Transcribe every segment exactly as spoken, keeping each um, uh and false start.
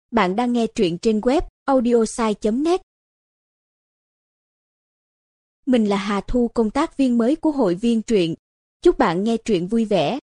Bạn đang nghe truyện trên web audiosai chấm net. Mình là Hà Thu, công tác viên mới của hội viên truyện. Chúc bạn nghe truyện vui vẻ.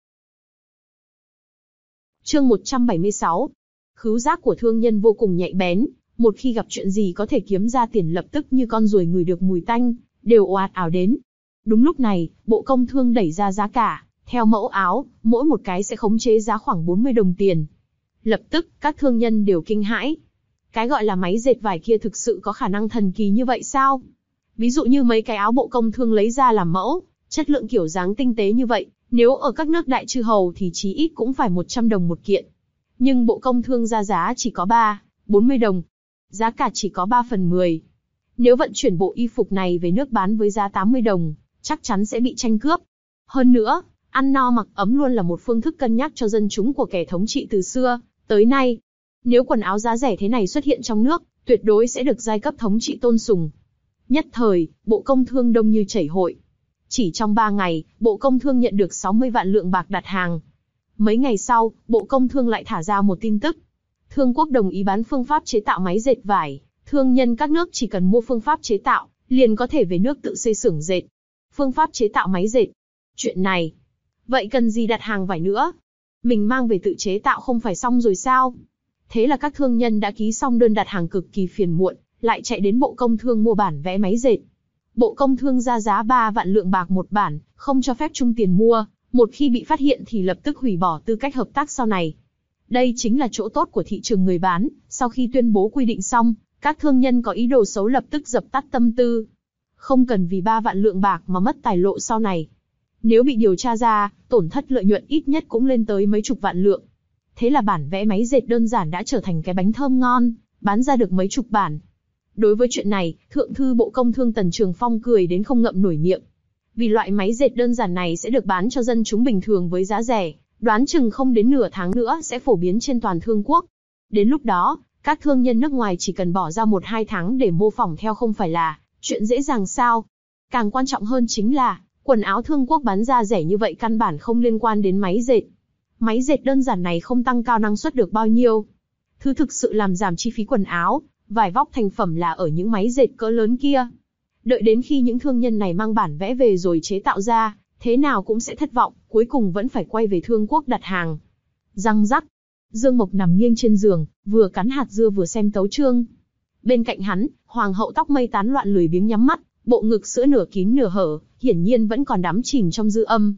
Chương một trăm bảy mươi sáu. Khứu giác của thương nhân vô cùng nhạy bén, một khi gặp chuyện gì có thể kiếm ra tiền lập tức như con ruồi ngửi được mùi tanh, đều ồ ạt ào đến. Đúng lúc này, Bộ Công Thương đẩy ra giá cả, theo mẫu áo, mỗi một cái sẽ khống chế giá khoảng bốn mươi đồng tiền. Lập tức, các thương nhân đều kinh hãi. Cái gọi là máy dệt vải kia thực sự có khả năng thần kỳ như vậy sao? Ví dụ như mấy cái áo Bộ Công Thương lấy ra làm mẫu, chất lượng kiểu dáng tinh tế như vậy, nếu ở các nước đại chư hầu thì chí ít cũng phải một trăm đồng một kiện. Nhưng Bộ Công Thương ra giá chỉ có ba, bốn mươi đồng. Giá cả chỉ có ba phần mười. Nếu vận chuyển bộ y phục này về nước bán với giá tám mươi đồng, chắc chắn sẽ bị tranh cướp. Hơn nữa, ăn no mặc ấm luôn là một phương thức cân nhắc cho dân chúng của kẻ thống trị từ xưa tới nay. Nếu quần áo giá rẻ thế này xuất hiện trong nước, tuyệt đối sẽ được giai cấp thống trị tôn sùng. Nhất thời, Bộ Công Thương đông như chảy hội. Chỉ trong ba ngày, Bộ Công Thương nhận được sáu mươi vạn lượng bạc đặt hàng. Mấy ngày sau, Bộ Công Thương lại thả ra một tin tức. Thương quốc đồng ý bán phương pháp chế tạo máy dệt vải. Thương nhân các nước chỉ cần mua phương pháp chế tạo, liền có thể về nước tự xây xưởng dệt. Phương pháp chế tạo máy dệt. Chuyện này, vậy cần gì đặt hàng vải nữa? Mình mang về tự chế tạo không phải xong rồi sao? Thế là các thương nhân đã ký xong đơn đặt hàng cực kỳ phiền muộn, lại chạy đến Bộ Công Thương mua bản vẽ máy dệt. Bộ Công Thương ra giá ba vạn lượng bạc một bản, không cho phép chung tiền mua, một khi bị phát hiện thì lập tức hủy bỏ tư cách hợp tác sau này. Đây chính là chỗ tốt của thị trường người bán, sau khi tuyên bố quy định xong, các thương nhân có ý đồ xấu lập tức dập tắt tâm tư. Không cần vì ba vạn lượng bạc mà mất tài lộ sau này. Nếu bị điều tra ra, tổn thất lợi nhuận ít nhất cũng lên tới mấy chục vạn lượng. Thế là bản vẽ máy dệt đơn giản đã trở thành cái bánh thơm ngon, bán ra được mấy chục bản. Đối với chuyện này, Thượng thư Bộ Công Thương Tần Trường Phong cười đến không ngậm nổi miệng. Vì loại máy dệt đơn giản này sẽ được bán cho dân chúng bình thường với giá rẻ, đoán chừng không đến nửa tháng nữa sẽ phổ biến trên toàn thương quốc. Đến lúc đó, các thương nhân nước ngoài chỉ cần bỏ ra một hai tháng để mô phỏng theo không phải là chuyện dễ dàng sao. Càng quan trọng hơn chính là, quần áo thương quốc bán ra rẻ như vậy căn bản không liên quan đến máy dệt. Máy dệt đơn giản này không tăng cao năng suất được bao nhiêu. Thứ thực sự làm giảm chi phí quần áo, vải vóc thành phẩm là ở những máy dệt cỡ lớn kia. Đợi đến khi những thương nhân này mang bản vẽ về rồi chế tạo ra, thế nào cũng sẽ thất vọng, cuối cùng vẫn phải quay về thương quốc đặt hàng. Răng rắc. Dương Mộc nằm nghiêng trên giường, vừa cắn hạt dưa vừa xem tấu chương. Bên cạnh hắn, hoàng hậu tóc mây tán loạn lười biếng nhắm mắt, bộ ngực sữa nửa kín nửa hở, hiển nhiên vẫn còn đắm chìm trong dư âm.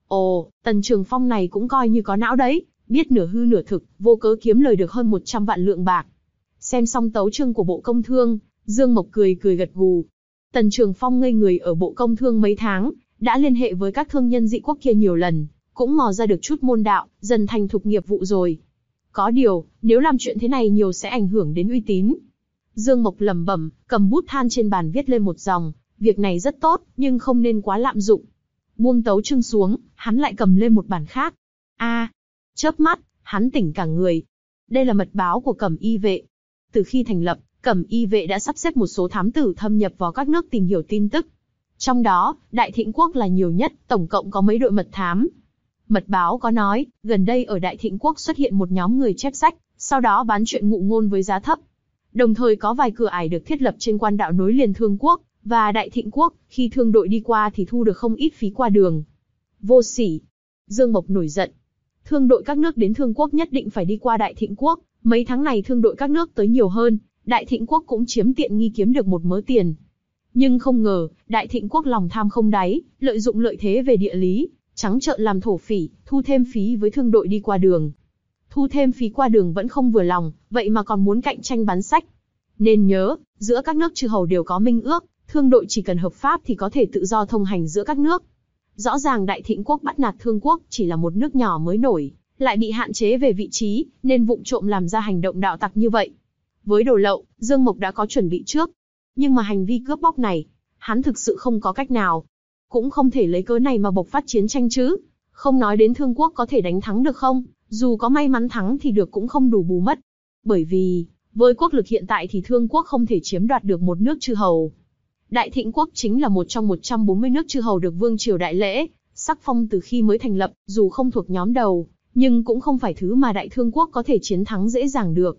Ồ, Tần Trường Phong này cũng coi như có não đấy, biết nửa hư nửa thực, vô cớ kiếm lời được hơn một trăm vạn lượng bạc. Xem xong tấu chương của Bộ Công Thương, Dương Mộc cười cười gật gù. Tần Trường Phong ngây người ở Bộ Công Thương mấy tháng, đã liên hệ với các thương nhân dị quốc kia nhiều lần, cũng mò ra được chút môn đạo, dần thành thục nghiệp vụ rồi. Có điều, nếu làm chuyện thế này nhiều sẽ ảnh hưởng đến uy tín. Dương Mộc lẩm bẩm, cầm bút than trên bàn viết lên một dòng, việc này rất tốt, nhưng không nên quá lạm dụng. Buông tấu chương xuống, hắn lại cầm lên một bản khác. A, à, chớp mắt, hắn tỉnh cả người. Đây là mật báo của Cẩm Y vệ. Từ khi thành lập, Cẩm Y vệ đã sắp xếp một số thám tử thâm nhập vào các nước tìm hiểu tin tức. Trong đó, Đại Thịnh Quốc là nhiều nhất, tổng cộng có mấy đội mật thám. Mật báo có nói, gần đây ở Đại Thịnh Quốc xuất hiện một nhóm người chép sách, sau đó bán chuyện ngụ ngôn với giá thấp. Đồng thời có vài cửa ải được thiết lập trên quan đạo nối liền Thương Quốc và Đại Thịnh Quốc, khi thương đội đi qua thì thu được không ít phí qua đường. Vô sỉ! Dương Mộc nổi giận. Thương đội các nước đến Thương Quốc nhất định phải đi qua Đại Thịnh Quốc, mấy tháng này thương đội các nước tới nhiều hơn, Đại Thịnh Quốc cũng chiếm tiện nghi kiếm được một mớ tiền. Nhưng không ngờ, Đại Thịnh Quốc lòng tham không đáy, lợi dụng lợi thế về địa lý, trắng trợn làm thổ phỉ, thu thêm phí với thương đội đi qua đường. Thu thêm phí qua đường vẫn không vừa lòng, vậy mà còn muốn cạnh tranh bán sách. Nên nhớ, giữa các nước chư hầu đều có minh ước, thương đội chỉ cần hợp pháp thì có thể tự do thông hành giữa các nước. Rõ ràng Đại Thịnh Quốc bắt nạt Thương Quốc chỉ là một nước nhỏ mới nổi, lại bị hạn chế về vị trí, nên vụng trộm làm ra hành động đạo tặc như vậy. Với đồ lậu, Dương Mộc đã có chuẩn bị trước. Nhưng mà hành vi cướp bóc này, hắn thực sự không có cách nào. Cũng không thể lấy cớ này mà bộc phát chiến tranh chứ. Không nói đến Thương Quốc có thể đánh thắng được không, dù có may mắn thắng thì được cũng không đủ bù mất. Bởi vì, với quốc lực hiện tại thì Thương Quốc không thể chiếm đoạt được một nước chư hầu. Đại Thịnh Quốc chính là một trong một trăm bốn mươi nước chư hầu được Vương Triều đại lễ, sắc phong từ khi mới thành lập, dù không thuộc nhóm đầu, nhưng cũng không phải thứ mà Đại Thương Quốc có thể chiến thắng dễ dàng được.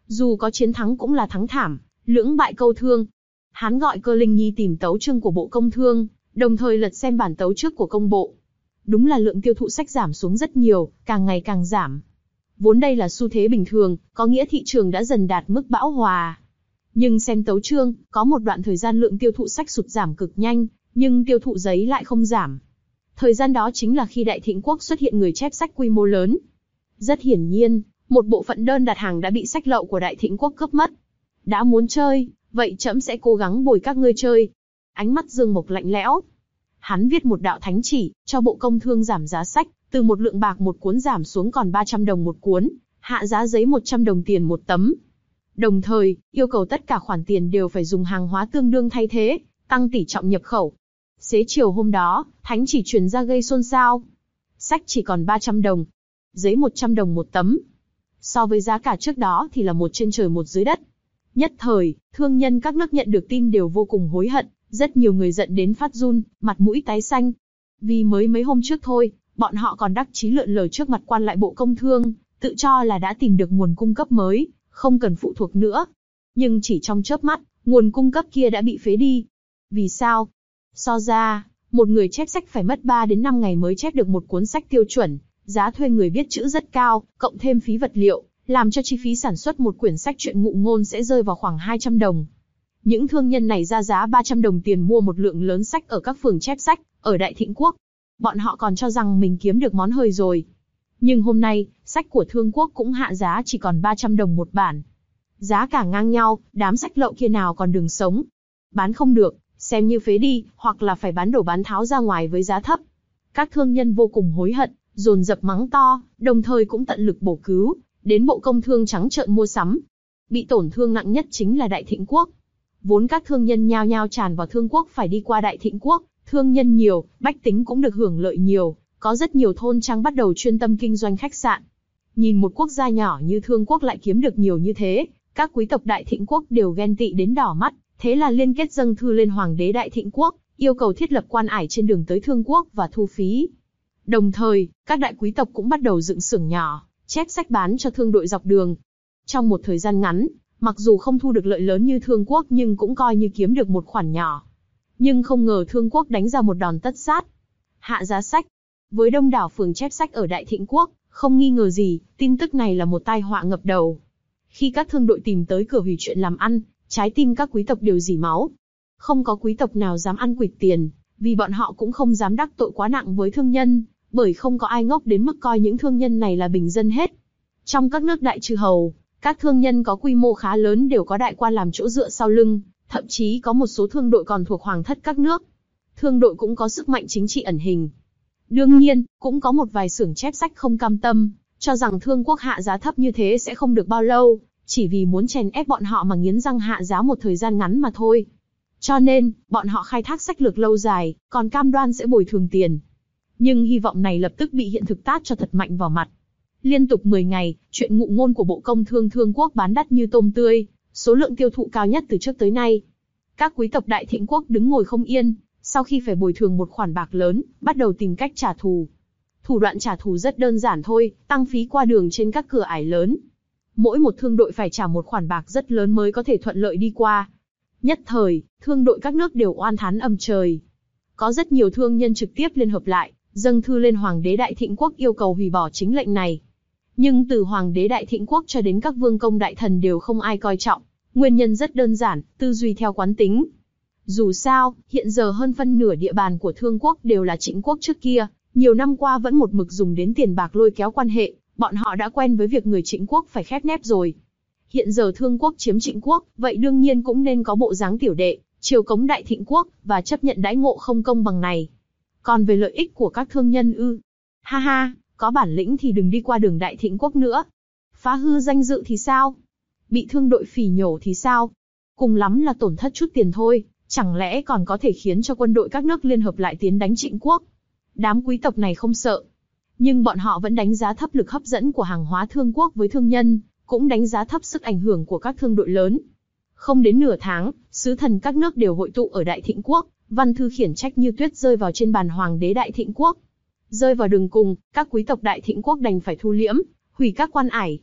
Dù có chiến thắng cũng là thắng thảm, lưỡng bại câu thương. Hắn gọi Cơ Linh Nhi tìm tấu chương của Bộ Công Thương, đồng thời lật xem bản tấu trước của công bộ. Đúng là lượng tiêu thụ sách giảm xuống rất nhiều, càng ngày càng giảm. Vốn đây là xu thế bình thường, có nghĩa thị trường đã dần đạt mức bão hòa. Nhưng xem tấu chương, có một đoạn thời gian lượng tiêu thụ sách sụt giảm cực nhanh, nhưng tiêu thụ giấy lại không giảm. Thời gian đó chính là khi Đại Thịnh Quốc xuất hiện người chép sách quy mô lớn. Rất hiển nhiên, một bộ phận đơn đặt hàng đã bị sách lậu của Đại Thịnh Quốc cướp mất. Đã muốn chơi, vậy trẫm sẽ cố gắng bồi các ngươi chơi. Ánh mắt Dương Mộc lạnh lẽo. Hắn viết một đạo thánh chỉ, cho Bộ Công Thương giảm giá sách, từ một lượng bạc một cuốn giảm xuống còn ba trăm đồng một cuốn, hạ giá giấy một trăm đồng tiền một tấm. Đồng thời, yêu cầu tất cả khoản tiền đều phải dùng hàng hóa tương đương thay thế, tăng tỷ trọng nhập khẩu. Xế chiều hôm đó, thánh chỉ truyền ra gây xôn xao. Sách chỉ còn ba trăm đồng, giấy một trăm đồng một tấm. So với giá cả trước đó thì là một trên trời một dưới đất. Nhất thời, thương nhân các nước nhận được tin đều vô cùng hối hận, rất nhiều người giận đến phát run, mặt mũi tái xanh. Vì mới mấy hôm trước thôi, bọn họ còn đắc chí lượn lờ trước mặt quan lại Bộ Công Thương, tự cho là đã tìm được nguồn cung cấp mới, không cần phụ thuộc nữa. Nhưng chỉ trong chớp mắt, nguồn cung cấp kia đã bị phế đi. Vì sao? So ra, một người chép sách phải mất ba đến năm ngày mới chép được một cuốn sách tiêu chuẩn, giá thuê người viết chữ rất cao, cộng thêm phí vật liệu, làm cho chi phí sản xuất một quyển sách truyện ngụ ngôn sẽ rơi vào khoảng hai trăm đồng. Những thương nhân này ra giá ba trăm đồng tiền mua một lượng lớn sách ở các phường chép sách, ở Đại Thịnh Quốc. Bọn họ còn cho rằng mình kiếm được món hời rồi. Nhưng hôm nay, sách của Thương Quốc cũng hạ giá chỉ còn ba trăm đồng một bản. Giá cả ngang nhau, đám sách lậu kia nào còn đường sống. Bán không được, xem như phế đi, hoặc là phải bán đổ bán tháo ra ngoài với giá thấp. Các thương nhân vô cùng hối hận, dồn dập mắng to, đồng thời cũng tận lực bổ cứu, đến Bộ Công Thương trắng trợn mua sắm. Bị tổn thương nặng nhất chính là Đại Thịnh Quốc. Vốn các thương nhân nhao nhao tràn vào Thương Quốc phải đi qua Đại Thịnh Quốc, thương nhân nhiều, bách tính cũng được hưởng lợi nhiều, có rất nhiều thôn trang bắt đầu chuyên tâm kinh doanh khách sạn. Nhìn một quốc gia nhỏ như Thương Quốc lại kiếm được nhiều như thế, các quý tộc Đại Thịnh Quốc đều ghen tị đến đỏ mắt, thế là liên kết dâng thư lên Hoàng đế Đại Thịnh Quốc, yêu cầu thiết lập quan ải trên đường tới Thương Quốc và thu phí. Đồng thời, các đại quý tộc cũng bắt đầu dựng xưởng nhỏ, chép sách bán cho thương đội dọc đường. Trong một thời gian ngắn, mặc dù không thu được lợi lớn như Thương Quốc nhưng cũng coi như kiếm được một khoản nhỏ. Nhưng không ngờ Thương Quốc đánh ra một đòn tất sát. Hạ giá sách. Với đông đảo phường chép sách ở Đại Thịnh Quốc, không nghi ngờ gì, tin tức này là một tai họa ngập đầu. Khi các thương đội tìm tới cửa hủy chuyện làm ăn, trái tim các quý tộc đều rỉ máu. Không có quý tộc nào dám ăn quỵt tiền, vì bọn họ cũng không dám đắc tội quá nặng với thương nhân, bởi không có ai ngốc đến mức coi những thương nhân này là bình dân hết. Trong các nước đại chư hầu, các thương nhân có quy mô khá lớn đều có đại quan làm chỗ dựa sau lưng, thậm chí có một số thương đội còn thuộc hoàng thất các nước. Thương đội cũng có sức mạnh chính trị ẩn hình. Đương nhiên, cũng có một vài xưởng chép sách không cam tâm, cho rằng Thương Quốc hạ giá thấp như thế sẽ không được bao lâu, chỉ vì muốn chèn ép bọn họ mà nghiến răng hạ giá một thời gian ngắn mà thôi. Cho nên, bọn họ khai thác sách lược lâu dài, còn cam đoan sẽ bồi thường tiền. Nhưng hy vọng này lập tức bị hiện thực tát cho thật mạnh vào mặt. Liên tục mười ngày, chuyện ngụ ngôn của Bộ Công Thương Thương Quốc bán đắt như tôm tươi, số lượng tiêu thụ cao nhất từ trước tới nay. Các quý tộc Đại Thịnh Quốc đứng ngồi không yên, sau khi phải bồi thường một khoản bạc lớn, bắt đầu tìm cách trả thù. Thủ đoạn trả thù rất đơn giản thôi, tăng phí qua đường trên các cửa ải lớn. Mỗi một thương đội phải trả một khoản bạc rất lớn mới có thể thuận lợi đi qua. Nhất thời, thương đội các nước đều oan thán ầm trời. Có rất nhiều thương nhân trực tiếp liên hợp lại, dâng thư lên Hoàng đế Đại Thịnh Quốc yêu cầu hủy bỏ chính lệnh này. Nhưng từ Hoàng đế Đại Thịnh Quốc cho đến các vương công đại thần đều không ai coi trọng. Nguyên nhân rất đơn giản, tư duy theo quán tính. Dù sao, hiện giờ hơn phân nửa địa bàn của Thương Quốc đều là Trịnh Quốc trước kia, nhiều năm qua vẫn một mực dùng đến tiền bạc lôi kéo quan hệ, bọn họ đã quen với việc người Trịnh Quốc phải khép nép rồi. Hiện giờ Thương Quốc chiếm Trịnh Quốc, vậy đương nhiên cũng nên có bộ dáng tiểu đệ, chiều cống Đại Thịnh Quốc, và chấp nhận đãi ngộ không công bằng này. Còn về lợi ích của các thương nhân ư? Ha ha, có bản lĩnh thì đừng đi qua đường Đại Thịnh Quốc nữa. Phá hư danh dự thì sao? Bị thương đội phỉ nhổ thì sao? Cùng lắm là tổn thất chút tiền thôi, chẳng lẽ còn có thể khiến cho quân đội các nước liên hợp lại tiến đánh Trịnh Quốc? Đám quý tộc này không sợ. Nhưng bọn họ vẫn đánh giá thấp lực hấp dẫn của hàng hóa Thương Quốc với thương nhân, cũng đánh giá thấp sức ảnh hưởng của các thương đội lớn. Không đến nửa tháng, sứ thần các nước đều hội tụ ở Đại Thịnh Quốc, văn thư khiển trách như tuyết rơi vào trên bàn Hoàng đế Đại Thịnh Quốc. Rơi vào đường cùng, các quý tộc Đại Thịnh Quốc đành phải thu liễm, hủy các quan ải.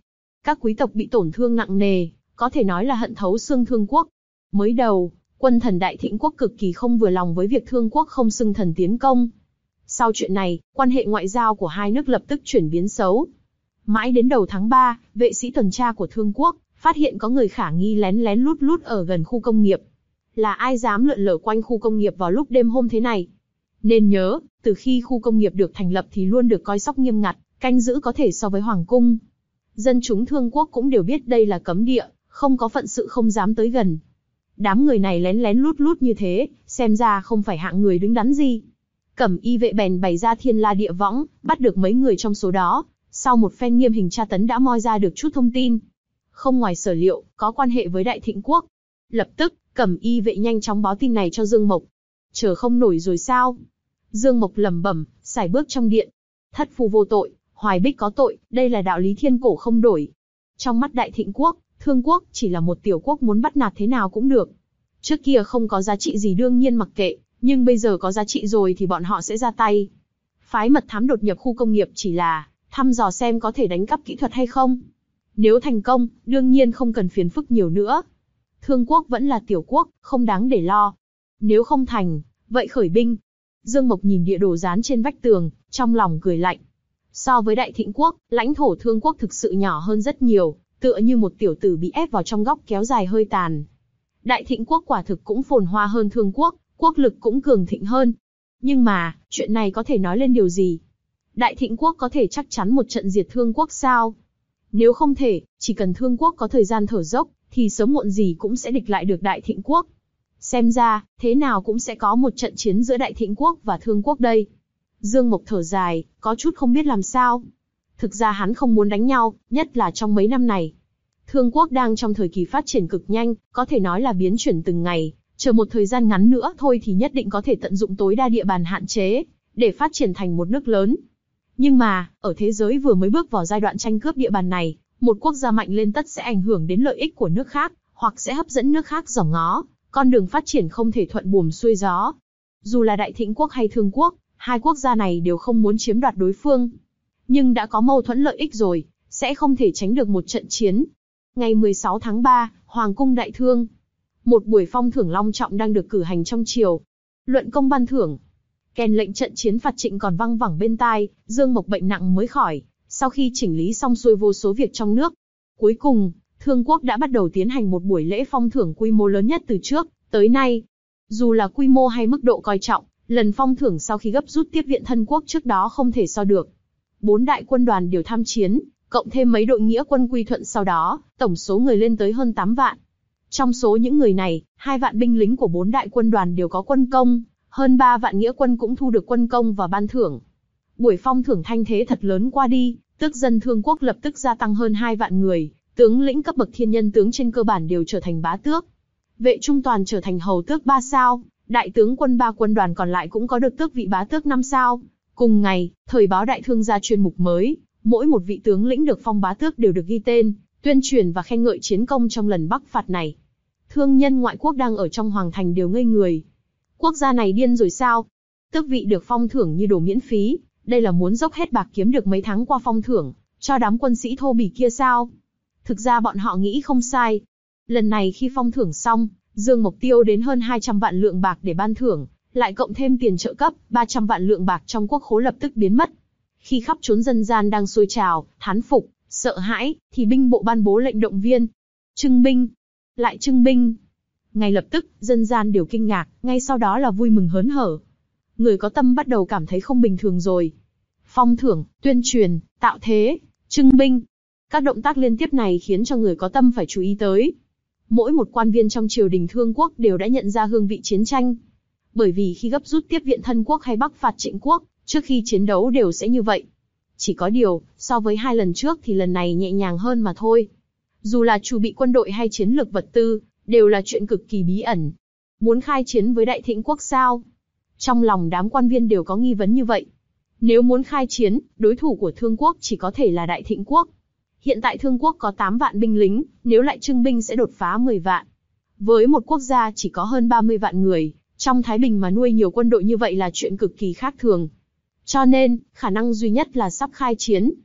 Các quý tộc bị tổn thương nặng nề, có thể nói là hận thấu xương Thương Quốc. Mới đầu, quân thần Đại Thịnh Quốc cực kỳ không vừa lòng với việc Thương Quốc không xưng thần tiến công. Sau chuyện này, quan hệ ngoại giao của hai nước lập tức chuyển biến xấu. Mãi đến đầu tháng ba, vệ sĩ tuần tra của Thương Quốc phát hiện có người khả nghi lén lén lút lút ở gần khu công nghiệp. Là ai dám lượn lờ quanh khu công nghiệp vào lúc đêm hôm thế này? Nên nhớ, từ khi khu công nghiệp được thành lập thì luôn được coi sóc nghiêm ngặt, canh giữ có thể so với hoàng cung. Dân chúng Thương Quốc cũng đều biết đây là cấm địa, không có phận sự không dám tới gần. Đám người này lén lén lút lút như thế, xem ra không phải hạng người đứng đắn gì. Cẩm y vệ bèn bày ra thiên la địa võng, bắt được mấy người trong số đó. Sau một phen nghiêm hình tra tấn đã moi ra được chút thông tin. Không ngoài sở liệu, có quan hệ với Đại Thịnh Quốc. Lập tức, Cẩm y vệ nhanh chóng báo tin này cho Dương Mộc. Chờ không nổi rồi sao? Dương Mộc lẩm bẩm, sải bước trong điện. Thất phu vô tội, Hoài Bích có tội, đây là đạo lý thiên cổ không đổi. Trong mắt Đại Thịnh Quốc, Thương Quốc chỉ là một tiểu quốc muốn bắt nạt thế nào cũng được. Trước kia không có giá trị gì đương nhiên mặc kệ, nhưng bây giờ có giá trị rồi thì bọn họ sẽ ra tay. Phái mật thám đột nhập khu công nghiệp chỉ là thăm dò xem có thể đánh cắp kỹ thuật hay không. Nếu thành công, đương nhiên không cần phiền phức nhiều nữa. Thương Quốc vẫn là tiểu quốc, không đáng để lo. Nếu không thành, vậy khởi binh. Dương Mộc nhìn địa đồ dán trên vách tường, trong lòng cười lạnh. So với Đại Thịnh Quốc, lãnh thổ Thương Quốc thực sự nhỏ hơn rất nhiều, tựa như một tiểu tử bị ép vào trong góc kéo dài hơi tàn. Đại Thịnh Quốc quả thực cũng phồn hoa hơn Thương Quốc, quốc lực cũng cường thịnh hơn. Nhưng mà, chuyện này có thể nói lên điều gì? Đại Thịnh Quốc có thể chắc chắn một trận diệt Thương Quốc sao? Nếu không thể, chỉ cần Thương Quốc có thời gian thở dốc, thì sớm muộn gì cũng sẽ địch lại được Đại Thịnh Quốc. Xem ra, thế nào cũng sẽ có một trận chiến giữa Đại Thịnh Quốc và Thương Quốc đây. Dương Mộc thở dài, có chút không biết làm sao. Thực ra hắn không muốn đánh nhau, nhất là trong mấy năm này. Thương Quốc đang trong thời kỳ phát triển cực nhanh, có thể nói là biến chuyển từng ngày. Chờ một thời gian ngắn nữa thôi thì nhất định có thể tận dụng tối đa địa bàn hạn chế, để phát triển thành một nước lớn. Nhưng mà, ở thế giới vừa mới bước vào giai đoạn tranh cướp địa bàn này, một quốc gia mạnh lên tất sẽ ảnh hưởng đến lợi ích của nước khác, hoặc sẽ hấp dẫn nước khác dòm ngó, con đường phát triển không thể thuận buồm xuôi gió. Dù là Đại Thịnh Quốc hay Thương Quốc, hai quốc gia này đều không muốn chiếm đoạt đối phương. Nhưng đã có mâu thuẫn lợi ích rồi, sẽ không thể tránh được một trận chiến. Ngày mười sáu tháng ba, Hoàng cung Đại Thương. Một buổi phong thưởng long trọng đang được cử hành trong triều. Luận công ban thưởng. Kèn lệnh trận chiến phạt Trịnh còn văng vẳng bên tai, Dương Mộc bệnh nặng mới khỏi, sau khi chỉnh lý xong xuôi vô số việc trong nước. Cuối cùng, Thương Quốc đã bắt đầu tiến hành một buổi lễ phong thưởng quy mô lớn nhất từ trước tới nay. Dù là quy mô hay mức độ coi trọng, lần phong thưởng sau khi gấp rút tiếp viện thân quốc trước đó không thể so được. Bốn đại quân đoàn đều tham chiến, cộng thêm mấy đội nghĩa quân quy thuận sau đó, tổng số người lên tới hơn tám vạn. Trong số những người này, hai vạn binh lính của bốn đại quân đoàn đều có quân công, hơn ba vạn nghĩa quân cũng thu được quân công và ban thưởng. Buổi phong thưởng thanh thế thật lớn qua đi, tước dân Thương Quốc lập tức gia tăng hơn hai vạn người, tướng lĩnh cấp bậc thiên nhân tướng trên cơ bản đều trở thành bá tước. Vệ trung toàn trở thành hầu tước ba sao, đại tướng quân ba quân đoàn còn lại cũng có được tước vị bá tước năm sao. Cùng ngày, thời báo Đại Thương ra chuyên mục mới, mỗi một vị tướng lĩnh được phong bá tước đều được ghi tên, tuyên truyền và khen ngợi chiến công trong lần bắc phạt này. Thương nhân ngoại quốc đang ở trong hoàng thành đều ngây người. Quốc gia này điên rồi sao? Tước vị được phong thưởng như đồ miễn phí, đây là muốn dốc hết bạc kiếm được mấy tháng qua phong thưởng, cho đám quân sĩ thô bỉ kia sao? Thực ra bọn họ nghĩ không sai. Lần này khi phong thưởng xong, Dương Mộc tiêu đến hơn hai trăm vạn lượng bạc để ban thưởng, lại cộng thêm tiền trợ cấp, ba trăm vạn lượng bạc trong quốc khố lập tức biến mất. Khi khắp chốn dân gian đang sôi trào, thán phục, sợ hãi, thì binh bộ ban bố lệnh động viên. Trưng binh, lại trưng binh. Ngay lập tức, dân gian đều kinh ngạc, ngay sau đó là vui mừng hớn hở. Người có tâm bắt đầu cảm thấy không bình thường rồi. Phong thưởng, tuyên truyền, tạo thế, trưng binh. Các động tác liên tiếp này khiến cho người có tâm phải chú ý tới. Mỗi một quan viên trong triều đình Thương Quốc đều đã nhận ra hương vị chiến tranh. Bởi vì khi gấp rút tiếp viện thân quốc hay bắc phạt Trịnh quốc, trước khi chiến đấu đều sẽ như vậy. Chỉ có điều, so với hai lần trước thì lần này nhẹ nhàng hơn mà thôi. Dù là chuẩn bị quân đội hay chiến lược vật tư, đều là chuyện cực kỳ bí ẩn. Muốn khai chiến với Đại Thịnh Quốc sao? Trong lòng đám quan viên đều có nghi vấn như vậy. Nếu muốn khai chiến, đối thủ của Thương Quốc chỉ có thể là Đại Thịnh Quốc. Hiện tại Thương Quốc có tám vạn binh lính, nếu lại trưng binh sẽ đột phá mười vạn. Với một quốc gia chỉ có hơn ba mươi vạn người, trong Thái Bình mà nuôi nhiều quân đội như vậy là chuyện cực kỳ khác thường. Cho nên, khả năng duy nhất là sắp khai chiến.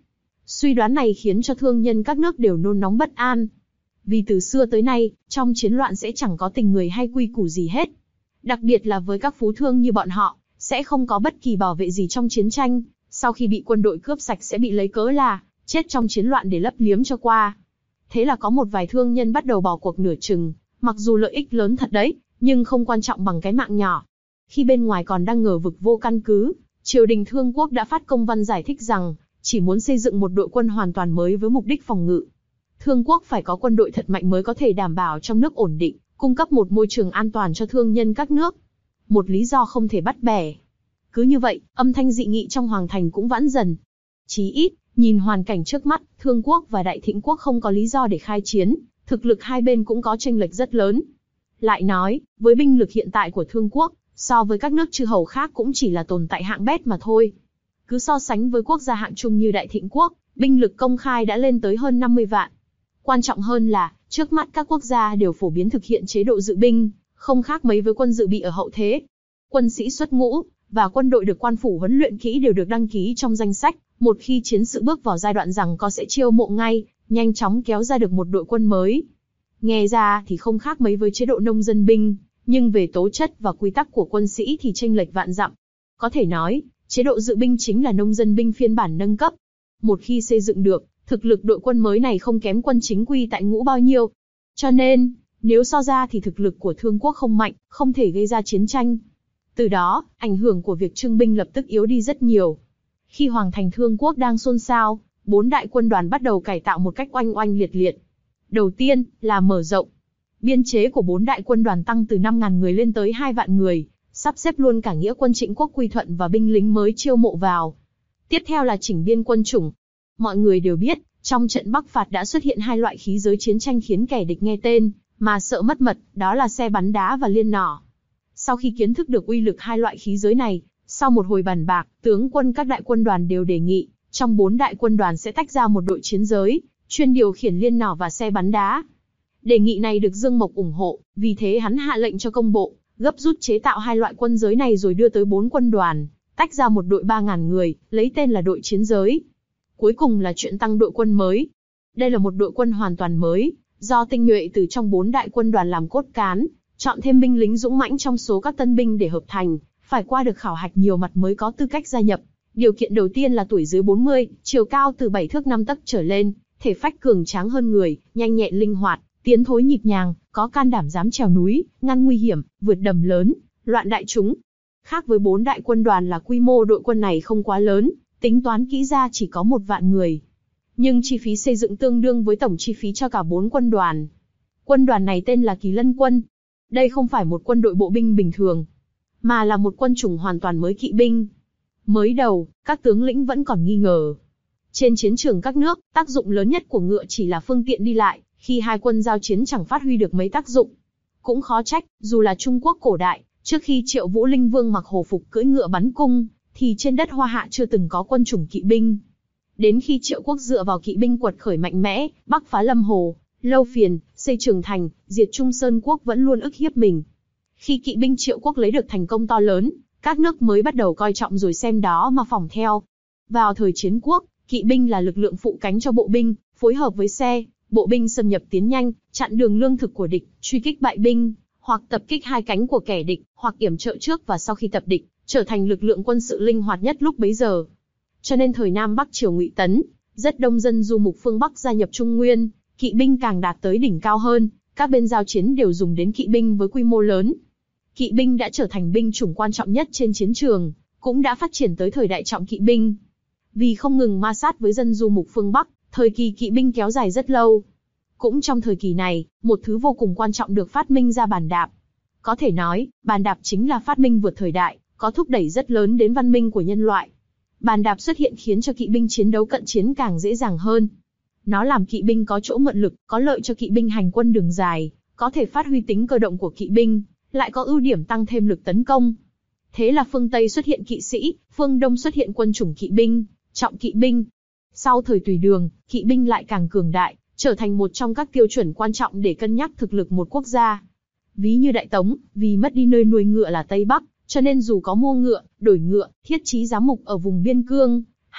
Suy đoán này khiến cho thương nhân các nước đều nôn nóng bất an. Vì từ xưa tới nay, trong chiến loạn sẽ chẳng có tình người hay quy củ gì hết. Đặc biệt là với các phú thương như bọn họ, sẽ không có bất kỳ bảo vệ gì trong chiến tranh, sau khi bị quân đội cướp sạch sẽ bị lấy cớ là chết trong chiến loạn để lấp liếm cho qua. Thế là có một vài thương nhân bắt đầu bỏ cuộc nửa chừng, mặc dù lợi ích lớn thật đấy, nhưng không quan trọng bằng cái mạng nhỏ. Khi bên ngoài còn đang ngờ vực vô căn cứ, triều đình Thương Quốc đã phát công văn giải thích rằng, chỉ muốn xây dựng một đội quân hoàn toàn mới với mục đích phòng ngự. Thương Quốc phải có quân đội thật mạnh mới có thể đảm bảo trong nước ổn định, cung cấp một môi trường an toàn cho thương nhân các nước. Một lý do không thể bắt bẻ. Cứ như vậy, âm thanh dị nghị trong hoàng thành cũng vãn dần. Chí ít, nhìn hoàn cảnh trước mắt, Thương Quốc và Đại Thịnh Quốc không có lý do để khai chiến, thực lực hai bên cũng có chênh lệch rất lớn. Lại nói, với binh lực hiện tại của Thương Quốc, so với các nước chư hầu khác cũng chỉ là tồn tại hạng bét mà thôi. Cứ so sánh với quốc gia hạng trung như Đại Thịnh Quốc, binh lực công khai đã lên tới hơn năm mươi vạn. Quan trọng hơn là, trước mắt các quốc gia đều phổ biến thực hiện chế độ dự binh, không khác mấy với quân dự bị ở hậu thế. Quân sĩ xuất ngũ, và quân đội được quan phủ huấn luyện kỹ đều được đăng ký trong danh sách, một khi chiến sự bước vào giai đoạn rằng có sẽ chiêu mộ ngay, nhanh chóng kéo ra được một đội quân mới. Nghe ra thì không khác mấy với chế độ nông dân binh, nhưng về tố chất và quy tắc của quân sĩ thì chênh lệch vạn dặm. Có thể nói, chế độ dự binh chính là nông dân binh phiên bản nâng cấp. Một khi xây dựng được, thực lực đội quân mới này không kém quân chính quy tại ngũ bao nhiêu. Cho nên, nếu so ra thì thực lực của Thương Quốc không mạnh, không thể gây ra chiến tranh. Từ đó, ảnh hưởng của việc trưng binh lập tức yếu đi rất nhiều. Khi Hoàng thành Thương Quốc đang xôn xao, bốn đại quân đoàn bắt đầu cải tạo một cách oanh oanh liệt liệt. Đầu tiên, là mở rộng. Biên chế của bốn đại quân đoàn tăng từ năm nghìn người lên tới hai vạn người, sắp xếp luôn cả nghĩa quân Trịnh Quốc quy thuận và binh lính mới chiêu mộ vào. Tiếp theo là chỉnh biên quân chủng. Mọi người đều biết, trong trận Bắc phạt đã xuất hiện hai loại khí giới chiến tranh khiến kẻ địch nghe tên mà sợ mất mật, đó là xe bắn đá và liên nỏ. Sau khi kiến thức được uy lực hai loại khí giới này, sau một hồi bàn bạc, tướng quân các đại quân đoàn đều đề nghị, trong bốn đại quân đoàn sẽ tách ra một đội chiến giới, chuyên điều khiển liên nỏ và xe bắn đá. Đề nghị này được Dương Mộc ủng hộ, vì thế hắn hạ lệnh cho công bộ, gấp rút chế tạo hai loại quân giới này rồi đưa tới bốn quân đoàn, tách ra một đội ba nghìn người, lấy tên là đội chiến giới. Cuối cùng là chuyện tăng đội quân mới. Đây là một đội quân hoàn toàn mới, do tinh nhuệ từ trong bốn đại quân đoàn làm cốt cán, chọn thêm binh lính dũng mãnh trong số các tân binh để hợp thành, phải qua được khảo hạch nhiều mặt mới có tư cách gia nhập. Điều kiện đầu tiên là tuổi dưới bốn mươi, chiều cao từ bảy thước năm tấc trở lên, thể phách cường tráng hơn người, nhanh nhẹn linh hoạt, tiến thối nhịp nhàng, có can đảm dám trèo núi, ngăn nguy hiểm, vượt đầm lớn, loạn đại chúng. Khác với bốn đại quân đoàn là quy mô đội quân này không quá lớn, tính toán kỹ ra chỉ có một vạn người. Nhưng chi phí xây dựng tương đương với tổng chi phí cho cả bốn quân đoàn. Quân đoàn này tên là Kỳ Lân Quân. Đây không phải một quân đội bộ binh bình thường, mà là một quân chủng hoàn toàn mới kỵ binh. Mới đầu, các tướng lĩnh vẫn còn nghi ngờ. Trên chiến trường các nước, tác dụng lớn nhất của ngựa chỉ là phương tiện đi lại, khi hai quân giao chiến chẳng phát huy được mấy tác dụng. Cũng khó trách, dù là Trung Quốc cổ đại, trước khi Triệu Vũ Linh Vương mặc hổ phục cưỡi ngựa bắn cung, thì trên đất Hoa Hạ chưa từng có quân chủng kỵ binh. Đến khi Triệu Quốc dựa vào kỵ binh quật khởi mạnh mẽ, bắc phá Lâm Hồ, Lâu Phiền, xây Trường Thành, diệt Trung Sơn Quốc vẫn luôn ức hiếp mình. Khi kỵ binh Triệu Quốc lấy được thành công to lớn, các nước mới bắt đầu coi trọng rồi xem đó mà phỏng theo. Vào thời chiến quốc, kỵ binh là lực lượng phụ cánh cho bộ binh, phối hợp với xe, bộ binh xâm nhập tiến nhanh, chặn đường lương thực của địch, truy kích bại binh, hoặc tập kích hai cánh của kẻ địch, hoặc yểm trợ trước và sau khi tập địch, trở thành lực lượng quân sự linh hoạt nhất lúc bấy giờ. Cho nên thời Nam Bắc Triều Ngụy Tấn, rất đông dân du mục phương Bắc gia nhập Trung Nguyên, kỵ binh càng đạt tới đỉnh cao hơn, các bên giao chiến đều dùng đến kỵ binh với quy mô lớn. Kỵ binh đã trở thành binh chủng quan trọng nhất trên chiến trường, cũng đã phát triển tới thời đại trọng kỵ binh. Vì không ngừng ma sát với dân du mục phương Bắc, thời kỳ kỵ binh kéo dài rất lâu. Cũng trong thời kỳ này, một thứ vô cùng quan trọng được phát minh ra bàn đạp. Có thể nói, bàn đạp chính là phát minh vượt thời đại, có thúc đẩy rất lớn đến văn minh của nhân loại. Bàn đạp xuất hiện khiến cho kỵ binh chiến đấu cận chiến càng dễ dàng hơn. Nó làm kỵ binh có chỗ mượn lực, có lợi cho kỵ binh hành quân đường dài, có thể phát huy tính cơ động của kỵ binh, lại có ưu điểm tăng thêm lực tấn công. Thế là phương Tây xuất hiện kỵ sĩ, phương Đông xuất hiện quân chủng kỵ binh, trọng kỵ binh. Sau thời Tùy Đường, kỵ binh lại càng cường đại, trở thành một trong các tiêu chuẩn quan trọng để cân nhắc thực lực một quốc gia. Ví như Đại Tống, vì mất đi nơi nuôi ngựa là Tây Bắc, cho nên dù có mua ngựa, đổi ngựa, thiết trí giám mục ở vùng biên cương,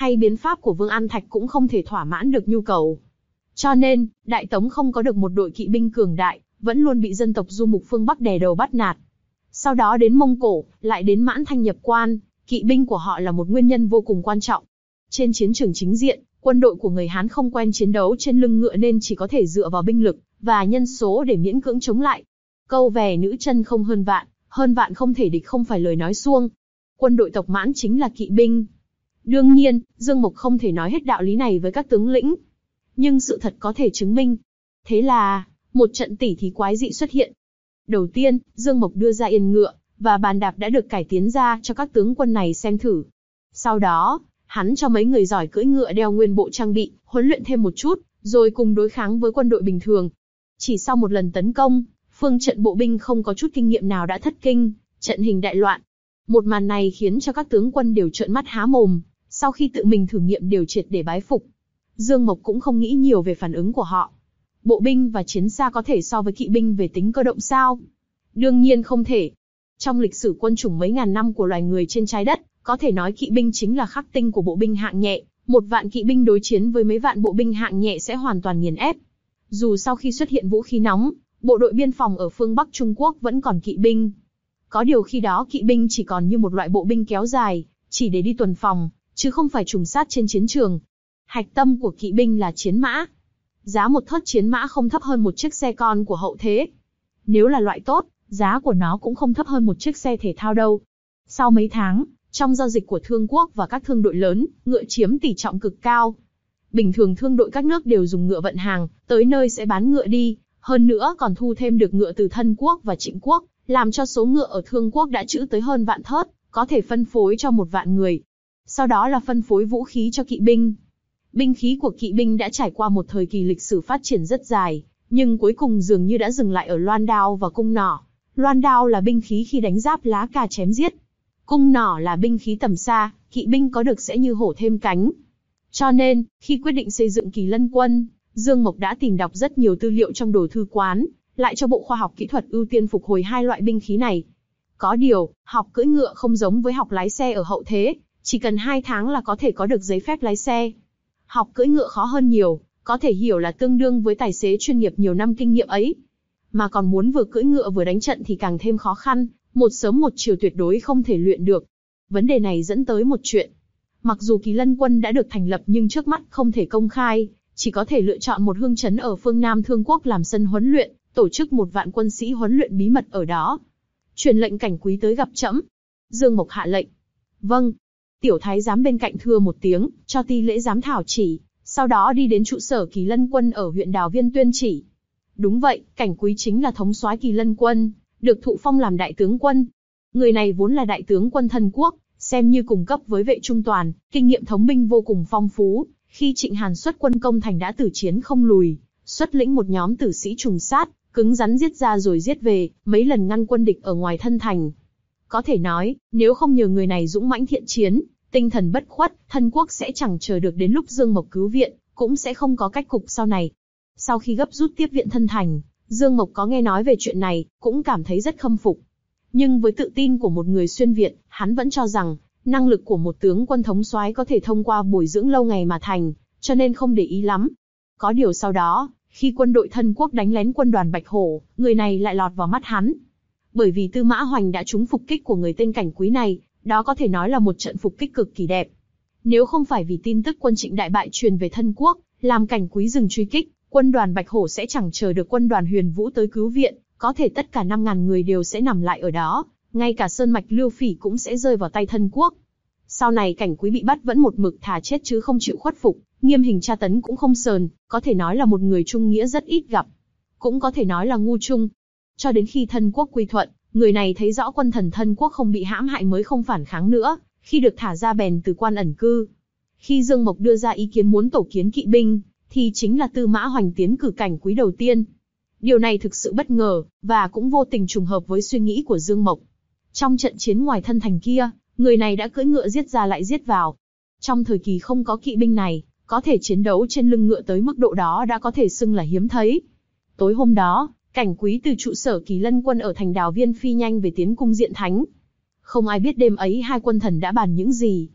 hay biến pháp của Vương An Thạch cũng không thể thỏa mãn được nhu cầu. Cho nên, Đại Tống không có được một đội kỵ binh cường đại, vẫn luôn bị dân tộc du mục phương Bắc đè đầu bắt nạt. Sau đó đến Mông Cổ, lại đến Mãn Thanh nhập quan, kỵ binh của họ là một nguyên nhân vô cùng quan trọng. Trên chiến trường chính diện, quân đội của người Hán không quen chiến đấu trên lưng ngựa nên chỉ có thể dựa vào binh lực và nhân số để miễn cưỡng chống lại. Câu về nữ chân không hơn vạn, hơn vạn không thể địch không phải lời nói suông. Quân đội tộc Mãn chính là kỵ binh. Đương nhiên, Dương Mộc không thể nói hết đạo lý này với các tướng lĩnh. Nhưng sự thật có thể chứng minh. Thế là, một trận tỉ thí quái dị xuất hiện. Đầu tiên, Dương Mộc đưa ra yên ngựa, và bàn đạp đã được cải tiến ra cho các tướng quân này xem thử. Sau đó, hắn cho mấy người giỏi cưỡi ngựa đeo nguyên bộ trang bị, huấn luyện thêm một chút, rồi cùng đối kháng với quân đội bình thường. Chỉ sau một lần tấn công, phương trận bộ binh không có chút kinh nghiệm nào đã thất kinh, trận hình đại loạn. Một màn này khiến cho các tướng quân đều trợn mắt há mồm, sau khi tự mình thử nghiệm đều triệt để bái phục. Dương Mộc cũng không nghĩ nhiều về phản ứng của họ. Bộ binh và chiến xa có thể so với kỵ binh về tính cơ động sao? Đương nhiên không thể. Trong lịch sử quân chủng mấy ngàn năm của loài người trên trái đất, có thể nói kỵ binh chính là khắc tinh của bộ binh hạng nhẹ. Một vạn kỵ binh đối chiến với mấy vạn bộ binh hạng nhẹ sẽ hoàn toàn nghiền ép. Dù sau khi xuất hiện vũ khí nóng, bộ đội biên phòng ở phương Bắc Trung Quốc vẫn còn kỵ binh. Có điều khi đó kỵ binh chỉ còn như một loại bộ binh kéo dài, chỉ để đi tuần phòng, chứ không phải trùng sát trên chiến trường. Hạch tâm của kỵ binh là chiến mã. Giá một thớt chiến mã không thấp hơn một chiếc xe con của hậu thế. Nếu là loại tốt, giá của nó cũng không thấp hơn một chiếc xe thể thao đâu. Sau mấy tháng, trong giao dịch của thương quốc và các thương đội lớn, ngựa chiếm tỷ trọng cực cao. Bình thường thương đội các nước đều dùng ngựa vận hàng, tới nơi sẽ bán ngựa đi, hơn nữa còn thu thêm được ngựa từ Thân quốc và Trịnh quốc, làm cho số ngựa ở Thương quốc đã trữ tới hơn vạn thớt, có thể phân phối cho một vạn người. Sau đó là phân phối vũ khí cho kỵ binh. Binh khí của kỵ binh đã trải qua một thời kỳ lịch sử phát triển rất dài, nhưng cuối cùng dường như đã dừng lại ở loan đao và cung nỏ. Loan đao là binh khí khi đánh giáp lá cà chém giết. Cung nỏ là binh khí tầm xa, kỵ binh có được sẽ như hổ thêm cánh. Cho nên, khi quyết định xây dựng Kỳ Lân quân, Dương Mộc đã tìm đọc rất nhiều tư liệu trong đồ thư quán, lại cho Bộ Khoa học Kỹ thuật ưu tiên phục hồi hai loại binh khí này. Có điều, học cưỡi ngựa không giống với học lái xe ở hậu thế, chỉ cần hai tháng là có thể có được giấy phép lái xe. Học cưỡi ngựa khó hơn nhiều, có thể hiểu là tương đương với tài xế chuyên nghiệp nhiều năm kinh nghiệm ấy. Mà còn muốn vừa cưỡi ngựa vừa đánh trận thì càng thêm khó khăn, một sớm một chiều tuyệt đối không thể luyện được. Vấn đề này dẫn tới một chuyện. Mặc dù Kỳ Lân quân đã được thành lập nhưng trước mắt không thể công khai, chỉ có thể lựa chọn một hương trấn ở phương Nam Thương quốc làm sân huấn luyện, tổ chức một vạn quân sĩ huấn luyện bí mật ở đó. Truyền lệnh Cảnh Quý tới gặp trẫm. Dương Mộc hạ lệnh. Vâng. Tiểu thái giám bên cạnh thưa một tiếng, cho ti lễ giám thảo chỉ, sau đó đi đến trụ sở Kỳ Lân quân ở huyện Đào Viên tuyên chỉ. Đúng vậy, Cảnh Quý chính là thống soái Kỳ Lân quân, được thụ phong làm đại tướng quân. Người này vốn là đại tướng quân Thân quốc, xem như cùng cấp với Vệ Trung Toàn, kinh nghiệm thống binh vô cùng phong phú. Khi Trịnh Hàn xuất quân công thành đã tử chiến không lùi, xuất lĩnh một nhóm tử sĩ trùng sát, cứng rắn giết ra rồi giết về, mấy lần ngăn quân địch ở ngoài thân thành. Có thể nói, nếu không nhờ người này dũng mãnh thiện chiến, tinh thần bất khuất, Thân quốc sẽ chẳng chờ được đến lúc Dương Mộc cứu viện, cũng sẽ không có cách cục sau này. Sau khi gấp rút tiếp viện thân thành, Dương Mộc có nghe nói về chuyện này, cũng cảm thấy rất khâm phục. Nhưng với tự tin của một người xuyên Việt, hắn vẫn cho rằng, năng lực của một tướng quân thống soái có thể thông qua bồi dưỡng lâu ngày mà thành, cho nên không để ý lắm. Có điều sau đó, khi quân đội Thân quốc đánh lén quân đoàn Bạch Hổ, người này lại lọt vào mắt hắn. Bởi vì Tư Mã Hoành đã trúng phục kích của người tên Cảnh Quý này, đó có thể nói là một trận phục kích cực kỳ đẹp. Nếu không phải vì tin tức quân Trịnh đại bại truyền về Thân quốc, làm Cảnh Quý dừng truy kích, quân đoàn Bạch Hổ sẽ chẳng chờ được quân đoàn Huyền Vũ tới cứu viện, có thể tất cả năm ngàn người đều sẽ nằm lại ở đó, ngay cả Sơn Mạch Lưu Phỉ cũng sẽ rơi vào tay Thân quốc. Sau này Cảnh Quý bị bắt vẫn một mực thà chết chứ không chịu khuất phục, nghiêm hình tra tấn cũng không sờn, có thể nói là một người trung nghĩa rất ít gặp. Cũng có thể nói là ngu trung. Cho đến khi Thân quốc quy thuận, người này thấy rõ quân thần Thân quốc không bị hãm hại mới không phản kháng nữa, khi được thả ra bèn từ quan ẩn cư. Khi Dương Mộc đưa ra ý kiến muốn tổ kiến kỵ binh, thì chính là Tư Mã Hoành tiến cử Cảnh Quý đầu tiên. Điều này thực sự bất ngờ, và cũng vô tình trùng hợp với suy nghĩ của Dương Mộc. Trong trận chiến ngoài thân thành kia, người này đã cưỡi ngựa giết ra lại giết vào. Trong thời kỳ không có kỵ binh này, có thể chiến đấu trên lưng ngựa tới mức độ đó đã có thể xưng là hiếm thấy. Tối hôm đó, Cảnh Quý từ trụ sở Kỳ Lân quân ở thành Đào Viên phi nhanh về tiến cung Diện Thánh. Không ai biết đêm ấy hai quân thần đã bàn những gì.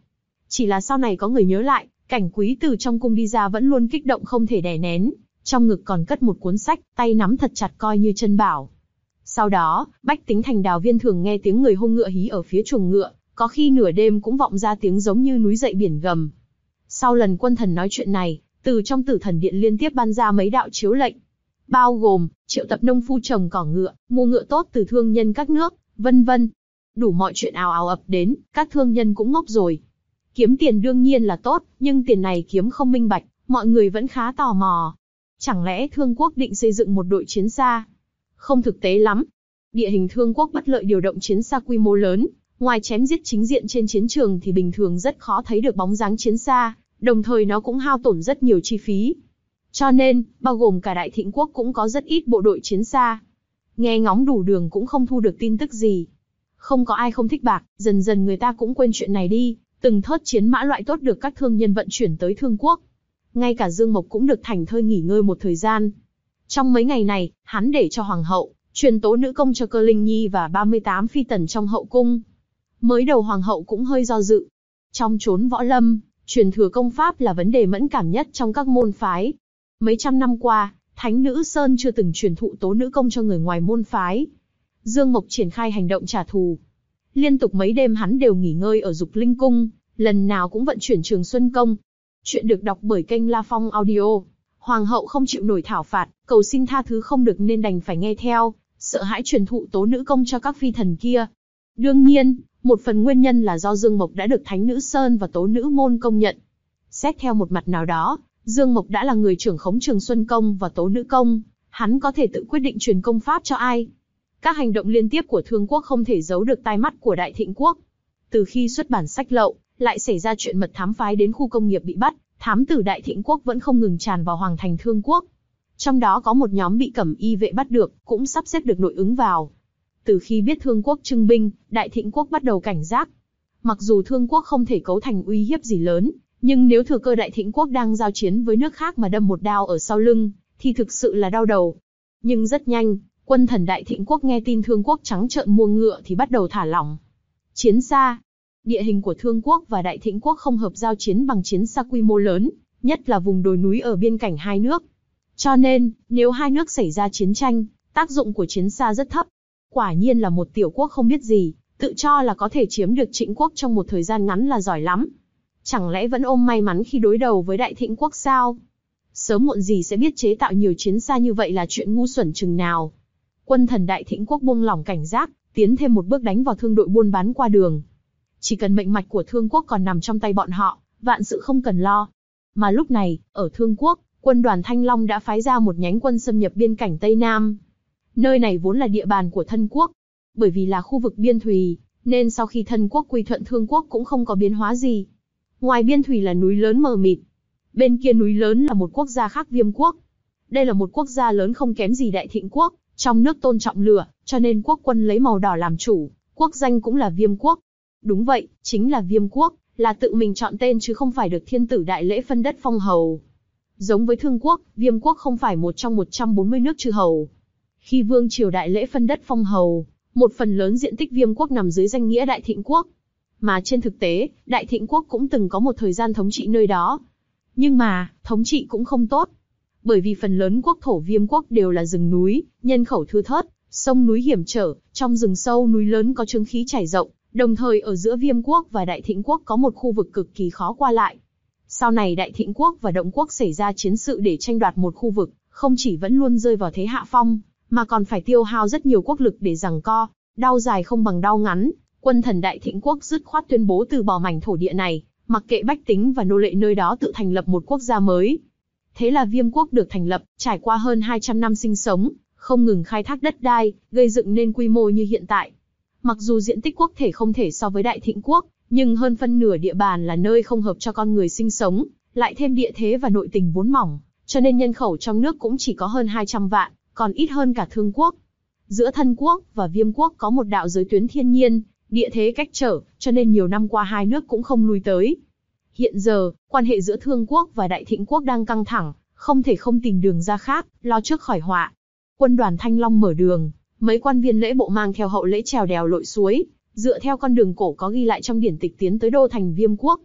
Chỉ là sau này có người nhớ lại, Cảnh Quý từ trong cung đi ra vẫn luôn kích động không thể đè nén, trong ngực còn cất một cuốn sách, tay nắm thật chặt coi như chân bảo. Sau đó, bách tính thành Đào Viên thường nghe tiếng người hung ngựa hí ở phía chuồng ngựa, có khi nửa đêm cũng vọng ra tiếng giống như núi dậy biển gầm. Sau lần quân thần nói chuyện này, từ trong Tử Thần Điện liên tiếp ban ra mấy đạo chiếu lệnh, bao gồm triệu tập nông phu trồng cỏ ngựa, mua ngựa tốt từ thương nhân các nước, vân vân. Đủ mọi chuyện ào ào ập đến, các thương nhân cũng ngốc rồi. Kiếm tiền đương nhiên là tốt, nhưng tiền này kiếm không minh bạch, mọi người vẫn khá tò mò. Chẳng lẽ Thương Quốc định xây dựng một đội chiến xa? Không thực tế lắm. Địa hình Thương Quốc bất lợi điều động chiến xa quy mô lớn, ngoài chém giết chính diện trên chiến trường thì bình thường rất khó thấy được bóng dáng chiến xa, đồng thời nó cũng hao tổn rất nhiều chi phí. Cho nên, bao gồm cả Đại Thịnh Quốc cũng có rất ít bộ đội chiến xa. Nghe ngóng đủ đường cũng không thu được tin tức gì. Không có ai không thích bạc, dần dần người ta cũng quên chuyện này đi, từng thớt chiến mã loại tốt được các thương nhân vận chuyển tới Thương Quốc. Ngay cả Dương Mộc cũng được thảnh thơi nghỉ ngơi một thời gian. Trong mấy ngày này, hắn để cho Hoàng hậu truyền tố nữ công cho Cơ Linh Nhi và ba mươi tám phi tần trong hậu cung. Mới đầu Hoàng hậu cũng hơi do dự. Trong chốn võ lâm, truyền thừa công pháp là vấn đề mẫn cảm nhất trong các môn phái. Mấy trăm năm qua, Thánh Nữ Sơn chưa từng truyền thụ tố nữ công cho người ngoài môn phái. Dương Mộc triển khai hành động trả thù. Liên tục mấy đêm hắn đều nghỉ ngơi ở Dục Linh Cung, lần nào cũng vận chuyển Trường Xuân Công. Chuyện được đọc bởi kênh La Phong Audio. Hoàng hậu không chịu nổi thảo phạt, cầu xin tha thứ không được nên đành phải nghe theo, sợ hãi truyền thụ tố nữ công cho các phi thần kia. Đương nhiên, một phần nguyên nhân là do Dương Mộc đã được Thánh Nữ Sơn và tố nữ môn công nhận. Xét theo một mặt nào đó, Dương Mộc đã là người trưởng khống Trường Xuân Công và tố nữ công, hắn có thể tự quyết định truyền công pháp cho ai. Các hành động liên tiếp của Thương Quốc không thể giấu được tai mắt của Đại Thịnh Quốc. Từ khi xuất bản sách lậu, lại xảy ra chuyện mật thám phái đến khu công nghiệp bị bắt, thám tử Đại Thịnh Quốc vẫn không ngừng tràn vào Hoàng thành Thương Quốc. Trong đó có một nhóm bị Cẩm Y vệ bắt được, cũng sắp xếp được nội ứng vào. Từ khi biết Thương Quốc trưng binh, Đại Thịnh Quốc bắt đầu cảnh giác. Mặc dù Thương Quốc không thể cấu thành uy hiếp gì lớn, nhưng nếu thừa cơ Đại Thịnh Quốc đang giao chiến với nước khác mà đâm một đao ở sau lưng, thì thực sự là đau đầu. Nhưng rất nhanh, quân thần Đại Thịnh Quốc nghe tin Thương Quốc trắng trợn mua ngựa thì bắt đầu thả lỏng. Chiến xa. Địa hình của Thương Quốc và Đại Thịnh Quốc không hợp giao chiến bằng chiến xa quy mô lớn, nhất là vùng đồi núi ở biên cảnh hai nước. Cho nên, nếu hai nước xảy ra chiến tranh, tác dụng của chiến xa rất thấp. Quả nhiên là một tiểu quốc không biết gì, tự cho là có thể chiếm được Trịnh Quốc trong một thời gian ngắn là giỏi lắm. Chẳng lẽ vẫn ôm may mắn khi đối đầu với Đại Thịnh Quốc sao? Sớm muộn gì sẽ biết chế tạo nhiều chiến xa như vậy là chuyện ngu xuẩn chừng nào. Quân thần Đại Thịnh Quốc buông lỏng cảnh giác, tiến thêm một bước đánh vào thương đội buôn bán qua đường. Chỉ cần mệnh mạch của Thương Quốc còn nằm trong tay bọn họ, vạn sự không cần lo. Mà lúc này, ở Thương Quốc, quân đoàn Thanh Long đã phái ra một nhánh quân xâm nhập biên cảnh Tây Nam. Nơi này vốn là địa bàn của Thân Quốc. Bởi vì là khu vực biên thùy, nên sau khi Thân Quốc quy thuận Thương Quốc cũng không có biến hóa gì. Ngoài biên thùy là núi lớn mờ mịt. Bên kia núi lớn là một quốc gia khác, Viêm Quốc. Đây là một quốc gia lớn không kém gì Đại Thịnh Quốc, trong nước tôn trọng lửa, cho nên quốc quân lấy màu đỏ làm chủ, quốc danh cũng là Viêm Quốc. Đúng vậy, chính là Viêm Quốc, là tự mình chọn tên chứ không phải được thiên tử đại lễ phân đất phong hầu. Giống với Thương Quốc, Viêm Quốc không phải một trong một trăm bốn mươi nước chư hầu. Khi vương triều đại lễ phân đất phong hầu, một phần lớn diện tích Viêm Quốc nằm dưới danh nghĩa Đại Thịnh Quốc. Mà trên thực tế, Đại Thịnh Quốc cũng từng có một thời gian thống trị nơi đó. Nhưng mà, thống trị cũng không tốt. Bởi vì phần lớn quốc thổ Viêm Quốc đều là rừng núi, nhân khẩu thưa thớt, sông núi hiểm trở, trong rừng sâu núi lớn có chướng khí trải rộng, đồng thời ở giữa Viêm Quốc và Đại Thịnh Quốc có một khu vực cực kỳ khó qua lại. Sau này Đại Thịnh Quốc và Động Quốc xảy ra chiến sự để tranh đoạt một khu vực, không chỉ vẫn luôn rơi vào thế hạ phong, mà còn phải tiêu hao rất nhiều quốc lực để giằng co, đau dài không bằng đau ngắn. Quân thần Đại Thịnh Quốc dứt khoát tuyên bố từ bỏ mảnh thổ địa này, mặc kệ bách tính và nô lệ nơi đó tự thành lập một quốc gia mới. Thế là Viêm Quốc được thành lập, trải qua hơn hai trăm năm sinh sống, không ngừng khai thác đất đai, gây dựng nên quy mô như hiện tại. Mặc dù diện tích quốc thể không thể so với Đại Thịnh Quốc, nhưng hơn phân nửa địa bàn là nơi không hợp cho con người sinh sống, lại thêm địa thế và nội tình vốn mỏng, cho nên nhân khẩu trong nước cũng chỉ có hơn hai trăm vạn, còn ít hơn cả Thương Quốc. Giữa Thân Quốc và Viêm Quốc có một đạo giới tuyến thiên nhiên, địa thế cách trở, cho nên nhiều năm qua hai nước cũng không lui tới. Hiện giờ, quan hệ giữa Thương Quốc và Đại Thịnh Quốc đang căng thẳng, không thể không tìm đường ra khác, lo trước khỏi họa. Quân đoàn Thanh Long mở đường, mấy quan viên lễ bộ mang theo hậu lễ trèo đèo lội suối, dựa theo con đường cổ có ghi lại trong điển tịch tiến tới đô thành Viêm Quốc.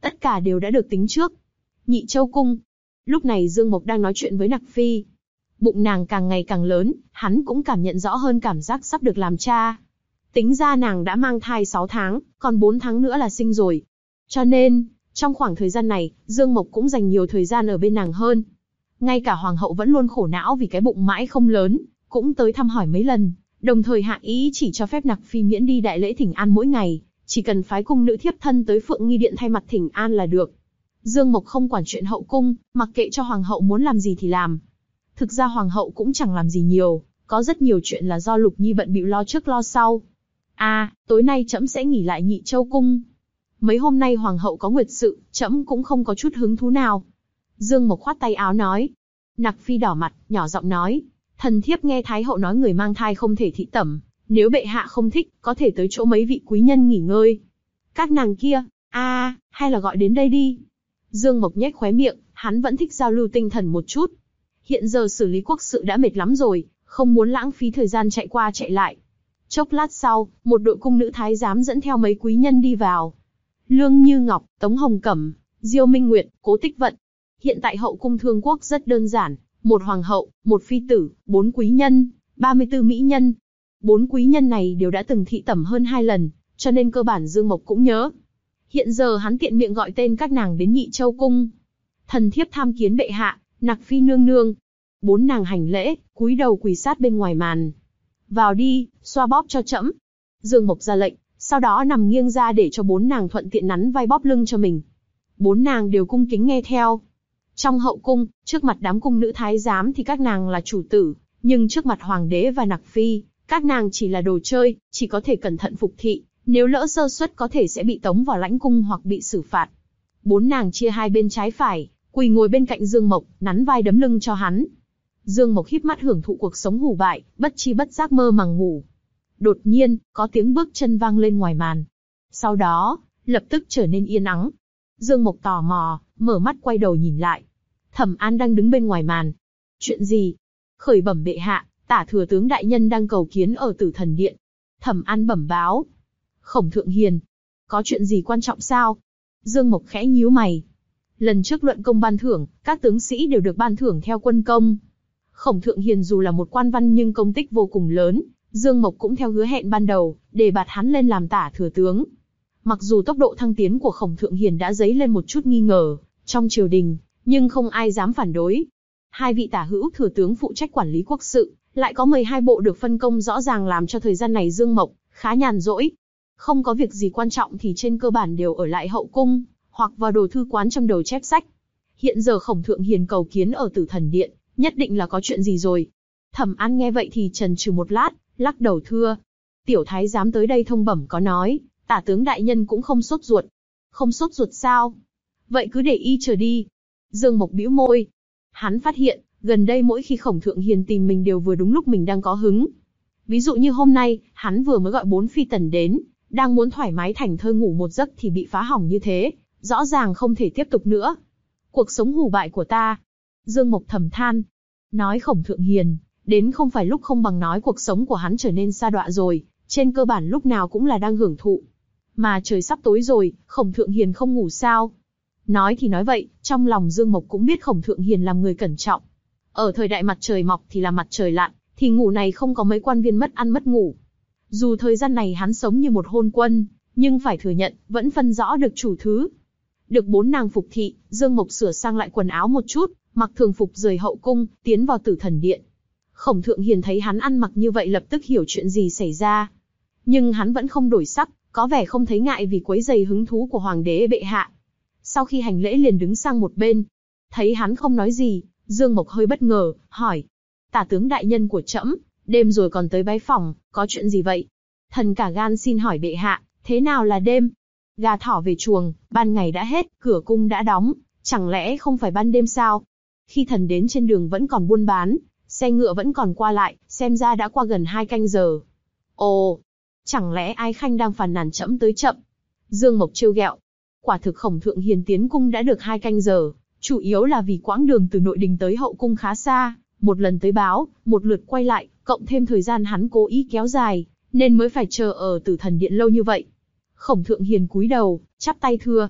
tất cả đều đã được tính trước. Nhị Châu Cung. Lúc này Dương Mộc đang nói chuyện với Nặc Phi. Bụng nàng càng ngày càng lớn, hắn cũng cảm nhận rõ hơn cảm giác sắp được làm cha. Tính ra nàng đã mang thai sáu tháng, còn bốn tháng nữa là sinh rồi. Cho nên, trong khoảng thời gian này, Dương Mộc cũng dành nhiều thời gian ở bên nàng hơn. Ngay cả hoàng hậu vẫn luôn khổ não vì cái bụng mãi không lớn, cũng tới thăm hỏi mấy lần, đồng thời hạ ý chỉ cho phép Nặc Phi miễn đi đại lễ thỉnh an mỗi ngày, chỉ cần phái cung nữ thiếp thân tới Phượng Nghi Điện thay mặt thỉnh an là được. Dương Mộc không quản chuyện hậu cung, mặc kệ cho hoàng hậu muốn làm gì thì làm. Thực ra hoàng hậu cũng chẳng làm gì nhiều, có rất nhiều chuyện là do Lục Nhi bận bịu lo trước lo sau. À, tối nay trẫm sẽ nghỉ lại Nhị Châu Cung. Mấy hôm nay hoàng hậu có nguyệt sự, trẫm cũng không có chút hứng thú nào. Dương Mộc khoát tay áo nói. Nặc Phi đỏ mặt, nhỏ giọng nói. Thần thiếp nghe Thái hậu nói người mang thai không thể thị tẩm, nếu bệ hạ không thích, có thể tới chỗ mấy vị quý nhân nghỉ ngơi. Các nàng kia, a, à, hay là gọi đến đây đi. Dương Mộc nhếch khóe miệng, hắn vẫn thích giao lưu tinh thần một chút. Hiện giờ xử lý quốc sự đã mệt lắm rồi, không muốn lãng phí thời gian chạy qua chạy lại. Chốc lát sau, một đội cung nữ thái giám dẫn theo mấy quý nhân đi vào. Lương Như Ngọc, Tống Hồng Cẩm, Diêu Minh Nguyệt, Cố Tích Vận. Hiện tại hậu cung Thương Quốc rất đơn giản, một hoàng hậu, một phi tử, bốn quý nhân, ba mươi tư mỹ nhân. Bốn quý nhân này đều đã từng thị tẩm hơn hai lần, cho nên cơ bản Dương Mộc cũng nhớ. Hiện giờ hắn tiện miệng gọi tên các nàng đến Nhị Châu Cung. Thần thiếp tham kiến bệ hạ, Nặc Phi nương nương. Bốn nàng hành lễ, cúi đầu quỳ sát bên ngoài màn. Vào đi, xoa bóp cho trẫm. Dương Mộc ra lệnh, sau đó nằm nghiêng ra để cho bốn nàng thuận tiện nắn vai bóp lưng cho mình. Bốn nàng đều cung kính nghe theo. Trong hậu cung, trước mặt đám cung nữ thái giám thì các nàng là chủ tử, nhưng trước mặt hoàng đế và Nặc Phi, các nàng chỉ là đồ chơi, chỉ có thể cẩn thận phục thị, nếu lỡ sơ suất có thể sẽ bị tống vào lãnh cung hoặc bị xử phạt. Bốn nàng chia hai bên trái phải, quỳ ngồi bên cạnh Dương Mộc, nắn vai đấm lưng cho hắn. Dương Mộc híp mắt hưởng thụ cuộc sống hủ bại, bất chi bất giác mơ màng ngủ. Đột nhiên, có tiếng bước chân vang lên ngoài màn. Sau đó, lập tức trở nên yên ắng. Dương Mộc tò mò, mở mắt quay đầu nhìn lại. Thẩm An đang đứng bên ngoài màn. Chuyện gì? Khởi bẩm bệ hạ, Tả thừa tướng đại nhân đang cầu kiến ở Tử Thần Điện. Thẩm An bẩm báo. Khổng Thượng Hiền. Có chuyện gì quan trọng sao? Dương Mộc khẽ nhíu mày. Lần trước luận công ban thưởng, các tướng sĩ đều được ban thưởng theo quân công. Khổng Thượng Hiền dù là một quan văn nhưng công tích vô cùng lớn, Dương Mộc cũng theo hứa hẹn ban đầu, đề bạt hắn lên làm Tả thừa tướng. Mặc dù tốc độ thăng tiến của Khổng Thượng Hiền đã dấy lên một chút nghi ngờ trong triều đình, nhưng không ai dám phản đối. Hai vị tả hữu thừa tướng phụ trách quản lý quốc sự, lại có mười hai bộ được phân công rõ ràng làm cho thời gian này Dương Mộc khá nhàn rỗi. Không có việc gì quan trọng thì trên cơ bản đều ở lại hậu cung, hoặc vào đồ thư quán trong đầu chép sách. Hiện giờ Khổng Thượng Hiền cầu kiến ở Tử Thần Điện, nhất định là có chuyện gì rồi. Thẩm An nghe vậy thì chần chừ một lát, lắc đầu thưa. Tiểu thái giám tới đây thông bẩm có nói, Tả tướng đại nhân cũng không sốt ruột. Không sốt ruột sao? Vậy cứ để y chờ đi. Dương Mộc bĩu môi. Hắn phát hiện, gần đây mỗi khi Khổng Thượng Hiền tìm mình đều vừa đúng lúc mình đang có hứng. Ví dụ như hôm nay, hắn vừa mới gọi bốn phi tần đến, đang muốn thoải mái thảnh thơi ngủ một giấc thì bị phá hỏng như thế, rõ ràng không thể tiếp tục nữa. Cuộc sống hủ bại của ta. Dương Mộc thầm than. Nói Khổng Thượng Hiền, đến không phải lúc không bằng nói cuộc sống của hắn trở nên sa đọa rồi, trên cơ bản lúc nào cũng là đang hưởng thụ. Mà trời sắp tối rồi, Khổng Thượng Hiền không ngủ sao? Nói thì nói vậy, trong lòng Dương Mộc cũng biết Khổng Thượng Hiền làm người cẩn trọng. Ở thời đại mặt trời mọc thì là mặt trời lặn, thì ngủ này không có mấy quan viên mất ăn mất ngủ. Dù thời gian này hắn sống như một hôn quân, nhưng phải thừa nhận, vẫn phân rõ được chủ thứ. Được bốn nàng phục thị, Dương Mộc sửa sang lại quần áo một chút, mặc thường phục rời hậu cung, tiến vào Tử Thần Điện. Khổng Thượng Hiền thấy hắn ăn mặc như vậy lập tức hiểu chuyện gì xảy ra. Nhưng hắn vẫn không đổi sắc, có vẻ không thấy ngại vì quấy rầy hứng thú của hoàng đế bệ hạ. Sau khi hành lễ liền đứng sang một bên. Thấy hắn không nói gì, Dương Mộc hơi bất ngờ, hỏi. Tả tướng đại nhân của trẫm, đêm rồi còn tới bái phòng, có chuyện gì vậy? Thần cả gan xin hỏi bệ hạ, thế nào là đêm? Gà thỏ về chuồng, ban ngày đã hết, cửa cung đã đóng, chẳng lẽ không phải ban đêm sao? Khi thần đến trên đường vẫn còn buôn bán, xe ngựa vẫn còn qua lại, xem ra đã qua gần hai canh giờ. Ồ, chẳng lẽ Ái Khanh đang phàn nàn trẫm tới chậm? Dương Mộc trêu ghẹo. Quả thực Khổng Thượng Hiền tiến cung đã được hai canh giờ, chủ yếu là vì quãng đường từ nội đình tới hậu cung khá xa, một lần tới báo, một lượt quay lại, cộng thêm thời gian hắn cố ý kéo dài, nên mới phải chờ ở Tử Thần Điện lâu như vậy. Khổng Thượng Hiền cúi đầu, chắp tay thưa.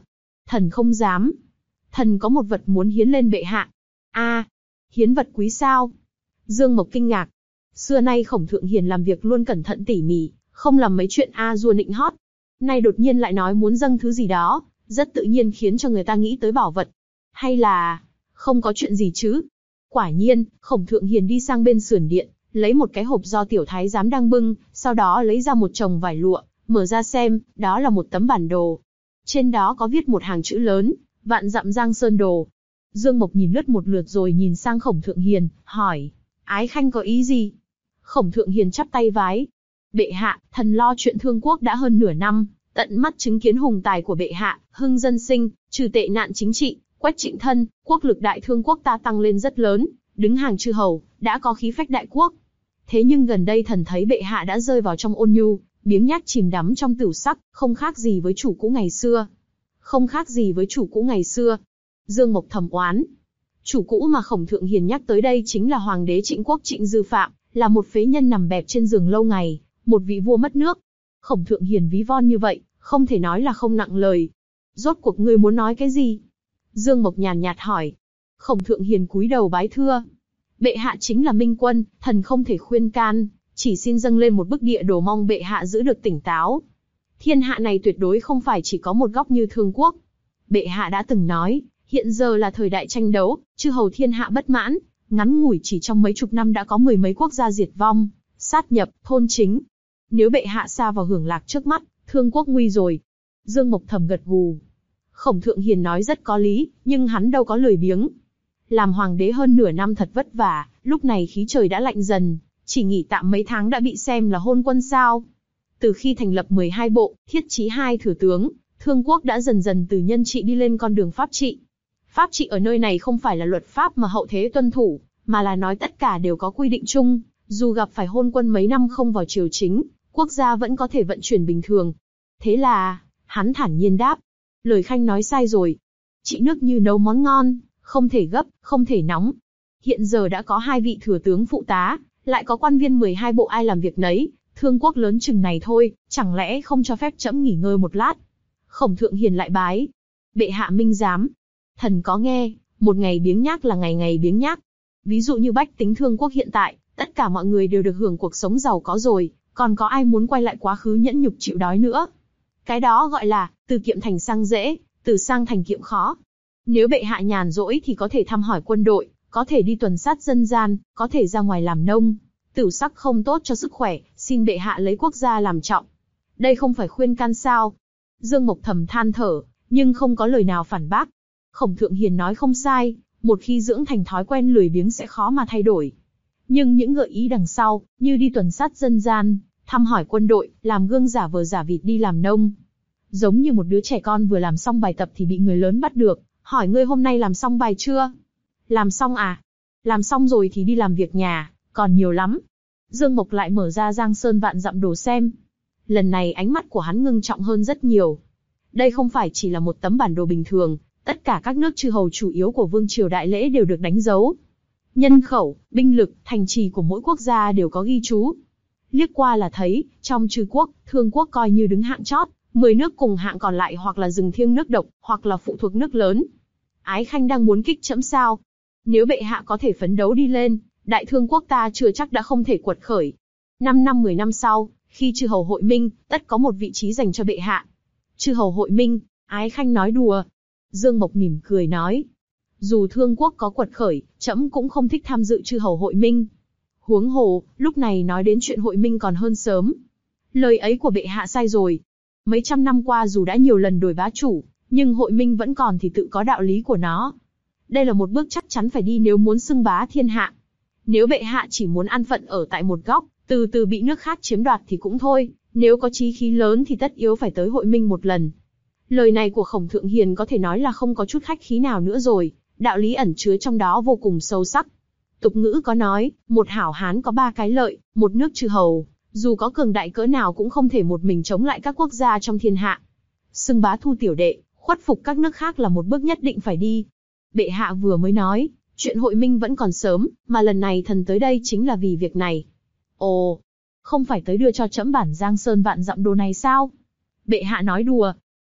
Thần không dám. Thần có một vật muốn hiến lên bệ hạ. A, hiến vật quý sao? Dương Mộc kinh ngạc. Xưa nay Khổng Thượng Hiền làm việc luôn cẩn thận tỉ mỉ, không làm mấy chuyện a dua nịnh hót. Nay đột nhiên lại nói muốn dâng thứ gì đó, rất tự nhiên khiến cho người ta nghĩ tới bảo vật. Hay là, không có chuyện gì chứ? Quả nhiên, Khổng Thượng Hiền đi sang bên sườn điện, lấy một cái hộp do tiểu thái giám đang bưng, sau đó lấy ra một chồng vải lụa, mở ra xem, đó là một tấm bản đồ. Trên đó có viết một hàng chữ lớn, Vạn Dặm Giang Sơn Đồ. Dương Mộc nhìn lướt một lượt rồi nhìn sang Khổng Thượng Hiền, hỏi, ái khanh có ý gì? Khổng Thượng Hiền chắp tay vái. Bệ hạ, thần lo chuyện Thương Quốc đã hơn nửa năm, tận mắt chứng kiến hùng tài của bệ hạ, hưng dân sinh, trừ tệ nạn chính trị, quét trịnh thân, quốc lực đại Thương Quốc ta tăng lên rất lớn, đứng hàng chư hầu, đã có khí phách đại quốc. Thế nhưng gần đây thần thấy bệ hạ đã rơi vào trong ôn nhu, biếng nhác chìm đắm trong tửu sắc, không khác gì với chủ cũ ngày xưa. Không khác gì với chủ cũ ngày xưa. Dương Mộc thầm oán. Chủ cũ mà Khổng Thượng Hiền nhắc tới đây chính là Hoàng đế Trịnh Quốc Trịnh Dư Phạm, là một phế nhân nằm bẹp trên giường lâu ngày, một vị vua mất nước. Khổng Thượng Hiền ví von như vậy, không thể nói là không nặng lời. Rốt cuộc ngươi muốn nói cái gì? Dương Mộc nhàn nhạt hỏi. Khổng Thượng Hiền cúi đầu bái thưa. Bệ hạ chính là minh quân, thần không thể khuyên can, chỉ xin dâng lên một bức địa đồ mong bệ hạ giữ được tỉnh táo. Thiên hạ này tuyệt đối không phải chỉ có một góc như Thương Quốc. Bệ hạ đã từng nói, hiện giờ là thời đại tranh đấu, chư hầu thiên hạ bất mãn, ngắn ngủi chỉ trong mấy chục năm đã có mười mấy quốc gia diệt vong, sát nhập, thôn chính. Nếu bệ hạ sa vào hưởng lạc trước mắt, Thương Quốc nguy rồi. Dương Mộc thầm gật gù. Khổng Thượng Hiền nói rất có lý, nhưng hắn đâu có lười biếng. Làm hoàng đế hơn nửa năm thật vất vả, lúc này khí trời đã lạnh dần, chỉ nghỉ tạm mấy tháng đã bị xem là hôn quân sao. Từ khi thành lập mười hai bộ, thiết chí hai thừa tướng, Thương Quốc đã dần dần từ nhân trị đi lên con đường pháp trị. Pháp trị ở nơi này không phải là luật pháp mà hậu thế tuân thủ, mà là nói tất cả đều có quy định chung, dù gặp phải hôn quân mấy năm không vào triều chính, quốc gia vẫn có thể vận chuyển bình thường. Thế là, hắn thản nhiên đáp, lời khanh nói sai rồi. Trị nước như nấu món ngon, không thể gấp, không thể nóng. Hiện giờ đã có hai vị thừa tướng phụ tá, lại có quan viên mười hai bộ ai làm việc nấy, Thương Quốc lớn chừng này thôi, chẳng lẽ không cho phép trẫm nghỉ ngơi một lát? Khổng Thượng Hiền lại bái. Bệ hạ minh giám. Thần có nghe, một ngày biếng nhác là ngày ngày biếng nhác. Ví dụ như bách tính Thương Quốc hiện tại, tất cả mọi người đều được hưởng cuộc sống giàu có rồi, còn có ai muốn quay lại quá khứ nhẫn nhục chịu đói nữa? Cái đó gọi là, từ kiệm thành sang dễ, từ sang thành kiệm khó. Nếu bệ hạ nhàn rỗi thì có thể thăm hỏi quân đội, có thể đi tuần sát dân gian, có thể ra ngoài làm nông. Tửu sắc không tốt cho sức khỏe, xin bệ hạ lấy quốc gia làm trọng. Đây không phải khuyên can sao? Dương Mộc thầm than thở, nhưng không có lời nào phản bác. Khổng Thượng Hiền nói không sai, một khi dưỡng thành thói quen lười biếng sẽ khó mà thay đổi. Nhưng những gợi ý đằng sau, như đi tuần sát dân gian, thăm hỏi quân đội, làm gương giả vờ giả vịt đi làm nông. Giống như một đứa trẻ con vừa làm xong bài tập thì bị người lớn bắt được, hỏi ngươi hôm nay làm xong bài chưa? Làm xong à? Làm xong rồi thì đi làm việc nhà, còn nhiều lắm. Dương Mộc lại mở ra Giang Sơn Vạn Dặm Đồ xem. Lần này ánh mắt của hắn ngưng trọng hơn rất nhiều. Đây không phải chỉ là một tấm bản đồ bình thường, tất cả các nước chư hầu chủ yếu của vương triều đại lễ đều được đánh dấu. Nhân khẩu, binh lực, thành trì của mỗi quốc gia đều có ghi chú. Liếc qua là thấy, trong chư quốc, Thương Quốc coi như đứng hạng chót, mười nước cùng hạng còn lại hoặc là rừng thiêng nước độc, hoặc là phụ thuộc nước lớn. Ái khanh đang muốn kích trẫm sao? Nếu bệ hạ có thể phấn đấu đi lên, đại Thương Quốc ta chưa chắc đã không thể quật khởi. Năm năm mười năm sau, khi chư hầu hội minh, tất có một vị trí dành cho bệ hạ. Chư hầu hội minh, ái khanh nói đùa. Dương Mộc mỉm cười nói, dù Thương Quốc có quật khởi, trẫm cũng không thích tham dự chư hầu hội minh. Huống hồ, lúc này nói đến chuyện hội minh còn hơn sớm. Lời ấy của bệ hạ sai rồi. Mấy trăm năm qua dù đã nhiều lần đổi bá chủ, nhưng hội minh vẫn còn thì tự có đạo lý của nó. Đây là một bước chắc chắn phải đi nếu muốn xưng bá thiên hạ. Nếu bệ hạ chỉ muốn an phận ở tại một góc, từ từ bị nước khác chiếm đoạt thì cũng thôi, nếu có chí khí lớn thì tất yếu phải tới hội minh một lần. Lời này của Khổng Thượng Hiền có thể nói là không có chút khách khí nào nữa rồi, đạo lý ẩn chứa trong đó vô cùng sâu sắc. Tục ngữ có nói, một hảo hán có ba cái lợi, một nước chư hầu, dù có cường đại cỡ nào cũng không thể một mình chống lại các quốc gia trong thiên hạ. Xưng bá thu tiểu đệ, khuất phục các nước khác là một bước nhất định phải đi. Bệ hạ vừa mới nói, chuyện hội minh vẫn còn sớm, mà lần này thần tới đây chính là vì việc này. Ồ, không phải tới đưa cho trẫm bản Giang Sơn Vạn Dặm Đồ này sao? Bệ hạ nói đùa.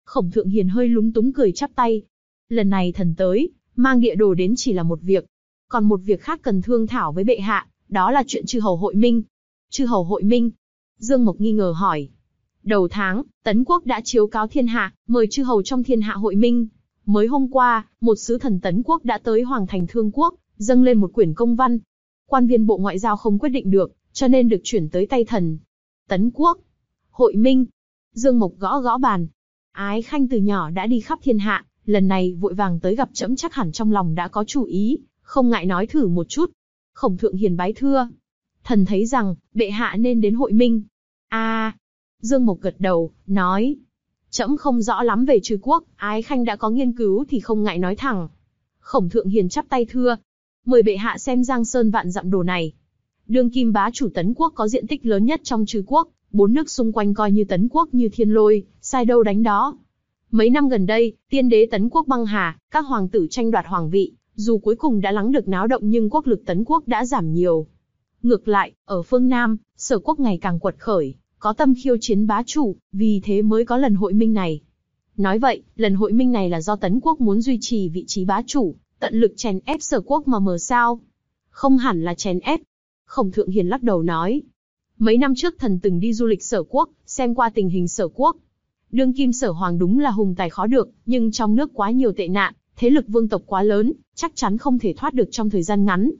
Khổng Thượng Hiền hơi lúng túng cười chắp tay. Lần này thần tới, mang địa đồ đến chỉ là một việc. Còn một việc khác cần thương thảo với bệ hạ, đó là chuyện chư hầu hội minh. Chư hầu hội minh? Dương Mộc nghi ngờ hỏi. Đầu tháng, Tấn Quốc đã chiếu cáo thiên hạ, mời chư hầu trong thiên hạ hội minh. Mới hôm qua, một sứ thần Tấn Quốc đã tới Hoàng thành Thương Quốc, dâng lên một quyển công văn. Quan viên bộ ngoại giao không quyết định được, cho nên được chuyển tới tay thần. Tấn Quốc, hội minh. Dương Mộc gõ gõ bàn. Ái Khanh từ nhỏ đã đi khắp thiên hạ, lần này vội vàng tới gặp trẫm chắc hẳn trong lòng đã có chủ ý, không ngại nói thử một chút. Khổng Thượng Hiền bái thưa. Thần thấy rằng, bệ hạ nên đến hội minh. A, à, Dương Mộc gật đầu, nói. Trẫm không rõ lắm về trừ quốc, Ái Khanh đã có nghiên cứu thì không ngại nói thẳng. Khổng Thượng Hiền chắp tay thưa. Mời bệ hạ xem Giang Sơn vạn dặm đồ này. Đương kim bá chủ Tấn Quốc có diện tích lớn nhất trong trừ quốc, bốn nước xung quanh coi như Tấn Quốc như thiên lôi, sai đâu đánh đó. Mấy năm gần đây, tiên đế Tấn Quốc băng hà, các hoàng tử tranh đoạt hoàng vị, dù cuối cùng đã lắng được náo động nhưng quốc lực Tấn Quốc đã giảm nhiều. Ngược lại, ở phương Nam, Sở Quốc ngày càng quật khởi, có tâm khiêu chiến bá chủ, vì thế mới có lần hội minh này. Nói vậy, lần hội minh này là do Tấn Quốc muốn duy trì vị trí bá chủ, tận lực chèn ép Sở Quốc mà mờ sao? Không hẳn là chèn ép. Khổng Thượng Hiền lắc đầu nói. Mấy năm trước thần từng đi du lịch Sở Quốc, xem qua tình hình Sở Quốc. Đương kim Sở Hoàng đúng là hùng tài khó được, nhưng trong nước quá nhiều tệ nạn, thế lực vương tộc quá lớn, chắc chắn không thể thoát được trong thời gian ngắn.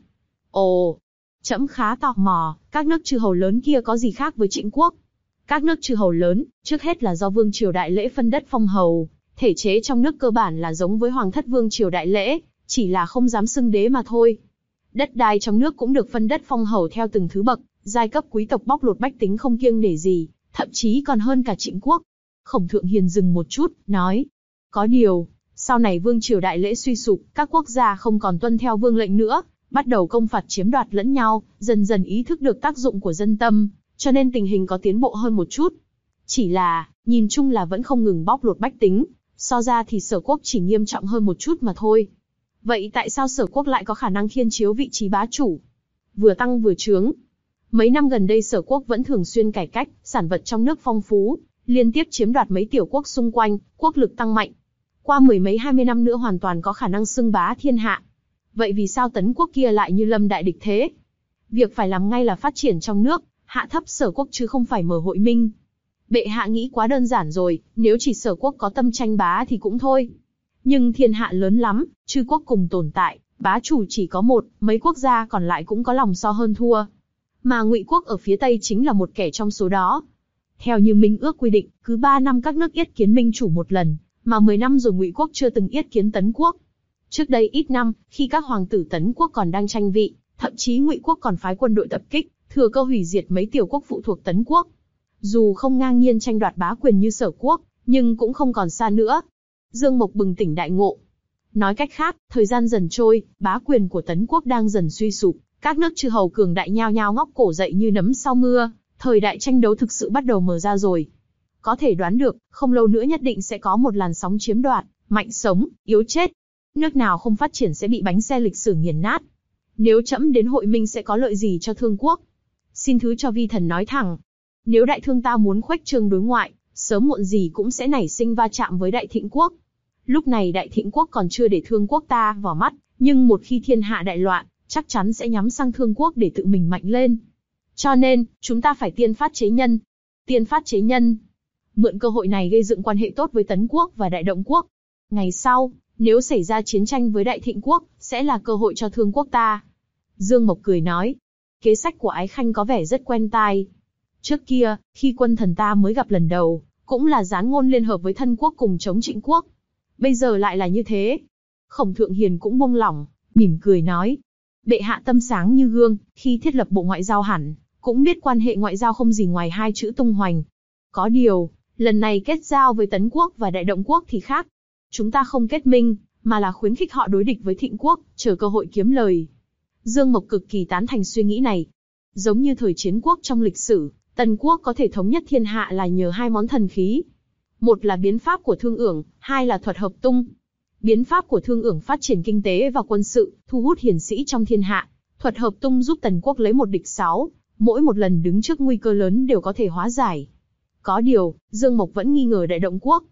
Ồ, trẫm khá tò mò, các nước chư hầu lớn kia có gì khác với Trịnh Quốc? Các nước chư hầu lớn, trước hết là do vương triều đại lễ phân đất phong hầu, thể chế trong nước cơ bản là giống với hoàng thất vương triều đại lễ, chỉ là không dám xưng đế mà thôi. Đất đai trong nước cũng được phân đất phong hầu theo từng thứ bậc, giai cấp quý tộc bóc lột bách tính không kiêng nể gì, thậm chí còn hơn cả Trịnh Quốc. Khổng Thượng Hiền dừng một chút, nói. Có điều, sau này vương triều đại lễ suy sụp, các quốc gia không còn tuân theo vương lệnh nữa, bắt đầu công phạt chiếm đoạt lẫn nhau, dần dần ý thức được tác dụng của dân tâm, cho nên tình hình có tiến bộ hơn một chút. Chỉ là, nhìn chung là vẫn không ngừng bóc lột bách tính, so ra thì Sở Quốc chỉ nghiêm trọng hơn một chút mà thôi. Vậy tại sao Sở Quốc lại có khả năng khiên chiếu vị trí bá chủ? Vừa tăng vừa trướng. Mấy năm gần đây Sở Quốc vẫn thường xuyên cải cách, sản vật trong nước phong phú, liên tiếp chiếm đoạt mấy tiểu quốc xung quanh, quốc lực tăng mạnh. Qua mười mấy hai mươi năm nữa hoàn toàn có khả năng xưng bá thiên hạ. Vậy vì sao Tấn Quốc kia lại như lâm đại địch thế? Việc phải làm ngay là phát triển trong nước, hạ thấp Sở Quốc chứ không phải mở hội minh. Bệ hạ nghĩ quá đơn giản rồi, nếu chỉ Sở Quốc có tâm tranh bá thì cũng thôi. Nhưng thiên hạ lớn lắm, chư quốc cùng tồn tại, bá chủ chỉ có một, mấy quốc gia còn lại cũng có lòng so hơn thua. Mà Ngụy Quốc ở phía Tây chính là một kẻ trong số đó. Theo như Minh ước quy định, cứ ba năm các nước yết kiến minh chủ một lần, mà mười năm rồi Ngụy Quốc chưa từng yết kiến Tấn Quốc. Trước đây ít năm, khi các hoàng tử Tấn Quốc còn đang tranh vị, thậm chí Ngụy Quốc còn phái quân đội tập kích, thừa cơ hủy diệt mấy tiểu quốc phụ thuộc Tấn Quốc. Dù không ngang nhiên tranh đoạt bá quyền như Sở Quốc, nhưng cũng không còn xa nữa. Dương Mộc bừng tỉnh đại ngộ. Nói cách khác, thời gian dần trôi, bá quyền của Tấn Quốc đang dần suy sụp, các nước chư hầu cường đại nhao nhao ngóc cổ dậy như nấm sau mưa, thời đại tranh đấu thực sự bắt đầu mở ra rồi. Có thể đoán được, không lâu nữa nhất định sẽ có một làn sóng chiếm đoạt, mạnh sống, yếu chết. Nước nào không phát triển sẽ bị bánh xe lịch sử nghiền nát. Nếu trẫm đến hội minh sẽ có lợi gì cho Thương Quốc? Xin thứ cho vi thần nói thẳng. Nếu Đại Thương ta muốn khuếch trương đối ngoại, sớm muộn gì cũng sẽ nảy sinh va chạm với Đại Thịnh Quốc. Lúc này Đại Thịnh Quốc còn chưa để Thương Quốc ta vào mắt, nhưng một khi thiên hạ đại loạn, chắc chắn sẽ nhắm sang Thương Quốc để tự mình mạnh lên. Cho nên, chúng ta phải tiên phát chế nhân. Tiên phát chế nhân. Mượn cơ hội này gây dựng quan hệ tốt với Tấn Quốc và Đại Động Quốc. Ngày sau, nếu xảy ra chiến tranh với Đại Thịnh Quốc, sẽ là cơ hội cho Thương Quốc ta. Dương Mộc cười nói. Kế sách của Ái Khanh có vẻ rất quen tai. Trước kia, khi quân thần ta mới gặp lần đầu, cũng là gián ngôn liên hợp với Thân Quốc cùng chống Trịnh Quốc. Bây giờ lại là như thế. Khổng Thượng Hiền cũng buông lỏng, mỉm cười nói. Bệ hạ tâm sáng như gương, khi thiết lập bộ ngoại giao hẳn, cũng biết quan hệ ngoại giao không gì ngoài hai chữ tung hoành. Có điều, lần này kết giao với Tấn Quốc và Đại Động Quốc thì khác. Chúng ta không kết minh, mà là khuyến khích họ đối địch với Thịnh Quốc, chờ cơ hội kiếm lời. Dương Mộc cực kỳ tán thành suy nghĩ này. Giống như thời chiến quốc trong lịch sử, Tần Quốc có thể thống nhất thiên hạ là nhờ hai món thần khí. Một là biến pháp của Thương Ưởng, hai là thuật hợp tung. Biến pháp của Thương Ưởng phát triển kinh tế và quân sự, thu hút hiển sĩ trong thiên hạ. Thuật hợp tung giúp Tần Quốc lấy một địch sáu, mỗi một lần đứng trước nguy cơ lớn đều có thể hóa giải. Có điều, Dương Mộc vẫn nghi ngờ Đại Động Quốc.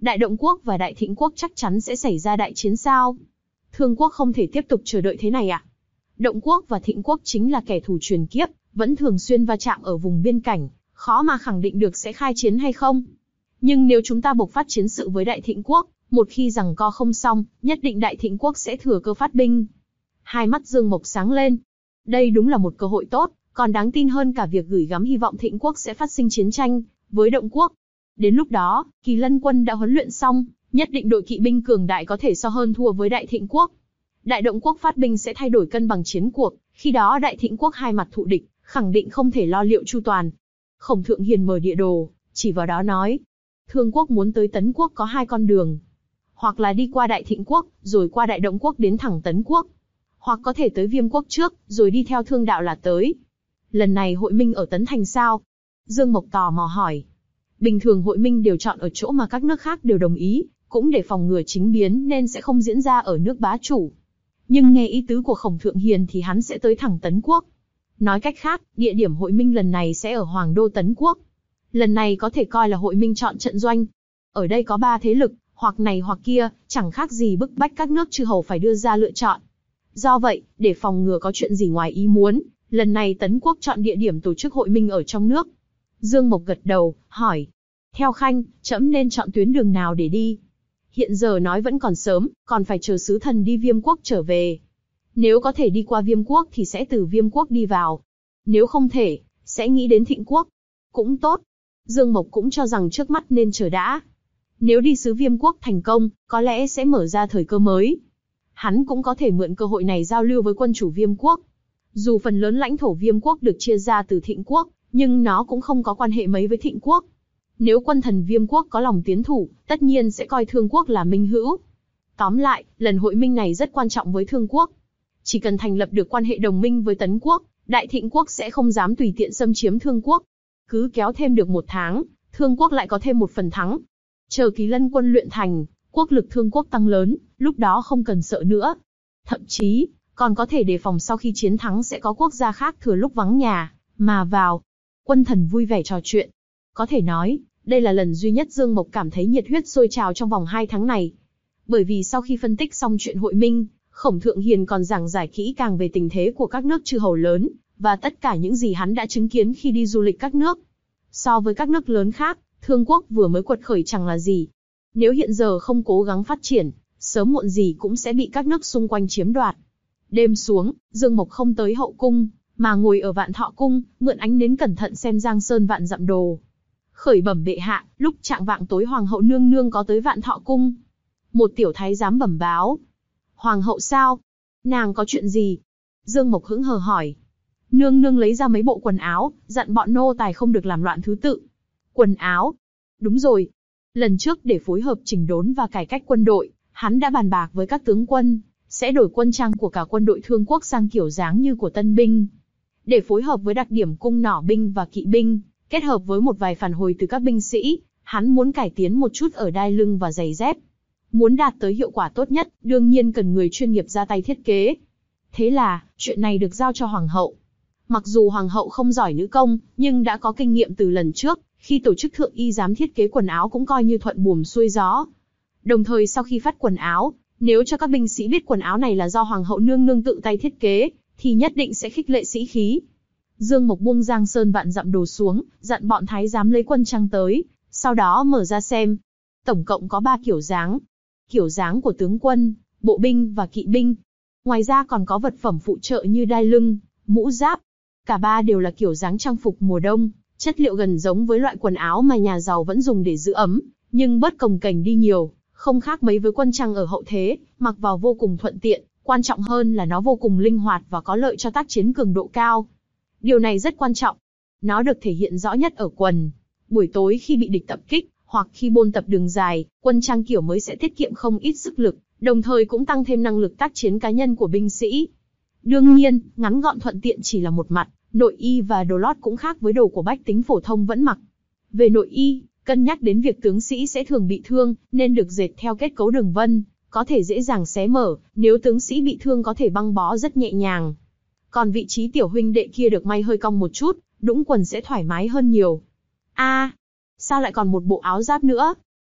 Đại Động Quốc và Đại Thịnh Quốc chắc chắn sẽ xảy ra đại chiến sao? Thương Quốc không thể tiếp tục chờ đợi thế này ạ. À? Động Quốc và Thịnh Quốc chính là kẻ thù truyền kiếp, vẫn thường xuyên va chạm ở vùng biên cảnh, khó mà khẳng định được sẽ khai chiến hay không. Nhưng nếu chúng ta bộc phát chiến sự với Đại Thịnh Quốc, một khi giằng co không xong, nhất định Đại Thịnh Quốc sẽ thừa cơ phát binh. Hai mắt Dương Mộc sáng lên. Đây đúng là một cơ hội tốt, còn đáng tin hơn cả việc gửi gắm hy vọng Thịnh Quốc sẽ phát sinh chiến tranh với Động Quốc. Đến lúc đó, Kỳ Lân quân đã huấn luyện xong, nhất định đội kỵ binh cường đại có thể so hơn thua với Đại Thịnh Quốc. Đại Động Quốc phát binh sẽ thay đổi cân bằng chiến cuộc, khi đó Đại Thịnh Quốc hai mặt thụ địch, khẳng định không thể lo liệu chu toàn. Khổng Thượng Hiền mở địa đồ, chỉ vào đó nói. Thương Quốc muốn tới Tấn Quốc có hai con đường. Hoặc là đi qua Đại Thịnh Quốc, rồi qua Đại Động Quốc đến thẳng Tấn Quốc. Hoặc có thể tới Viêm Quốc trước, rồi đi theo thương đạo là tới. Lần này hội minh ở Tấn Thành sao? Dương Mộc tò mò hỏi. Bình thường hội minh đều chọn ở chỗ mà các nước khác đều đồng ý, cũng để phòng ngừa chính biến nên sẽ không diễn ra ở nước bá chủ. Nhưng nghe ý tứ của Khổng Thượng Hiền thì hắn sẽ tới thẳng Tấn Quốc. Nói cách khác, địa điểm hội minh lần này sẽ ở Hoàng đô Tấn Quốc. Lần này có thể coi là hội minh chọn trận doanh. Ở đây có ba thế lực, hoặc này hoặc kia, chẳng khác gì bức bách các nước chư hầu phải đưa ra lựa chọn. Do vậy, để phòng ngừa có chuyện gì ngoài ý muốn, lần này Tấn Quốc chọn địa điểm tổ chức hội minh ở trong nước. Dương Mộc gật đầu, hỏi. Theo Khanh, trẫm nên chọn tuyến đường nào để đi? Hiện giờ nói vẫn còn sớm, còn phải chờ sứ thần đi Viêm Quốc trở về. Nếu có thể đi qua Viêm Quốc thì sẽ từ Viêm Quốc đi vào. Nếu không thể, sẽ nghĩ đến Thịnh Quốc. Cũng tốt. Dương Mộc cũng cho rằng trước mắt nên chờ đã. Nếu đi sứ Viêm Quốc thành công, có lẽ sẽ mở ra thời cơ mới. Hắn cũng có thể mượn cơ hội này giao lưu với quân chủ Viêm Quốc. Dù phần lớn lãnh thổ Viêm Quốc được chia ra từ Thịnh Quốc, nhưng nó cũng không có quan hệ mấy với Thịnh Quốc. Nếu quân thần Viêm Quốc có lòng tiến thủ, tất nhiên sẽ coi Thương Quốc là minh hữu. Tóm lại, lần hội minh này rất quan trọng với Thương Quốc. Chỉ cần thành lập được quan hệ đồng minh với Tấn Quốc, Đại Thịnh Quốc sẽ không dám tùy tiện xâm chiếm Thương Quốc. Cứ kéo thêm được một tháng, Thương Quốc lại có thêm một phần thắng. Chờ Kỳ Lân quân luyện thành, quốc lực Thương Quốc tăng lớn, lúc đó không cần sợ nữa. Thậm chí, còn có thể đề phòng sau khi chiến thắng sẽ có quốc gia khác thừa lúc vắng nhà, mà vào. Quân thần vui vẻ trò chuyện. Có thể nói, đây là lần duy nhất Dương Mộc cảm thấy nhiệt huyết sôi trào trong vòng hai tháng này. Bởi vì sau khi phân tích xong chuyện hội minh, Khổng Thượng Hiền còn giảng giải kỹ càng về tình thế của các nước chư hầu lớn, và tất cả những gì hắn đã chứng kiến khi đi du lịch các nước. So với các nước lớn khác, Thương Quốc vừa mới quật khởi chẳng là gì. Nếu hiện giờ không cố gắng phát triển, sớm muộn gì cũng sẽ bị các nước xung quanh chiếm đoạt. Đêm xuống, Dương Mộc không tới hậu cung, mà ngồi ở Vạn Thọ cung, mượn ánh nến cẩn thận xem Giang Sơn vạn dặm đồ. Khởi bẩm bệ hạ, lúc trạng vạng tối Hoàng hậu nương nương có tới Vạn Thọ cung. Một tiểu thái giám bẩm báo. Hoàng hậu sao? Nàng có chuyện gì? Dương Mộc hững hờ hỏi. Nương nương lấy ra mấy bộ quần áo, dặn bọn nô tài không được làm loạn thứ tự. Quần áo? Đúng rồi. Lần trước để phối hợp chỉnh đốn và cải cách quân đội, hắn đã bàn bạc với các tướng quân, sẽ đổi quân trang của cả quân đội Thương Quốc sang kiểu dáng như của tân binh. Để phối hợp với đặc điểm cung nỏ binh và kỵ binh, kết hợp với một vài phản hồi từ các binh sĩ, hắn muốn cải tiến một chút ở đai lưng và giày dép. Muốn đạt tới hiệu quả tốt nhất, đương nhiên cần người chuyên nghiệp ra tay thiết kế. Thế là, chuyện này được giao cho Hoàng hậu. Mặc dù Hoàng hậu không giỏi nữ công, nhưng đã có kinh nghiệm từ lần trước, khi tổ chức thượng y giám thiết kế quần áo cũng coi như thuận buồm xuôi gió. Đồng thời sau khi phát quần áo, nếu cho các binh sĩ biết quần áo này là do Hoàng hậu nương nương tự tay thiết kế, thì nhất định sẽ khích lệ sĩ khí. Dương Mộc buông Giang Sơn vạn dặm đồ xuống, dặn bọn thái giám lấy quân trang tới, sau đó mở ra xem. Tổng cộng có ba kiểu dáng. Kiểu dáng của tướng quân, bộ binh và kỵ binh. Ngoài ra còn có vật phẩm phụ trợ như đai lưng, mũ giáp. Cả ba đều là kiểu dáng trang phục mùa đông, chất liệu gần giống với loại quần áo mà nhà giàu vẫn dùng để giữ ấm, nhưng bớt cồng kềnh đi nhiều, không khác mấy với quân trang ở hậu thế, mặc vào vô cùng thuận tiện, quan trọng hơn là nó vô cùng linh hoạt và có lợi cho tác chiến cường độ cao. Điều này rất quan trọng. Nó được thể hiện rõ nhất ở quần. Buổi tối khi bị địch tập kích, hoặc khi bôn tập đường dài, quân trang kiểu mới sẽ tiết kiệm không ít sức lực, đồng thời cũng tăng thêm năng lực tác chiến cá nhân của binh sĩ. Đương nhiên, ngắn gọn thuận tiện chỉ là một mặt, nội y và đồ lót cũng khác với đồ của bách tính phổ thông vẫn mặc. Về nội y, cân nhắc đến việc tướng sĩ sẽ thường bị thương, nên được dệt theo kết cấu đường vân, có thể dễ dàng xé mở, nếu tướng sĩ bị thương có thể băng bó rất nhẹ nhàng. Còn vị trí tiểu huynh đệ kia được may hơi cong một chút, đũng quần sẽ thoải mái hơn nhiều. A, à, sao lại còn một bộ áo giáp nữa?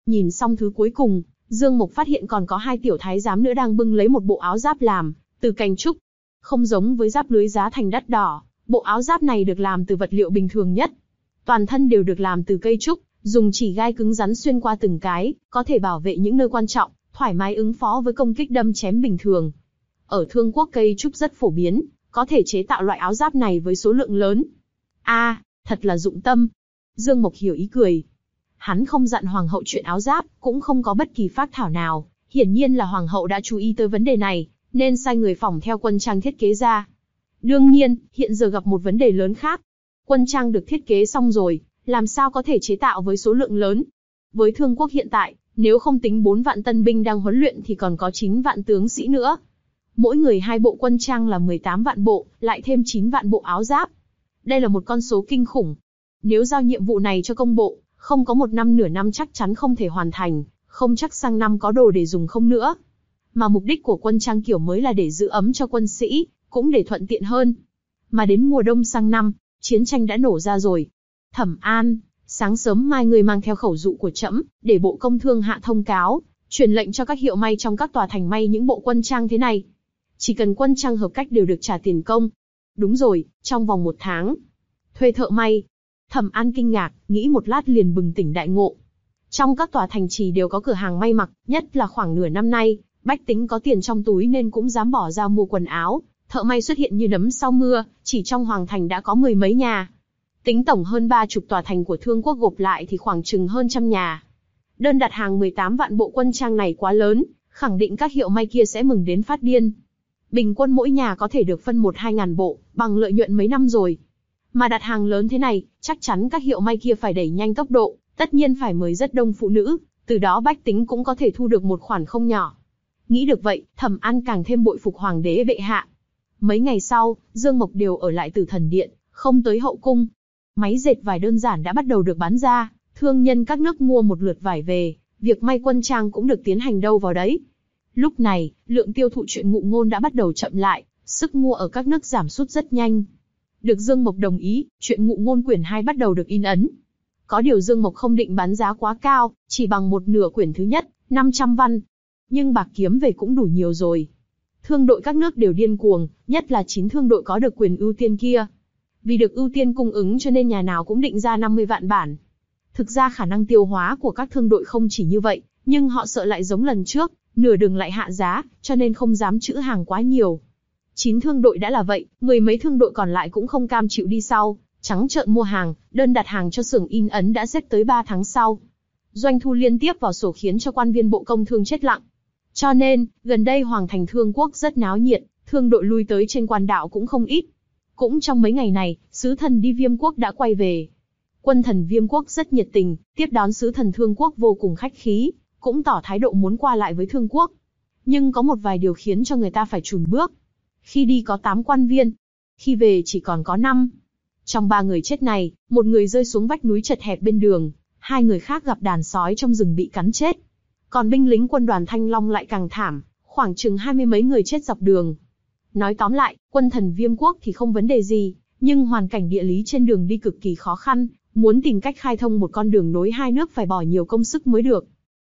Nhìn xong thứ cuối cùng, Dương Mộc phát hiện còn có hai tiểu thái giám nữa đang bưng lấy một bộ áo giáp làm từ cành trúc. Không giống với giáp lưới giá thành đắt đỏ, bộ áo giáp này được làm từ vật liệu bình thường nhất. Toàn thân đều được làm từ cây trúc, dùng chỉ gai cứng rắn xuyên qua từng cái, có thể bảo vệ những nơi quan trọng, thoải mái ứng phó với công kích đâm chém bình thường. Ở Thương Quốc cây trúc rất phổ biến, có thể chế tạo loại áo giáp này với số lượng lớn. A, à, thật là dụng tâm. Dương Mộc hiểu ý cười. Hắn không dặn hoàng hậu chuyện áo giáp, cũng không có bất kỳ phác thảo nào, hiển nhiên là hoàng hậu đã chú ý tới vấn đề này, nên sai người phỏng theo quân trang thiết kế ra. Đương nhiên, hiện giờ gặp một vấn đề lớn khác. Quân trang được thiết kế xong rồi, làm sao có thể chế tạo với số lượng lớn? Với Thương Quốc hiện tại, nếu không tính bốn vạn tân binh đang huấn luyện thì còn có chín vạn tướng sĩ nữa. Mỗi người hai bộ quân trang là mười tám vạn bộ, lại thêm chín vạn bộ áo giáp. Đây là một con số kinh khủng. Nếu giao nhiệm vụ này cho công bộ, không có một năm nửa năm chắc chắn không thể hoàn thành, không chắc sang năm có đồ để dùng không nữa. Mà mục đích của quân trang kiểu mới là để giữ ấm cho quân sĩ, cũng để thuận tiện hơn. Mà đến mùa đông sang năm, chiến tranh đã nổ ra rồi. Thẩm An, sáng sớm mai người mang theo khẩu dụ của trẫm, để bộ công thương hạ thông cáo, truyền lệnh cho các hiệu may trong các tòa thành may những bộ quân trang thế này. Chỉ cần quân trang hợp cách đều được trả tiền công. Đúng rồi, trong vòng một tháng. Thuê thợ may. Thẩm An kinh ngạc, nghĩ một lát liền bừng tỉnh đại ngộ. Trong các tòa thành trì đều có cửa hàng may mặc, nhất là khoảng nửa năm nay, bách tính có tiền trong túi nên cũng dám bỏ ra mua quần áo. Thợ may xuất hiện như nấm sau mưa, chỉ trong hoàng thành đã có mười mấy nhà. Tính tổng hơn ba chục tòa thành của Thương Quốc gộp lại thì khoảng chừng hơn trăm nhà. Đơn đặt hàng mười tám vạn bộ quân trang này quá lớn, khẳng định các hiệu may kia sẽ mừng đến phát điên. Bình quân mỗi nhà có thể được phân một hai ngàn bộ, bằng lợi nhuận mấy năm rồi. Mà đặt hàng lớn thế này, chắc chắn các hiệu may kia phải đẩy nhanh tốc độ, tất nhiên phải mời rất đông phụ nữ, từ đó bách tính cũng có thể thu được một khoản không nhỏ. Nghĩ được vậy, Thẩm An càng thêm bội phục hoàng đế bệ hạ. Mấy ngày sau, Dương Mộc đều ở lại Tử Thần Điện, không tới hậu cung. Máy dệt vải đơn giản đã bắt đầu được bán ra, thương nhân các nước mua một lượt vải về, việc may quân trang cũng được tiến hành đâu vào đấy. Lúc này, lượng tiêu thụ truyện ngụ ngôn đã bắt đầu chậm lại, sức mua ở các nước giảm sút rất nhanh. Được Dương Mộc đồng ý, truyện ngụ ngôn quyển hai bắt đầu được in ấn. Có điều Dương Mộc không định bán giá quá cao, chỉ bằng một nửa quyển thứ nhất, năm trăm văn. Nhưng bạc kiếm về cũng đủ nhiều rồi. Thương đội các nước đều điên cuồng, nhất là chín thương đội có được quyền ưu tiên kia. Vì được ưu tiên cung ứng cho nên nhà nào cũng định ra năm mươi vạn bản. Thực ra khả năng tiêu hóa của các thương đội không chỉ như vậy, nhưng họ sợ lại giống lần trước, nửa đường lại hạ giá, cho nên không dám trữ hàng quá nhiều. Chín thương đội đã là vậy, mười mấy thương đội còn lại cũng không cam chịu đi sau, trắng trợn mua hàng, đơn đặt hàng cho xưởng in ấn đã xếp tới ba tháng sau. Doanh thu liên tiếp vào sổ khiến cho quan viên bộ công thương chết lặng. Cho nên, gần đây Hoàng thành Thương Quốc rất náo nhiệt, thương đội lui tới trên quan đạo cũng không ít. Cũng trong mấy ngày này, sứ thần đi Viêm Quốc đã quay về. Quân thần Viêm Quốc rất nhiệt tình, tiếp đón sứ thần Thương Quốc vô cùng khách khí, cũng tỏ thái độ muốn qua lại với Thương Quốc. Nhưng có một vài điều khiến cho người ta phải chùn bước. Khi đi có tám quan viên, khi về chỉ còn có năm. Trong ba người chết này, một người rơi xuống vách núi chật hẹp bên đường, hai người khác gặp đàn sói trong rừng bị cắn chết. Còn binh lính quân đoàn Thanh Long lại càng thảm, khoảng chừng hai mươi mấy người chết dọc đường. Nói tóm lại, quân thần Viêm Quốc thì không vấn đề gì, nhưng hoàn cảnh địa lý trên đường đi cực kỳ khó khăn, muốn tìm cách khai thông một con đường nối hai nước phải bỏ nhiều công sức mới được.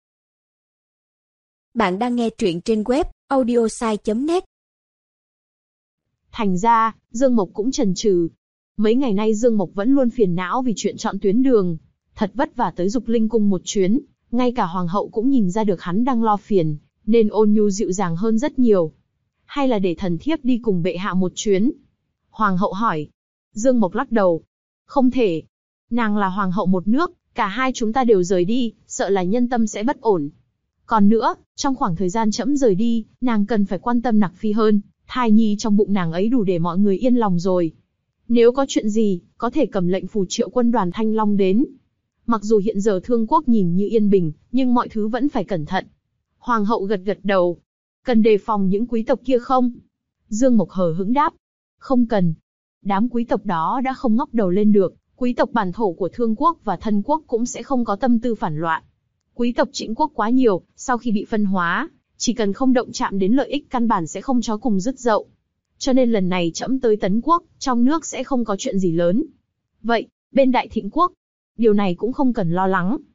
Bạn đang nghe truyện trên web audiosai chấm net. Thành ra, Dương Mộc cũng chần chừ. Mấy ngày nay Dương Mộc vẫn luôn phiền não vì chuyện chọn tuyến đường. Thật vất vả tới Dục Linh Cung một chuyến, ngay cả hoàng hậu cũng nhìn ra được hắn đang lo phiền, nên ôn nhu dịu dàng hơn rất nhiều. Hay là để thần thiếp đi cùng bệ hạ một chuyến? Hoàng hậu hỏi. Dương Mộc lắc đầu. Không thể. Nàng là hoàng hậu một nước, cả hai chúng ta đều rời đi, sợ là nhân tâm sẽ bất ổn. Còn nữa, trong khoảng thời gian trẫm rời đi, nàng cần phải quan tâm Nặc Phi hơn, thai nhi trong bụng nàng ấy đủ để mọi người yên lòng rồi. Nếu có chuyện gì, có thể cầm lệnh phù triệu quân đoàn Thanh Long đến. Mặc dù hiện giờ Thương Quốc nhìn như yên bình, nhưng mọi thứ vẫn phải cẩn thận. Hoàng hậu gật gật đầu. Cần đề phòng những quý tộc kia không? Dương Mộc hờ hững đáp. Không cần. Đám quý tộc đó đã không ngóc đầu lên được, quý tộc bản thổ của Thương Quốc và Thân Quốc cũng sẽ không có tâm tư phản loạn. Quý tộc Trịnh Quốc quá nhiều, sau khi bị phân hóa, chỉ cần không động chạm đến lợi ích căn bản sẽ không chó cùng rứt dậu. Cho nên lần này trẫm tới Tấn Quốc, trong nước sẽ không có chuyện gì lớn. Vậy, bên Đại Thịnh Quốc, điều này cũng không cần lo lắng.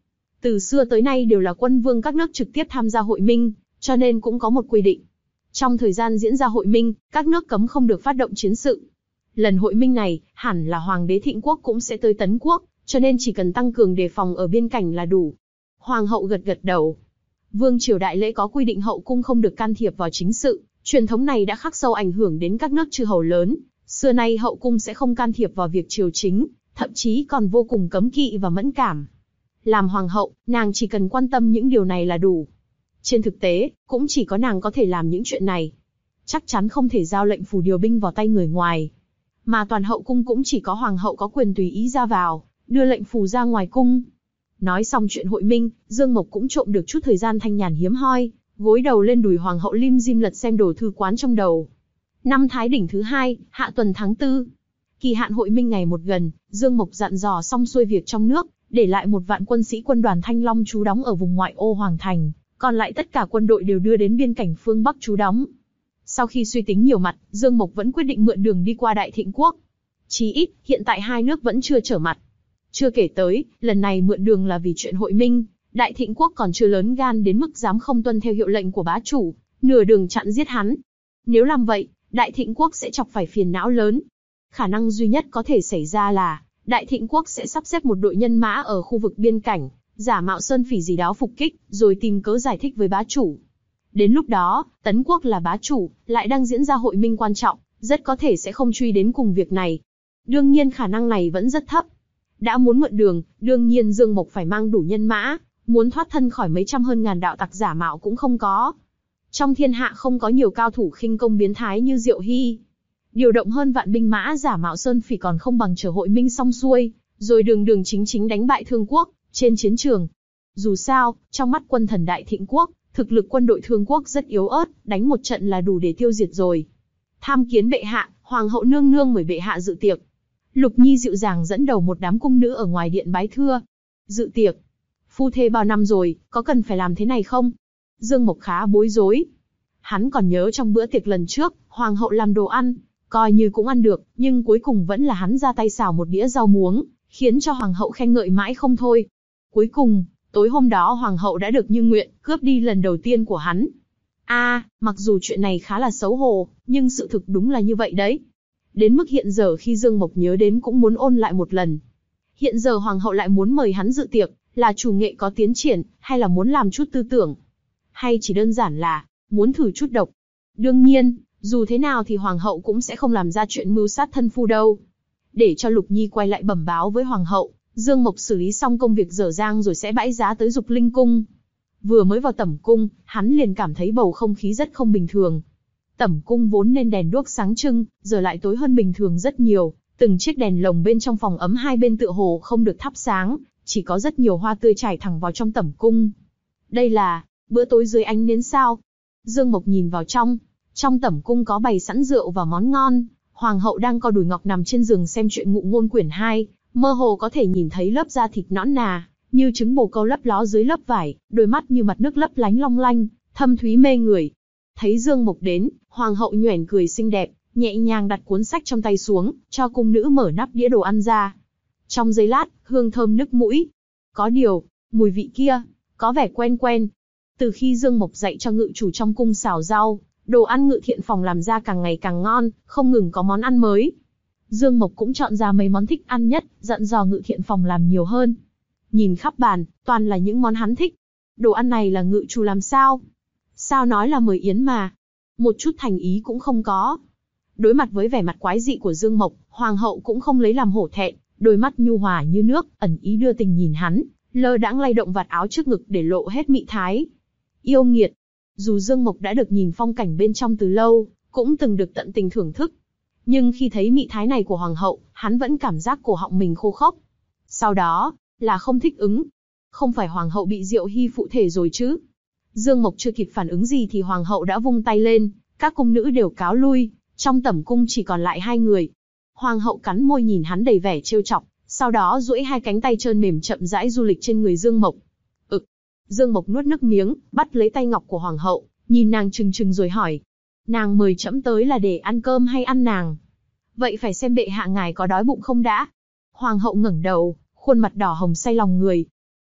Từ xưa tới nay đều là quân vương các nước trực tiếp tham gia hội minh, cho nên cũng có một quy định. Trong thời gian diễn ra hội minh, các nước cấm không được phát động chiến sự. Lần hội minh này, hẳn là Hoàng đế Thịnh Quốc cũng sẽ tới Tấn Quốc, cho nên chỉ cần tăng cường đề phòng ở biên cảnh là đủ. Hoàng hậu gật gật đầu. Vương triều đại lễ có quy định hậu cung không được can thiệp vào chính sự, truyền thống này đã khắc sâu ảnh hưởng đến các nước chư hầu lớn. Xưa nay hậu cung sẽ không can thiệp vào việc triều chính, thậm chí còn vô cùng cấm kỵ và mẫn cảm. Làm hoàng hậu, nàng chỉ cần quan tâm những điều này là đủ. Trên thực tế, cũng chỉ có nàng có thể làm những chuyện này. Chắc chắn không thể giao lệnh phủ điều binh vào tay người ngoài. Mà toàn hậu cung cũng chỉ có hoàng hậu có quyền tùy ý ra vào, đưa lệnh phủ ra ngoài cung. Nói xong chuyện hội minh, Dương Mộc cũng trộm được chút thời gian thanh nhàn hiếm hoi, gối đầu lên đùi hoàng hậu lim dim lật xem đồ thư quán trong đầu. Năm Thái Đỉnh thứ hai, hạ tuần tháng tư. Kỳ hạn hội minh ngày một gần, Dương Mộc dặn dò xong xuôi việc trong nước, để lại một vạn quân sĩ quân đoàn Thanh Long trú đóng ở vùng ngoại ô Hoàng Thành, còn lại tất cả quân đội đều đưa đến biên cảnh phương Bắc trú đóng. Sau khi suy tính nhiều mặt, Dương Mộc vẫn quyết định mượn đường đi qua Đại Thịnh Quốc. Chí ít, hiện tại hai nước vẫn chưa trở mặt. Chưa kể tới, lần này mượn đường là vì chuyện hội minh, Đại Thịnh Quốc còn chưa lớn gan đến mức dám không tuân theo hiệu lệnh của bá chủ, nửa đường chặn giết hắn. Nếu làm vậy, Đại Thịnh Quốc sẽ chọc phải phiền não lớn. Khả năng duy nhất có thể xảy ra là, Đại Thịnh Quốc sẽ sắp xếp một đội nhân mã ở khu vực biên cảnh, giả mạo sơn phỉ gì đó phục kích, rồi tìm cớ giải thích với bá chủ. Đến lúc đó, Tấn Quốc là bá chủ, lại đang diễn ra hội minh quan trọng, rất có thể sẽ không truy đến cùng việc này. Đương nhiên khả năng này vẫn rất thấp. Đã muốn mượn đường, đương nhiên Dương Mộc phải mang đủ nhân mã, muốn thoát thân khỏi mấy trăm hơn ngàn đạo tặc giả mạo cũng không có. Trong thiên hạ không có nhiều cao thủ khinh công biến thái như Diệu Hy. Điều động hơn vạn binh mã giả mạo sơn phỉ còn không bằng chờ hội minh xong xuôi, rồi đường đường chính chính đánh bại Thương Quốc, trên chiến trường. Dù sao, trong mắt quân thần Đại Thịnh Quốc, thực lực quân đội Thương Quốc rất yếu ớt, đánh một trận là đủ để tiêu diệt rồi. Tham kiến bệ hạ, hoàng hậu nương nương mời bệ hạ dự tiệc. Lục Nhi dịu dàng dẫn đầu một đám cung nữ ở ngoài điện bái thưa. Dự tiệc? Phu thê bao năm rồi, có cần phải làm thế này không? Dương Mộc khá bối rối. Hắn còn nhớ trong bữa tiệc lần trước, hoàng hậu làm đồ ăn, coi như cũng ăn được, nhưng cuối cùng vẫn là hắn ra tay xào một đĩa rau muống, khiến cho hoàng hậu khen ngợi mãi không thôi. Cuối cùng, tối hôm đó hoàng hậu đã được như nguyện, cướp đi lần đầu tiên của hắn. A, à, mặc dù chuyện này khá là xấu hổ, nhưng sự thực đúng là như vậy đấy. Đến mức hiện giờ khi Dương Mộc nhớ đến cũng muốn ôn lại một lần. Hiện giờ hoàng hậu lại muốn mời hắn dự tiệc, là chủ nghệ có tiến triển, hay là muốn làm chút tư tưởng? Hay chỉ đơn giản là, muốn thử chút độc? Đương nhiên, dù thế nào thì hoàng hậu cũng sẽ không làm ra chuyện mưu sát thân phu đâu. Để cho Lục Nhi quay lại bẩm báo với hoàng hậu, Dương Mộc xử lý xong công việc dở dang rồi sẽ bãi giá tới Dục Linh Cung. Vừa mới vào tẩm cung, hắn liền cảm thấy bầu không khí rất không bình thường. Tẩm cung vốn nên đèn đuốc sáng trưng, giờ lại tối hơn bình thường rất nhiều, từng chiếc đèn lồng bên trong phòng ấm hai bên tựa hồ không được thắp sáng, chỉ có rất nhiều hoa tươi trải thẳng vào trong tẩm cung. Đây là bữa tối dưới ánh nến sao? Dương Mộc nhìn vào trong, trong tẩm cung có bày sẵn rượu và món ngon. Hoàng hậu đang co đùi ngọc nằm trên giường xem truyện Ngụ Ngôn quyển hai, mơ hồ có thể nhìn thấy lớp da thịt nõn nà, như trứng bồ câu lấp ló dưới lớp vải, đôi mắt như mặt nước lấp lánh long lanh, thâm thúy mê người. Thấy Dương Mộc đến, hoàng hậu nhoẻn cười xinh đẹp, nhẹ nhàng đặt cuốn sách trong tay xuống, cho cung nữ mở nắp đĩa đồ ăn ra. Trong giây lát, hương thơm nức mũi. Có điều, mùi vị kia, có vẻ quen quen. Từ khi Dương Mộc dạy cho ngự chủ trong cung xào rau, đồ ăn Ngự Thiện phòng làm ra càng ngày càng ngon, không ngừng có món ăn mới. Dương Mộc cũng chọn ra mấy món thích ăn nhất, dặn dò Ngự Thiện phòng làm nhiều hơn. Nhìn khắp bàn, toàn là những món hắn thích. Đồ ăn này là ngự chủ làm sao? Sao nói là mời yến mà? Một chút thành ý cũng không có. Đối mặt với vẻ mặt quái dị của Dương Mộc, hoàng hậu cũng không lấy làm hổ thẹn, đôi mắt nhu hòa như nước, ẩn ý đưa tình nhìn hắn, lơ đãng lay động vạt áo trước ngực để lộ hết mị thái. Yêu nghiệt. Dù Dương Mộc đã được nhìn phong cảnh bên trong từ lâu, cũng từng được tận tình thưởng thức, nhưng khi thấy mị thái này của hoàng hậu, hắn vẫn cảm giác cổ họng mình khô khốc. Sau đó, là không thích ứng. Không phải hoàng hậu bị Diệu Hy phụ thể rồi chứ? Dương Mộc chưa kịp phản ứng gì thì hoàng hậu đã vung tay lên, các cung nữ đều cáo lui, trong tẩm cung chỉ còn lại hai người. Hoàng hậu cắn môi nhìn hắn đầy vẻ trêu chọc, sau đó duỗi hai cánh tay trơn mềm chậm rãi du lịch trên người Dương Mộc. Ực. Dương Mộc nuốt nước miếng, bắt lấy tay ngọc của hoàng hậu, nhìn nàng trừng trừng rồi hỏi: nàng mời trẫm tới là để ăn cơm hay ăn nàng? Vậy phải xem bệ hạ ngài có đói bụng không đã. Hoàng hậu ngẩng đầu, khuôn mặt đỏ hồng say lòng người.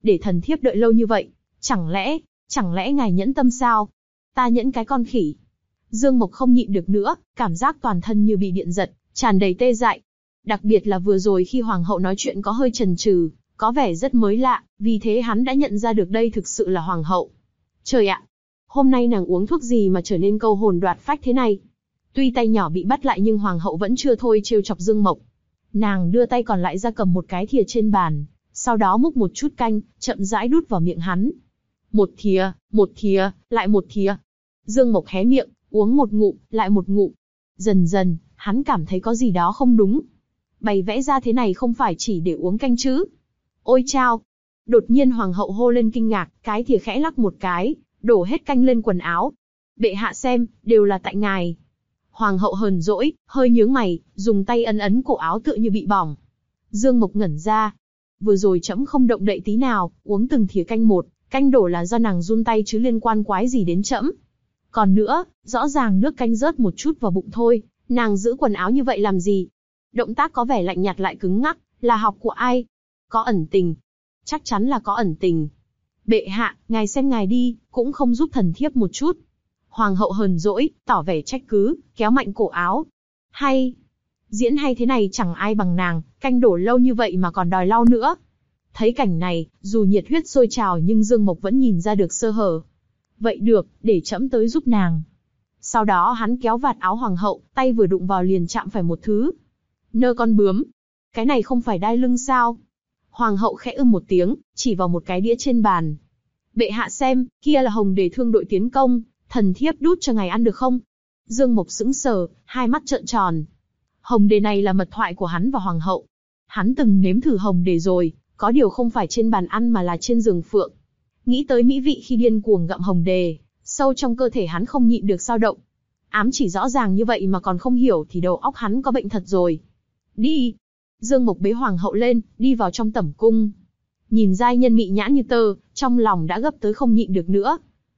để thần thiếp đợi lâu như vậy, chẳng lẽ, chẳng lẽ ngài nhẫn tâm sao? Ta nhẫn cái con khỉ. Dương Mộc không nhịn được nữa, cảm giác toàn thân như bị điện giật, tràn đầy tê dại. Đặc biệt là vừa rồi khi hoàng hậu nói chuyện có hơi chần chừ, có vẻ rất mới lạ, vì thế hắn đã nhận ra được đây thực sự là hoàng hậu. Trời ạ, hôm nay nàng uống thuốc gì mà trở nên câu hồn đoạt phách thế này? Tuy tay nhỏ bị bắt lại nhưng hoàng hậu vẫn chưa thôi trêu chọc Dương Mộc. Nàng đưa tay còn lại ra cầm một cái thìa trên bàn, sau đó múc một chút canh, chậm rãi đút vào miệng hắn. Một thìa, một thìa, lại một thìa. Dương Mộc hé miệng, uống một ngụm, lại một ngụm. Dần dần, hắn cảm thấy có gì đó không đúng. Bày vẽ ra thế này không phải chỉ để uống canh chứ? Ôi chao! Đột nhiên hoàng hậu hô lên kinh ngạc, cái thìa khẽ lắc một cái, đổ hết canh lên quần áo. Bệ hạ xem, đều là tại ngài. Hoàng hậu hờn dỗi, hơi nhướng mày, dùng tay ấn ấn cổ áo tựa như bị bỏng. Dương Mộc ngẩn ra. Vừa rồi trẫm không động đậy tí nào, uống từng thìa canh một, canh đổ là do nàng run tay chứ liên quan quái gì đến trẫm. Còn nữa, rõ ràng nước canh rớt một chút vào bụng thôi, nàng giữ quần áo như vậy làm gì? Động tác có vẻ lạnh nhạt lại cứng ngắc, là học của ai? Có ẩn tình. Chắc chắn là có ẩn tình. Bệ hạ, ngài xem ngài đi, cũng không giúp thần thiếp một chút. Hoàng hậu hờn dỗi, tỏ vẻ trách cứ, kéo mạnh cổ áo. Hay, diễn hay thế này chẳng ai bằng nàng, canh đổ lâu như vậy mà còn đòi lau nữa. Thấy cảnh này, dù nhiệt huyết sôi trào nhưng Dương Mộc vẫn nhìn ra được sơ hở. Vậy được, để trẫm tới giúp nàng. Sau đó hắn kéo vạt áo hoàng hậu, tay vừa đụng vào liền chạm phải một thứ. Nơ con bướm. Cái này không phải đai lưng sao? Hoàng hậu khẽ ưm một tiếng, chỉ vào một cái đĩa trên bàn. Bệ hạ xem, kia là hồng đề thương đội tiến công, thần thiếp đút cho ngài ăn được không? Dương Mộc sững sờ, hai mắt trợn tròn. Hồng đề này là mật thoại của hắn và hoàng hậu. Hắn từng nếm thử hồng đề rồi, có điều không phải trên bàn ăn mà là trên giường phượng. Nghĩ tới mỹ vị khi điên cuồng gặm hồng đề, sâu trong cơ thể hắn không nhịn được dao động. Ám chỉ rõ ràng như vậy mà còn không hiểu thì đầu óc hắn có bệnh thật rồi. Đi! Dương Mộc bế hoàng hậu lên, đi vào trong tẩm cung. Nhìn giai nhân mị nhãn như tơ, trong lòng đã gấp tới không nhịn được nữa.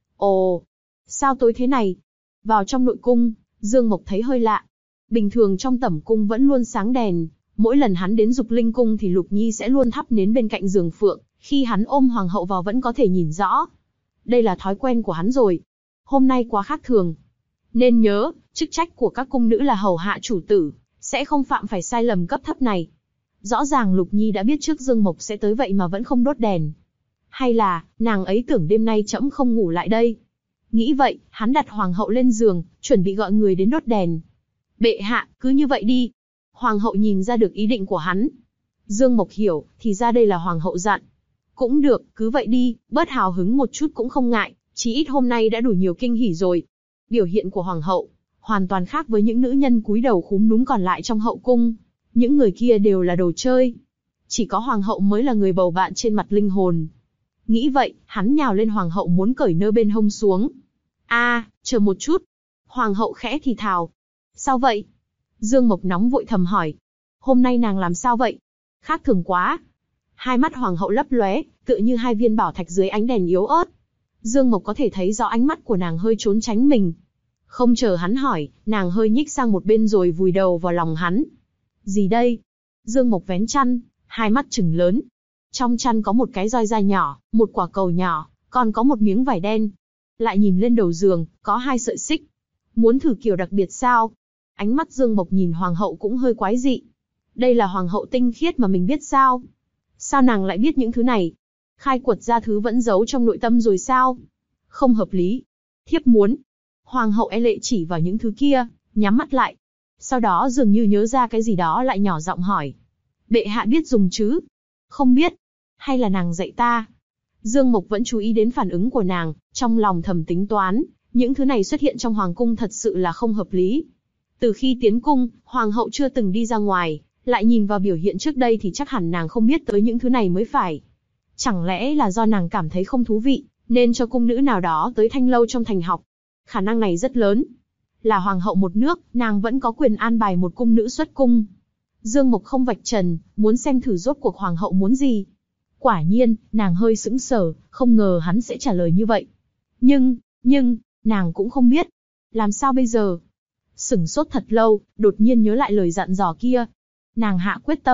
Ồ! Sao tối thế này? Vào trong nội cung, Dương Mộc thấy hơi lạ. Bình thường trong tẩm cung vẫn luôn sáng đèn, mỗi lần hắn đến Dục Linh cung thì Lục Nhi sẽ luôn thắp nến bên cạnh giường phượng, khi hắn ôm hoàng hậu vào vẫn có thể nhìn rõ. Đây là thói quen của hắn rồi. Hôm nay quá khác thường. Nên nhớ, chức trách của các cung nữ là hầu hạ chủ tử, sẽ không phạm phải sai lầm cấp thấp này. Rõ ràng Lục Nhi đã biết trước Dương Mộc sẽ tới vậy mà vẫn không đốt đèn. Hay là, nàng ấy tưởng đêm nay trẫm không ngủ lại đây. Nghĩ vậy, hắn đặt hoàng hậu lên giường, chuẩn bị gọi người đến đốt đèn. Bệ hạ, cứ như vậy đi. Hoàng hậu nhìn ra được ý định của hắn. Dương Mộc hiểu, thì ra đây là hoàng hậu dặn. Cũng được, cứ vậy đi, bớt hào hứng một chút cũng không ngại, chí ít hôm nay đã đủ nhiều kinh hỉ rồi. Biểu hiện của hoàng hậu hoàn toàn khác với những nữ nhân cúi đầu khúm núm còn lại trong hậu cung. Những người kia đều là đồ chơi. Chỉ có hoàng hậu mới là người bầu bạn trên mặt linh hồn. Nghĩ vậy, hắn nhào lên hoàng hậu muốn cởi nơ bên hông xuống. A, à, chờ một chút. Hoàng hậu khẽ thì thào. Sao vậy? Dương Mộc nóng vội thầm hỏi. Hôm nay nàng làm sao vậy? Khác thường quá. Hai mắt hoàng hậu lấp lóe, tựa như hai viên bảo thạch dưới ánh đèn yếu ớt. Dương Mộc có thể thấy rõ ánh mắt của nàng hơi trốn tránh mình. Không chờ hắn hỏi, nàng hơi nhích sang một bên rồi vùi đầu vào lòng hắn. Gì đây? Dương Mộc vén chăn, hai mắt trừng lớn. Trong chăn có một cái roi da nhỏ, một quả cầu nhỏ, còn có một miếng vải đen. Lại nhìn lên đầu giường, có hai sợi xích. Muốn thử kiểu đặc biệt sao? Ánh mắt Dương Mộc nhìn hoàng hậu cũng hơi quái dị. Đây là hoàng hậu tinh khiết mà mình biết sao? Sao nàng lại biết những thứ này? Khai quật ra thứ vẫn giấu trong nội tâm rồi sao? Không hợp lý. Thiếp muốn. Hoàng hậu e lệ chỉ vào những thứ kia, nhắm mắt lại. Sau đó dường như nhớ ra cái gì đó lại nhỏ giọng hỏi. Bệ hạ biết dùng chứ? Không biết. Hay là nàng dạy ta? Dương Mộc vẫn chú ý đến phản ứng của nàng, trong lòng thầm tính toán, những thứ này xuất hiện trong hoàng cung thật sự là không hợp lý. Từ khi tiến cung, hoàng hậu chưa từng đi ra ngoài, lại nhìn vào biểu hiện trước đây thì chắc hẳn nàng không biết tới những thứ này mới phải. Chẳng lẽ là do nàng cảm thấy không thú vị, nên cho cung nữ nào đó tới thanh lâu trong thành học? Khả năng này rất lớn. Là hoàng hậu một nước, nàng vẫn có quyền an bài một cung nữ xuất cung. Dương Mộc không vạch trần, muốn xem thử rốt cuộc hoàng hậu muốn gì. Quả nhiên, nàng hơi sững sờ, không ngờ hắn sẽ trả lời như vậy. Nhưng, nhưng, nàng cũng không biết. Làm sao bây giờ? Sửng sốt thật lâu, đột nhiên nhớ lại lời dặn dò kia. Nàng hạ quyết tâm,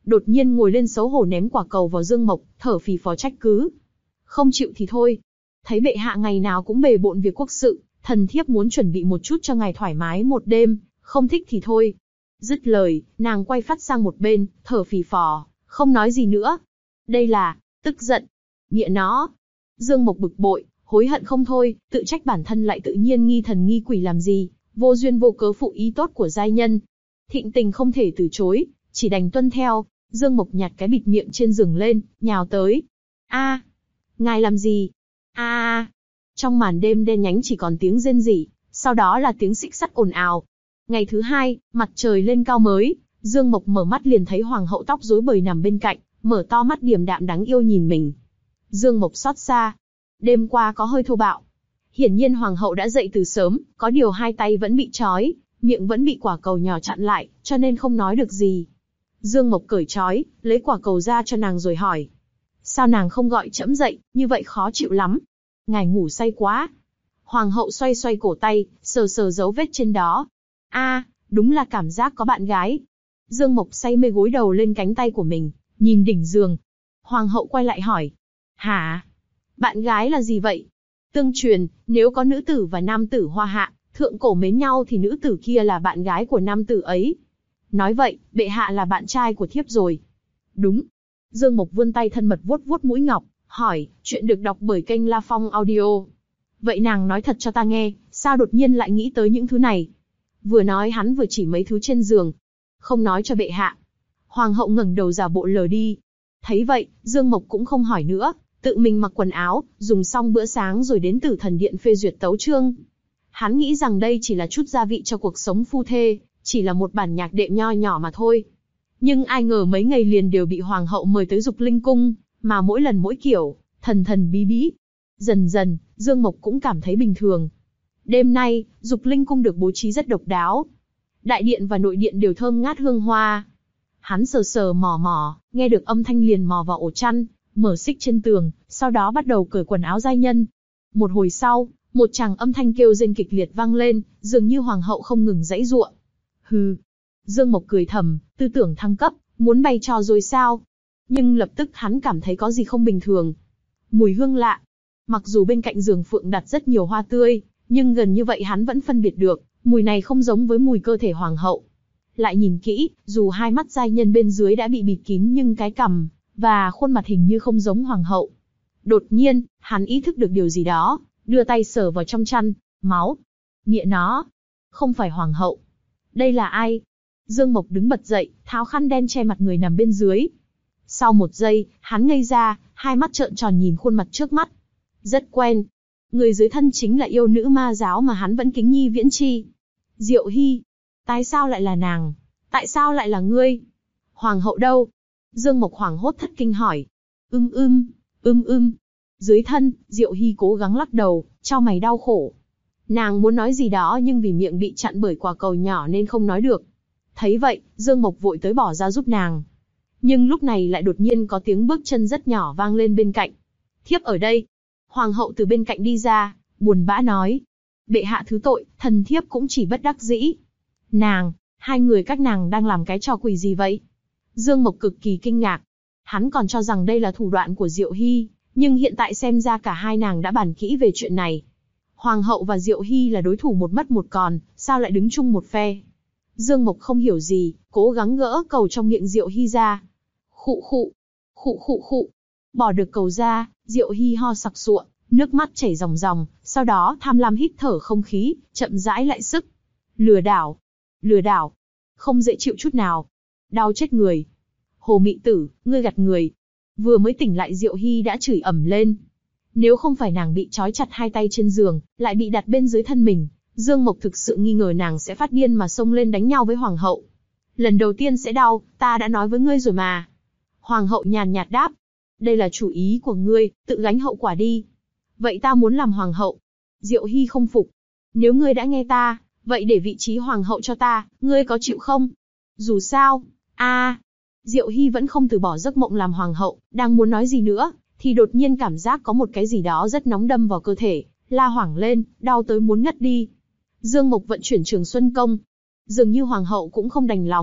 đột nhiên ngồi lên xấu hổ ném quả cầu vào Dương Mộc, thở phì phò trách cứ. Không chịu thì thôi. Thấy bệ hạ ngày nào cũng bề bộn việc quốc sự, thần thiếp muốn chuẩn bị một chút cho ngài thoải mái một đêm, không thích thì thôi. Dứt lời, nàng quay phát sang một bên, thở phì phò, không nói gì nữa. Đây là, tức giận. Nghĩa nó. Dương Mộc bực bội, hối hận không thôi, tự trách bản thân lại tự nhiên nghi thần nghi quỷ làm gì, vô duyên vô cớ phụ ý tốt của giai nhân. Thịnh tình không thể từ chối, chỉ đành tuân theo. Dương Mộc nhặt cái bịt miệng trên giường lên, nhào tới. A, ngài làm gì? A a. Trong màn đêm đen nhánh chỉ còn tiếng rên rỉ, sau đó là tiếng xích sắt ồn ào. Ngày thứ hai, mặt trời lên cao mới, Dương Mộc mở mắt liền thấy hoàng hậu tóc rối bời nằm bên cạnh, mở to mắt điềm đạm đáng yêu nhìn mình. Dương Mộc xót xa. Đêm qua có hơi thô bạo. Hiển nhiên hoàng hậu đã dậy từ sớm, có điều hai tay vẫn bị trói, miệng vẫn bị quả cầu nhỏ chặn lại, cho nên không nói được gì. Dương Mộc cởi trói, lấy quả cầu ra cho nàng rồi hỏi. Sao nàng không gọi trẫm dậy, như vậy khó chịu lắm. Ngài ngủ say quá. Hoàng hậu xoay xoay cổ tay, sờ sờ dấu vết trên đó. A, đúng là cảm giác có bạn gái. Dương Mộc say mê gối đầu lên cánh tay của mình, nhìn đỉnh giường. Hoàng hậu quay lại hỏi. Hả? Bạn gái là gì vậy? Tương truyền, nếu có nữ tử và nam tử hoa hạ, thượng cổ mến nhau thì nữ tử kia là bạn gái của nam tử ấy. Nói vậy, bệ hạ là bạn trai của thiếp rồi. Đúng. Dương Mộc vươn tay thân mật vuốt vuốt mũi ngọc, hỏi, chuyện được đọc bởi kênh La Phong Audio. Vậy nàng nói thật cho ta nghe, sao đột nhiên lại nghĩ tới những thứ này? Vừa nói hắn vừa chỉ mấy thứ trên giường. Không nói cho bệ hạ. Hoàng hậu ngẩng đầu giả bộ lờ đi. Thấy vậy, Dương Mộc cũng không hỏi nữa, tự mình mặc quần áo, dùng xong bữa sáng rồi đến Tử Thần Điện phê duyệt tấu chương. Hắn nghĩ rằng đây chỉ là chút gia vị cho cuộc sống phu thê, chỉ là một bản nhạc đệm nho nhỏ mà thôi. Nhưng ai ngờ mấy ngày liền đều bị hoàng hậu mời tới Dục Linh Cung, mà mỗi lần mỗi kiểu, thần thần bí bí. Dần dần, Dương Mộc cũng cảm thấy bình thường. Đêm nay, Dục Linh Cung được bố trí rất độc đáo. Đại điện và nội điện đều thơm ngát hương hoa. Hắn sờ sờ mò mò, nghe được âm thanh liền mò vào ổ chăn, mở xích trên tường, sau đó bắt đầu cởi quần áo giai nhân. Một hồi sau, một tràng âm thanh kêu rên kịch liệt vang lên, dường như hoàng hậu không ngừng giãy giụa. Hừ. Dương Mộc cười thầm, tư tưởng thăng cấp, muốn bày trò rồi sao? Nhưng lập tức hắn cảm thấy có gì không bình thường. Mùi hương lạ. Mặc dù bên cạnh giường phượng đặt rất nhiều hoa tươi, nhưng gần như vậy hắn vẫn phân biệt được, mùi này không giống với mùi cơ thể hoàng hậu. Lại nhìn kỹ, dù hai mắt giai nhân bên dưới đã bị bịt kín nhưng cái cằm và khuôn mặt hình như không giống hoàng hậu. Đột nhiên, hắn ý thức được điều gì đó, đưa tay sờ vào trong chăn, máu. Nghĩa nó, không phải hoàng hậu. Đây là ai? Dương Mộc đứng bật dậy, tháo khăn đen che mặt người nằm bên dưới. Sau một giây, hắn ngây ra, hai mắt trợn tròn nhìn khuôn mặt trước mắt. Rất quen. Người dưới thân chính là yêu nữ ma giáo mà hắn vẫn kính nhi viễn chi. Diệu Hy. Tại sao lại là nàng? Tại sao lại là ngươi? Hoàng hậu đâu? Dương Mộc hoảng hốt thất kinh hỏi. Ưm ưm, ưm ưm. Dưới thân, Diệu Hy cố gắng lắc đầu, chau mày đau khổ. Nàng muốn nói gì đó nhưng vì miệng bị chặn bởi quả cầu nhỏ nên không nói được. Thấy vậy, Dương Mộc vội tới bỏ ra giúp nàng. Nhưng lúc này lại đột nhiên có tiếng bước chân rất nhỏ vang lên bên cạnh. Thiếp ở đây. Hoàng hậu từ bên cạnh đi ra, buồn bã nói. Bệ hạ thứ tội, thần thiếp cũng chỉ bất đắc dĩ. Nàng, hai người các nàng đang làm cái trò quỷ gì vậy? Dương Mộc cực kỳ kinh ngạc. Hắn còn cho rằng đây là thủ đoạn của Diệu Hy, nhưng hiện tại xem ra cả hai nàng đã bàn kỹ về chuyện này. Hoàng hậu và Diệu Hy là đối thủ một mất một còn, sao lại đứng chung một phe? Dương Mộc không hiểu gì, cố gắng gỡ cầu trong miệng Diệu Hy ra. Khụ khụ, khụ khụ khụ. Bỏ được cầu ra, Diệu Hy ho sặc sụa, nước mắt chảy ròng ròng, sau đó tham lam hít thở không khí, chậm rãi lại sức. Lừa đảo, lừa đảo, không dễ chịu chút nào. Đau chết người. Hồ Mị Tử, ngươi gạt người. Vừa mới tỉnh lại Diệu Hy đã chửi ầm lên. Nếu không phải nàng bị trói chặt hai tay trên giường, lại bị đặt bên dưới thân mình, Dương Mộc thực sự nghi ngờ nàng sẽ phát điên mà xông lên đánh nhau với hoàng hậu. Lần đầu tiên sẽ đau, ta đã nói với ngươi rồi mà. Hoàng hậu nhàn nhạt đáp. Đây là chủ ý của ngươi, tự gánh hậu quả đi. Vậy ta muốn làm hoàng hậu. Diệu Hy không phục. Nếu ngươi đã nghe ta, vậy để vị trí hoàng hậu cho ta, ngươi có chịu không? Dù sao, a, à, Diệu Hy vẫn không từ bỏ giấc mộng làm hoàng hậu, đang muốn nói gì nữa, thì đột nhiên cảm giác có một cái gì đó rất nóng đâm vào cơ thể, la hoảng lên, đau tới muốn ngất đi. Dương Mộc vận chuyển Trường Xuân Công. Dường như hoàng hậu cũng không đành lòng,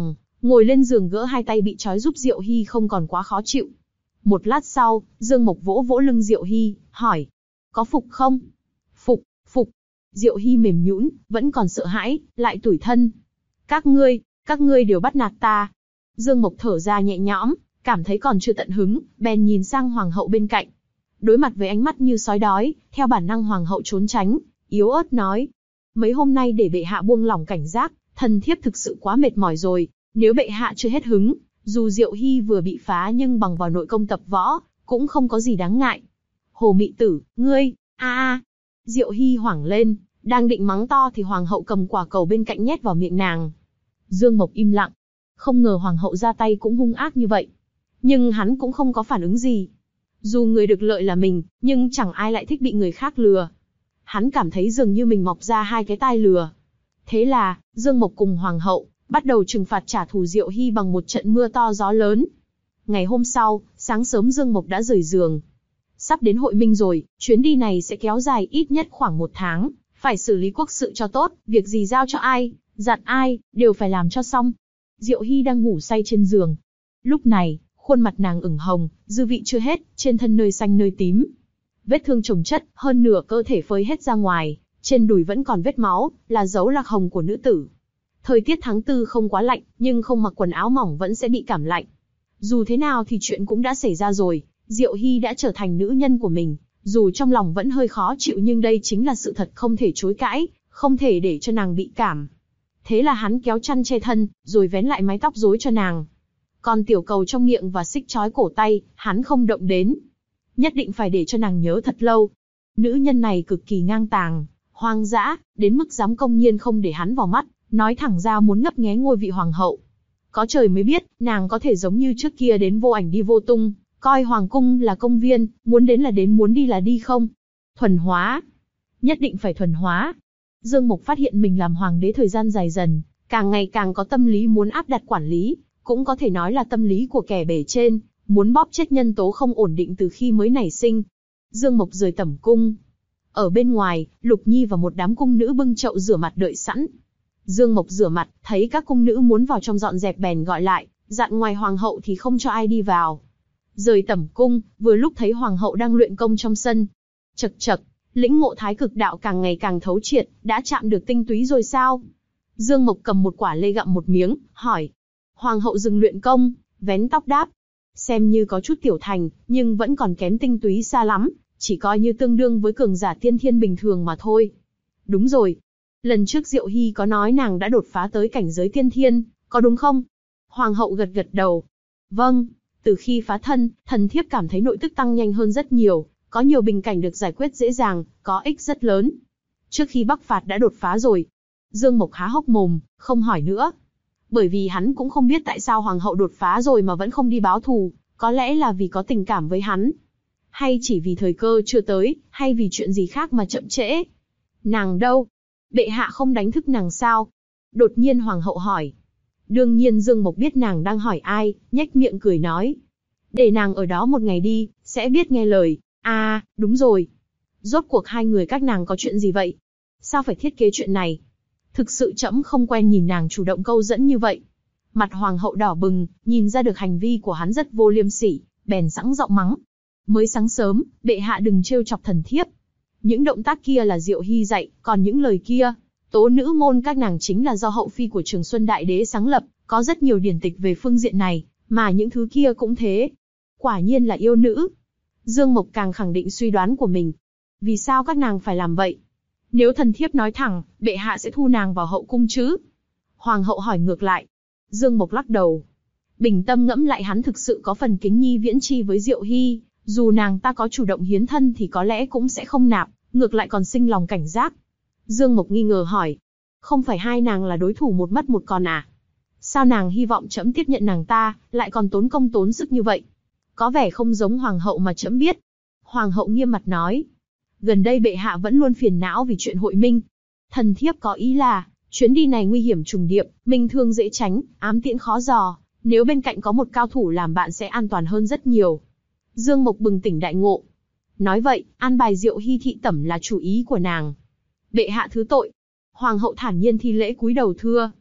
ngồi lên giường gỡ hai tay bị trói giúp Diệu Hy không còn quá khó chịu. Một lát sau, Dương Mộc vỗ vỗ lưng Diệu Hy, hỏi, có phục không? Phục, phục. Diệu Hy mềm nhũn, vẫn còn sợ hãi, lại tủi thân. Các ngươi, các ngươi đều bắt nạt ta. Dương Mộc thở ra nhẹ nhõm, cảm thấy còn chưa tận hứng, bèn nhìn sang hoàng hậu bên cạnh. Đối mặt với ánh mắt như sói đói, theo bản năng hoàng hậu trốn tránh, yếu ớt nói. Mấy hôm nay để bệ hạ buông lỏng cảnh giác, thần thiếp thực sự quá mệt mỏi rồi, nếu bệ hạ chưa hết hứng, dù Diệu Hy vừa bị phá nhưng bằng vào nội công tập võ, cũng không có gì đáng ngại. Hồ Mị Tử, ngươi, a a. Diệu Hy hoảng lên, đang định mắng to thì hoàng hậu cầm quả cầu bên cạnh nhét vào miệng nàng. Dương Mộc im lặng, không ngờ hoàng hậu ra tay cũng hung ác như vậy. Nhưng hắn cũng không có phản ứng gì. Dù người được lợi là mình, nhưng chẳng ai lại thích bị người khác lừa. Hắn cảm thấy dường như mình mọc ra hai cái tai lừa. Thế là, Dương Mộc cùng hoàng hậu bắt đầu trừng phạt trả thù Diệu Hy bằng một trận mưa to gió lớn. Ngày hôm sau, sáng sớm Dương Mộc đã rời giường. Sắp đến hội minh rồi, chuyến đi này sẽ kéo dài ít nhất khoảng một tháng, phải xử lý quốc sự cho tốt, việc gì giao cho ai, dặn ai, đều phải làm cho xong. Diệu Hy đang ngủ say trên giường. Lúc này, khuôn mặt nàng ửng hồng, dư vị chưa hết, trên thân nơi xanh nơi tím. Vết thương chồng chất, hơn nửa cơ thể phơi hết ra ngoài, trên đùi vẫn còn vết máu, là dấu lạc hồng của nữ tử. Thời tiết tháng tư không quá lạnh, nhưng không mặc quần áo mỏng vẫn sẽ bị cảm lạnh. Dù thế nào thì chuyện cũng đã xảy ra rồi, Diệu Hy đã trở thành nữ nhân của mình, dù trong lòng vẫn hơi khó chịu nhưng đây chính là sự thật không thể chối cãi, không thể để cho nàng bị cảm. Thế là hắn kéo chăn che thân, rồi vén lại mái tóc rối cho nàng. Còn tiểu cầu trong miệng và xích trói cổ tay, hắn không động đến. Nhất định phải để cho nàng nhớ thật lâu. Nữ nhân này cực kỳ ngang tàng, hoang dã, đến mức dám công nhiên không để hắn vào mắt, nói thẳng ra muốn ngấp nghé ngôi vị hoàng hậu. Có trời mới biết, nàng có thể giống như trước kia đến vô ảnh đi vô tung, coi hoàng cung là công viên, muốn đến là đến muốn đi là đi không? Thuần hóa. Nhất định phải thuần hóa. Dương Mộc phát hiện mình làm hoàng đế thời gian dài dần, càng ngày càng có tâm lý muốn áp đặt quản lý, cũng có thể nói là tâm lý của kẻ bề trên, muốn bóp chết nhân tố không ổn định từ khi mới nảy sinh. Dương Mộc rời tẩm cung. Ở bên ngoài, Lục Nhi và một đám cung nữ bưng chậu rửa mặt đợi sẵn. Dương Mộc rửa mặt, thấy các cung nữ muốn vào trong dọn dẹp bèn gọi lại, dặn ngoài hoàng hậu thì không cho ai đi vào. Rời tẩm cung, vừa lúc thấy hoàng hậu đang luyện công trong sân. Chậc chậc, lĩnh ngộ thái cực đạo càng ngày càng thấu triệt, đã chạm được tinh túy rồi sao? Dương Mộc cầm một quả lê gặm một miếng, hỏi. Hoàng hậu dừng luyện công, vén tóc đáp. Xem như có chút tiểu thành, nhưng vẫn còn kém tinh túy xa lắm, chỉ coi như tương đương với cường giả tiên thiên bình thường mà thôi. Đúng rồi. Lần trước Diệu Hy có nói nàng đã đột phá tới cảnh giới tiên thiên, có đúng không? Hoàng hậu gật gật đầu. Vâng, từ khi phá thân, thần thiếp cảm thấy nội tức tăng nhanh hơn rất nhiều, có nhiều bình cảnh được giải quyết dễ dàng, có ích rất lớn. Trước khi Bắc phạt đã đột phá rồi. Dương Mộc há hốc mồm, không hỏi nữa. Bởi vì hắn cũng không biết tại sao hoàng hậu đột phá rồi mà vẫn không đi báo thù, có lẽ là vì có tình cảm với hắn. Hay chỉ vì thời cơ chưa tới, hay vì chuyện gì khác mà chậm trễ. Nàng đâu? Bệ hạ không đánh thức nàng sao? Đột nhiên hoàng hậu hỏi. Đương nhiên Dương Mộc biết nàng đang hỏi ai, nhếch miệng cười nói. Để nàng ở đó một ngày đi, sẽ biết nghe lời. À, đúng rồi. Rốt cuộc hai người các nàng có chuyện gì vậy? Sao phải thiết kế chuyện này? Thực sự trẫm không quen nhìn nàng chủ động câu dẫn như vậy. Mặt hoàng hậu đỏ bừng, nhìn ra được hành vi của hắn rất vô liêm sỉ, bèn sẵn giọng mắng. Mới sáng sớm, bệ hạ đừng trêu chọc thần thiếp. Những động tác kia là Diệu Hy dạy, còn những lời kia, tố nữ môn các nàng chính là do hậu phi của Trường Xuân Đại Đế sáng lập, có rất nhiều điển tịch về phương diện này, mà những thứ kia cũng thế. Quả nhiên là yêu nữ. Dương Mộc càng khẳng định suy đoán của mình. Vì sao các nàng phải làm vậy? Nếu thần thiếp nói thẳng, bệ hạ sẽ thu nàng vào hậu cung chứ? Hoàng hậu hỏi ngược lại. Dương Mộc lắc đầu. Bình tâm ngẫm lại, hắn thực sự có phần kính nhi viễn chi với Diệu Hy, dù nàng ta có chủ động hiến thân thì có lẽ cũng sẽ không nạp, ngược lại còn sinh lòng cảnh giác. Dương Mộc nghi ngờ hỏi. Không phải hai nàng là đối thủ một mất một còn à? Sao nàng hy vọng trẫm tiếp nhận nàng ta, lại còn tốn công tốn sức như vậy? Có vẻ không giống hoàng hậu mà trẫm biết. Hoàng hậu nghiêm mặt nói. Gần đây bệ hạ vẫn luôn phiền não vì chuyện hội minh. Thần thiếp có ý là, chuyến đi này nguy hiểm trùng điệp, minh thương dễ tránh, ám tiễn khó dò. Nếu bên cạnh có một cao thủ làm bạn sẽ an toàn hơn rất nhiều. Dương Mộc bừng tỉnh đại ngộ. Nói vậy, an bài Diệu Hy thị tẩm là chủ ý của nàng. Bệ hạ thứ tội. Hoàng hậu thản nhiên thi lễ cúi đầu thưa.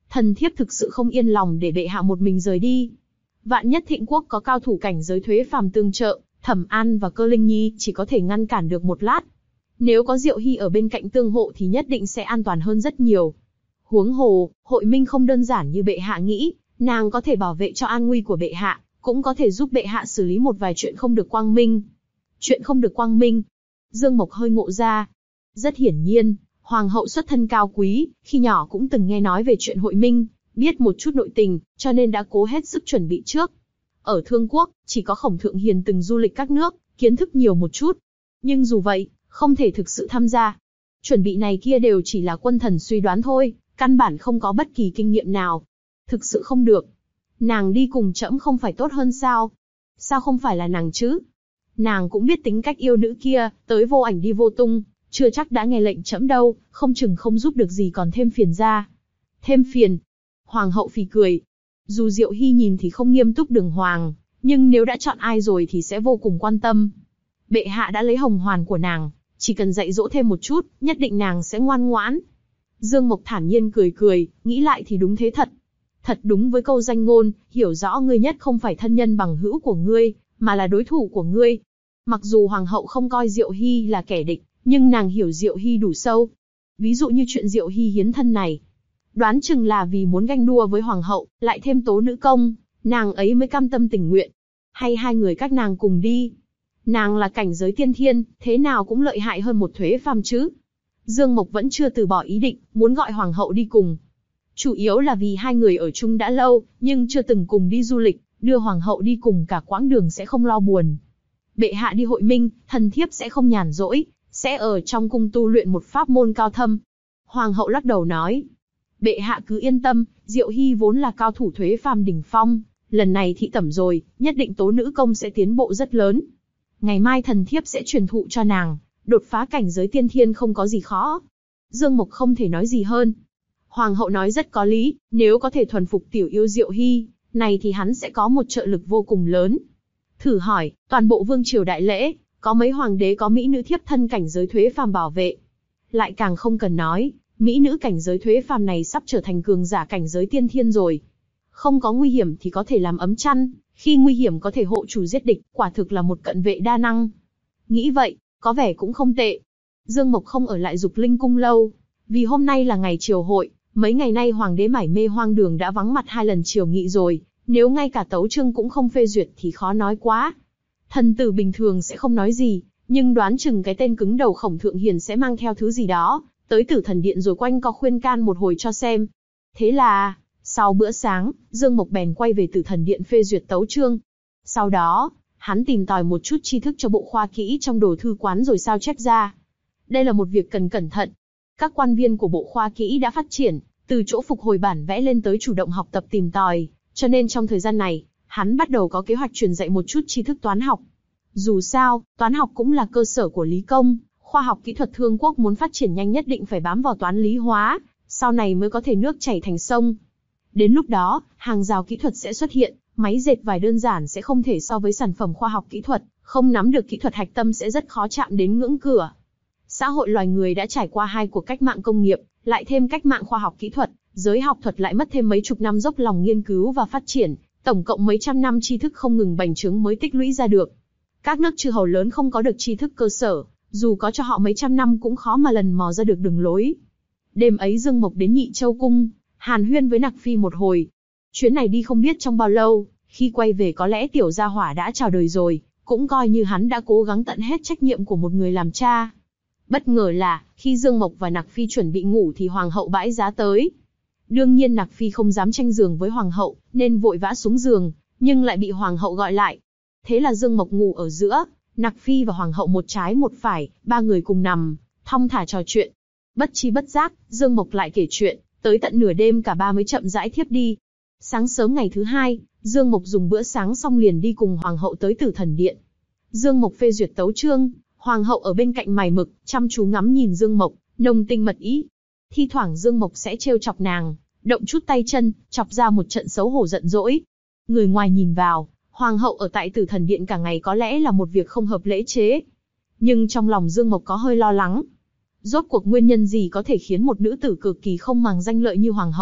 Thần thiếp thực sự không yên lòng để bệ hạ một mình rời đi. Vạn nhất Thịnh quốc có cao thủ cảnh giới thuế phàm tương trợ, Thẩm An và Cơ Linh Nhi chỉ có thể ngăn cản được một lát. Nếu có Diệu Hy ở bên cạnh tương hộ thì nhất định sẽ an toàn hơn rất nhiều. Huống hồ, hội minh không đơn giản như bệ hạ nghĩ, nàng có thể bảo vệ cho an nguy của bệ hạ, cũng có thể giúp bệ hạ xử lý một vài chuyện không được quang minh. Chuyện không được quang minh. Dương Mộc hơi ngộ ra. Rất hiển nhiên, hoàng hậu xuất thân cao quý, khi nhỏ cũng từng nghe nói về chuyện hội minh, biết một chút nội tình, cho nên đã cố hết sức chuẩn bị trước. Ở Thương Quốc, chỉ có Khổng Thượng Hiền từng du lịch các nước, kiến thức nhiều một chút. Nhưng dù vậy, không thể thực sự tham gia. Chuẩn bị này kia đều chỉ là quân thần suy đoán thôi, căn bản không có bất kỳ kinh nghiệm nào. Thực sự không được. Nàng đi cùng trẫm không phải tốt hơn sao? Sao không phải là nàng chứ? Nàng cũng biết tính cách yêu nữ kia, tới vô ảnh đi vô tung, chưa chắc đã nghe lệnh trẫm đâu, không chừng không giúp được gì còn thêm phiền ra. Thêm phiền? Hoàng hậu phì cười. Dù Diệu Hy nhìn thì không nghiêm túc đường hoàng, nhưng nếu đã chọn ai rồi thì sẽ vô cùng quan tâm. Bệ hạ đã lấy hồng hoàn của nàng, chỉ cần dạy dỗ thêm một chút, nhất định nàng sẽ ngoan ngoãn. Dương Mộc thản nhiên cười cười, nghĩ lại thì đúng thế thật. Thật đúng với câu danh ngôn, hiểu rõ ngươi nhất không phải thân nhân bằng hữu của ngươi, mà là đối thủ của ngươi. Mặc dù hoàng hậu không coi Diệu Hy là kẻ địch, nhưng nàng hiểu Diệu Hy đủ sâu. Ví dụ như chuyện Diệu Hy hiến thân này, đoán chừng là vì muốn ganh đua với hoàng hậu, lại thêm tố nữ công, nàng ấy mới cam tâm tình nguyện. Hay hai người các nàng cùng đi. Nàng là cảnh giới tiên thiên, thế nào cũng lợi hại hơn một thuế phàm chứ. Dương Mộc vẫn chưa từ bỏ ý định, muốn gọi hoàng hậu đi cùng. Chủ yếu là vì hai người ở chung đã lâu, nhưng chưa từng cùng đi du lịch, đưa hoàng hậu đi cùng cả quãng đường sẽ không lo buồn. Bệ hạ đi hội minh, thần thiếp sẽ không nhàn rỗi, sẽ ở trong cung tu luyện một pháp môn cao thâm. Hoàng hậu lắc đầu nói. Bệ hạ cứ yên tâm, Diệu Hy vốn là cao thủ thuế phàm đỉnh phong, lần này thị tẩm rồi, nhất định tố nữ công sẽ tiến bộ rất lớn. Ngày mai thần thiếp sẽ truyền thụ cho nàng, đột phá cảnh giới tiên thiên không có gì khó. Dương Mộc không thể nói gì hơn. Hoàng hậu nói rất có lý, nếu có thể thuần phục tiểu yêu Diệu Hy, này thì hắn sẽ có một trợ lực vô cùng lớn. Thử hỏi, toàn bộ vương triều đại lễ, có mấy hoàng đế có mỹ nữ thiếp thân cảnh giới thuế phàm bảo vệ. Lại càng không cần nói, mỹ nữ cảnh giới thuế phàm này sắp trở thành cường giả cảnh giới tiên thiên rồi. Không có nguy hiểm thì có thể làm ấm chăn, khi nguy hiểm có thể hộ chủ giết địch, quả thực là một cận vệ đa năng. Nghĩ vậy, có vẻ cũng không tệ. Dương Mộc không ở lại Dục Linh cung lâu, vì hôm nay là ngày triều hội, mấy ngày nay hoàng đế mải mê hoang đường đã vắng mặt hai lần triều nghị rồi, nếu ngay cả tấu chương cũng không phê duyệt thì khó nói quá. Thần tử bình thường sẽ không nói gì, nhưng đoán chừng cái tên cứng đầu Khổng Thượng Hiền sẽ mang theo thứ gì đó, tới Tử Thần Điện rồi quanh co khuyên can một hồi cho xem. Thế là, sau bữa sáng, Dương Mộc bèn quay về Tử Thần Điện phê duyệt tấu chương. Sau đó, hắn tìm tòi một chút tri thức cho bộ khoa kỹ trong đồ thư quán rồi sao chép ra. Đây là một việc cần cẩn thận. Các quan viên của bộ khoa kỹ đã phát triển, từ chỗ phục hồi bản vẽ lên tới chủ động học tập tìm tòi, cho nên trong thời gian này, hắn bắt đầu có kế hoạch truyền dạy một chút tri thức toán học. Dù sao, toán học cũng là cơ sở của lý công, khoa học kỹ thuật Thương Quốc muốn phát triển nhanh nhất định phải bám vào toán lý hóa, sau này mới có thể nước chảy thành sông. Đến lúc đó, hàng rào kỹ thuật sẽ xuất hiện, máy dệt vải đơn giản sẽ không thể so với sản phẩm khoa học kỹ thuật, không nắm được kỹ thuật hạch tâm sẽ rất khó chạm đến ngưỡng cửa. Xã hội loài người đã trải qua hai cuộc cách mạng công nghiệp, lại thêm cách mạng khoa học kỹ thuật, giới học thuật lại mất thêm mấy chục năm dốc lòng nghiên cứu và phát triển, tổng cộng mấy trăm năm tri thức không ngừng bành trướng mới tích lũy ra được. Các nước chư hầu lớn không có được tri thức cơ sở, dù có cho họ mấy trăm năm cũng khó mà lần mò ra được đường lối. Đêm ấy Dương Mộc đến Nhị Châu cung, hàn huyên với Nặc Phi một hồi. Chuyến này đi không biết trong bao lâu, khi quay về có lẽ tiểu gia hỏa đã chào đời rồi, cũng coi như hắn đã cố gắng tận hết trách nhiệm của một người làm cha. Bất ngờ là, khi Dương Mộc và Nặc Phi chuẩn bị ngủ thì hoàng hậu bãi giá tới. Đương nhiên Nặc Phi không dám tranh giường với hoàng hậu, nên vội vã xuống giường, nhưng lại bị hoàng hậu gọi lại. Thế là Dương Mộc ngủ ở giữa, Nặc Phi và hoàng hậu một trái một phải, ba người cùng nằm, thong thả trò chuyện. Bất chi bất giác, Dương Mộc lại kể chuyện, tới tận nửa đêm cả ba mới chậm rãi thiếp đi. Sáng sớm ngày thứ hai, Dương Mộc dùng bữa sáng xong liền đi cùng hoàng hậu tới Tử Thần Điện. Dương Mộc phê duyệt tấu chương, hoàng hậu ở bên cạnh mài mực, chăm chú ngắm nhìn Dương Mộc, nồng tình mật ý. Thi thoảng Dương Mộc sẽ trêu chọc nàng, động chút tay chân, chọc ra một trận xấu hổ giận dỗi. Người ngoài nhìn vào, hoàng hậu ở tại Tử Thần Điện cả ngày có lẽ là một việc không hợp lễ chế. Nhưng trong lòng Dương Mộc có hơi lo lắng. Rốt cuộc nguyên nhân gì có thể khiến một nữ tử cực kỳ không màng danh lợi như hoàng hậu,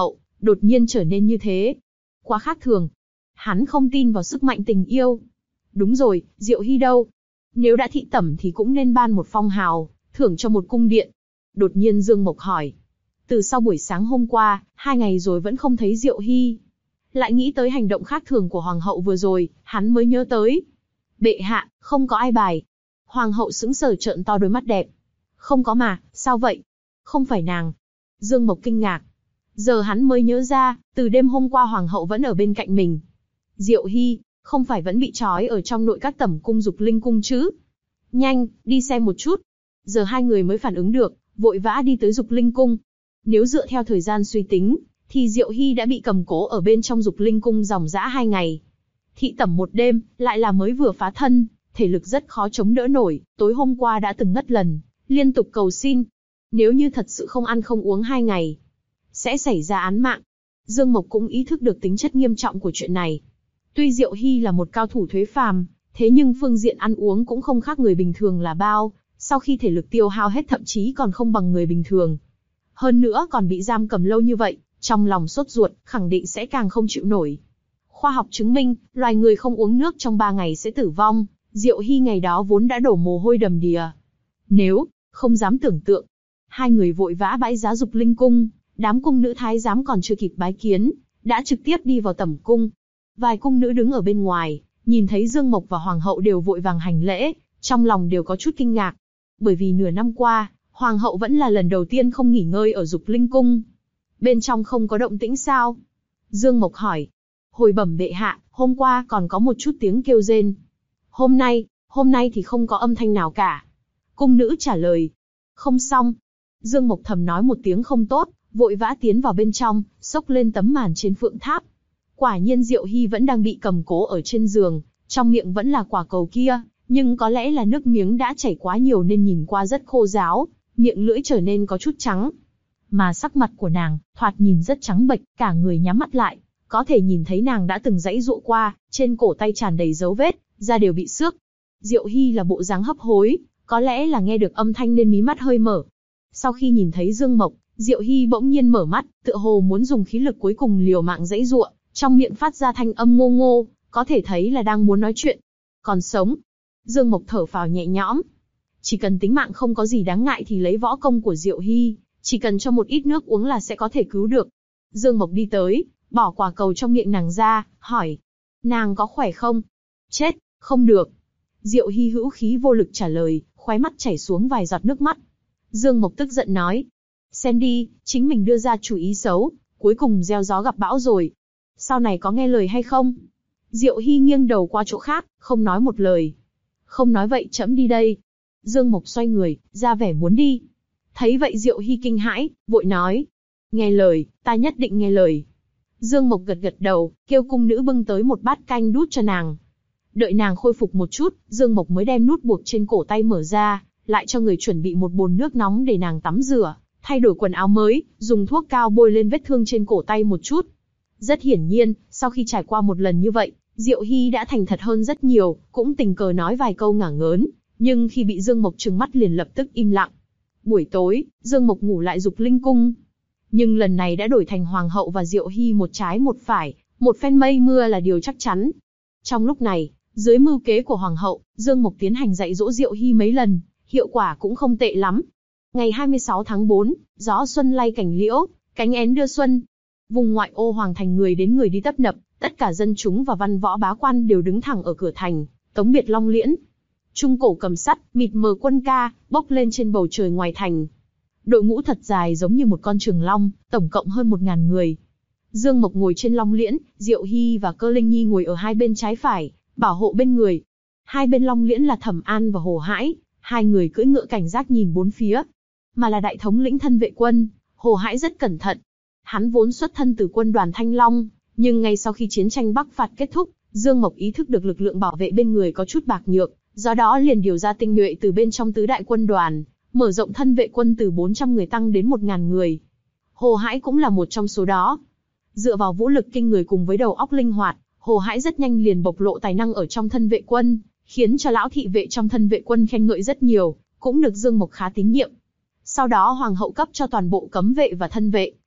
đột nhiên trở nên như thế. Quá khác thường. Hắn không tin vào sức mạnh tình yêu. Đúng rồi, Diệu Hy đâu? Nếu đã thị tẩm thì cũng nên ban một phong hào, thưởng cho một cung điện. Đột nhiên Dương Mộc hỏi. Từ sau buổi sáng hôm qua, hai ngày rồi vẫn không thấy Diệu Hy. Lại nghĩ tới hành động khác thường của Hoàng hậu vừa rồi, hắn mới nhớ tới. Bệ hạ, không có ai bài. Hoàng hậu sững sờ trợn to đôi mắt đẹp. Không có mà, sao vậy? Không phải nàng. Dương Mộc kinh ngạc. Giờ hắn mới nhớ ra, từ đêm hôm qua Hoàng hậu vẫn ở bên cạnh mình. Diệu Hy, không phải vẫn bị trói ở trong nội các tẩm cung Dục Linh cung chứ? Nhanh, đi xem một chút. Giờ hai người mới phản ứng được, vội vã đi tới Dục Linh cung. Nếu dựa theo thời gian suy tính, thì Diệu Hy đã bị cầm cố ở bên trong Dục Linh cung dòng dã hai ngày. Thị tẩm một đêm, lại là mới vừa phá thân, thể lực rất khó chống đỡ nổi, tối hôm qua đã từng ngất lần, liên tục cầu xin. Nếu như thật sự không ăn không uống hai ngày, sẽ xảy ra án mạng. Dương Mộc cũng ý thức được tính chất nghiêm trọng của chuyện này. Tuy Diệu Hy là một cao thủ thuế phàm, thế nhưng phương diện ăn uống cũng không khác người bình thường là bao, sau khi thể lực tiêu hao hết thậm chí còn không bằng người bình thường. Hơn nữa còn bị giam cầm lâu như vậy, trong lòng sốt ruột, khẳng định sẽ càng không chịu nổi. Khoa học chứng minh, loài người không uống nước trong ba ngày sẽ tử vong, Diệu Hy ngày đó vốn đã đổ mồ hôi đầm đìa. Nếu, không dám tưởng tượng. Hai người vội vã bãi giá Dục Linh cung, đám cung nữ thái giám còn chưa kịp bái kiến, đã trực tiếp đi vào tẩm cung. Vài cung nữ đứng ở bên ngoài, nhìn thấy Dương Mộc và Hoàng hậu đều vội vàng hành lễ, trong lòng đều có chút kinh ngạc. Bởi vì nửa năm qua, Hoàng hậu vẫn là lần đầu tiên không nghỉ ngơi ở Dục Linh cung. Bên trong không có động tĩnh sao? Dương Mộc hỏi. Hồi bẩm bệ hạ, hôm qua còn có một chút tiếng kêu rên. Hôm nay, hôm nay thì không có âm thanh nào cả. Cung nữ trả lời. Không xong. Dương Mộc thầm nói một tiếng không tốt, vội vã tiến vào bên trong, xốc lên tấm màn trên phượng tháp. Quả nhiên Diệu Hy vẫn đang bị cầm cố ở trên giường, trong miệng vẫn là quả cầu kia, nhưng có lẽ là nước miếng đã chảy quá nhiều nên nhìn qua rất khô ráo, miệng lưỡi trở nên có chút trắng. Mà sắc mặt của nàng, thoạt nhìn rất trắng bệch, cả người nhắm mắt lại, có thể nhìn thấy nàng đã từng giãy giụa qua, trên cổ tay tràn đầy dấu vết, da đều bị xước. Diệu Hy là bộ dáng hấp hối, có lẽ là nghe được âm thanh nên mí mắt hơi mở. Sau khi nhìn thấy Dương Mộc, Diệu Hy bỗng nhiên mở mắt, tựa hồ muốn dùng khí lực cuối cùng liều mạng giãy giụa, trong miệng phát ra thanh âm ngô ngô, có thể thấy là đang muốn nói chuyện. Còn sống. Dương Mộc thở phào nhẹ nhõm. Chỉ cần tính mạng không có gì đáng ngại thì lấy võ công của Diệu Hy, chỉ cần cho một ít nước uống là sẽ có thể cứu được. Dương Mộc đi tới, bỏ quả cầu trong miệng nàng ra, hỏi. Nàng có khỏe không? Chết, không được. Diệu Hy hữu khí vô lực trả lời, khóe mắt chảy xuống vài giọt nước mắt. Dương Mộc tức giận nói. Xem đi, chính mình đưa ra chủ ý xấu, cuối cùng gieo gió gặp bão rồi. Sau này có nghe lời hay không? Diệu Hy nghiêng đầu qua chỗ khác, không nói một lời. Không nói vậy trẫm đi đây. Dương Mộc xoay người, ra vẻ muốn đi. Thấy vậy Diệu Hy kinh hãi, vội nói. Nghe lời, ta nhất định nghe lời. Dương Mộc gật gật đầu, kêu cung nữ bưng tới một bát canh đút cho nàng. Đợi nàng khôi phục một chút, Dương Mộc mới đem nút buộc trên cổ tay mở ra, lại cho người chuẩn bị một bồn nước nóng để nàng tắm rửa, thay đổi quần áo mới, dùng thuốc cao bôi lên vết thương trên cổ tay một chút. Rất hiển nhiên, sau khi trải qua một lần như vậy, Diệu Hy đã thành thật hơn rất nhiều, cũng tình cờ nói vài câu ngả ngớn, nhưng khi bị Dương Mộc trừng mắt liền lập tức im lặng. Buổi tối, Dương Mộc ngủ lại Dục Linh cung. Nhưng lần này đã đổi thành Hoàng hậu và Diệu Hy một trái một phải, một phen mây mưa là điều chắc chắn. Trong lúc này, dưới mưu kế của Hoàng hậu, Dương Mộc tiến hành dạy dỗ Diệu Hy mấy lần, hiệu quả cũng không tệ lắm. Ngày hai mươi sáu tháng tư, gió xuân lay cành liễu, cánh én đưa xuân. Vùng ngoại ô Hoàng thành người đến người đi tấp nập, tất cả dân chúng và văn võ bá quan đều đứng thẳng ở cửa thành, tống biệt Long Liễn. Trung cổ cầm sắt, mịt mờ quân ca, bốc lên trên bầu trời ngoài thành. Đội ngũ thật dài giống như một con trường long, tổng cộng hơn một ngàn người. Dương Mộc ngồi trên Long Liễn, Diệu Hy và Cơ Linh Nhi ngồi ở hai bên trái phải, bảo hộ bên người. Hai bên Long Liễn là Thẩm An và Hồ Hãi, hai người cưỡi ngựa cảnh giác nhìn bốn phía. Mà là đại thống lĩnh thân vệ quân, Hồ Hãi rất cẩn thận. Hắn vốn xuất thân từ quân đoàn Thanh Long, nhưng ngay sau khi chiến tranh Bắc phạt kết thúc, Dương Mộc ý thức được lực lượng bảo vệ bên người có chút bạc nhược, do đó liền điều ra tinh nhuệ từ bên trong tứ đại quân đoàn, mở rộng thân vệ quân từ bốn trăm người tăng đến một nghìn người. Hồ Hãi cũng là một trong số đó. Dựa vào vũ lực kinh người cùng với đầu óc linh hoạt, Hồ Hãi rất nhanh liền bộc lộ tài năng ở trong thân vệ quân, khiến cho lão thị vệ trong thân vệ quân khen ngợi rất nhiều, cũng được Dương Mộc khá tín nhiệm. Sau đó Hoàng hậu cấp cho toàn bộ cấm vệ và thân vệ,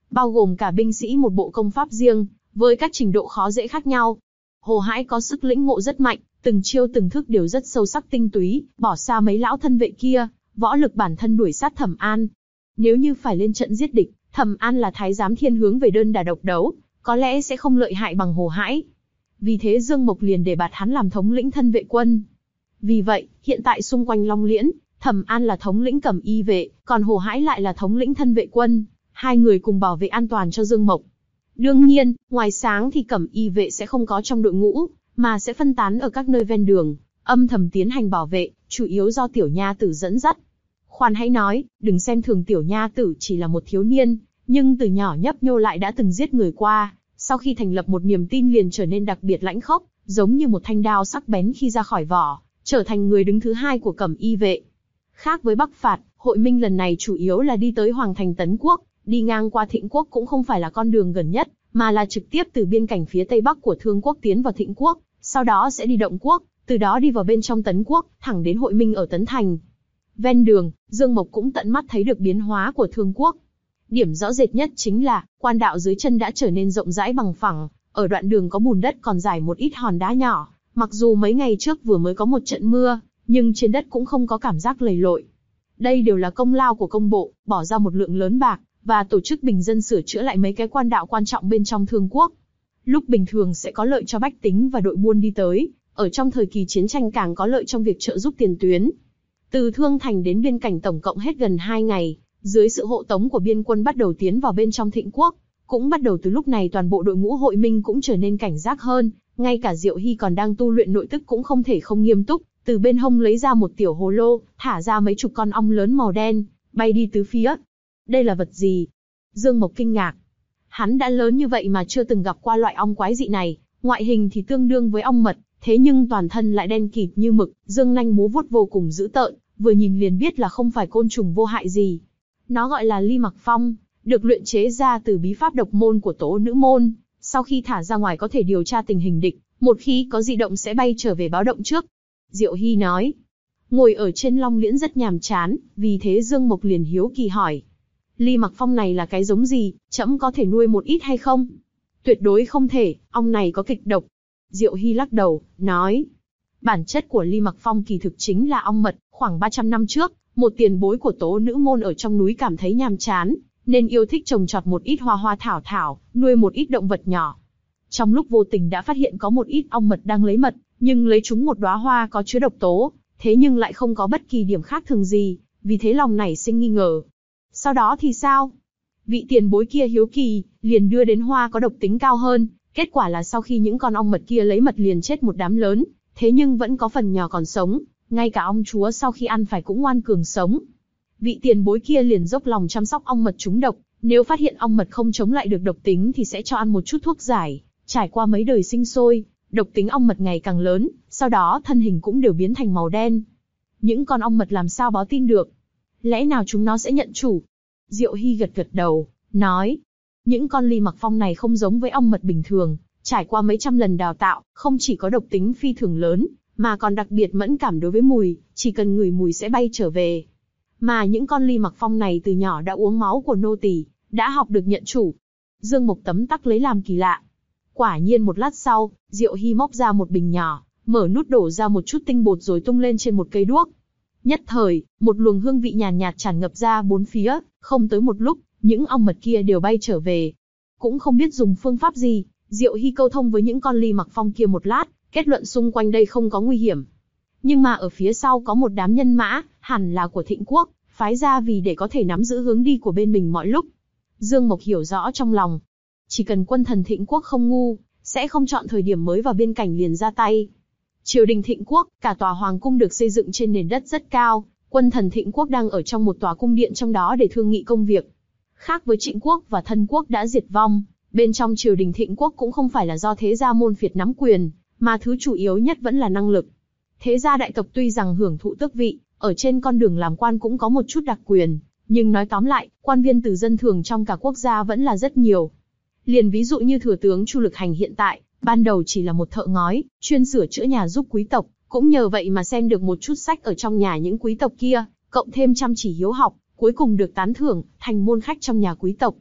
bao gồm cả binh sĩ một bộ công pháp riêng, với các trình độ khó dễ khác nhau. Hồ Hãi có sức lĩnh ngộ rất mạnh, từng chiêu từng thức đều rất sâu sắc tinh túy, bỏ xa mấy lão thân vệ kia, võ lực bản thân đuổi sát Thẩm An. Nếu như phải lên trận giết địch, Thẩm An là thái giám thiên hướng về đơn đả độc đấu, có lẽ sẽ không lợi hại bằng Hồ Hãi. Vì thế Dương Mộc liền để bạt hắn làm thống lĩnh thân vệ quân. Vì vậy, hiện tại xung quanh Long Liễn, Thẩm An là thống lĩnh cẩm y vệ, còn Hồ Hãi lại là thống lĩnh thân vệ quân, hai người cùng bảo vệ an toàn cho Dương Mộc. Đương nhiên, ngoài sáng thì cẩm y vệ sẽ không có trong đội ngũ, mà sẽ phân tán ở các nơi ven đường, âm thầm tiến hành bảo vệ, chủ yếu do tiểu nha tử dẫn dắt. Khoan hãy nói, đừng xem thường tiểu nha tử chỉ là một thiếu niên, nhưng từ nhỏ nhấp nhô lại đã từng giết người qua, sau khi thành lập một niềm tin liền trở nên đặc biệt lãnh khốc, giống như một thanh đao sắc bén khi ra khỏi vỏ, trở thành người đứng thứ hai của cẩm y vệ. Khác với Bắc phạt, hội minh lần này chủ yếu là đi tới Hoàng thành Tấn Quốc, đi ngang qua Thịnh Quốc cũng không phải là con đường gần nhất, mà là trực tiếp từ biên cảnh phía tây bắc của Thương Quốc tiến vào Thịnh Quốc, sau đó sẽ đi Động Quốc, từ đó đi vào bên trong Tấn Quốc, thẳng đến hội minh ở Tấn Thành. Ven đường, Dương Mộc cũng tận mắt thấy được biến hóa của Thương Quốc. Điểm rõ rệt nhất chính là, quan đạo dưới chân đã trở nên rộng rãi bằng phẳng, ở đoạn đường có bùn đất còn rải một ít hòn đá nhỏ, mặc dù mấy ngày trước vừa mới có một trận mưa, nhưng trên đất cũng không có cảm giác lầy lội. Đây đều là công lao của công bộ, bỏ ra một lượng lớn bạc, và tổ chức bình dân sửa chữa lại mấy cái quan đạo quan trọng bên trong Thương Quốc. Lúc bình thường sẽ có lợi cho bách tính và đội buôn đi tới, ở trong thời kỳ chiến tranh càng có lợi trong việc trợ giúp tiền tuyến. Từ Thương Thành đến biên cảnh tổng cộng hết gần hai ngày, dưới sự hộ tống của biên quân bắt đầu tiến vào bên trong Thịnh Quốc. Cũng bắt đầu từ lúc này toàn bộ đội ngũ hội minh cũng trở nên cảnh giác hơn, ngay cả Diệu Hy còn đang tu luyện nội tức cũng không thể không nghiêm túc, từ bên hông lấy ra một tiểu hồ lô, thả ra mấy chục con ong lớn màu đen, bay đi tứ phía. Đây là vật gì? Dương Mộc kinh ngạc. Hắn đã lớn như vậy mà chưa từng gặp qua loại ong quái dị này, ngoại hình thì tương đương với ong mật, thế nhưng toàn thân lại đen kịt như mực, dương nanh múa vuốt vô cùng dữ tợn, vừa nhìn liền biết là không phải côn trùng vô hại gì. Nó gọi là Ly Mặc Phong, được luyện chế ra từ bí pháp độc môn của Tố Nữ môn, sau khi thả ra ngoài có thể điều tra tình hình địch, một khi có dị động sẽ bay trở về báo động trước. Diệu Hy nói. Ngồi ở trên Long Liễn rất nhàm chán, vì thế Dương Mộc liền hiếu kỳ hỏi. Ly Mặc Phong này là cái giống gì, trẫm có thể nuôi một ít hay không? Tuyệt đối không thể, ong này có kịch độc. Diệu Hy lắc đầu, nói. Bản chất của Ly Mặc Phong kỳ thực chính là ong mật, khoảng ba trăm năm trước, một tiền bối của Tố Nữ môn ở trong núi cảm thấy nhàm chán, nên yêu thích trồng trọt một ít hoa hoa thảo thảo, nuôi một ít động vật nhỏ. Trong lúc vô tình đã phát hiện có một ít ong mật đang lấy mật, nhưng lấy chúng một đóa hoa có chứa độc tố, thế nhưng lại không có bất kỳ điểm khác thường gì, vì thế lòng nảy sinh nghi ngờ. Sau đó thì sao? Vị tiền bối kia hiếu kỳ, liền đưa đến hoa có độc tính cao hơn, kết quả là sau khi những con ong mật kia lấy mật liền chết một đám lớn, thế nhưng vẫn có phần nhỏ còn sống, ngay cả ong chúa sau khi ăn phải cũng ngoan cường sống. Vị tiền bối kia liền dốc lòng chăm sóc ong mật trúng độc, nếu phát hiện ong mật không chống lại được độc tính thì sẽ cho ăn một chút thuốc giải, trải qua mấy đời sinh sôi, độc tính ong mật ngày càng lớn, sau đó thân hình cũng đều biến thành màu đen. Những con ong mật làm sao báo tin được? Lẽ nào chúng nó sẽ nhận chủ? Diệu Hy gật gật đầu, nói. Những con Ly Mặc Phong này không giống với ong mật bình thường, trải qua mấy trăm lần đào tạo, không chỉ có độc tính phi thường lớn, mà còn đặc biệt mẫn cảm đối với mùi, chỉ cần ngửi mùi sẽ bay trở về. Mà những con Ly Mặc Phong này từ nhỏ đã uống máu của nô tỳ, đã học được nhận chủ. Dương Mộc tấm tắc lấy làm kỳ lạ. Quả nhiên một lát sau, Diệu Hy móc ra một bình nhỏ, mở nút đổ ra một chút tinh bột rồi tung lên trên một cây đuốc. Nhất thời, một luồng hương vị nhàn nhạt, nhạt tràn ngập ra bốn phía, không tới một lúc, những ong mật kia đều bay trở về. Cũng không biết dùng phương pháp gì, Diệu Hy câu thông với những con Ly Mặc Phong kia một lát, kết luận xung quanh đây không có nguy hiểm. Nhưng mà ở phía sau có một đám nhân mã, hẳn là của Thịnh Quốc, phái ra vì để có thể nắm giữ hướng đi của bên mình mọi lúc. Dương Mộc hiểu rõ trong lòng. Chỉ cần quân thần Thịnh Quốc không ngu, sẽ không chọn thời điểm mới vào biên cảnh liền ra tay. Triều đình Thịnh Quốc, cả tòa hoàng cung được xây dựng trên nền đất rất cao, quân thần Thịnh Quốc đang ở trong một tòa cung điện trong đó để thương nghị công việc. Khác với Trịnh Quốc và Thân Quốc đã diệt vong, bên trong triều đình Thịnh Quốc cũng không phải là do thế gia môn phiệt nắm quyền, mà thứ chủ yếu nhất vẫn là năng lực. Thế gia đại tộc tuy rằng hưởng thụ tước vị, ở trên con đường làm quan cũng có một chút đặc quyền, nhưng nói tóm lại, quan viên từ dân thường trong cả quốc gia vẫn là rất nhiều. Liền ví dụ như thừa tướng Chu Lực Hành hiện tại, ban đầu chỉ là một thợ ngói, chuyên sửa chữa nhà giúp quý tộc, cũng nhờ vậy mà xem được một chút sách ở trong nhà những quý tộc kia, cộng thêm chăm chỉ hiếu học, cuối cùng được tán thưởng, thành môn khách trong nhà quý tộc.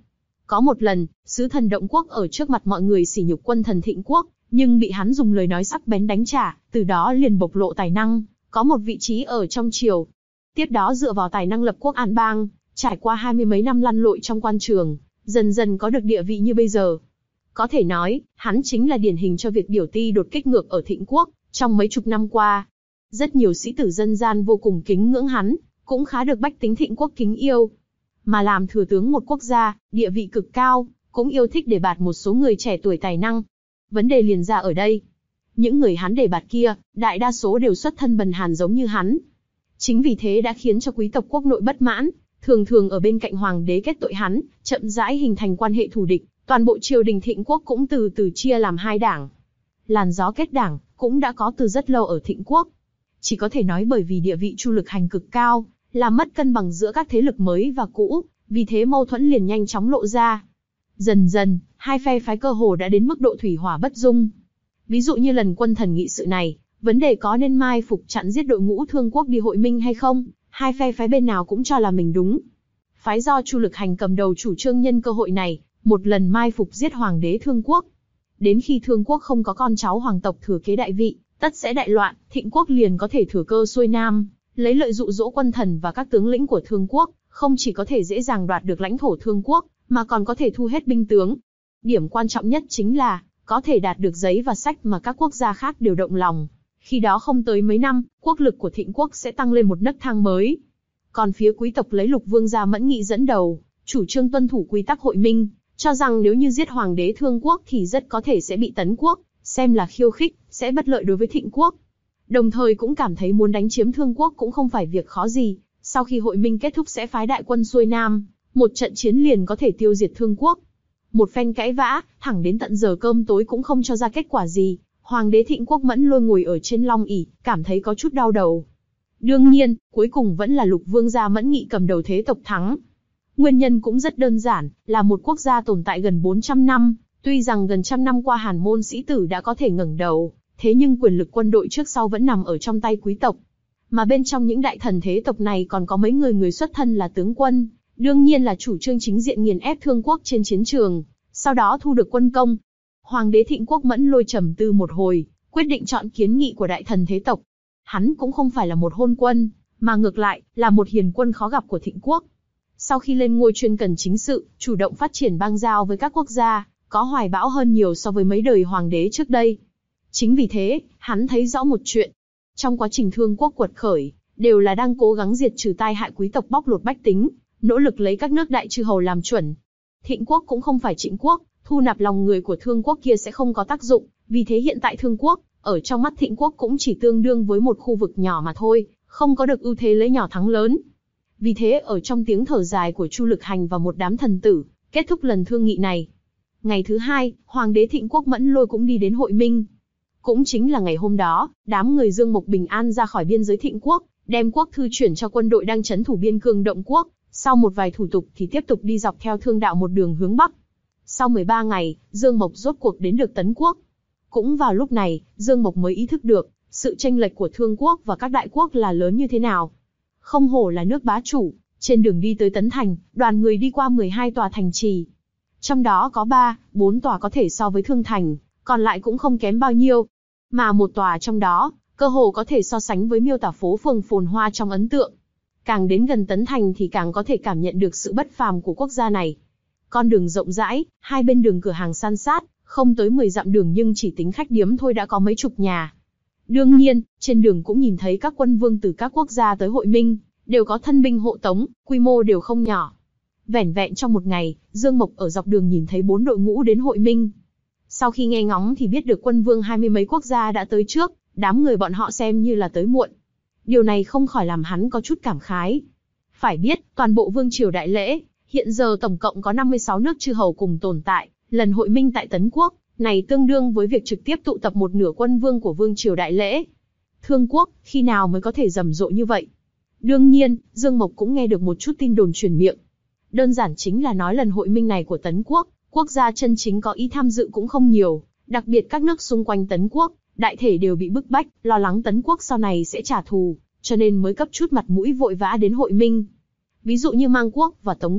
Có một lần, sứ thần Động Quốc ở trước mặt mọi người sỉ nhục quân thần Thịnh Quốc, nhưng bị hắn dùng lời nói sắc bén đánh trả, từ đó liền bộc lộ tài năng, có một vị trí ở trong triều. Tiếp đó dựa vào tài năng lập quốc an bang, trải qua hai mươi mấy năm lăn lội trong quan trường, dần dần có được địa vị như bây giờ. Có thể nói, hắn chính là điển hình cho việc điều ti đột kích ngược ở Thịnh Quốc, trong mấy chục năm qua. Rất nhiều sĩ tử dân gian vô cùng kính ngưỡng hắn, cũng khá được bách tính Thịnh Quốc kính yêu. Mà làm thừa tướng một quốc gia, địa vị cực cao, cũng yêu thích đề bạt một số người trẻ tuổi tài năng. Vấn đề liền ra ở đây. Những người hắn đề bạt kia, đại đa số đều xuất thân bần hàn giống như hắn. Chính vì thế đã khiến cho quý tộc quốc nội bất mãn, thường thường ở bên cạnh hoàng đế kết tội hắn, chậm rãi hình thành quan hệ thù địch, toàn bộ triều đình Thịnh Quốc cũng từ từ chia làm hai đảng. Làn gió kết đảng, cũng đã có từ rất lâu ở Thịnh Quốc. Chỉ có thể nói bởi vì địa vị Chu Lực Hành cực cao, làm mất cân bằng giữa các thế lực mới và cũ, vì thế mâu thuẫn liền nhanh chóng lộ ra. Dần dần, hai phe phái cơ hồ đã đến mức độ thủy hỏa bất dung. Ví dụ như lần quân thần nghị sự này, vấn đề có nên mai phục chặn giết đội ngũ Thương Quốc đi hội minh hay không, hai phe phái bên nào cũng cho là mình đúng. Phái do Chu Lực Hành cầm đầu chủ trương nhân cơ hội này, một lần mai phục giết hoàng đế Thương Quốc. Đến khi Thương Quốc không có con cháu hoàng tộc thừa kế đại vị, tất sẽ đại loạn, Thịnh Quốc liền có thể thừa cơ xuôi nam, lấy lợi dụ dỗ quân thần và các tướng lĩnh của Thương Quốc, không chỉ có thể dễ dàng đoạt được lãnh thổ Thương Quốc, mà còn có thể thu hết binh tướng. Điểm quan trọng nhất chính là, có thể đạt được giấy và sách mà các quốc gia khác đều động lòng. Khi đó không tới mấy năm, quốc lực của Thịnh Quốc sẽ tăng lên một nấc thang mới. Còn phía quý tộc lấy Lục Vương gia Mẫn Nghị dẫn đầu, chủ trương tuân thủ quy tắc hội minh, cho rằng nếu như giết hoàng đế Thương Quốc thì rất có thể sẽ bị tấn quốc, xem là khiêu khích, sẽ bất lợi đối với Thịnh Quốc. Đồng thời cũng cảm thấy muốn đánh chiếm Thương Quốc cũng không phải việc khó gì, sau khi hội minh kết thúc sẽ phái đại quân xuôi nam, một trận chiến liền có thể tiêu diệt Thương Quốc. Một phen cãi vã, thẳng đến tận giờ cơm tối cũng không cho ra kết quả gì, hoàng đế Thịnh Quốc Mẫn Lôi ngồi ở trên long ỷ, cảm thấy có chút đau đầu. Đương nhiên, cuối cùng vẫn là Lục Vương gia Mẫn Nghị cầm đầu thế tộc thắng. Nguyên nhân cũng rất đơn giản, là một quốc gia tồn tại gần bốn trăm năm, tuy rằng gần trăm năm qua hàn môn sĩ tử đã có thể ngẩng đầu, thế nhưng quyền lực quân đội trước sau vẫn nằm ở trong tay quý tộc. Mà bên trong những đại thần thế tộc này còn có mấy người người xuất thân là tướng quân, đương nhiên là chủ trương chính diện nghiền ép Thương Quốc trên chiến trường, sau đó thu được quân công. Hoàng đế Thịnh Quốc Mẫn Lôi trầm tư một hồi, quyết định chọn kiến nghị của đại thần thế tộc. Hắn cũng không phải là một hôn quân, mà ngược lại, là một hiền quân khó gặp của Thịnh Quốc. Sau khi lên ngôi chuyên cần chính sự, chủ động phát triển bang giao với các quốc gia, có hoài bão hơn nhiều so với mấy đời hoàng đế trước đây. Chính vì thế, hắn thấy rõ một chuyện. Trong quá trình Thương Quốc quật khởi, đều là đang cố gắng diệt trừ tai hại quý tộc bóc lột bách tính, nỗ lực lấy các nước đại chư hầu làm chuẩn. Thịnh Quốc cũng không phải Trịnh Quốc, thu nạp lòng người của Thương Quốc kia sẽ không có tác dụng, vì thế hiện tại Thương Quốc, ở trong mắt Thịnh Quốc cũng chỉ tương đương với một khu vực nhỏ mà thôi, không có được ưu thế lấy nhỏ thắng lớn. Vì thế ở trong tiếng thở dài của Chu Lực Hành và một đám thần tử, kết thúc lần thương nghị này. Ngày thứ hai, Hoàng đế Thịnh Quốc Mẫn Lôi cũng đi đến hội minh. Cũng chính là ngày hôm đó, đám người Dương Mộc bình an ra khỏi biên giới Thịnh Quốc, đem quốc thư chuyển cho quân đội đang trấn thủ biên cương Động Quốc. Sau một vài thủ tục thì tiếp tục đi dọc theo thương đạo một đường hướng Bắc. Sau mười ba ngày, Dương Mộc rốt cuộc đến được Tấn Quốc. Cũng vào lúc này, Dương Mộc mới ý thức được, sự chênh lệch của Thương Quốc và các đại quốc là lớn như thế nào. Không hổ là nước bá chủ, trên đường đi tới Tấn Thành, đoàn người đi qua mười hai tòa thành trì. Trong đó có ba, bốn tòa có thể so với Thương Thành, còn lại cũng không kém bao nhiêu. Mà một tòa trong đó, cơ hồ có thể so sánh với miêu tả phố phường phồn hoa trong ấn tượng. Càng đến gần Tấn Thành thì càng có thể cảm nhận được sự bất phàm của quốc gia này. Con đường rộng rãi, hai bên đường cửa hàng san sát, không tới mười dặm đường nhưng chỉ tính khách điếm thôi đã có mấy chục nhà. Đương nhiên, trên đường cũng nhìn thấy các quân vương từ các quốc gia tới hội minh, đều có thân binh hộ tống, quy mô đều không nhỏ. Vẻn vẹn trong một ngày, Dương Mộc ở dọc đường nhìn thấy bốn đội ngũ đến hội minh. Sau khi nghe ngóng thì biết được quân vương hai mươi mấy quốc gia đã tới trước, đám người bọn họ xem như là tới muộn. Điều này không khỏi làm hắn có chút cảm khái. Phải biết, toàn bộ vương triều đại lễ, hiện giờ tổng cộng có năm mươi sáu nước chư hầu cùng tồn tại, lần hội minh tại Tấn Quốc, này tương đương với việc trực tiếp tụ tập một nửa quân vương của vương triều đại lễ. Thương Quốc, khi nào mới có thể rầm rộ như vậy? Đương nhiên, Dương Mộc cũng nghe được một chút tin đồn truyền miệng. Đơn giản chính là nói lần hội minh này của Tấn Quốc, quốc gia chân chính có ý tham dự cũng không nhiều, đặc biệt các nước xung quanh Tấn Quốc, đại thể đều bị bức bách, lo lắng Tấn Quốc sau này sẽ trả thù, cho nên mới cấp chút mặt mũi vội vã đến hội minh. Ví dụ như Mang Quốc và Tống Quốc,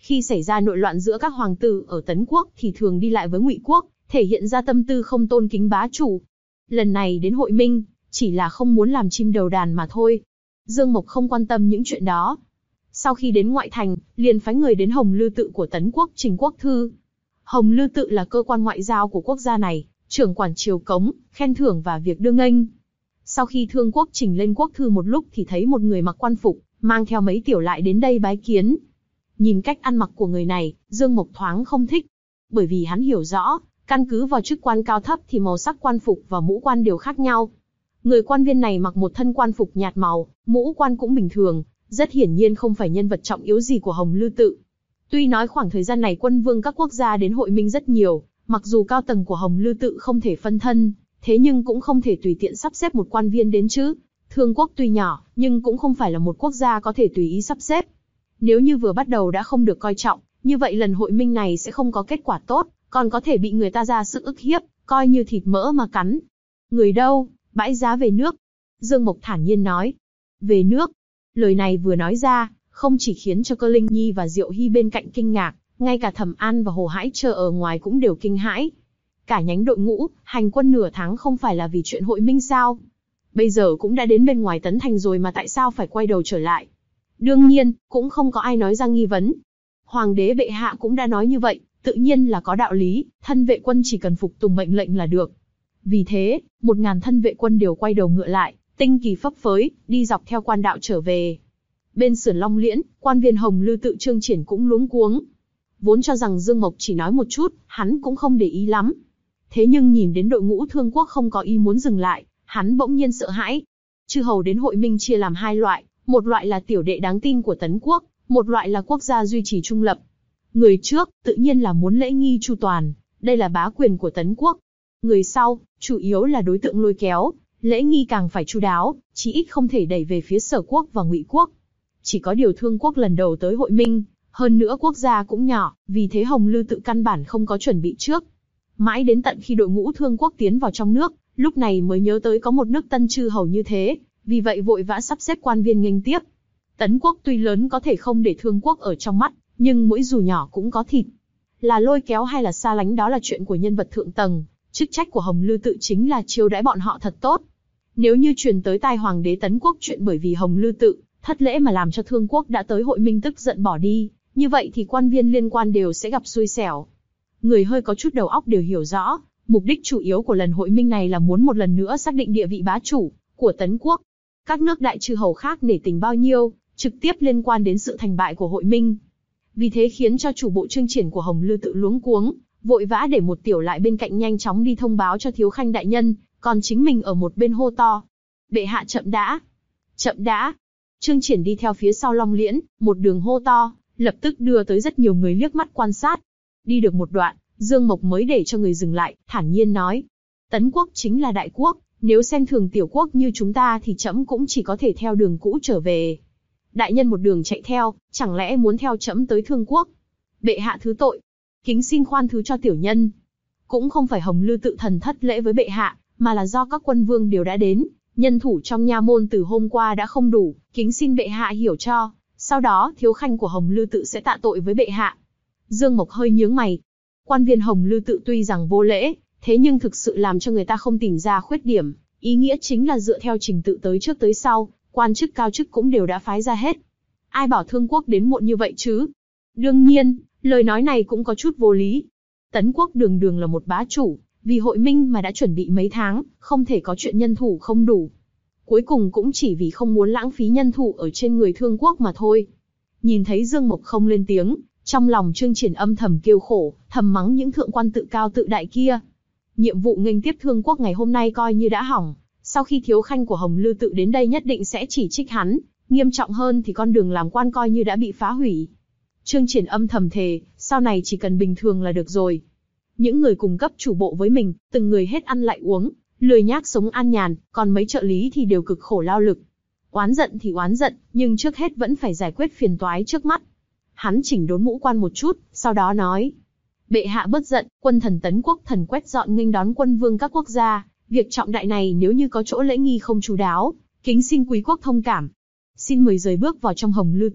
Khi xảy ra nội loạn giữa các hoàng tử ở Tấn Quốc thì thường đi lại với Ngụy Quốc, thể hiện ra tâm tư không tôn kính bá chủ. Lần này đến hội minh, chỉ là không muốn làm chim đầu đàn mà thôi. Dương Mộc không quan tâm những chuyện đó. Sau khi đến ngoại thành, liền phái người đến Hồng Lư Tự của Tấn Quốc trình quốc thư. Hồng Lư Tự là cơ quan ngoại giao của quốc gia này, trưởng quản triều cống, khen thưởng và việc đưa nghênh. Sau khi Thương Quốc trình lên quốc thư một lúc thì thấy một người mặc quan phục, mang theo mấy tiểu lại đến đây bái kiến. Nhìn cách ăn mặc của người này, Dương Mộc thoáng không thích. Bởi vì hắn hiểu rõ, căn cứ vào chức quan cao thấp thì màu sắc quan phục và mũ quan đều khác nhau. Người quan viên này mặc một thân quan phục nhạt màu, mũ quan cũng bình thường, rất hiển nhiên không phải nhân vật trọng yếu gì của Hồng Lư Tự. Tuy nói khoảng thời gian này quân vương các quốc gia đến hội minh rất nhiều, mặc dù cao tầng của Hồng Lư Tự không thể phân thân, thế nhưng cũng không thể tùy tiện sắp xếp một quan viên đến chứ. Thương Quốc tuy nhỏ, nhưng cũng không phải là một quốc gia có thể tùy ý sắp xếp. Nếu như vừa bắt đầu đã không được coi trọng, như vậy lần hội minh này sẽ không có kết quả tốt, còn có thể bị người ta ra sức ức hiếp, coi như thịt mỡ mà cắn. Người đâu, bãi giá về nước. Dương Mộc thản nhiên nói. Về nước. Lời này vừa nói ra, không chỉ khiến cho Cơ Linh Nhi và Diệu Hy bên cạnh kinh ngạc, ngay cả Thẩm An và Hồ Hãi chờ ở ngoài cũng đều kinh hãi. Cả nhánh đội ngũ, hành quân nửa tháng không phải là vì chuyện hội minh sao? Bây giờ cũng đã đến bên ngoài Tấn Thành rồi mà tại sao phải quay đầu trở lại? Đương nhiên, cũng không có ai nói ra nghi vấn. Hoàng đế bệ hạ cũng đã nói như vậy, tự nhiên là có đạo lý, thân vệ quân chỉ cần phục tùng mệnh lệnh là được. Vì thế, một ngàn thân vệ quân đều quay đầu ngựa lại, tinh kỳ phấp phới, đi dọc theo quan đạo trở về. Bên sườn Long Liễn, quan viên Hồng Lư Tự Trương Triển cũng luống cuống. Vốn cho rằng Dương Mộc chỉ nói một chút, hắn cũng không để ý lắm. Thế nhưng nhìn đến đội ngũ Thương Quốc không có ý muốn dừng lại, hắn bỗng nhiên sợ hãi. Chư hầu đến hội minh chia làm hai loại, một loại là tiểu đệ đáng tin của Tấn Quốc, một loại là quốc gia duy trì trung lập. Người trước, tự nhiên là muốn lễ nghi chu toàn, đây là bá quyền của Tấn Quốc. Người sau, chủ yếu là đối tượng lôi kéo, lễ nghi càng phải chu đáo, chí ít không thể đẩy về phía Sở Quốc và Ngụy Quốc. Chỉ có điều Thương Quốc lần đầu tới hội minh, hơn nữa quốc gia cũng nhỏ, vì thế Hồng Lư Tự căn bản không có chuẩn bị trước. Mãi đến tận khi đội ngũ Thương Quốc tiến vào trong nước, lúc này mới nhớ tới có một nước tân chư hầu như thế, vì vậy vội vã sắp xếp quan viên nghênh tiếp. Tấn Quốc tuy lớn có thể không để Thương Quốc ở trong mắt, nhưng mỗi dù nhỏ cũng có thịt. Là lôi kéo hay là xa lánh đó là chuyện của nhân vật thượng tầng, chức trách của Hồng Lư Tự chính là chiêu đãi bọn họ thật tốt. Nếu như truyền tới tai hoàng đế Tấn Quốc chuyện bởi vì Hồng Lư Tự thất lễ mà làm cho Thương Quốc đã tới hội minh tức giận bỏ đi, như vậy thì quan viên liên quan đều sẽ gặp xui xẻo. Người hơi có chút đầu óc đều hiểu rõ, mục đích chủ yếu của lần hội minh này là muốn một lần nữa xác định địa vị bá chủ của Tấn Quốc. Các nước đại chư hầu khác nể tình bao nhiêu, trực tiếp liên quan đến sự thành bại của hội minh. Vì thế khiến cho chủ bộ Trương Triển của Hồng Lư Tự luống cuống, vội vã để một tiểu lại bên cạnh nhanh chóng đi thông báo cho Thiếu Khanh đại nhân, còn chính mình ở một bên hô to. Bệ hạ chậm đã, chậm đã. Trương Triển đi theo phía sau Long Liễn, một đường hô to, lập tức đưa tới rất nhiều người liếc mắt quan sát. Đi được một đoạn, Dương Mộc mới để cho người dừng lại, thản nhiên nói. Tấn Quốc chính là đại quốc, nếu xem thường tiểu quốc như chúng ta thì trẫm cũng chỉ có thể theo đường cũ trở về. Đại nhân một đường chạy theo, chẳng lẽ muốn theo trẫm tới Thương Quốc? Bệ hạ thứ tội, kính xin khoan thứ cho tiểu nhân. Cũng không phải Hồng Lư Tự thần thất lễ với bệ hạ, mà là do các quân vương đều đã đến, nhân thủ trong nha môn từ hôm qua đã không đủ, kính xin bệ hạ hiểu cho. Sau đó Thiếu Khanh của Hồng Lư Tự sẽ tạ tội với bệ hạ. Dương Mộc hơi nhướng mày. Quan viên Hồng Lư Tự tuy rằng vô lễ, thế nhưng thực sự làm cho người ta không tìm ra khuyết điểm. Ý nghĩa chính là dựa theo trình tự tới trước tới sau, quan chức cao chức cũng đều đã phái ra hết. Ai bảo Thương Quốc đến muộn như vậy chứ? Đương nhiên, lời nói này cũng có chút vô lý. Tấn Quốc đường đường là một bá chủ, vì hội minh mà đã chuẩn bị mấy tháng, không thể có chuyện nhân thủ không đủ. Cuối cùng cũng chỉ vì không muốn lãng phí nhân thủ ở trên người Thương Quốc mà thôi. Nhìn thấy Dương Mộc không lên tiếng, trong lòng Trương Triển âm thầm kêu khổ, thầm mắng những thượng quan tự cao tự đại kia. Nhiệm vụ nghênh tiếp Thương Quốc ngày hôm nay coi như đã hỏng, sau khi Thiếu Khanh của Hồng Lư Tự đến đây nhất định sẽ chỉ trích hắn, nghiêm trọng hơn thì con đường làm quan coi như đã bị phá hủy. Trương Triển âm thầm thề, sau này chỉ cần bình thường là được rồi. Những người cùng cấp chủ bộ với mình, từng người hết ăn lại uống, lười nhác sống an nhàn, còn mấy trợ lý thì đều cực khổ lao lực. Oán giận thì oán giận, nhưng trước hết vẫn phải giải quyết phiền toái trước mắt. Hắn chỉnh đốn mũ quan một chút, sau đó nói. Bệ hạ bớt giận, quân thần Tấn Quốc thần quét dọn nghênh đón quân vương các quốc gia. Việc trọng đại này nếu như có chỗ lễ nghi không chú đáo, kính xin quý quốc thông cảm. Xin mời rời bước vào trong Hồng Lư Tự,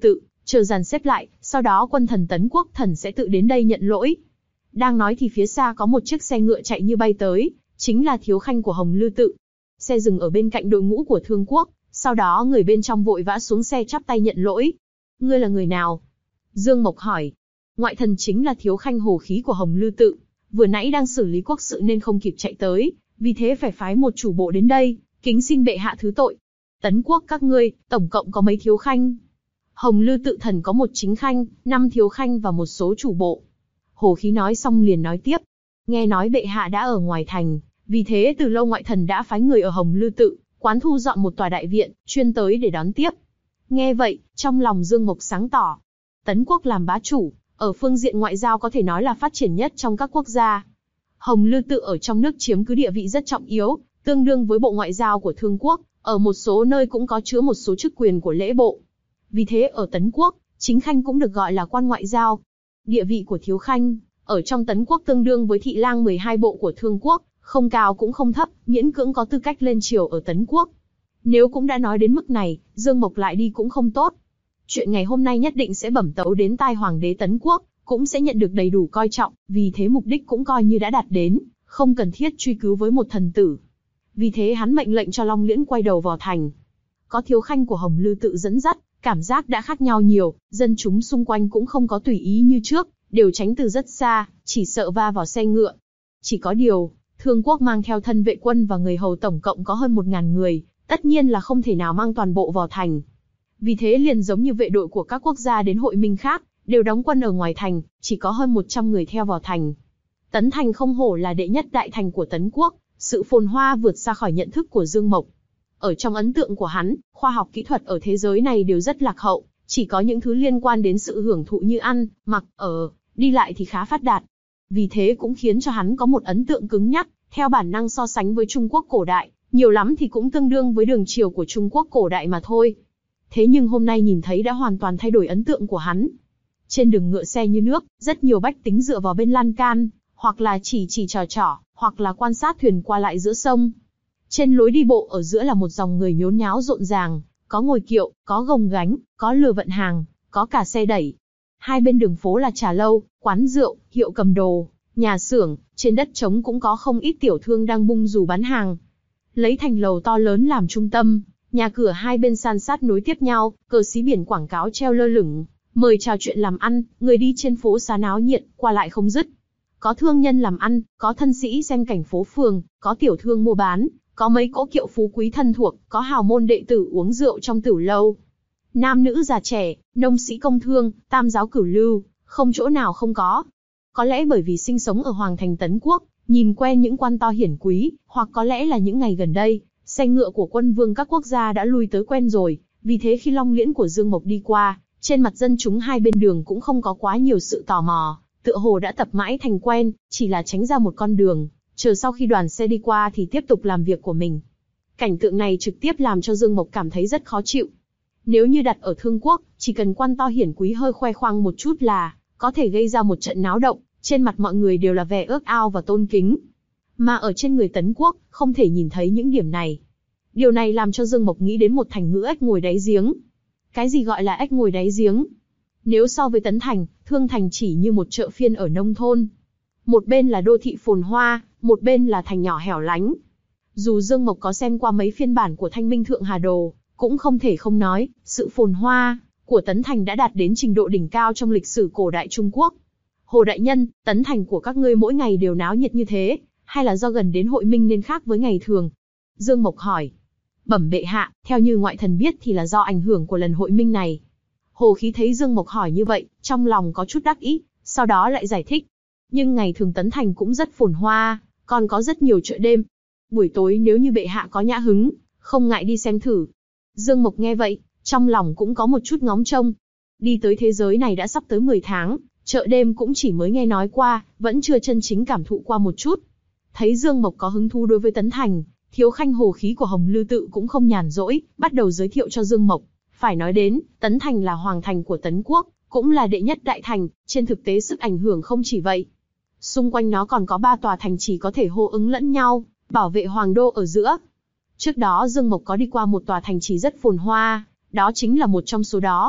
chờ dàn xếp lại, sau đó quân thần Tấn Quốc thần sẽ tự đến đây nhận lỗi. Đang nói thì phía xa có một chiếc xe ngựa chạy như bay tới, chính là thiếu khanh của Hồng Lư Tự. Xe dừng ở bên cạnh đội ngũ của Thương Quốc, sau đó người bên trong vội vã xuống xe chắp tay nhận lỗi. Ngươi là người nào? Dương Mộc hỏi. Ngoại thần chính là thiếu khanh hồ khí của Hồng Lư Tự, vừa nãy đang xử lý quốc sự nên không kịp chạy tới, vì thế phải phái một chủ bộ đến đây, kính xin bệ hạ thứ tội. Tấn Quốc các ngươi, tổng cộng có mấy thiếu khanh? Hồng Lư Tự thần có một chính khanh, năm thiếu khanh và một số chủ bộ. Hồ khí nói xong liền nói tiếp. Nghe nói bệ hạ đã ở ngoài thành, vì thế từ lâu ngoại thần đã phái người ở Hồng Lư Tự, quán thu dọn một tòa đại viện, chuyên tới để đón tiếp. Nghe vậy, trong lòng Dương Mộc sáng tỏ. Tấn Quốc làm bá chủ, ở phương diện ngoại giao có thể nói là phát triển nhất trong các quốc gia. Hồng Lư Tự ở trong nước chiếm cứ địa vị rất trọng yếu, tương đương với bộ ngoại giao của Thương Quốc, ở một số nơi cũng có chứa một số chức quyền của lễ bộ. Vì thế ở Tấn Quốc, chính khanh cũng được gọi là quan ngoại giao. Địa vị của thiếu khanh, ở trong Tấn Quốc tương đương với thị lang mười hai bộ của Thương Quốc, không cao cũng không thấp, miễn cưỡng có tư cách lên triều ở Tấn Quốc. Nếu cũng đã nói đến mức này, Dương Mộc lại đi cũng không tốt. Chuyện ngày hôm nay nhất định sẽ bẩm tấu đến tai Hoàng đế Tấn Quốc, cũng sẽ nhận được đầy đủ coi trọng, vì thế mục đích cũng coi như đã đạt đến, không cần thiết truy cứu với một thần tử. Vì thế hắn mệnh lệnh cho Long Liễn quay đầu vào thành. Có thiếu khanh của Hồng Lư Tự dẫn dắt, cảm giác đã khác nhau nhiều, dân chúng xung quanh cũng không có tùy ý như trước, đều tránh từ rất xa, chỉ sợ va vào xe ngựa. Chỉ có điều, Thương Quốc mang theo thân vệ quân và người hầu tổng cộng có hơn một ngàn người, tất nhiên là không thể nào mang toàn bộ vào thành. Vì thế liền giống như vệ đội của các quốc gia đến hội minh khác, đều đóng quân ở ngoài thành, chỉ có hơn một trăm người theo vào thành. Tấn Thành không hổ là đệ nhất đại thành của Tấn Quốc, sự phồn hoa vượt xa khỏi nhận thức của Dương Mộc. Ở trong ấn tượng của hắn, khoa học kỹ thuật ở thế giới này đều rất lạc hậu, chỉ có những thứ liên quan đến sự hưởng thụ như ăn, mặc, ở, đi lại thì khá phát đạt. Vì thế cũng khiến cho hắn có một ấn tượng cứng nhắc, theo bản năng so sánh với Trung Quốc cổ đại, nhiều lắm thì cũng tương đương với đường chiều của Trung Quốc cổ đại mà thôi. Thế nhưng hôm nay nhìn thấy đã hoàn toàn thay đổi ấn tượng của hắn. Trên đường ngựa xe như nước, rất nhiều bách tính dựa vào bên lan can, hoặc là chỉ chỉ trò trò, hoặc là quan sát thuyền qua lại giữa sông. Trên lối đi bộ ở giữa là một dòng người nhốn nháo rộn ràng, có ngồi kiệu, có gồng gánh, có lừa vận hàng, có cả xe đẩy. Hai bên đường phố là trà lâu, quán rượu, hiệu cầm đồ, nhà xưởng, trên đất trống cũng có không ít tiểu thương đang bung dù bán hàng. Lấy thành lầu to lớn làm trung tâm, nhà cửa hai bên san sát nối tiếp nhau, cờ xí biển quảng cáo treo lơ lửng, mời chào chuyện làm ăn, người đi trên phố xá náo nhiệt, qua lại không dứt. Có thương nhân làm ăn, có thân sĩ xem cảnh phố phường, có tiểu thương mua bán, có mấy cỗ kiệu phú quý thân thuộc, có hào môn đệ tử uống rượu trong tửu lâu. Nam nữ già trẻ, nông sĩ công thương, tam giáo cửu lưu, không chỗ nào không có. Có lẽ bởi vì sinh sống ở Hoàng thành Tấn Quốc, nhìn quen những quan to hiển quý, hoặc có lẽ là những ngày gần đây, xe ngựa của quân vương các quốc gia đã lui tới quen rồi, vì thế khi Long Liễn của Dương Mộc đi qua, trên mặt dân chúng hai bên đường cũng không có quá nhiều sự tò mò, tựa hồ đã tập mãi thành quen, chỉ là tránh ra một con đường, chờ sau khi đoàn xe đi qua thì tiếp tục làm việc của mình. Cảnh tượng này trực tiếp làm cho Dương Mộc cảm thấy rất khó chịu. Nếu như đặt ở Thương Quốc, chỉ cần quan to hiển quý hơi khoe khoang một chút là có thể gây ra một trận náo động, trên mặt mọi người đều là vẻ ước ao và tôn kính. Mà ở trên người Tấn Quốc, không thể nhìn thấy những điểm này. Điều này làm cho Dương Mộc nghĩ đến một thành ngữ ếch ngồi đáy giếng. Cái gì gọi là ếch ngồi đáy giếng? Nếu so với Tấn Thành, Thương Thành chỉ như một chợ phiên ở nông thôn. Một bên là đô thị phồn hoa, một bên là thành nhỏ hẻo lánh. Dù Dương Mộc có xem qua mấy phiên bản của Thanh Minh Thượng Hà Đồ, cũng không thể không nói, sự phồn hoa của Tấn Thành đã đạt đến trình độ đỉnh cao trong lịch sử cổ đại Trung Quốc. Hồ đại nhân, Tấn Thành của các ngươi mỗi ngày đều náo nhiệt như thế, hay là do gần đến hội minh nên khác với ngày thường? Dương Mộc hỏi. Bẩm bệ hạ, theo như ngoại thần biết thì là do ảnh hưởng của lần hội minh này. Hồ khí thấy Dương Mộc hỏi như vậy, trong lòng có chút đắc ý, sau đó lại giải thích. Nhưng ngày thường Tấn Thành cũng rất phồn hoa, còn có rất nhiều chợ đêm. Buổi tối nếu như bệ hạ có nhã hứng, không ngại đi xem thử. Dương Mộc nghe vậy, trong lòng cũng có một chút ngóng trông. Đi tới thế giới này đã sắp tới mười tháng, chợ đêm cũng chỉ mới nghe nói qua, vẫn chưa chân chính cảm thụ qua một chút. Thấy Dương Mộc có hứng thú đối với Tấn Thành, thiếu khanh hồ khí của Hồng Lư Tự cũng không nhàn rỗi, bắt đầu giới thiệu cho Dương Mộc. Phải nói đến, Tấn Thành là hoàng thành của Tấn Quốc, cũng là đệ nhất đại thành, trên thực tế sức ảnh hưởng không chỉ vậy. Xung quanh nó còn có ba tòa thành trì có thể hô ứng lẫn nhau, bảo vệ hoàng đô ở giữa. Trước đó Dương Mộc có đi qua một tòa thành trì rất phồn hoa, đó chính là một trong số đó.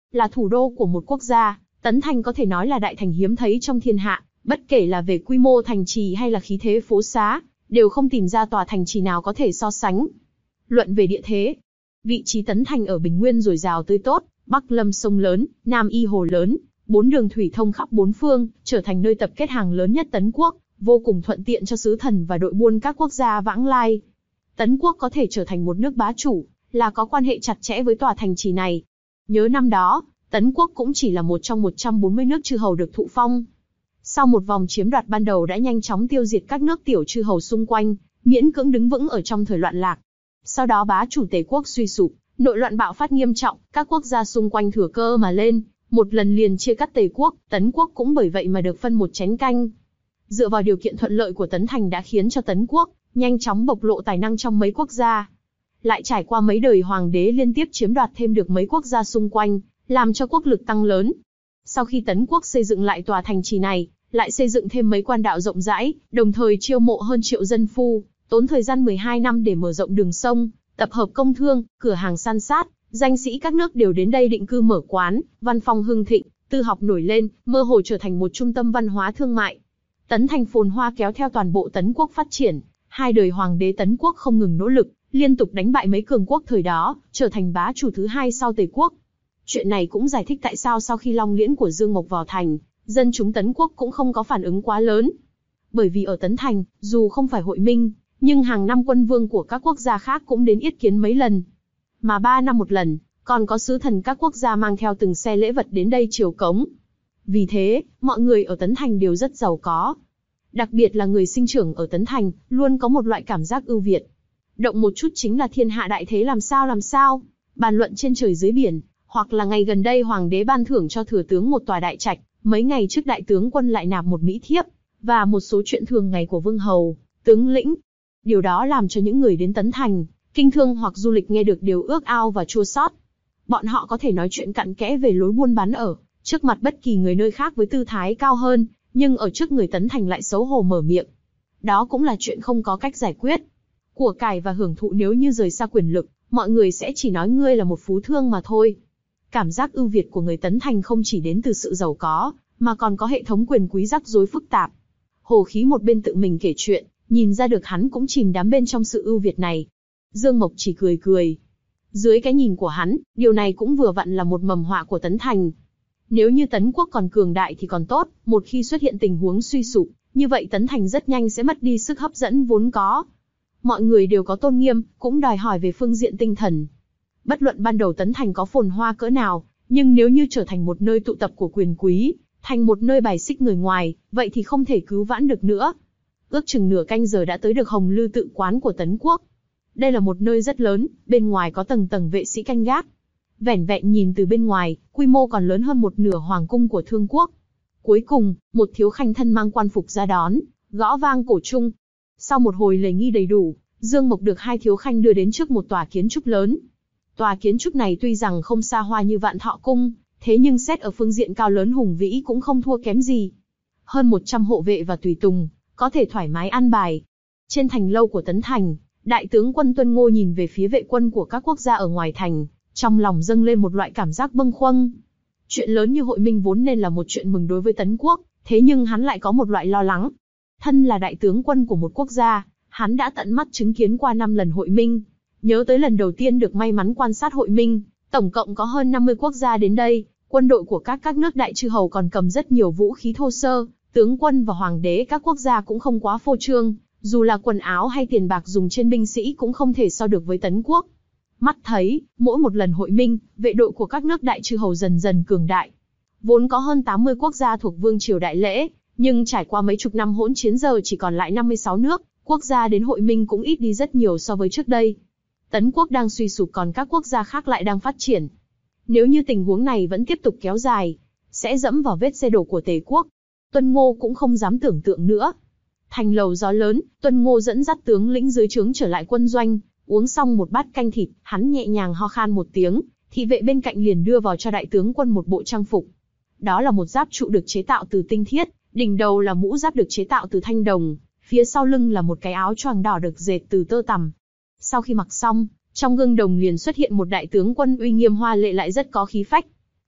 là thủ đô của một quốc gia, Tấn Thành có thể nói là đại thành hiếm thấy trong thiên hạ, bất kể là về quy mô thành trì hay là khí thế phố xá, đều không tìm ra tòa thành trì nào có thể so sánh. Luận về địa thế, vị trí Tấn Thành ở bình nguyên dồi dào tươi tốt, bắc lâm sông lớn, nam y hồ lớn, bốn đường thủy thông khắp bốn phương, trở thành nơi tập kết hàng lớn nhất Tấn Quốc, vô cùng thuận tiện cho sứ thần và đội buôn các quốc gia vãng lai. Tấn Quốc có thể trở thành một nước bá chủ, là có quan hệ chặt chẽ với tòa thành trì này. Nhớ năm đó, Tấn Quốc cũng chỉ là một trong một trăm bốn mươi nước chư hầu được thụ phong. Sau một vòng chiếm đoạt ban đầu đã nhanh chóng tiêu diệt các nước tiểu chư hầu xung quanh, miễn cưỡng đứng vững ở trong thời loạn lạc. Sau đó bá chủ Tề Quốc suy sụp, nội loạn bạo phát nghiêm trọng, các quốc gia xung quanh thừa cơ mà lên, một lần liền chia cắt Tề Quốc, Tấn Quốc cũng bởi vậy mà được phân một chén canh. Dựa vào điều kiện thuận lợi của Tấn Thành đã khiến cho Tấn Quốc nhanh chóng bộc lộ tài năng trong mấy quốc gia. Lại trải qua mấy đời hoàng đế liên tiếp chiếm đoạt thêm được mấy quốc gia xung quanh, làm cho quốc lực tăng lớn. Sau khi Tấn Quốc xây dựng lại tòa thành trì này, lại xây dựng thêm mấy quan đạo rộng rãi, đồng thời chiêu mộ hơn triệu dân phu, tốn thời gian mười hai năm để mở rộng đường sông, tập hợp công thương, cửa hàng san sát, danh sĩ các nước đều đến đây định cư mở quán, văn phong hưng thịnh, tư học nổi lên, mơ hồ trở thành một trung tâm văn hóa thương mại. Tấn Thành phồn hoa kéo theo toàn bộ Tấn Quốc phát triển, hai đời hoàng đế Tấn Quốc không ngừng nỗ lực, liên tục đánh bại mấy cường quốc thời đó, trở thành bá chủ thứ hai sau Tề Quốc. Chuyện này cũng giải thích tại sao sau khi Long Liễn của Dương Mộc vào thành, dân chúng Tấn Quốc cũng không có phản ứng quá lớn. Bởi vì ở Tấn Thành, dù không phải hội minh, nhưng hàng năm quân vương của các quốc gia khác cũng đến yết kiến mấy lần. Mà ba năm một lần, còn có sứ thần các quốc gia mang theo từng xe lễ vật đến đây triều cống. Vì thế, mọi người ở Tấn Thành đều rất giàu có. Đặc biệt là người sinh trưởng ở Tấn Thành, luôn có một loại cảm giác ưu việt. Động một chút chính là thiên hạ đại thế làm sao làm sao, bàn luận trên trời dưới biển, hoặc là ngày gần đây hoàng đế ban thưởng cho thừa tướng một tòa đại trạch, mấy ngày trước đại tướng quân lại nạp một mỹ thiếp, và một số chuyện thường ngày của vương hầu, tướng lĩnh. Điều đó làm cho những người đến Tấn Thành, kinh thương hoặc du lịch nghe được đều ước ao và chua xót. Bọn họ có thể nói chuyện cặn kẽ về lối buôn bán ở trước mặt bất kỳ người nơi khác với tư thái cao hơn, nhưng ở trước người Tấn Thành lại xấu hổ mở miệng. Đó cũng là chuyện không có cách giải quyết. Của cải và hưởng thụ nếu như rời xa quyền lực, mọi người sẽ chỉ nói ngươi là một phú thương mà thôi. Cảm giác ưu việt của người Tấn Thành không chỉ đến từ sự giàu có, mà còn có hệ thống quyền quý rắc rối phức tạp. Hồ Khí một bên tự mình kể chuyện, nhìn ra được hắn cũng chìm đắm bên trong sự ưu việt này. Dương Mộc chỉ cười cười. Dưới cái nhìn của hắn, điều này cũng vừa vặn là một mầm họa của Tấn Thành. Nếu như Tấn Quốc còn cường đại thì còn tốt, một khi xuất hiện tình huống suy sụp, như vậy Tấn Thành rất nhanh sẽ mất đi sức hấp dẫn vốn có. Mọi người đều có tôn nghiêm, cũng đòi hỏi về phương diện tinh thần. Bất luận ban đầu Tấn Thành có phồn hoa cỡ nào, nhưng nếu như trở thành một nơi tụ tập của quyền quý, thành một nơi bài xích người ngoài, vậy thì không thể cứu vãn được nữa. Ước chừng nửa canh giờ đã tới được Hồng Lư tự quán của Tấn Quốc. Đây là một nơi rất lớn, bên ngoài có tầng tầng vệ sĩ canh gác. Vẻn vẹn nhìn từ bên ngoài, quy mô còn lớn hơn một nửa hoàng cung của Thương Quốc. Cuối cùng, một thiếu khanh thân mang quan phục ra đón, gõ vang cổ chung. Sau một hồi lễ nghi đầy đủ, Dương Mộc được hai thiếu khanh đưa đến trước một tòa kiến trúc lớn. Tòa kiến trúc này tuy rằng không xa hoa như Vạn Thọ Cung, thế nhưng xét ở phương diện cao lớn hùng vĩ cũng không thua kém gì. Hơn một trăm hộ vệ và tùy tùng, có thể thoải mái ăn bài. Trên thành lâu của Tấn Thành, đại tướng quân Tuân Ngô nhìn về phía vệ quân của các quốc gia ở ngoài thành, trong lòng dâng lên một loại cảm giác bâng khuâng. Chuyện lớn như hội minh vốn nên là một chuyện mừng đối với Tấn Quốc, thế nhưng hắn lại có một loại lo lắng. Thân là đại tướng quân của một quốc gia, hắn đã tận mắt chứng kiến qua năm lần hội minh. Nhớ tới lần đầu tiên được may mắn quan sát hội minh, tổng cộng có hơn năm mươi quốc gia đến đây, quân đội của các các nước đại chư hầu còn cầm rất nhiều vũ khí thô sơ, tướng quân và hoàng đế các quốc gia cũng không quá phô trương, dù là quần áo hay tiền bạc dùng trên binh sĩ cũng không thể so được với Tấn Quốc. Mắt thấy, mỗi một lần hội minh, vệ đội của các nước đại chư hầu dần dần cường đại. Vốn có hơn tám mươi quốc gia thuộc vương triều đại lễ, nhưng trải qua mấy chục năm hỗn chiến giờ chỉ còn lại năm mươi sáu nước, quốc gia đến hội minh cũng ít đi rất nhiều so với trước đây. Tấn Quốc đang suy sụp còn các quốc gia khác lại đang phát triển. Nếu như tình huống này vẫn tiếp tục kéo dài, sẽ dẫm vào vết xe đổ của Tề Quốc. Tuân Ngô cũng không dám tưởng tượng nữa. Thành lầu gió lớn, Tuân Ngô dẫn dắt tướng lĩnh dưới trướng trở lại quân doanh, uống xong một bát canh thịt, hắn nhẹ nhàng ho khan một tiếng, thị vệ bên cạnh liền đưa vào cho đại tướng quân một bộ trang phục. Đó là một giáp trụ được chế tạo từ tinh thiết, đỉnh đầu là mũ giáp được chế tạo từ thanh đồng, phía sau lưng là một cái áo choàng đỏ được dệt từ tơ tằm. Sau khi mặc xong, trong gương đồng liền xuất hiện một đại tướng quân uy nghiêm hoa lệ lại rất có khí phách.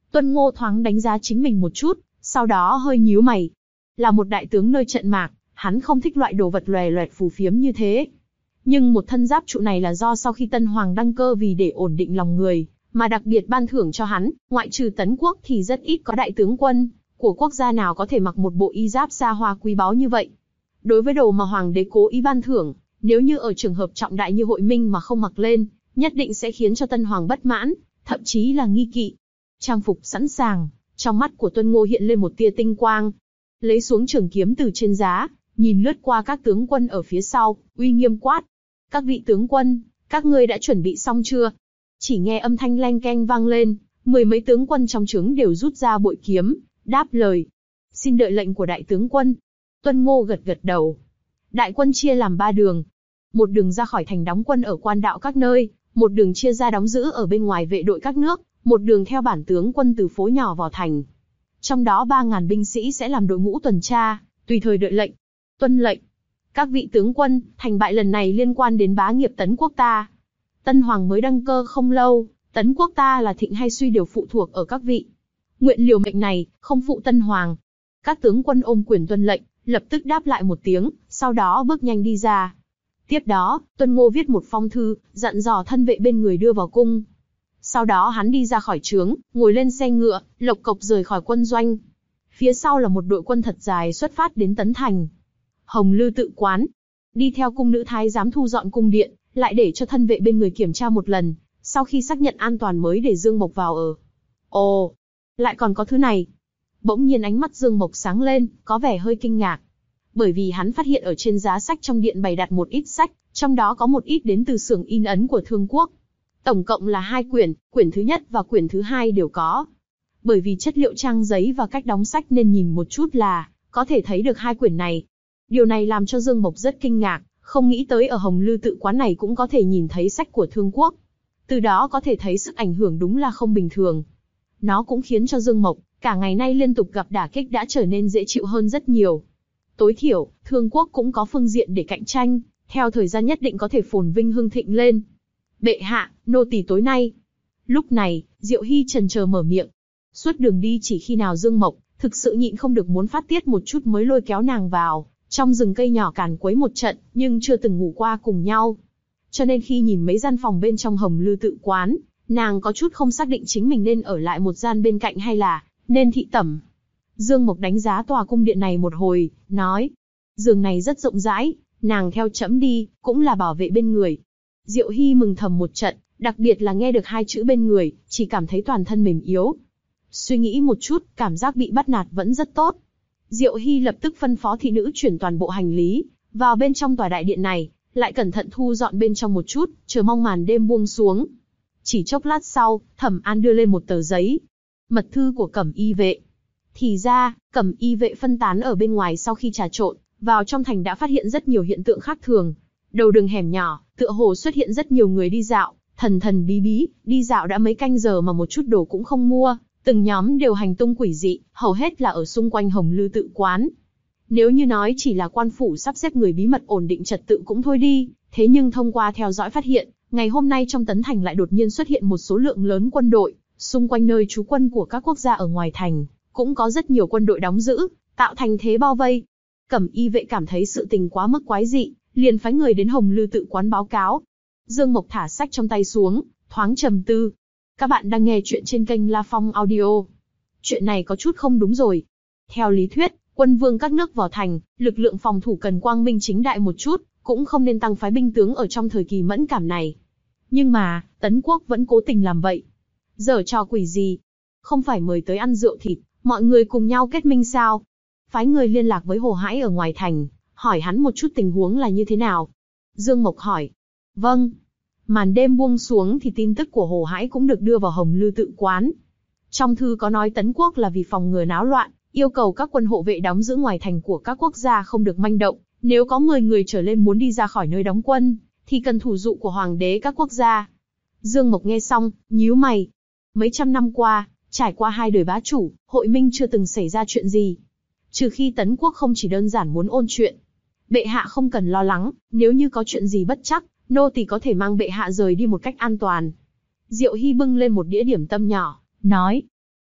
Tuân Ngô thoáng đánh giá chính mình một chút, sau đó hơi nhíu mày. Là một đại tướng nơi trận mạc, hắn không thích loại đồ vật lòe loẹt phù phiếm như thế. Nhưng một thân giáp trụ này là do sau khi Tân Hoàng đăng cơ vì để ổn định lòng người, mà đặc biệt ban thưởng cho hắn, ngoại trừ Tấn Quốc thì rất ít có đại tướng quân của quốc gia nào có thể mặc một bộ y giáp xa hoa quý báu như vậy. Đối với đồ mà Hoàng đế cố ý ban thưởng, nếu như ở trường hợp trọng đại như hội minh mà không mặc lên, nhất định sẽ khiến cho Tân Hoàng bất mãn, thậm chí là nghi kỵ. Trang phục sẵn sàng, trong mắt của Tuân Ngô hiện lên một tia tinh quang. Lấy xuống trường kiếm từ trên giá, nhìn lướt qua các tướng quân ở phía sau, uy nghiêm quát. Các vị tướng quân, các ngươi đã chuẩn bị xong chưa? Chỉ nghe âm thanh leng keng vang lên, mười mấy tướng quân trong trướng đều rút ra bội kiếm, đáp lời. Xin đợi lệnh của đại tướng quân. Tuân Ngô gật gật đầu. Đại quân chia làm ba đường. Một đường ra khỏi thành đóng quân ở quan đạo các nơi, một đường chia ra đóng giữ ở bên ngoài vệ đội các nước, một đường theo bản tướng quân từ phố nhỏ vào thành. Trong đó ba ngàn binh sĩ sẽ làm đội ngũ tuần tra, tùy thời đợi lệnh. Tuân lệnh. Các vị tướng quân, thành bại lần này liên quan đến bá nghiệp Tấn quốc ta. Tân Hoàng mới đăng cơ không lâu, Tấn quốc ta là thịnh hay suy đều phụ thuộc ở các vị. Nguyện liều mệnh này, không phụ Tân Hoàng. Các tướng quân ôm quyền tuân lệnh, lập tức đáp lại một tiếng, sau đó bước nhanh đi ra. Tiếp đó, Tuân Ngô viết một phong thư, dặn dò thân vệ bên người đưa vào cung. Sau đó hắn đi ra khỏi trướng, ngồi lên xe ngựa, lộc cộc rời khỏi quân doanh. Phía sau là một đội quân thật dài xuất phát đến Tấn Thành. Hồng Lư tự quán. Đi theo cung nữ thái giám thu dọn cung điện, lại để cho thân vệ bên người kiểm tra một lần, sau khi xác nhận an toàn mới để Dương Mộc vào ở. Ồ, lại còn có thứ này. Bỗng nhiên ánh mắt Dương Mộc sáng lên, có vẻ hơi kinh ngạc. Bởi vì hắn phát hiện ở trên giá sách trong điện bày đặt một ít sách, trong đó có một ít đến từ xưởng in ấn của Thương Quốc. Tổng cộng là hai quyển, quyển thứ nhất và quyển thứ hai đều có. Bởi vì chất liệu trang giấy và cách đóng sách nên nhìn một chút là có thể thấy được hai quyển này. Điều này làm cho Dương Mộc rất kinh ngạc, không nghĩ tới ở Hồng Lư tự quán này cũng có thể nhìn thấy sách của Thương Quốc. Từ đó có thể thấy sức ảnh hưởng đúng là không bình thường. Nó cũng khiến cho Dương Mộc, cả ngày nay liên tục gặp đả kích đã trở nên dễ chịu hơn rất nhiều. Tối thiểu, Thương Quốc cũng có phương diện để cạnh tranh, theo thời gian nhất định có thể phồn vinh hưng thịnh lên. Bệ hạ, nô tỳ tối nay. Lúc này, Diệu Hy chần chờ mở miệng. Suốt đường đi chỉ khi nào Dương Mộc thực sự nhịn không được muốn phát tiết một chút mới lôi kéo nàng vào trong rừng cây nhỏ càn quấy một trận, nhưng chưa từng ngủ qua cùng nhau. Cho nên khi nhìn mấy gian phòng bên trong Hồng Lư tự quán, nàng có chút không xác định chính mình nên ở lại một gian bên cạnh hay là nên thị tẩm. Dương Mộc đánh giá tòa cung điện này một hồi, nói: giường này rất rộng rãi, nàng theo trẫm đi, cũng là bảo vệ bên người. Diệu Hy mừng thầm một trận, đặc biệt là nghe được hai chữ bên người, chỉ cảm thấy toàn thân mềm yếu. Suy nghĩ một chút, cảm giác bị bắt nạt vẫn rất tốt. Diệu Hy lập tức phân phó thị nữ chuyển toàn bộ hành lý vào bên trong tòa đại điện này, lại cẩn thận thu dọn bên trong một chút, chờ mong màn đêm buông xuống. Chỉ chốc lát sau, Thẩm An đưa lên một tờ giấy. Mật thư của Cẩm Y vệ. Thì ra, Cẩm Y vệ phân tán ở bên ngoài sau khi trà trộn vào trong thành đã phát hiện rất nhiều hiện tượng khác thường. Đầu đường hẻm nhỏ, tựa hồ xuất hiện rất nhiều người đi dạo, thần thần bí bí, đi dạo đã mấy canh giờ mà một chút đồ cũng không mua, từng nhóm đều hành tung quỷ dị, hầu hết là ở xung quanh Hồng Lư tự quán. Nếu như nói chỉ là quan phủ sắp xếp người bí mật ổn định trật tự cũng thôi đi, thế nhưng thông qua theo dõi phát hiện, ngày hôm nay trong Tấn Thành lại đột nhiên xuất hiện một số lượng lớn quân đội, xung quanh nơi trú quân của các quốc gia ở ngoài thành, cũng có rất nhiều quân đội đóng giữ, tạo thành thế bao vây. Cẩm Y vệ cảm thấy sự tình quá mức quái dị, liền phái người đến Hồng Lư tự quán báo cáo. Dương Mộc thả sách trong tay xuống, thoáng trầm tư. Các bạn đang nghe chuyện trên kênh La Phong Audio. Chuyện này có chút không đúng rồi. Theo lý thuyết, quân vương các nước vào thành, lực lượng phòng thủ cần quang minh chính đại một chút, cũng không nên tăng phái binh tướng ở trong thời kỳ mẫn cảm này. Nhưng mà, Tấn quốc vẫn cố tình làm vậy. Giở trò quỷ gì? Không phải mời tới ăn rượu thịt, mọi người cùng nhau kết minh sao? Phái người liên lạc với Hồ Hãi ở ngoài thành, hỏi hắn một chút tình huống là như thế nào. Dương Mộc hỏi. Vâng. Màn đêm buông xuống thì tin tức của Hồ Hãi cũng được đưa vào Hồng Lư tự quán. Trong thư có nói Tấn quốc là vì phòng ngừa náo loạn, yêu cầu các quân hộ vệ đóng giữ ngoài thành của các quốc gia không được manh động. Nếu có mười người trở lên muốn đi ra khỏi nơi đóng quân, thì cần thủ dụ của hoàng đế các quốc gia. Dương Mộc nghe xong, nhíu mày. Mấy trăm năm qua, trải qua hai đời bá chủ, hội minh chưa từng xảy ra chuyện gì. Trừ khi Tấn quốc không chỉ đơn giản muốn ôn chuyện. Bệ hạ không cần lo lắng, nếu như có chuyện gì bất chắc, nô tỳ có thể mang bệ hạ rời đi một cách an toàn. Diệu Hy bưng lên một đĩa điểm tâm nhỏ, nói.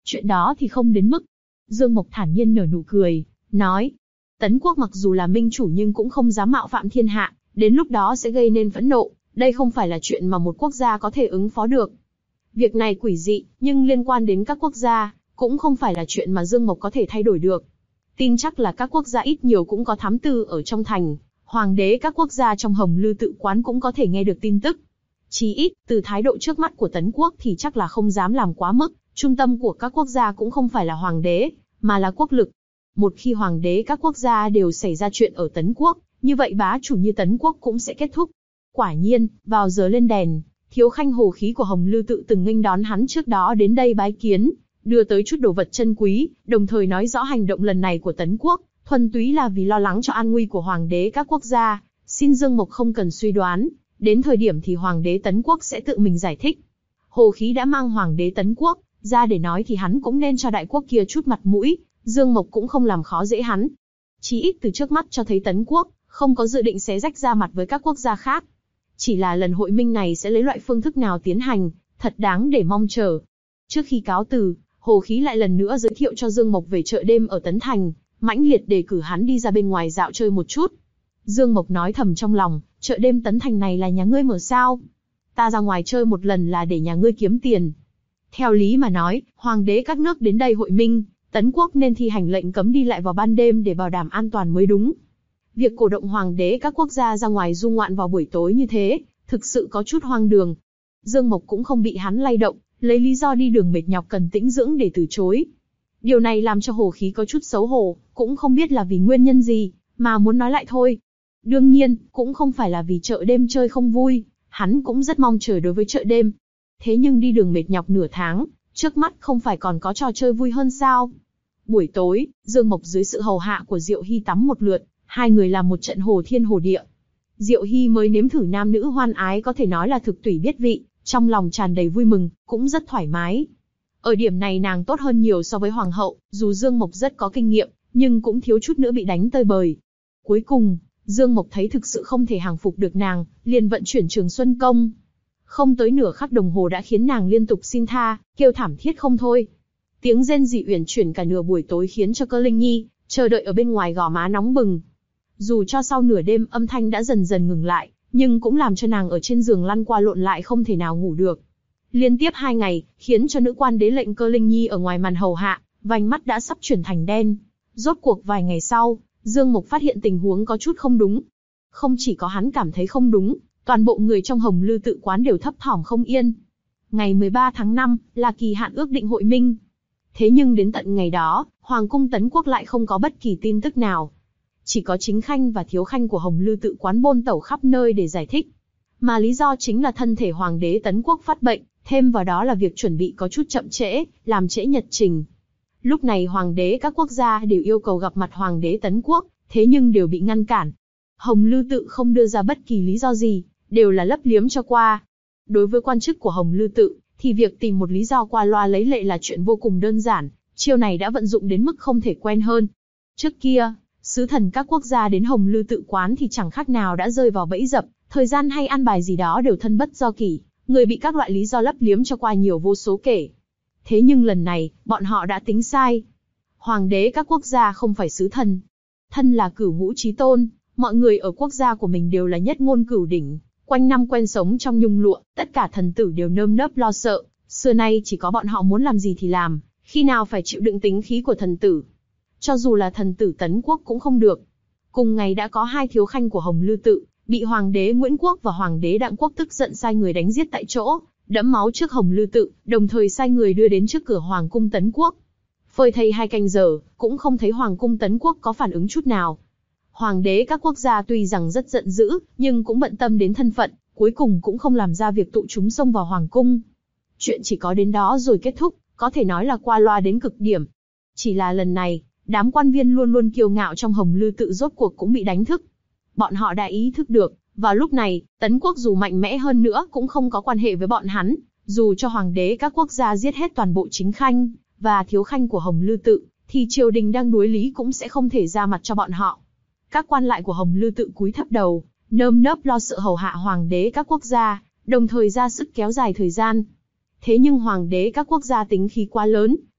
Chuyện đó thì không đến mức. Dương Mộc thản nhiên nở nụ cười, nói. Tấn quốc mặc dù là minh chủ nhưng cũng không dám mạo phạm thiên hạ, đến lúc đó sẽ gây nên phẫn nộ, đây không phải là chuyện mà một quốc gia có thể ứng phó được. Việc này quỷ dị, nhưng liên quan đến các quốc gia, cũng không phải là chuyện mà Dương Mộc có thể thay đổi được. Tin chắc là các quốc gia ít nhiều cũng có thám tử ở trong thành, hoàng đế các quốc gia trong Hồng Lư Tự Quán cũng có thể nghe được tin tức. Chí ít, từ thái độ trước mắt của Tấn quốc thì chắc là không dám làm quá mức, trung tâm của các quốc gia cũng không phải là hoàng đế, mà là quốc lực. Một khi hoàng đế các quốc gia đều xảy ra chuyện ở Tấn quốc, như vậy bá chủ như Tấn quốc cũng sẽ kết thúc. Quả nhiên, vào giờ lên đèn, thiếu khanh Hồ Khí của Hồng Lư Tự từng nghênh đón hắn trước đó đến đây bái kiến, đưa tới chút đồ vật chân quý, đồng thời nói rõ hành động lần này của Tấn quốc, thuần túy là vì lo lắng cho an nguy của hoàng đế các quốc gia. Xin Dương Mộc không cần suy đoán, đến thời điểm thì hoàng đế Tấn quốc sẽ tự mình giải thích. Hồ Khí đã mang hoàng đế Tấn quốc ra để nói thì hắn cũng nên cho đại quốc kia chút mặt mũi, Dương Mộc cũng không làm khó dễ hắn. Chí ít từ trước mắt cho thấy Tấn quốc không có dự định xé rách ra mặt với các quốc gia khác. Chỉ là lần hội minh này sẽ lấy loại phương thức nào tiến hành, thật đáng để mong chờ. Trước khi cáo từ, Hồ Khí lại lần nữa giới thiệu cho Dương Mộc về chợ đêm ở Tấn Thành, mãnh liệt đề cử hắn đi ra bên ngoài dạo chơi một chút. Dương Mộc nói thầm trong lòng, chợ đêm Tấn Thành này là nhà ngươi mở sao? Ta ra ngoài chơi một lần là để nhà ngươi kiếm tiền. Theo lý mà nói, hoàng đế các nước đến đây hội minh, Tấn quốc nên thi hành lệnh cấm đi lại vào ban đêm để bảo đảm an toàn mới đúng. Việc cổ động hoàng đế các quốc gia ra ngoài du ngoạn vào buổi tối như thế, thực sự có chút hoang đường. Dương Mộc cũng không bị hắn lay động, lấy lý do đi đường mệt nhọc cần tĩnh dưỡng để từ chối. Điều này làm cho Hồ Khí có chút xấu hổ, cũng không biết là vì nguyên nhân gì, mà muốn nói lại thôi. Đương nhiên, cũng không phải là vì chợ đêm chơi không vui, hắn cũng rất mong chờ đối với chợ đêm. Thế nhưng đi đường mệt nhọc nửa tháng, trước mắt không phải còn có trò chơi vui hơn sao? Buổi tối, Dương Mộc dưới sự hầu hạ của Diệu Hy tắm một lượt, hai người làm một trận hồ thiên hồ địa. Diệu Hy mới nếm thử nam nữ hoan ái có thể nói là thực tủy biết vị, trong lòng tràn đầy vui mừng, cũng rất thoải mái. Ở điểm này nàng tốt hơn nhiều so với hoàng hậu, dù Dương Mộc rất có kinh nghiệm, nhưng cũng thiếu chút nữa bị đánh tơi bời. Cuối cùng, Dương Mộc thấy thực sự không thể hàng phục được nàng, liền vận chuyển Trường Xuân Công. Không tới nửa khắc đồng hồ đã khiến nàng liên tục xin tha, kêu thảm thiết không thôi. Tiếng rên rỉ uyển chuyển cả nửa buổi tối khiến cho Cơ Linh Nhi chờ đợi ở bên ngoài gò má nóng bừng. Dù cho sau nửa đêm âm thanh đã dần dần ngừng lại, nhưng cũng làm cho nàng ở trên giường lăn qua lộn lại không thể nào ngủ được. Liên tiếp hai ngày, khiến cho nữ quan đế lệnh Cơ Linh Nhi ở ngoài màn hầu hạ, vành mắt đã sắp chuyển thành đen. Rốt cuộc vài ngày sau, Dương Mộc phát hiện tình huống có chút không đúng. Không chỉ có hắn cảm thấy không đúng, toàn bộ người trong Hồng Lư Tự Quán đều thấp thỏm không yên. Ngày mười ba tháng năm là kỳ hạn ước định hội minh. Thế nhưng đến tận ngày đó, Hoàng cung Tấn quốc lại không có bất kỳ tin tức nào. Chỉ có chính khanh và thiếu khanh của Hồng Lư Tự Quán bôn tẩu khắp nơi để giải thích. Mà lý do chính là thân thể Hoàng đế Tấn quốc phát bệnh, thêm vào đó là việc chuẩn bị có chút chậm trễ, làm trễ nhật trình. Lúc này Hoàng đế các quốc gia đều yêu cầu gặp mặt Hoàng đế Tấn quốc, thế nhưng đều bị ngăn cản. Hồng Lư Tự không đưa ra bất kỳ lý do gì, đều là lấp liếm cho qua. Đối với quan chức của Hồng Lư Tự, thì việc tìm một lý do qua loa lấy lệ là chuyện vô cùng đơn giản, chiêu này đã vận dụng đến mức không thể quen hơn. Trước kia, sứ thần các quốc gia đến Hồng Lư Tự Quán thì chẳng khác nào đã rơi vào bẫy dập, thời gian hay an bài gì đó đều thân bất do kỷ, người bị các loại lý do lấp liếm cho qua nhiều vô số kể. Thế nhưng lần này, bọn họ đã tính sai. Hoàng đế các quốc gia không phải sứ thần. Thân là cửu ngũ chí tôn, mọi người ở quốc gia của mình đều là nhất ngôn cửu đỉnh, quanh năm quen sống trong nhung lụa, tất cả thần tử đều nơm nớp lo sợ, xưa nay chỉ có bọn họ muốn làm gì thì làm, khi nào phải chịu đựng tính khí của thần tử. Cho dù là thần tử Tấn quốc cũng không được. Cùng ngày đã có hai thiếu khanh của Hồng Lư Tự, bị Hoàng đế Nguyễn Quốc và Hoàng đế Đặng Quốc tức giận sai người đánh giết tại chỗ, đẫm máu trước Hồng Lư Tự, đồng thời sai người đưa đến trước cửa Hoàng cung Tấn quốc. Phơi thây hai canh giờ, cũng không thấy Hoàng cung Tấn quốc có phản ứng chút nào. Hoàng đế các quốc gia tuy rằng rất giận dữ, nhưng cũng bận tâm đến thân phận, cuối cùng cũng không làm ra việc tụ chúng xông vào Hoàng cung. Chuyện chỉ có đến đó rồi kết thúc, có thể nói là qua loa đến cực điểm. Chỉ là lần này, đám quan viên luôn luôn kiêu ngạo trong Hồng Lư Tự rốt cuộc cũng bị đánh thức. Bọn họ đã ý thức được, vào lúc này, Tấn quốc dù mạnh mẽ hơn nữa cũng không có quan hệ với bọn hắn, dù cho Hoàng đế các quốc gia giết hết toàn bộ chính khanh và thiếu khanh của Hồng Lư Tự, thì triều đình đang đối lý cũng sẽ không thể ra mặt cho bọn họ. Các quan lại của Hồng Lư Tự cúi thấp đầu, nơm nớp lo sợ hầu hạ Hoàng đế các quốc gia, đồng thời ra sức kéo dài thời gian. Thế nhưng Hoàng đế các quốc gia tính khí quá lớn,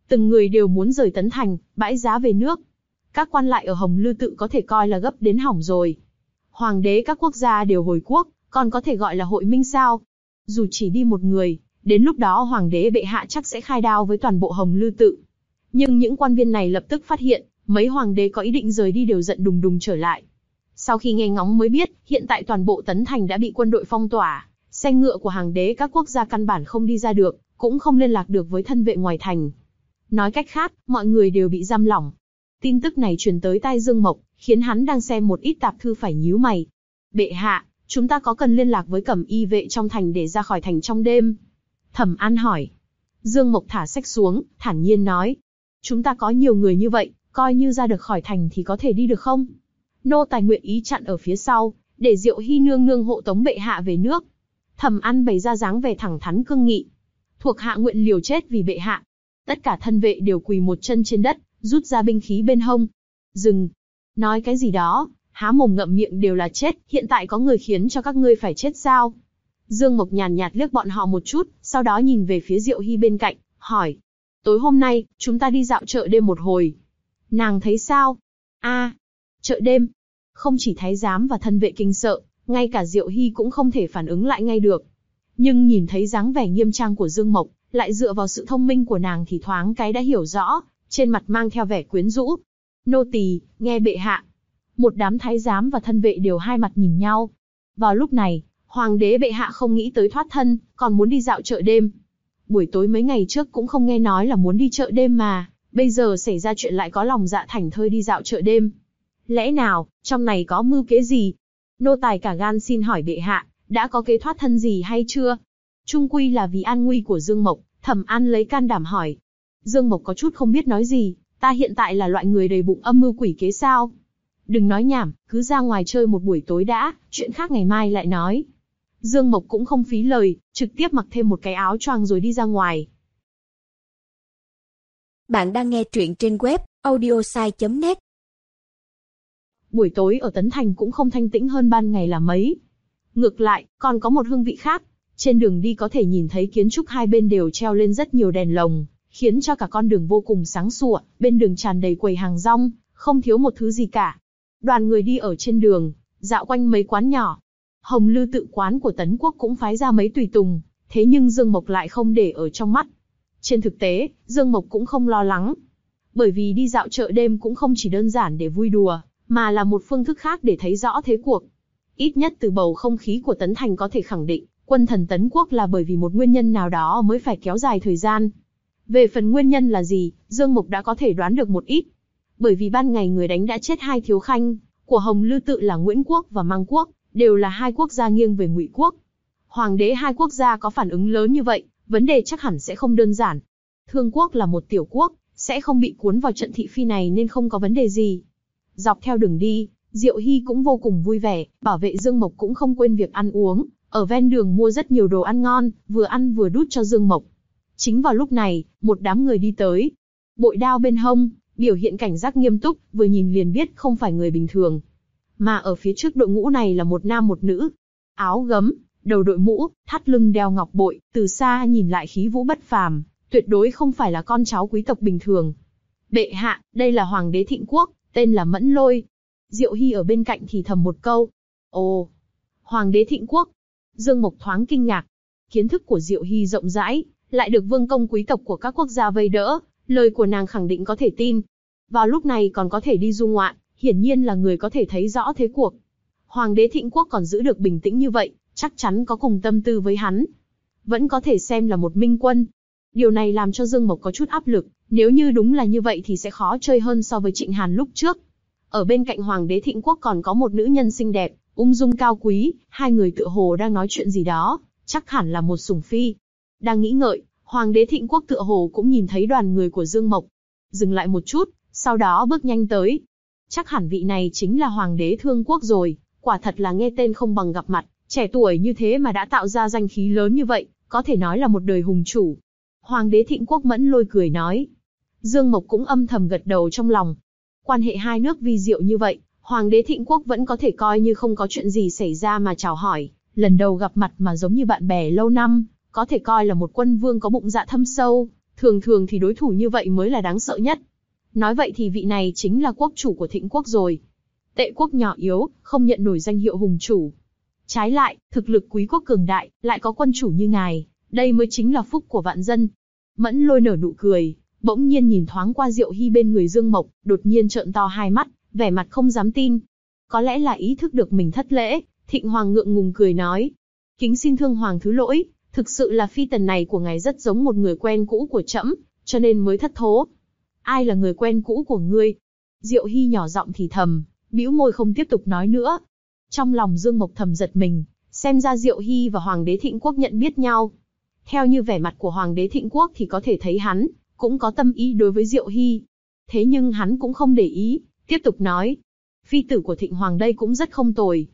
Từng người đều muốn rời Tấn Thành, bãi giá về nước. Các quan lại ở Hồng Lư Tự có thể coi là gấp đến hỏng rồi. Hoàng đế các quốc gia đều hồi quốc, còn có thể gọi là hội minh sao? Dù chỉ đi một người, đến lúc đó hoàng đế bệ hạ chắc sẽ khai đao với toàn bộ Hồng Lư Tự. Nhưng những quan viên này lập tức phát hiện, mấy hoàng đế có ý định rời đi đều giận đùng đùng trở lại. Sau khi nghe ngóng mới biết, hiện tại toàn bộ Tấn Thành đã bị quân đội phong tỏa, xe ngựa của hàng đế các quốc gia căn bản không đi ra được, cũng không liên lạc được với thân vệ ngoài thành. Nói cách khác, mọi người đều bị giam lỏng. Tin tức này truyền tới tai Dương Mộc, khiến hắn đang xem một ít tạp thư phải nhíu mày. Bệ hạ, chúng ta có cần liên lạc với cẩm y vệ trong thành để ra khỏi thành trong đêm? Thẩm An hỏi. Dương Mộc thả sách xuống, thản nhiên nói. Chúng ta có nhiều người như vậy, coi như ra được khỏi thành thì có thể đi được không? Nô tài nguyện ý chặn ở phía sau, để Diệu Hy nương nương hộ tống bệ hạ về nước. Thẩm An bày ra dáng vẻ thẳng thắn cương nghị. Thuộc hạ nguyện liều chết vì bệ hạ. Tất cả thân vệ đều quỳ một chân trên đất, rút ra binh khí bên hông. Dừng. Nói cái gì đó, há mồm ngậm miệng đều là chết, hiện tại có người khiến cho các ngươi phải chết sao? Dương Mộc nhàn nhạt liếc bọn họ một chút, sau đó nhìn về phía Diệu Hy bên cạnh, hỏi. Tối hôm nay, chúng ta đi dạo chợ đêm một hồi. Nàng thấy sao? A, chợ đêm. Không chỉ thái giám và thân vệ kinh sợ, ngay cả Diệu Hy cũng không thể phản ứng lại ngay được. Nhưng nhìn thấy dáng vẻ nghiêm trang của Dương Mộc, lại dựa vào sự thông minh của nàng thì thoáng cái đã hiểu rõ, trên mặt mang theo vẻ quyến rũ. Nô tỳ, nghe bệ hạ. Một đám thái giám và thân vệ đều hai mặt nhìn nhau. Vào lúc này, hoàng đế bệ hạ không nghĩ tới thoát thân, còn muốn đi dạo chợ đêm. Buổi tối mấy ngày trước cũng không nghe nói là muốn đi chợ đêm mà, bây giờ xảy ra chuyện lại có lòng dạ thảnh thơi đi dạo chợ đêm. Lẽ nào, trong này có mưu kế gì? Nô tài cả gan xin hỏi bệ hạ, đã có kế thoát thân gì hay chưa? Chung quy là vì an nguy của Dương Mộc, Thẩm An lấy can đảm hỏi. Dương Mộc có chút không biết nói gì, ta hiện tại là loại người đầy bụng âm mưu quỷ kế sao? Đừng nói nhảm, cứ ra ngoài chơi một buổi tối đã, chuyện khác ngày mai lại nói. Dương Mộc cũng không phí lời, trực tiếp mặc thêm một cái áo choàng rồi đi ra ngoài. Bạn đang nghe truyện trên web audiosai chấm net. Buổi tối ở Tấn Thành cũng không thanh tĩnh hơn ban ngày là mấy. Ngược lại, còn có một hương vị khác. Trên đường đi có thể nhìn thấy kiến trúc hai bên đều treo lên rất nhiều đèn lồng, khiến cho cả con đường vô cùng sáng sủa, bên đường tràn đầy quầy hàng rong, không thiếu một thứ gì cả. Đoàn người đi ở trên đường, dạo quanh mấy quán nhỏ. Hồng Lư Tự quán của Tấn Quốc cũng phái ra mấy tùy tùng, thế nhưng Dương Mộc lại không để ở trong mắt. Trên thực tế, Dương Mộc cũng không lo lắng. Bởi vì đi dạo chợ đêm cũng không chỉ đơn giản để vui đùa, mà là một phương thức khác để thấy rõ thế cuộc. Ít nhất từ bầu không khí của Tấn Thành có thể khẳng định, quân thần Tấn Quốc là bởi vì một nguyên nhân nào đó mới phải kéo dài thời gian. Về phần nguyên nhân là gì, Dương Mộc đã có thể đoán được một ít. Bởi vì ban ngày người đánh đã chết hai thiếu khanh, của Hồng Lư Tự là Nguyễn Quốc và Măng Quốc, đều là hai quốc gia nghiêng về Ngụy Quốc. Hoàng đế hai quốc gia có phản ứng lớn như vậy, vấn đề chắc hẳn sẽ không đơn giản. Thương Quốc là một tiểu quốc, sẽ không bị cuốn vào trận thị phi này nên không có vấn đề gì. Dọc theo đường đi, Diệu Hy cũng vô cùng vui vẻ, bảo vệ Dương Mộc cũng không quên việc ăn uống, ở ven đường mua rất nhiều đồ ăn ngon, vừa ăn vừa đút cho Dương Mộc. Chính vào lúc này, một đám người đi tới. Bội đao bên hông, biểu hiện cảnh giác nghiêm túc, vừa nhìn liền biết không phải người bình thường. Mà ở phía trước đội ngũ này là một nam một nữ. Áo gấm, đầu đội mũ, thắt lưng đeo ngọc bội, từ xa nhìn lại khí vũ bất phàm, tuyệt đối không phải là con cháu quý tộc bình thường. Bệ hạ, đây là Hoàng đế Thịnh Quốc, tên là Mẫn Lôi. Diệu Hy ở bên cạnh thì thầm một câu. Ồ, Hoàng đế Thịnh Quốc. Dương Mộc thoáng kinh ngạc. Kiến thức của Diệu Hy rộng rãi, lại được vương công quý tộc của các quốc gia vây đỡ, lời của nàng khẳng định có thể tin. Vào lúc này còn có thể đi du ngoạn, hiển nhiên là người có thể thấy rõ thế cuộc. Hoàng đế Thịnh Quốc còn giữ được bình tĩnh như vậy, chắc chắn có cùng tâm tư với hắn. Vẫn có thể xem là một minh quân. Điều này làm cho Dương Mộc có chút áp lực, nếu như đúng là như vậy thì sẽ khó chơi hơn so với Trịnh Hàn lúc trước. Ở bên cạnh Hoàng đế Thịnh Quốc còn có một nữ nhân xinh đẹp, ung dung cao quý, hai người tựa hồ đang nói chuyện gì đó, chắc hẳn là một sủng phi. Đang nghĩ ngợi, Hoàng đế Thịnh Quốc tựa hồ cũng nhìn thấy đoàn người của Dương Mộc. Dừng lại một chút, sau đó bước nhanh tới. Chắc hẳn vị này chính là Hoàng đế Thương Quốc rồi, quả thật là nghe tên không bằng gặp mặt, trẻ tuổi như thế mà đã tạo ra danh khí lớn như vậy, có thể nói là một đời hùng chủ. Hoàng đế Thịnh Quốc Mẫn Lôi cười nói. Dương Mộc cũng âm thầm gật đầu trong lòng. Quan hệ hai nước vi diệu như vậy, Hoàng đế Thịnh Quốc vẫn có thể coi như không có chuyện gì xảy ra mà chào hỏi, lần đầu gặp mặt mà giống như bạn bè lâu năm, có thể coi là một quân vương có bụng dạ thâm sâu, Thường thường thì đối thủ như vậy mới là đáng sợ nhất. Nói vậy thì vị này chính là quốc chủ của Thịnh quốc rồi. Tệ quốc nhỏ yếu, không nhận nổi danh hiệu hùng chủ. Trái lại, thực lực quý quốc cường đại, lại có quân chủ như ngài, đây mới chính là phúc của vạn dân. Mẫn Lôi nở nụ cười, bỗng nhiên nhìn thoáng qua Diệu Hy bên người Dương Mộc, đột nhiên trợn to hai mắt, vẻ mặt không dám tin. Có lẽ là ý thức được mình thất lễ, Thịnh Hoàng ngượng ngùng cười nói. Kính xin Thương Hoàng thứ lỗi, thực sự là phi tần này của ngài rất giống một người quen cũ của trẫm, cho nên mới thất thố. Ai là người quen cũ của ngươi? Diệu Hy nhỏ giọng thì thầm, bĩu môi không tiếp tục nói nữa. Trong lòng Dương Mộc thầm giật mình, xem ra Diệu Hy và Hoàng đế Thịnh quốc nhận biết nhau. Theo như vẻ mặt của Hoàng đế Thịnh quốc thì có thể thấy hắn cũng có tâm ý đối với Diệu Hy. Thế nhưng hắn cũng không để ý, tiếp tục nói. Phi tử của Thịnh Hoàng đây cũng rất không tồi.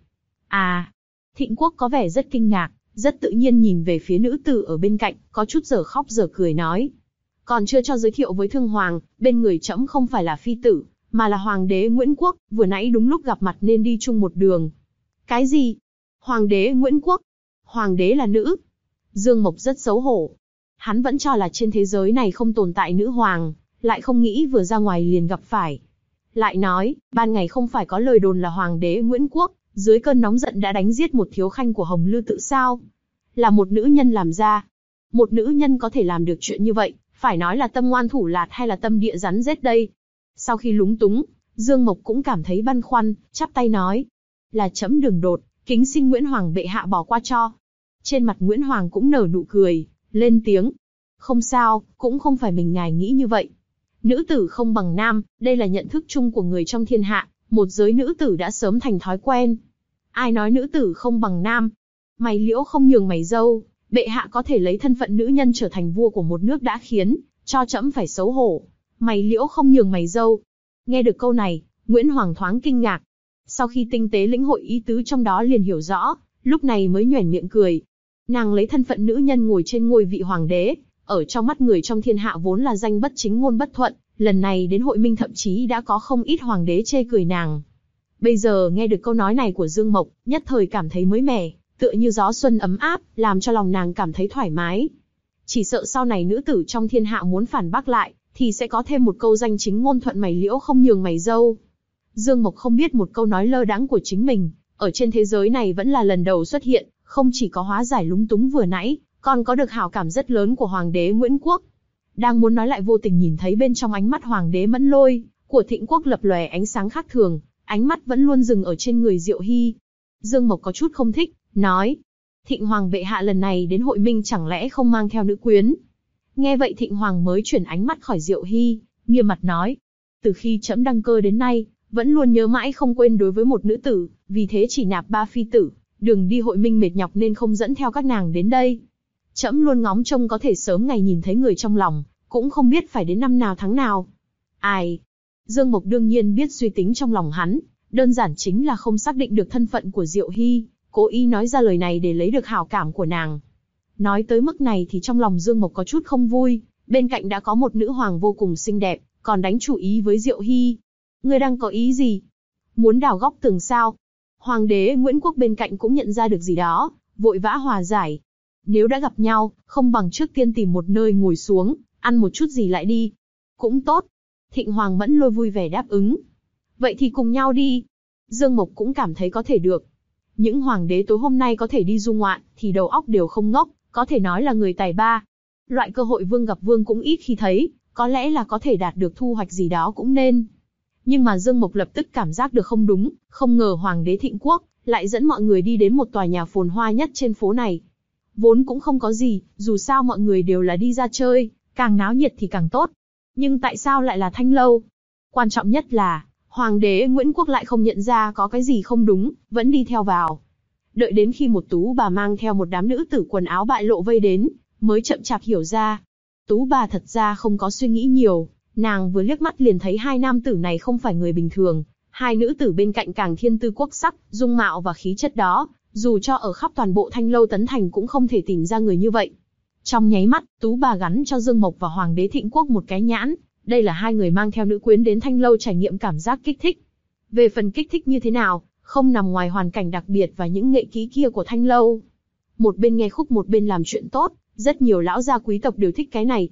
À, Thịnh quốc có vẻ rất kinh ngạc, rất tự nhiên nhìn về phía nữ tử ở bên cạnh, có chút giờ khóc giờ cười nói. Còn chưa cho giới thiệu với Thương Hoàng, bên người trẫm không phải là phi tử, mà là Hoàng đế Nguyễn Quốc, vừa nãy đúng lúc gặp mặt nên đi chung một đường. Cái gì? Hoàng đế Nguyễn Quốc? Hoàng đế là nữ? Dương Mộc rất xấu hổ. Hắn vẫn cho là trên thế giới này không tồn tại nữ hoàng, lại không nghĩ vừa ra ngoài liền gặp phải. Lại nói, ban ngày không phải có lời đồn là Hoàng đế Nguyễn Quốc, dưới cơn nóng giận đã đánh giết một thiếu khanh của Hồng Lư tự sao? Là một nữ nhân làm ra. Một nữ nhân có thể làm được chuyện như vậy, phải nói là tâm ngoan thủ lạt hay là tâm địa rắn rết đây? Sau khi lúng túng, Dương Mộc cũng cảm thấy băn khoăn, chắp tay nói. Là trẫm đường đột, kính xin Nguyễn Hoàng bệ hạ bỏ qua cho. Trên mặt Nguyễn Hoàng cũng nở nụ cười, lên tiếng. Không sao, cũng không phải mình ngài nghĩ như vậy. Nữ tử không bằng nam, đây là nhận thức chung của người trong thiên hạ, một giới nữ tử đã sớm thành thói quen. Ai nói nữ tử không bằng nam? Mày liễu không nhường mày dâu, bệ hạ có thể lấy thân phận nữ nhân trở thành vua của một nước đã khiến cho trẫm phải xấu hổ. Mày liễu không nhường mày dâu. Nghe được câu này, Nguyễn Hoàng thoáng kinh ngạc. Sau khi tinh tế lĩnh hội ý tứ trong đó liền hiểu rõ, lúc này mới nhoẻn miệng cười. Nàng lấy thân phận nữ nhân ngồi trên ngôi vị hoàng đế, ở trong mắt người trong thiên hạ vốn là danh bất chính ngôn bất thuận, lần này đến hội minh thậm chí đã có không ít hoàng đế chê cười nàng. Bây giờ nghe được câu nói này của Dương Mộc, nhất thời cảm thấy mới mẻ, tựa như gió xuân ấm áp, làm cho lòng nàng cảm thấy thoải mái. Chỉ sợ sau này nữ tử trong thiên hạ muốn phản bác lại, thì sẽ có thêm một câu danh chính ngôn thuận mày liễu không nhường mày dâu. Dương Mộc không biết một câu nói lơ đãng của chính mình, ở trên thế giới này vẫn là lần đầu xuất hiện, không chỉ có hóa giải lúng túng vừa nãy, còn có được hảo cảm rất lớn của Hoàng đế Nguyễn Quốc. Đang muốn nói lại vô tình nhìn thấy bên trong ánh mắt Hoàng đế Mẫn Lôi của Thịnh quốc lập lòe ánh sáng khác thường, ánh mắt vẫn luôn dừng ở trên người Diệu Hy. Dương Mộc có chút không thích, nói: Thịnh Hoàng bệ hạ lần này đến hội minh chẳng lẽ không mang theo nữ quyến? Nghe vậy Thịnh Hoàng mới chuyển ánh mắt khỏi Diệu Hy, nghiêm mặt nói: Từ khi trẫm đăng cơ đến nay, vẫn luôn nhớ mãi không quên đối với một nữ tử, vì thế chỉ nạp ba phi tử, đường đi hội minh mệt nhọc nên không dẫn theo các nàng đến đây. Trẫm luôn ngóng trông có thể sớm ngày nhìn thấy người trong lòng, cũng không biết phải đến năm nào tháng nào. Ai? Dương Mộc đương nhiên biết suy tính trong lòng hắn, đơn giản chính là không xác định được thân phận của Diệu Hy, cố ý nói ra lời này để lấy được hảo cảm của nàng. Nói tới mức này thì trong lòng Dương Mộc có chút không vui, bên cạnh đã có một nữ hoàng vô cùng xinh đẹp, còn đánh chủ ý với Diệu Hy. Ngươi đang có ý gì? Muốn đào góc tường sao? Hoàng đế Nguyễn Quốc bên cạnh cũng nhận ra được gì đó, vội vã hòa giải. Nếu đã gặp nhau, không bằng trước tiên tìm một nơi ngồi xuống, ăn một chút gì lại đi. Cũng tốt. Thịnh Hoàng Mẫn Lôi vui vẻ đáp ứng. Vậy thì cùng nhau đi. Dương Mộc cũng cảm thấy có thể được. Những hoàng đế tối hôm nay có thể đi du ngoạn, thì đầu óc đều không ngốc, có thể nói là người tài ba. Loại cơ hội vương gặp vương cũng ít khi thấy, có lẽ là có thể đạt được thu hoạch gì đó cũng nên. Nhưng mà Dương Mộc lập tức cảm giác được không đúng, không ngờ Hoàng đế Thịnh quốc lại dẫn mọi người đi đến một tòa nhà phồn hoa nhất trên phố này. Vốn cũng không có gì, dù sao mọi người đều là đi ra chơi, càng náo nhiệt thì càng tốt. Nhưng tại sao lại là Thanh lâu? Quan trọng nhất là, Hoàng đế Nguyễn Quốc lại không nhận ra có cái gì không đúng, vẫn đi theo vào. Đợi đến khi một tú bà mang theo một đám nữ tử quần áo bại lộ vây đến, mới chậm chạp hiểu ra. Tú bà thật ra không có suy nghĩ nhiều, nàng vừa liếc mắt liền thấy hai nam tử này không phải người bình thường, hai nữ tử bên cạnh càng thiên tư quốc sắc, dung mạo và khí chất đó, dù cho ở khắp toàn bộ Thanh lâu Tấn Thành cũng không thể tìm ra người như vậy. Trong nháy mắt, tú bà gắn cho Dương Mộc và Hoàng đế Thịnh quốc một cái nhãn, đây là hai người mang theo nữ quyến đến Thanh lâu trải nghiệm cảm giác kích thích. Về phần kích thích như thế nào, không nằm ngoài hoàn cảnh đặc biệt và những nghệ kỹ kia của Thanh lâu. Một bên nghe khúc một bên làm chuyện tốt, rất nhiều lão gia quý tộc đều thích cái này.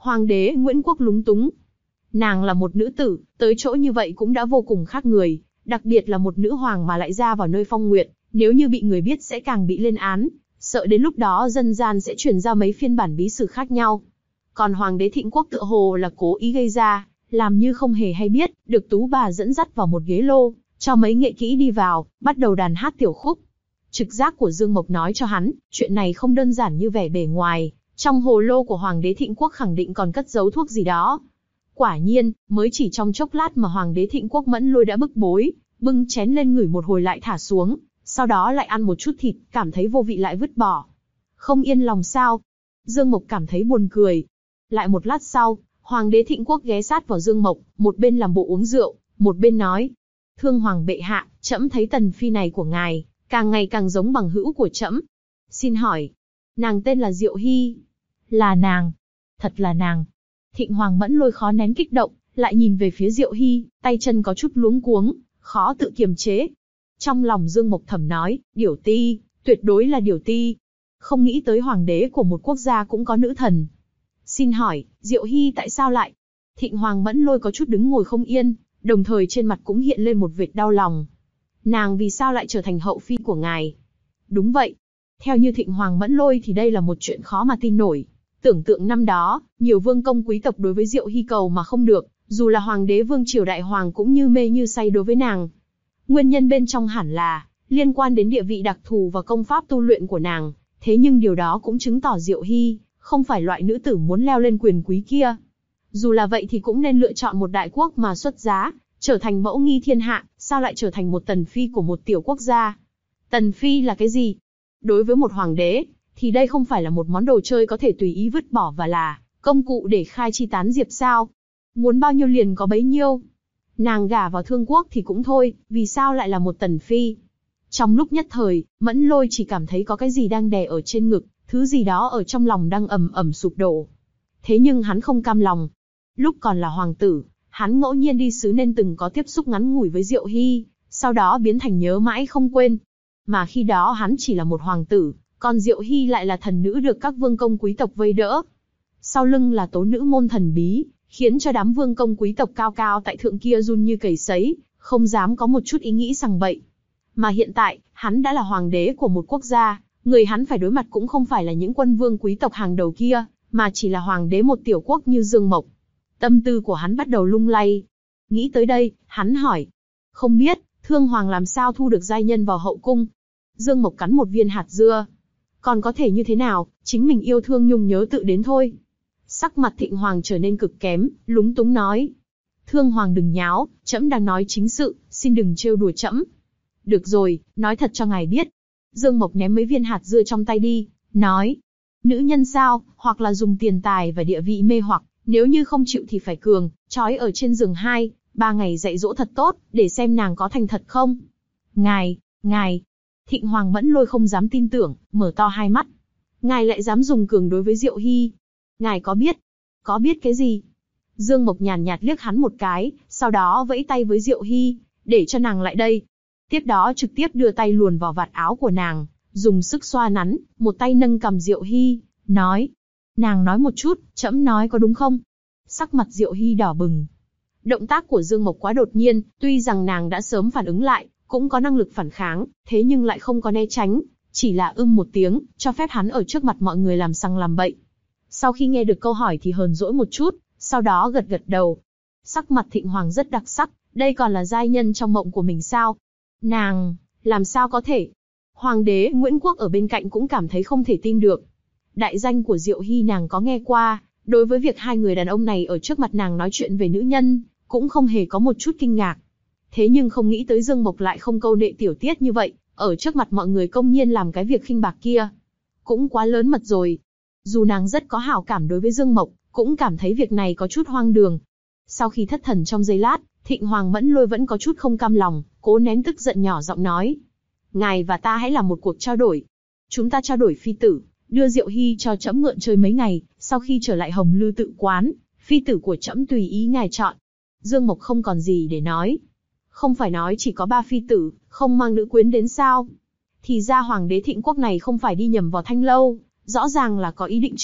Hoàng đế Nguyễn Quốc lúng túng. Nàng là một nữ tử, tới chỗ như vậy cũng đã vô cùng khác người, đặc biệt là một nữ hoàng mà lại ra vào nơi phong nguyệt, nếu như bị người biết sẽ càng bị lên án, sợ đến lúc đó dân gian sẽ truyền ra mấy phiên bản bí sử khác nhau. Còn Hoàng đế Thịnh Quốc tựa hồ là cố ý gây ra, làm như không hề hay biết, được tú bà dẫn dắt vào một ghế lô, cho mấy nghệ kỹ đi vào, bắt đầu đàn hát tiểu khúc. Trực giác của Dương Mộc nói cho hắn, chuyện này không đơn giản như vẻ bề ngoài, trong hồ lô của Hoàng đế Thịnh Quốc khẳng định còn cất giấu thuốc gì đó. Quả nhiên, mới chỉ trong chốc lát mà Hoàng đế Thịnh Quốc Mẫn Lôi đã bức bối, bưng chén lên ngửi một hồi lại thả xuống, sau đó lại ăn một chút thịt, cảm thấy vô vị lại vứt bỏ. Không yên lòng sao? Dương Mộc cảm thấy buồn cười. Lại một lát sau, Hoàng đế Thịnh Quốc ghé sát vào Dương Mộc, một bên làm bộ uống rượu, một bên nói: Thương Hoàng bệ hạ, trẫm thấy tần phi này của ngài, càng ngày càng giống bằng hữu của trẫm. Xin hỏi, nàng tên là Diệu Hy? Là nàng. Thật là nàng. Thịnh Hoàng Mẫn Lôi khó nén kích động, lại nhìn về phía Diệu Hy, tay chân có chút luống cuống, khó tự kiềm chế. Trong lòng Dương Mộc thầm nói, Điểu Ti, tuyệt đối là Điểu Ti. Không nghĩ tới hoàng đế của một quốc gia cũng có nữ thần. Xin hỏi, Diệu Hy tại sao lại? Thịnh Hoàng Mẫn Lôi có chút đứng ngồi không yên, đồng thời trên mặt cũng hiện lên một vệt đau lòng. Nàng vì sao lại trở thành hậu phi của ngài? Đúng vậy. Theo như Thịnh Hoàng Mẫn Lôi thì đây là một chuyện khó mà tin nổi. Tưởng tượng năm đó, nhiều vương công quý tộc đối với Diệu Hy cầu mà không được, dù là hoàng đế vương triều đại hoàng cũng như mê như say đối với nàng. Nguyên nhân bên trong hẳn là liên quan đến địa vị đặc thù và công pháp tu luyện của nàng, thế nhưng điều đó cũng chứng tỏ Diệu Hy không phải loại nữ tử muốn leo lên quyền quý kia. Dù là vậy thì cũng nên lựa chọn một đại quốc mà xuất giá, trở thành mẫu nghi thiên hạ, sao lại trở thành một tần phi của một tiểu quốc gia? Tần phi là cái gì? Đối với một hoàng đế, thì đây không phải là một món đồ chơi có thể tùy ý vứt bỏ và là công cụ để khai chi tán diệp sao? Muốn bao nhiêu liền có bấy nhiêu. Nàng gả vào Thương Quốc thì cũng thôi, vì sao lại là một tần phi? Trong lúc nhất thời, Mẫn Lôi chỉ cảm thấy có cái gì đang đè ở trên ngực, thứ gì đó ở trong lòng đang ầm ầm sụp đổ. Thế nhưng hắn không cam lòng. Lúc còn là hoàng tử, hắn ngẫu nhiên đi sứ nên từng có tiếp xúc ngắn ngủi với Diệu Hy, sau đó biến thành nhớ mãi không quên. Mà khi đó hắn chỉ là một hoàng tử, còn Diệu Hy lại là thần nữ được các vương công quý tộc vây đỡ. Sau lưng là tố nữ môn thần bí, khiến cho đám vương công quý tộc cao cao tại thượng kia run như cầy sấy, không dám có một chút ý nghĩ sằng bậy. Mà hiện tại, hắn đã là hoàng đế của một quốc gia, người hắn phải đối mặt cũng không phải là những quân vương quý tộc hàng đầu kia, mà chỉ là hoàng đế một tiểu quốc như Dương Mộc. Tâm tư của hắn bắt đầu lung lay. Nghĩ tới đây, hắn hỏi. Không biết, Thương Hoàng làm sao thu được giai nhân vào hậu cung? Dương Mộc cắn một viên hạt dưa. Còn có thể như thế nào, chính mình yêu thương nhung nhớ tự đến thôi. Sắc mặt Thịnh Hoàng trở nên cực kém, lúng túng nói. Thương Hoàng đừng nháo, trẫm đang nói chính sự, xin đừng trêu đùa trẫm. Được rồi, nói thật cho ngài biết. Dương Mộc ném mấy viên hạt dưa trong tay đi, nói. Nữ nhân sao, hoặc là dùng tiền tài và địa vị mê hoặc, nếu như không chịu thì phải cường, trói ở trên giường hai, ba ngày dạy dỗ thật tốt, để xem nàng có thành thật không. Ngài, ngài. Thịnh Hoàng Mẫn Lôi không dám tin tưởng, mở to hai mắt. Ngài lại dám dùng cường đối với Diệu Hy. Ngài có biết? Có biết cái gì? Dương Mộc nhàn nhạt liếc hắn một cái, sau đó vẫy tay với Diệu Hy, để cho nàng lại đây. Tiếp đó trực tiếp đưa tay luồn vào vạt áo của nàng, dùng sức xoa nắn, một tay nâng cầm Diệu Hy, nói. Nàng nói một chút, trẫm nói có đúng không? Sắc mặt Diệu Hy đỏ bừng. Động tác của Dương Mộc quá đột nhiên, tuy rằng nàng đã sớm phản ứng lại, cũng có năng lực phản kháng, thế nhưng lại không có né tránh, chỉ là ưm một tiếng, cho phép hắn ở trước mặt mọi người làm sằng làm bậy. Sau khi nghe được câu hỏi thì hờn dỗi một chút, sau đó gật gật đầu. Sắc mặt Thịnh Hoàng rất đặc sắc, đây còn là giai nhân trong mộng của mình sao? Nàng, làm sao có thể? Hoàng đế Nguyễn Quốc ở bên cạnh cũng cảm thấy không thể tin được. Đại danh của Diệu Hy nàng có nghe qua, đối với việc hai người đàn ông này ở trước mặt nàng nói chuyện về nữ nhân, cũng không hề có một chút kinh ngạc. Thế nhưng không nghĩ tới Dương Mộc lại không câu nệ tiểu tiết như vậy, ở trước mặt mọi người công nhiên làm cái việc khinh bạc kia. Cũng quá lớn mật rồi. Dù nàng rất có hảo cảm đối với Dương Mộc, cũng cảm thấy việc này có chút hoang đường. Sau khi thất thần trong giây lát, Thịnh Hoàng Mẫn Lôi vẫn có chút không cam lòng, cố nén tức giận nhỏ giọng nói. Ngài và ta hãy làm một cuộc trao đổi. Chúng ta trao đổi phi tử, đưa Diệu Hy cho trẫm mượn chơi mấy ngày, sau khi trở lại Hồng Lư tự quán, phi tử của trẫm tùy ý ngài chọn. Dương Mộc không còn gì để nói. Không phải nói chỉ có ba phi tử, không mang nữ quyến đến sao? Thì ra hoàng đế Thịnh Quốc này không phải đi nhầm vào Thanh Lâu, rõ ràng là có ý định trước,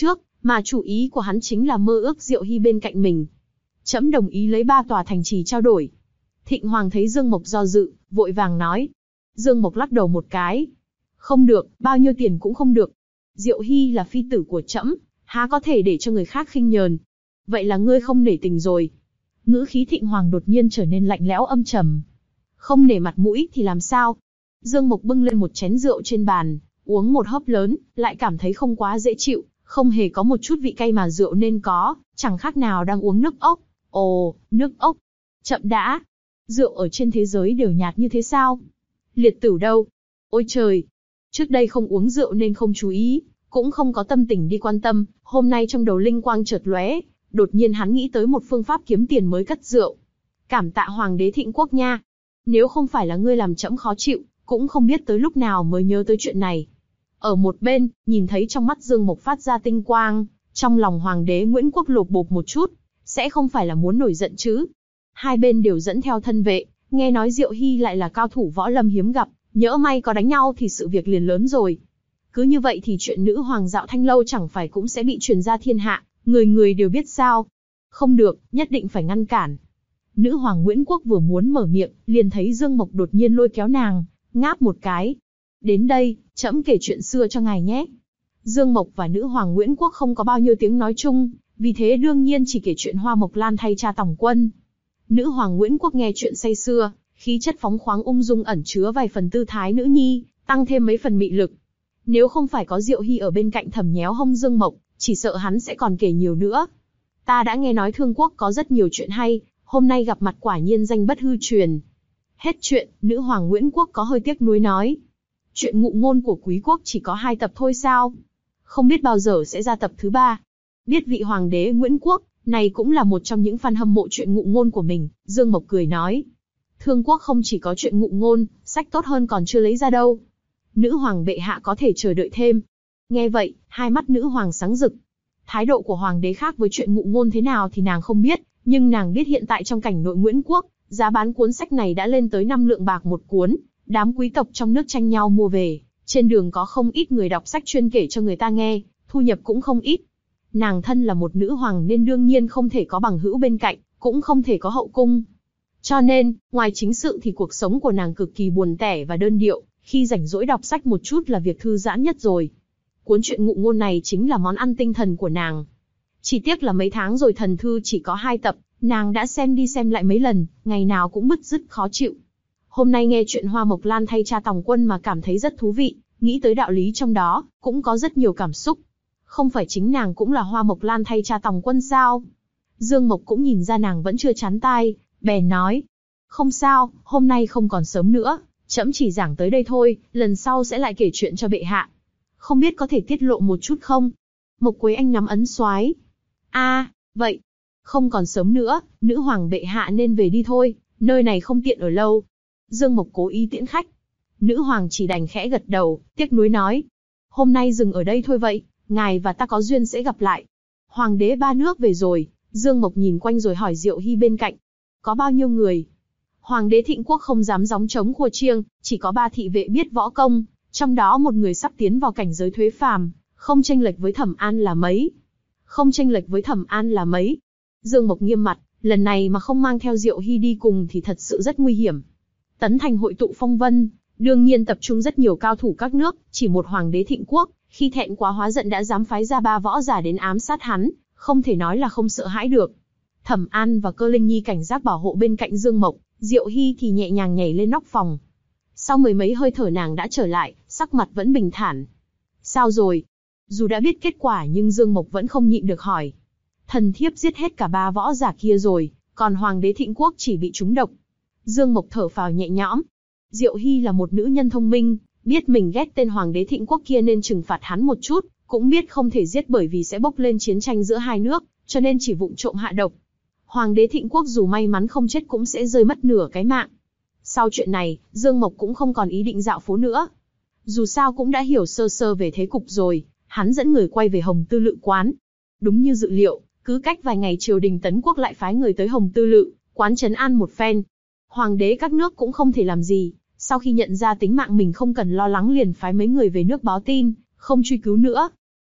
mà chủ ý của hắn chính là mơ ước Diệu Hy bên cạnh mình. Trẫm đồng ý lấy ba tòa thành trì trao đổi. Thịnh Hoàng thấy Dương Mộc do dự, vội vàng nói. Dương Mộc lắc đầu một cái. Không được, bao nhiêu tiền cũng không được. Diệu Hy là phi tử của trẫm, há có thể để cho người khác khinh nhờn. Vậy là ngươi không nể tình rồi. Ngữ khí Thịnh Hoàng đột nhiên trở nên lạnh lẽo âm trầm. Không nể mặt mũi thì làm sao? Dương Mộc bưng lên một chén rượu trên bàn, uống một hớp lớn, lại cảm thấy không quá dễ chịu, không hề có một chút vị cay mà rượu nên có, chẳng khác nào đang uống nước ốc. Ồ, nước ốc. Chậm đã. Rượu ở trên thế giới đều nhạt như thế sao? Liệt tử đâu? Ôi trời! Trước đây không uống rượu nên không chú ý, cũng không có tâm tình đi quan tâm, hôm nay trong đầu linh quang chợt lóe, đột nhiên hắn nghĩ tới một phương pháp kiếm tiền mới cất rượu. Cảm tạ Hoàng đế Thịnh Quốc nha. Nếu không phải là ngươi làm trẫm khó chịu, cũng không biết tới lúc nào mới nhớ tới chuyện này. Ở một bên, nhìn thấy trong mắt Dương Mộc phát ra tinh quang, trong lòng Hoàng đế Nguyễn Quốc lột bột một chút, sẽ không phải là muốn nổi giận chứ. Hai bên đều dẫn theo thân vệ, nghe nói Diệu Hy lại là cao thủ võ lâm hiếm gặp, nhỡ may có đánh nhau thì sự việc liền lớn rồi. Cứ như vậy thì chuyện nữ hoàng dạo thanh lâu chẳng phải cũng sẽ bị truyền ra thiên hạ, người người đều biết sao. Không được, nhất định phải ngăn cản. Nữ hoàng Nguyễn Quốc vừa muốn mở miệng, liền thấy Dương Mộc đột nhiên lôi kéo nàng, ngáp một cái. Đến đây, trẫm kể chuyện xưa cho ngài nhé. Dương Mộc và nữ hoàng Nguyễn Quốc không có bao nhiêu tiếng nói chung, vì thế đương nhiên chỉ kể chuyện Hoa Mộc Lan thay cha tòng quân. Nữ hoàng Nguyễn Quốc nghe chuyện say sưa, khí chất phóng khoáng ung dung ẩn chứa vài phần tư thái nữ nhi, tăng thêm mấy phần mị lực. Nếu không phải có Diệu Hy ở bên cạnh thầm nhéo hông Dương Mộc, chỉ sợ hắn sẽ còn kể nhiều nữa. Ta đã nghe nói Thương Quốc có rất nhiều chuyện hay, hôm nay gặp mặt quả nhiên danh bất hư truyền. Hết chuyện, nữ hoàng Nguyễn Quốc có hơi tiếc nuối nói. Chuyện ngụ ngôn của Quý Quốc chỉ có hai tập thôi sao? Không biết bao giờ sẽ ra tập thứ ba. Biết vị hoàng đế Nguyễn Quốc này cũng là một trong những fan hâm mộ chuyện ngụ ngôn của mình, Dương Mộc cười nói. Thương Quốc không chỉ có chuyện ngụ ngôn, sách tốt hơn còn chưa lấy ra đâu. Nữ hoàng bệ hạ có thể chờ đợi thêm. Nghe vậy, hai mắt nữ hoàng sáng rực. Thái độ của hoàng đế khác với chuyện ngụ ngôn thế nào thì nàng không biết, nhưng nàng biết hiện tại trong cảnh nội Nguyễn Quốc, giá bán cuốn sách này đã lên tới năm lượng bạc một cuốn, đám quý tộc trong nước tranh nhau mua về, trên đường có không ít người đọc sách chuyên kể cho người ta nghe, thu nhập cũng không ít. Nàng thân là một nữ hoàng nên đương nhiên không thể có bằng hữu bên cạnh, cũng không thể có hậu cung. Cho nên, ngoài chính sự thì cuộc sống của nàng cực kỳ buồn tẻ và đơn điệu, khi rảnh rỗi đọc sách một chút là việc thư giãn nhất rồi. Cuốn truyện ngụ ngôn này chính là món ăn tinh thần của nàng. Chỉ tiếc là mấy tháng rồi thần thư chỉ có hai tập, nàng đã xem đi xem lại mấy lần, ngày nào cũng bứt rứt khó chịu. Hôm nay nghe chuyện Hoa Mộc Lan thay cha tòng quân mà cảm thấy rất thú vị, nghĩ tới đạo lý trong đó, cũng có rất nhiều cảm xúc. Không phải chính nàng cũng là Hoa Mộc Lan thay cha tòng quân sao? Dương Mộc cũng nhìn ra nàng vẫn chưa chán tai, bèn nói. Không sao, hôm nay không còn sớm nữa, trẫm chỉ giảng tới đây thôi, lần sau sẽ lại kể chuyện cho bệ hạ. Không biết có thể tiết lộ một chút không? Mộc Quế Anh nắm ấn soái. A, à, vậy. Không còn sớm nữa, nữ hoàng bệ hạ nên về đi thôi, nơi này không tiện ở lâu. Dương Mộc cố ý tiễn khách. Nữ hoàng chỉ đành khẽ gật đầu, tiếc nuối nói. Hôm nay dừng ở đây thôi vậy, ngài và ta có duyên sẽ gặp lại. Hoàng đế ba nước về rồi, Dương Mộc nhìn quanh rồi hỏi Diệu Hy bên cạnh. Có bao nhiêu người? Hoàng đế Thịnh Quốc không dám gióng trống khua chiêng, chỉ có ba thị vệ biết võ công, trong đó một người sắp tiến vào cảnh giới thuế phàm, không chênh lệch với Thẩm An là mấy. Không chênh lệch với Thẩm An là mấy. Dương Mộc nghiêm mặt, lần này mà không mang theo Diệu Hy đi cùng thì thật sự rất nguy hiểm. Tấn Thành hội tụ phong vân, đương nhiên tập trung rất nhiều cao thủ các nước, chỉ một hoàng đế Thịnh Quốc, khi thẹn quá hóa giận đã dám phái ra ba võ giả đến ám sát hắn, không thể nói là không sợ hãi được. Thẩm An và Cơ Linh Nhi cảnh giác bảo hộ bên cạnh Dương Mộc, Diệu Hy thì nhẹ nhàng nhảy lên nóc phòng. Sau mười mấy hơi thở nàng đã trở lại, sắc mặt vẫn bình thản. Sao rồi? Dù đã biết kết quả nhưng Dương Mộc vẫn không nhịn được hỏi. Thần thiếp giết hết cả ba võ giả kia rồi, còn hoàng đế Thịnh Quốc chỉ bị trúng độc. Dương Mộc thở phào nhẹ nhõm. Diệu Hy là một nữ nhân thông minh, biết mình ghét tên hoàng đế Thịnh Quốc kia nên trừng phạt hắn một chút, cũng biết không thể giết bởi vì sẽ bốc lên chiến tranh giữa hai nước, cho nên chỉ vụng trộm hạ độc. Hoàng đế Thịnh Quốc dù may mắn không chết cũng sẽ rơi mất nửa cái mạng. Sau chuyện này, Dương Mộc cũng không còn ý định dạo phố nữa. Dù sao cũng đã hiểu sơ sơ về thế cục rồi, hắn dẫn người quay về Hồng Tư Lự quán. Đúng như dự liệu, cứ cách vài ngày triều đình Tấn Quốc lại phái người tới Hồng Tư Lự quán trấn an một phen. Hoàng đế các nước cũng không thể làm gì, sau khi nhận ra tính mạng mình không cần lo lắng liền phái mấy người về nước báo tin, không truy cứu nữa.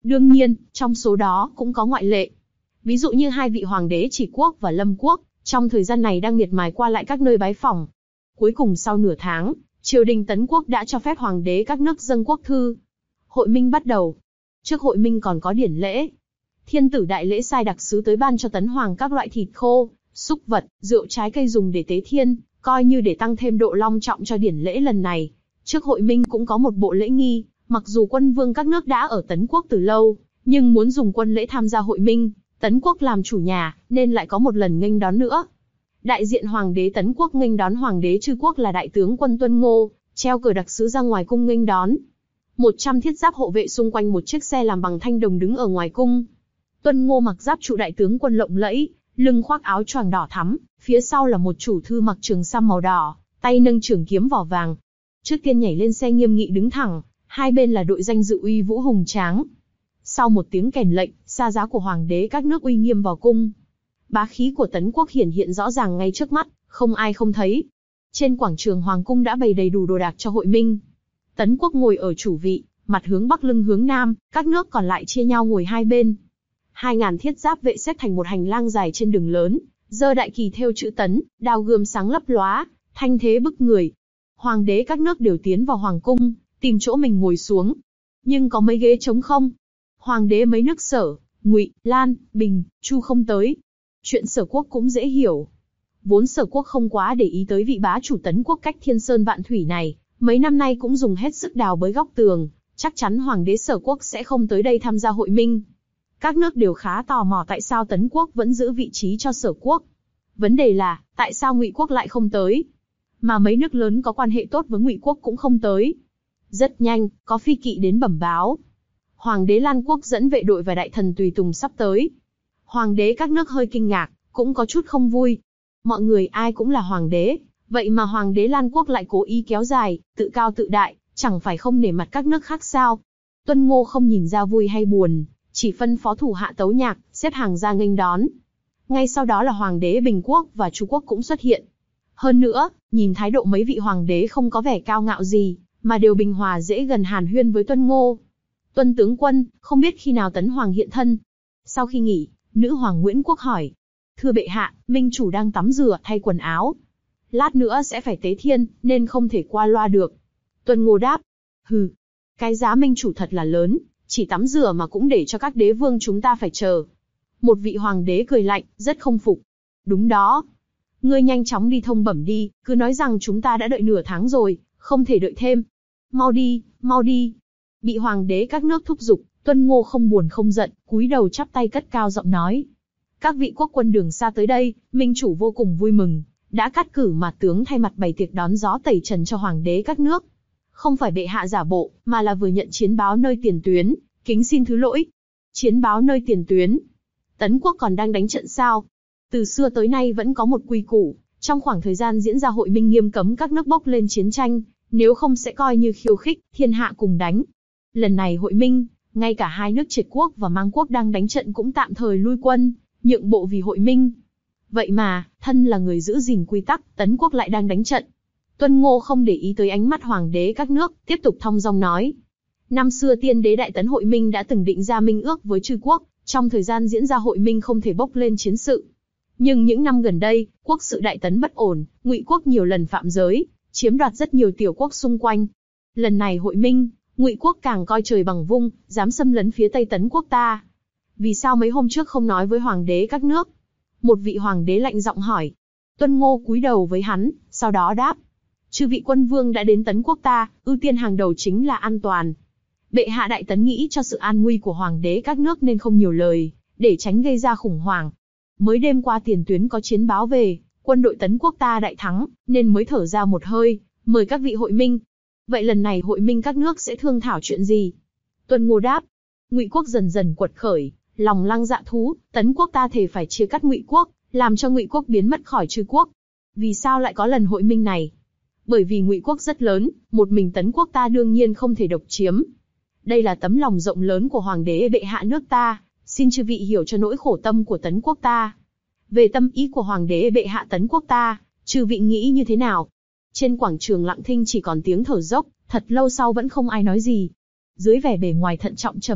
Đương nhiên, trong số đó cũng có ngoại lệ. Ví dụ như hai vị hoàng đế Chỉ Quốc và Lâm Quốc, trong thời gian này đang miệt mài qua lại các nơi bái phỏng. Cuối cùng sau nửa tháng, triều đình Tấn Quốc đã cho phép hoàng đế các nước dâng quốc thư. Hội minh bắt đầu. Trước hội minh còn có điển lễ. Thiên tử đại lễ sai đặc sứ tới ban cho Tấn Hoàng các loại thịt khô, súc vật, rượu trái cây dùng để tế thiên, coi như để tăng thêm độ long trọng cho điển lễ lần này. Trước hội minh cũng có một bộ lễ nghi, mặc dù quân vương các nước đã ở Tấn Quốc từ lâu, nhưng muốn dùng quân lễ tham gia hội minh, Tấn Quốc làm chủ nhà, nên lại có một lần nghênh đón nữa. Đại diện hoàng đế Tấn Quốc nghênh đón hoàng đế Chư Quốc là đại tướng quân Tuân Ngô, treo cờ đặc sứ ra ngoài cung nghênh đón. Một trăm thiết giáp hộ vệ xung quanh một chiếc xe làm bằng thanh đồng đứng ở ngoài cung. Tuân Ngô mặc giáp trụ đại tướng quân lộng lẫy, lưng khoác áo choàng đỏ thắm, phía sau là một chủ thư mặc trường sam màu đỏ, tay nâng trường kiếm vỏ vàng. Trước tiên nhảy lên xe nghiêm nghị đứng thẳng, hai bên là đội danh dự uy vũ hùng tráng. Sau một tiếng kèn lệnh, xa giá của hoàng đế các nước uy nghiêm vào cung. Bá khí của Tấn Quốc hiển hiện rõ ràng ngay trước mắt, không ai không thấy. Trên quảng trường hoàng cung đã bày đầy đủ đồ đạc cho hội minh. Tấn Quốc ngồi ở chủ vị, mặt hướng bắc lưng hướng nam, các nước còn lại chia nhau ngồi hai bên. Hai ngàn thiết giáp vệ xếp thành một hành lang dài trên đường lớn, giơ đại kỳ thêu chữ Tấn, đao gươm sáng lấp lóa, thanh thế bức người. Hoàng đế các nước đều tiến vào hoàng cung, tìm chỗ mình ngồi xuống. Nhưng có mấy ghế trống không. Hoàng đế mấy nước Sở, Ngụy, Lan, Bình, Chu không tới. Chuyện Sở Quốc cũng dễ hiểu. Vốn Sở Quốc không quá để ý tới vị bá chủ Tấn Quốc cách thiên sơn vạn thủy này, mấy năm nay cũng dùng hết sức đào bới góc tường, chắc chắn hoàng đế Sở Quốc sẽ không tới đây tham gia hội minh. Các nước đều khá tò mò tại sao Tấn Quốc vẫn giữ vị trí cho Sở Quốc. Vấn đề là, tại sao Ngụy Quốc lại không tới? Mà mấy nước lớn có quan hệ tốt với Ngụy Quốc cũng không tới. Rất nhanh, có phi kỵ đến bẩm báo. Hoàng đế Lan Quốc dẫn vệ đội và đại thần tùy tùng sắp tới. Hoàng đế các nước hơi kinh ngạc, cũng có chút không vui. Mọi người ai cũng là hoàng đế, vậy mà hoàng đế Lan Quốc lại cố ý kéo dài, tự cao tự đại, chẳng phải không nể mặt các nước khác sao? Tuân Ngô không nhìn ra vui hay buồn, chỉ phân phó thủ hạ tấu nhạc, xếp hàng ra nghênh đón. Ngay sau đó là hoàng đế Bình Quốc và Chu Quốc cũng xuất hiện. Hơn nữa, nhìn thái độ mấy vị hoàng đế không có vẻ cao ngạo gì, mà đều bình hòa dễ gần hàn huyên với Tuân Ngô. Tuân tướng quân, không biết khi nào Tấn Hoàng hiện thân. Sau khi nghỉ, nữ hoàng Nguyễn Quốc hỏi. Thưa bệ hạ, minh chủ đang tắm rửa thay quần áo. Lát nữa sẽ phải tế thiên, nên không thể qua loa được. Tuân Ngô đáp. Hừ, cái giá minh chủ thật là lớn, chỉ tắm rửa mà cũng để cho các đế vương chúng ta phải chờ. Một vị hoàng đế cười lạnh, rất không phục. Đúng đó. Ngươi nhanh chóng đi thông bẩm đi, cứ nói rằng chúng ta đã đợi nửa tháng rồi, không thể đợi thêm. Mau đi, mau đi. Bị hoàng đế các nước thúc giục, Tuân Ngô không buồn không giận, cúi đầu chắp tay cất cao giọng nói. Các vị quốc quân đường xa tới đây, minh chủ vô cùng vui mừng, đã cắt cử mà tướng thay mặt bày tiệc đón gió tẩy trần cho hoàng đế các nước. Không phải bệ hạ giả bộ, mà là vừa nhận chiến báo nơi tiền tuyến, kính xin thứ lỗi. Chiến báo nơi tiền tuyến. Tấn Quốc còn đang đánh trận sao? Từ xưa tới nay vẫn có một quy củ, trong khoảng thời gian diễn ra hội minh nghiêm cấm các nước bốc lên chiến tranh, nếu không sẽ coi như khiêu khích, thiên hạ cùng đánh. Lần này hội minh, ngay cả hai nước Triệt Quốc và Mang Quốc đang đánh trận cũng tạm thời lui quân, nhượng bộ vì hội minh. Vậy mà, thân là người giữ gìn quy tắc, Tấn Quốc lại đang đánh trận. Tuân Ngô không để ý tới ánh mắt hoàng đế các nước, tiếp tục thong dong nói. Năm xưa tiên đế Đại Tấn hội minh đã từng định ra minh ước với Chư Quốc, trong thời gian diễn ra hội minh không thể bốc lên chiến sự. Nhưng những năm gần đây, quốc sự Đại Tấn bất ổn, Ngụy Quốc nhiều lần phạm giới, chiếm đoạt rất nhiều tiểu quốc xung quanh. Lần này hội minh, Ngụy Quốc càng coi trời bằng vung, dám xâm lấn phía Tây Tấn Quốc ta. Vì sao mấy hôm trước không nói với hoàng đế các nước? Một vị hoàng đế lạnh giọng hỏi. Tuân Ngô cúi đầu với hắn, sau đó đáp. Chư vị quân vương đã đến Tấn Quốc ta, ưu tiên hàng đầu chính là an toàn. Bệ hạ Đại Tấn nghĩ cho sự an nguy của hoàng đế các nước nên không nhiều lời, để tránh gây ra khủng hoảng. Mới đêm qua tiền tuyến có chiến báo về, quân đội Tấn Quốc ta đại thắng, nên mới thở ra một hơi, mời các vị hội minh. Vậy lần này hội minh các nước sẽ thương thảo chuyện gì? Tuân Ngô đáp. Ngụy Quốc dần dần quật khởi, lòng lăng dạ thú, Tấn Quốc ta thề phải chia cắt Ngụy Quốc, làm cho Ngụy Quốc biến mất khỏi Chư Quốc. Vì sao lại có lần hội minh này? Bởi vì Ngụy Quốc rất lớn, một mình Tấn Quốc ta đương nhiên không thể độc chiếm. Đây là tấm lòng rộng lớn của hoàng đế bệ hạ nước ta, xin chư vị hiểu cho nỗi khổ tâm của Tấn Quốc ta. Về tâm ý của hoàng đế bệ hạ Tấn Quốc ta, chư vị nghĩ như thế nào? Trên quảng trường lặng thinh chỉ còn tiếng thở dốc, thật lâu sau vẫn không ai nói gì. Dưới vẻ bề ngoài thận trọng trầm mặc,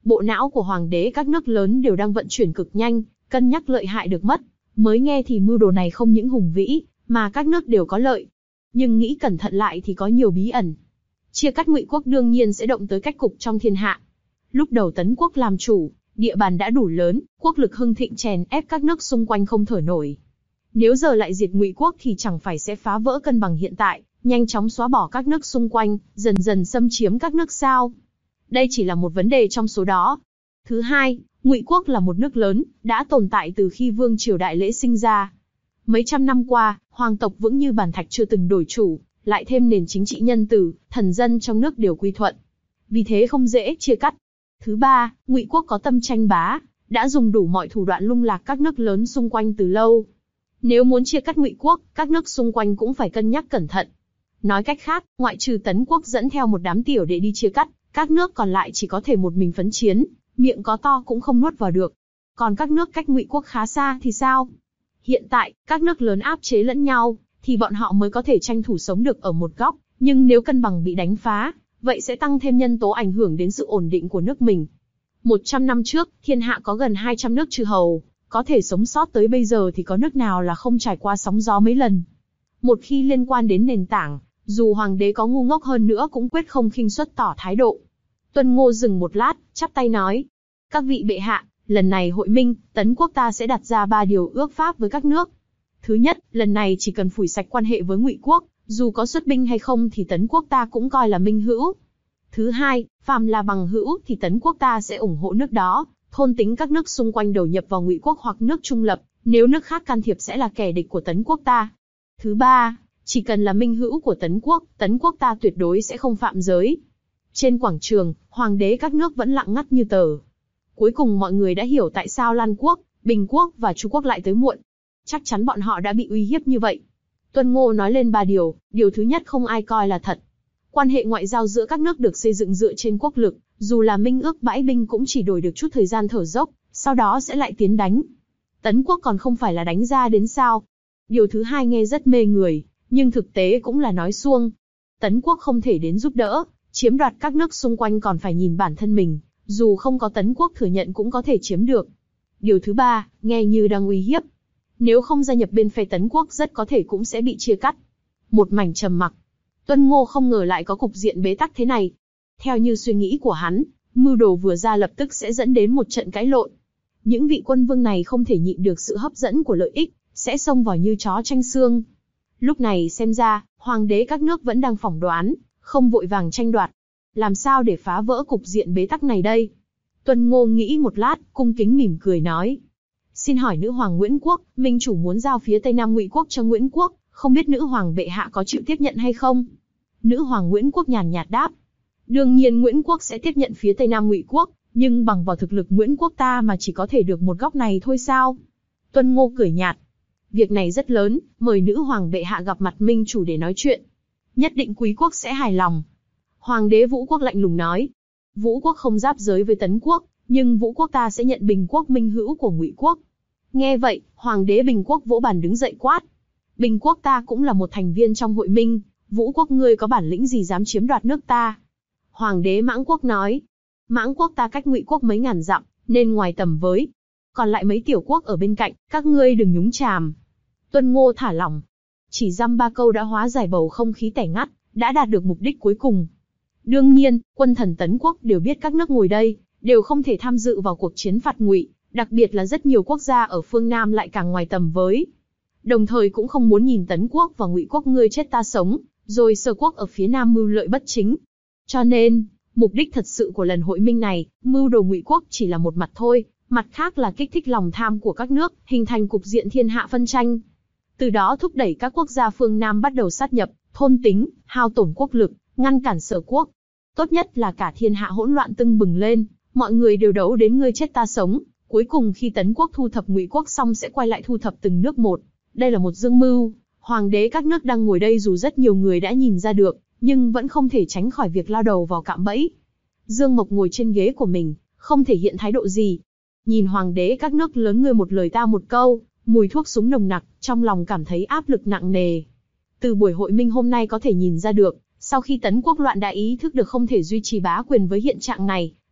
Bộ não của hoàng đế các nước lớn đều đang vận chuyển cực nhanh, cân nhắc lợi hại được mất. Mới nghe thì mưu đồ này không những hùng vĩ, mà các nước đều có lợi. Nhưng nghĩ cẩn thận lại thì có nhiều bí ẩn. Chia cắt Ngụy quốc đương nhiên sẽ động tới cách cục trong thiên hạ. Lúc đầu Tấn quốc làm chủ, địa bàn đã đủ lớn, quốc lực hưng thịnh chèn ép các nước xung quanh không thở nổi. Nếu giờ lại diệt Ngụy quốc thì chẳng phải sẽ phá vỡ cân bằng hiện tại, nhanh chóng xóa bỏ các nước xung quanh, dần dần xâm chiếm các nước sao? Đây chỉ là một vấn đề trong số đó. Thứ hai, Ngụy quốc là một nước lớn, đã tồn tại từ khi vương triều Đại Lễ sinh ra. Mấy trăm năm qua, hoàng tộc vững như bàn thạch chưa từng đổi chủ, lại thêm nền chính trị nhân từ, thần dân trong nước đều quy thuận. Vì thế không dễ chia cắt. Thứ ba, Ngụy quốc có tâm tranh bá, đã dùng đủ mọi thủ đoạn lung lạc các nước lớn xung quanh từ lâu. Nếu muốn chia cắt Ngụy quốc, các nước xung quanh cũng phải cân nhắc cẩn thận. Nói cách khác, ngoại trừ Tấn quốc dẫn theo một đám tiểu đệ đi chia cắt, các nước còn lại chỉ có thể một mình phấn chiến, miệng có to cũng không nuốt vào được. Còn các nước cách Ngụy quốc khá xa thì sao? Hiện tại, các nước lớn áp chế lẫn nhau, thì bọn họ mới có thể tranh thủ sống được ở một góc, nhưng nếu cân bằng bị đánh phá, vậy sẽ tăng thêm nhân tố ảnh hưởng đến sự ổn định của nước mình. Một trăm năm trước, thiên hạ có gần hai trăm nước chư hầu, có thể sống sót tới bây giờ thì có nước nào là không trải qua sóng gió mấy lần. Một khi liên quan đến nền tảng, dù hoàng đế có ngu ngốc hơn nữa cũng quyết không khinh suất tỏ thái độ. Tuân Ngô dừng một lát, chắp tay nói: các vị bệ hạ, lần này hội minh, Tấn quốc ta sẽ đặt ra ba điều ước pháp với các nước. Thứ nhất, lần này chỉ cần phủi sạch quan hệ với Ngụy quốc, dù có xuất binh hay không thì Tấn quốc ta cũng coi là minh hữu. Thứ hai, phàm là bằng hữu thì Tấn quốc ta sẽ ủng hộ nước đó, thôn tính các nước xung quanh đầu nhập vào Ngụy quốc hoặc nước trung lập, nếu nước khác can thiệp sẽ là kẻ địch của Tấn quốc ta. Thứ ba, chỉ cần là minh hữu của Tấn quốc, Tấn quốc ta tuyệt đối sẽ không phạm giới. Trên quảng trường, hoàng đế các nước vẫn lặng ngắt như tờ. Cuối cùng mọi người đã hiểu tại sao Lan quốc, Bình quốc và Chu quốc lại tới muộn. Chắc chắn bọn họ đã bị uy hiếp như vậy. Tuân Ngô nói lên ba điều, điều thứ nhất không ai coi là thật. Quan hệ ngoại giao giữa các nước được xây dựng dựa trên quốc lực, dù là minh ước bãi binh cũng chỉ đổi được chút thời gian thở dốc, sau đó sẽ lại tiến đánh. Tấn quốc còn không phải là đánh ra đến sao. Điều thứ hai nghe rất mê người, nhưng thực tế cũng là nói suông. Tấn quốc không thể đến giúp đỡ, chiếm đoạt các nước xung quanh còn phải nhìn bản thân mình, dù không có Tấn quốc thừa nhận cũng có thể chiếm được. Điều thứ ba, nghe như đang uy hiếp. Nếu không gia nhập bên phe Tấn quốc rất có thể cũng sẽ bị chia cắt. Một mảnh trầm mặc. Tuân Ngô không ngờ lại có cục diện bế tắc thế này. Theo như suy nghĩ của hắn, mưu đồ vừa ra lập tức sẽ dẫn đến một trận cãi lộn. Những vị quân vương này không thể nhịn được sự hấp dẫn của lợi ích, sẽ xông vào như chó tranh xương. Lúc này xem ra, hoàng đế các nước vẫn đang phỏng đoán, không vội vàng tranh đoạt. Làm sao để phá vỡ cục diện bế tắc này đây? Tuân Ngô nghĩ một lát, cung kính mỉm cười nói: xin hỏi nữ hoàng Nguyễn quốc, minh chủ muốn giao phía tây nam Ngụy quốc cho Nguyễn quốc, không biết nữ hoàng bệ hạ có chịu tiếp nhận hay không? Nữ hoàng Nguyễn quốc nhàn nhạt đáp: đương nhiên Nguyễn quốc sẽ tiếp nhận phía tây nam Ngụy quốc, nhưng bằng vào thực lực Nguyễn quốc ta mà chỉ có thể được một góc này thôi sao? Tuân Ngô cười nhạt: việc này rất lớn, mời nữ hoàng bệ hạ gặp mặt minh chủ để nói chuyện. Nhất định quý quốc sẽ hài lòng. Hoàng đế Vũ quốc lạnh lùng nói: Vũ quốc không giáp giới với Tấn quốc, nhưng Vũ quốc ta sẽ nhận Bình quốc minh hữu của Ngụy quốc. Nghe vậy, hoàng đế Bình quốc vỗ bàn đứng dậy quát: Bình quốc ta cũng là một thành viên trong hội minh, Vũ quốc ngươi có bản lĩnh gì dám chiếm đoạt nước ta? Hoàng đế Mãng quốc nói: Mãng quốc ta cách Ngụy quốc mấy ngàn dặm, nên ngoài tầm với. Còn lại mấy tiểu quốc ở bên cạnh, các ngươi đừng nhúng chàm. Tuân Ngô thả lỏng. Chỉ dăm ba câu đã hóa giải bầu không khí tẻ ngắt, đã đạt được mục đích cuối cùng. Đương nhiên, quân thần Tấn quốc đều biết các nước ngồi đây đều không thể tham dự vào cuộc chiến phạt Ngụy, đặc biệt là rất nhiều quốc gia ở phương Nam lại càng ngoài tầm với. Đồng thời cũng không muốn nhìn Tấn quốc và Ngụy quốc ngươi chết ta sống, rồi Sở quốc ở phía Nam mưu lợi bất chính. Cho nên, mục đích thật sự của lần hội minh này, mưu đồ Ngụy quốc chỉ là một mặt thôi, mặt khác là kích thích lòng tham của các nước, hình thành cục diện thiên hạ phân tranh. Từ đó thúc đẩy các quốc gia phương Nam bắt đầu sát nhập, thôn tính, hao tổn quốc lực, ngăn cản Sở quốc. Tốt nhất là cả thiên hạ hỗn loạn tưng bừng lên, mọi người đều đấu đến ngươi chết ta sống, cuối cùng khi Tấn quốc thu thập Ngụy quốc xong sẽ quay lại thu thập từng nước một. Đây là một dương mưu, hoàng đế các nước đang ngồi đây dù rất nhiều người đã nhìn ra được, nhưng vẫn không thể tránh khỏi việc lao đầu vào cạm bẫy. Dương Mộc ngồi trên ghế của mình, không thể hiện thái độ gì. Nhìn hoàng đế các nước lớn người một lời ta một câu, mùi thuốc súng nồng nặc, trong lòng cảm thấy áp lực nặng nề. Từ buổi hội minh hôm nay có thể nhìn ra được, sau khi Tấn quốc loạn đã ý thức được không thể duy trì bá quyền với hiện trạng này,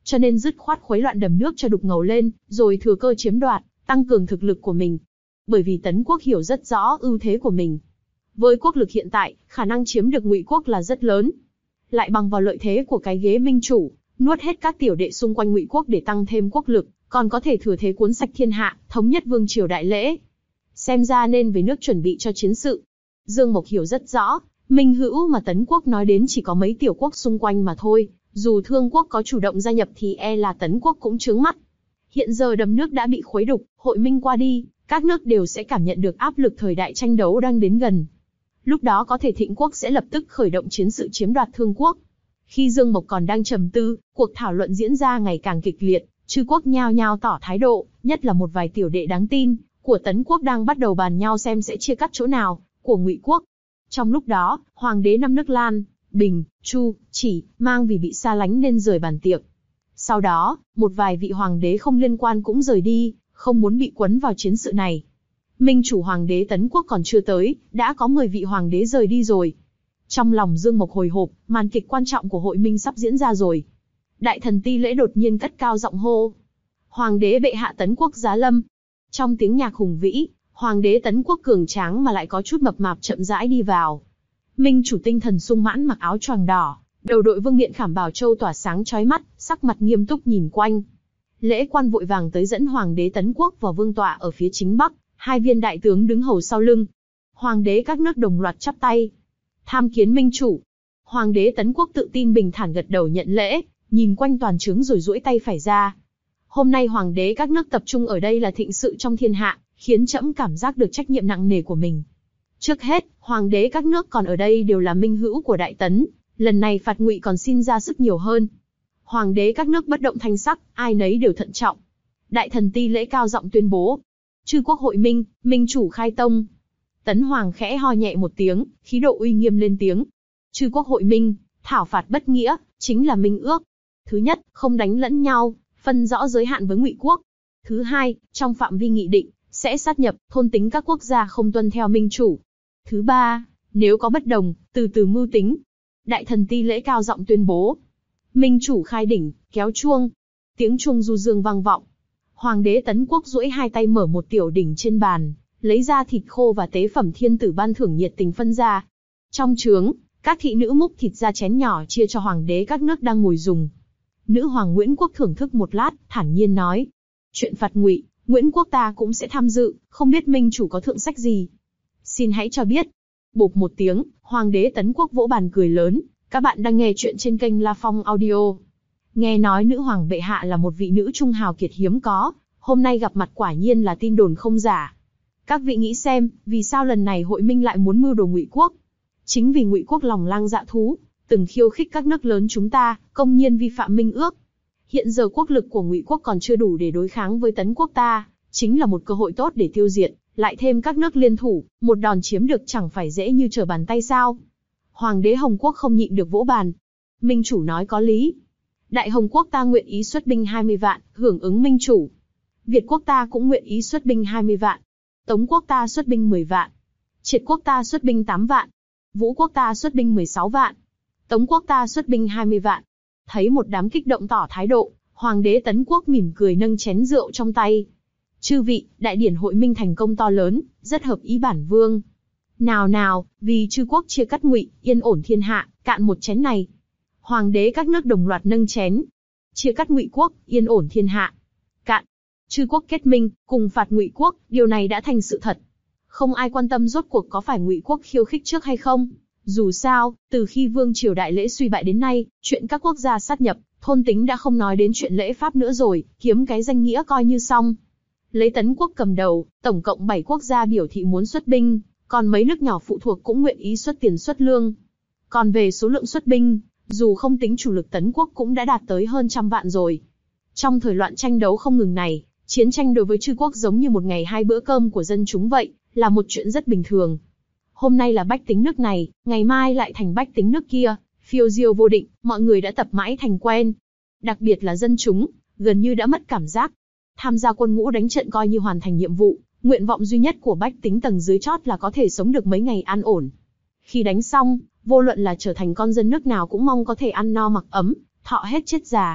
cho nên dứt khoát khuấy loạn đầm nước cho đục ngầu lên, rồi thừa cơ chiếm đoạt, tăng cường thực lực của mình. Bởi vì Tấn quốc hiểu rất rõ ưu thế của mình. Với quốc lực hiện tại, khả năng chiếm được Ngụy quốc là rất lớn. Lại bằng vào lợi thế của cái ghế minh chủ, nuốt hết các tiểu đệ xung quanh Ngụy quốc để tăng thêm quốc lực, còn có thể thừa thế cuốn sạch thiên hạ, thống nhất vương triều đại lễ. Xem ra nên về nước chuẩn bị cho chiến sự. Dương Mộc hiểu rất rõ, minh hữu mà Tấn quốc nói đến chỉ có mấy tiểu quốc xung quanh mà thôi, dù Thương quốc có chủ động gia nhập thì e là Tấn quốc cũng chướng mắt. Hiện giờ đầm nước đã bị khuấy đục, hội minh qua đi, các nước đều sẽ cảm nhận được áp lực thời đại tranh đấu đang đến gần. Lúc đó có thể Thịnh quốc sẽ lập tức khởi động chiến sự chiếm đoạt Thương quốc. Khi Dương Mộc còn đang trầm tư, cuộc thảo luận diễn ra ngày càng kịch liệt, chư quốc nhao nhao tỏ thái độ, nhất là một vài tiểu đệ đáng tin của Tấn quốc đang bắt đầu bàn nhau xem sẽ chia cắt chỗ nào của Ngụy quốc. Trong lúc đó, hoàng đế năm nước Lan, Bình, Chu, Chỉ, Mang vì bị xa lánh nên rời bàn tiệc. Sau đó, một vài vị hoàng đế không liên quan cũng rời đi, không muốn bị quấn vào chiến sự này. Minh chủ hoàng đế Tấn quốc còn chưa tới, đã có mười vị hoàng đế rời đi rồi. Trong lòng Dương Mộc hồi hộp, màn kịch quan trọng của hội minh sắp diễn ra rồi. Đại thần Ti Lễ đột nhiên cất cao giọng hô: Hoàng đế bệ hạ Tấn quốc giá lâm. Trong tiếng nhạc hùng vĩ, hoàng đế Tấn quốc cường tráng mà lại có chút mập mạp chậm rãi đi vào. Minh chủ tinh thần sung mãn mặc áo choàng đỏ, đầu đội vương miện khảm bảo châu tỏa sáng chói mắt, sắc mặt nghiêm túc nhìn quanh. Lễ quan vội vàng tới dẫn hoàng đế Tấn quốc vào vương tọa ở phía chính bắc, hai viên đại tướng đứng hầu sau lưng. Hoàng đế các nước đồng loạt chắp tay, tham kiến minh chủ. Hoàng đế Tấn quốc tự tin bình thản gật đầu nhận lễ, nhìn quanh toàn trướng rồi duỗi tay phải ra. Hôm nay hoàng đế các nước tập trung ở đây là thịnh sự trong thiên hạ, khiến trẫm cảm giác được trách nhiệm nặng nề của mình. Trước hết, hoàng đế các nước còn ở đây đều là minh hữu của Đại Tấn, lần này phạt Ngụy còn xin ra sức nhiều hơn. Hoàng đế các nước bất động thanh sắc, ai nấy đều thận trọng. Đại thần Ti Lễ cao giọng tuyên bố: Chư quốc hội minh, minh chủ khai tông. Tấn hoàng khẽ ho nhẹ một tiếng, khí độ uy nghiêm lên tiếng: Chư quốc hội minh, thảo phạt bất nghĩa, chính là minh ước. Thứ nhất, không đánh lẫn nhau, phân rõ giới hạn với Ngụy quốc. Thứ hai, trong phạm vi nghị định, sẽ sát nhập, thôn tính các quốc gia không tuân theo minh chủ. Thứ ba, nếu có bất đồng, từ từ mưu tính. Đại thần Ti Lễ cao giọng tuyên bố: Minh chủ khai đỉnh, kéo chuông. Tiếng chuông du dương vang vọng. Hoàng đế Tấn quốc duỗi hai tay mở một tiểu đỉnh trên bàn, lấy ra thịt khô và tế phẩm thiên tử ban thưởng nhiệt tình phân ra. Trong trướng, các thị nữ múc thịt ra chén nhỏ chia cho hoàng đế các nước đang ngồi dùng. Nữ hoàng Nguyễn Quốc thưởng thức một lát, thản nhiên nói: Chuyện phạt Ngụy, Nguyễn Quốc ta cũng sẽ tham dự, không biết minh chủ có thượng sách gì. Xin hãy cho biết. Bộp một tiếng, hoàng đế Tấn quốc vỗ bàn cười lớn. Các bạn đang nghe chuyện trên kênh La Phong Audio. Nghe nói nữ hoàng bệ hạ là một vị nữ trung hào kiệt hiếm có, hôm nay gặp mặt quả nhiên là tin đồn không giả. Các vị nghĩ xem, vì sao lần này hội minh lại muốn mưu đồ Ngụy quốc? Chính vì Ngụy quốc lòng lang dạ thú, từng khiêu khích các nước lớn chúng ta, công nhiên vi phạm minh ước. Hiện giờ quốc lực của Ngụy quốc còn chưa đủ để đối kháng với Tấn quốc ta, chính là một cơ hội tốt để tiêu diệt, lại thêm các nước liên thủ, một đòn chiếm được chẳng phải dễ như trở bàn tay sao? Hoàng đế Hồng quốc không nhịn được vỗ bàn. Minh chủ nói có lý. Đại Hồng quốc ta nguyện ý xuất binh hai mươi vạn, hưởng ứng minh chủ. Việt quốc ta cũng nguyện ý xuất binh hai mươi vạn. Tống quốc ta xuất binh mười vạn. Triệt quốc ta xuất binh tám vạn. Vũ quốc ta xuất binh mười sáu vạn. Tống quốc ta xuất binh hai mươi vạn. Thấy một đám kích động tỏ thái độ, hoàng đế Tấn quốc mỉm cười nâng chén rượu trong tay. Chư vị, đại điển hội minh thành công to lớn, rất hợp ý bản vương. Nào nào, vì chư quốc chia cắt Ngụy, yên ổn thiên hạ, cạn một chén này. Hoàng đế các nước đồng loạt nâng chén. Chia cắt Ngụy quốc, yên ổn thiên hạ. Cạn. Chư quốc kết minh, cùng phạt Ngụy quốc, điều này đã thành sự thật. Không ai quan tâm rốt cuộc có phải Ngụy quốc khiêu khích trước hay không. Dù sao, từ khi vương triều đại lễ suy bại đến nay, chuyện các quốc gia sát nhập, thôn tính đã không nói đến chuyện lễ pháp nữa rồi, kiếm cái danh nghĩa coi như xong. Lấy Tấn quốc cầm đầu, tổng cộng bảy quốc gia biểu thị muốn xuất binh, còn mấy nước nhỏ phụ thuộc cũng nguyện ý xuất tiền xuất lương. Còn về số lượng xuất binh, dù không tính chủ lực Tấn quốc cũng đã đạt tới hơn trăm vạn rồi. Trong thời loạn tranh đấu không ngừng này, chiến tranh đối với chư quốc giống như một ngày hai bữa cơm của dân chúng vậy, là một chuyện rất bình thường. Hôm nay là bách tính nước này, ngày mai lại thành bách tính nước kia, phiêu diêu vô định, mọi người đã tập mãi thành quen. Đặc biệt là dân chúng, gần như đã mất cảm giác. Tham gia quân ngũ đánh trận coi như hoàn thành nhiệm vụ, nguyện vọng duy nhất của bách tính tầng dưới chót là có thể sống được mấy ngày an ổn. Khi đánh xong, vô luận là trở thành con dân nước nào cũng mong có thể ăn no mặc ấm, thọ hết chết già.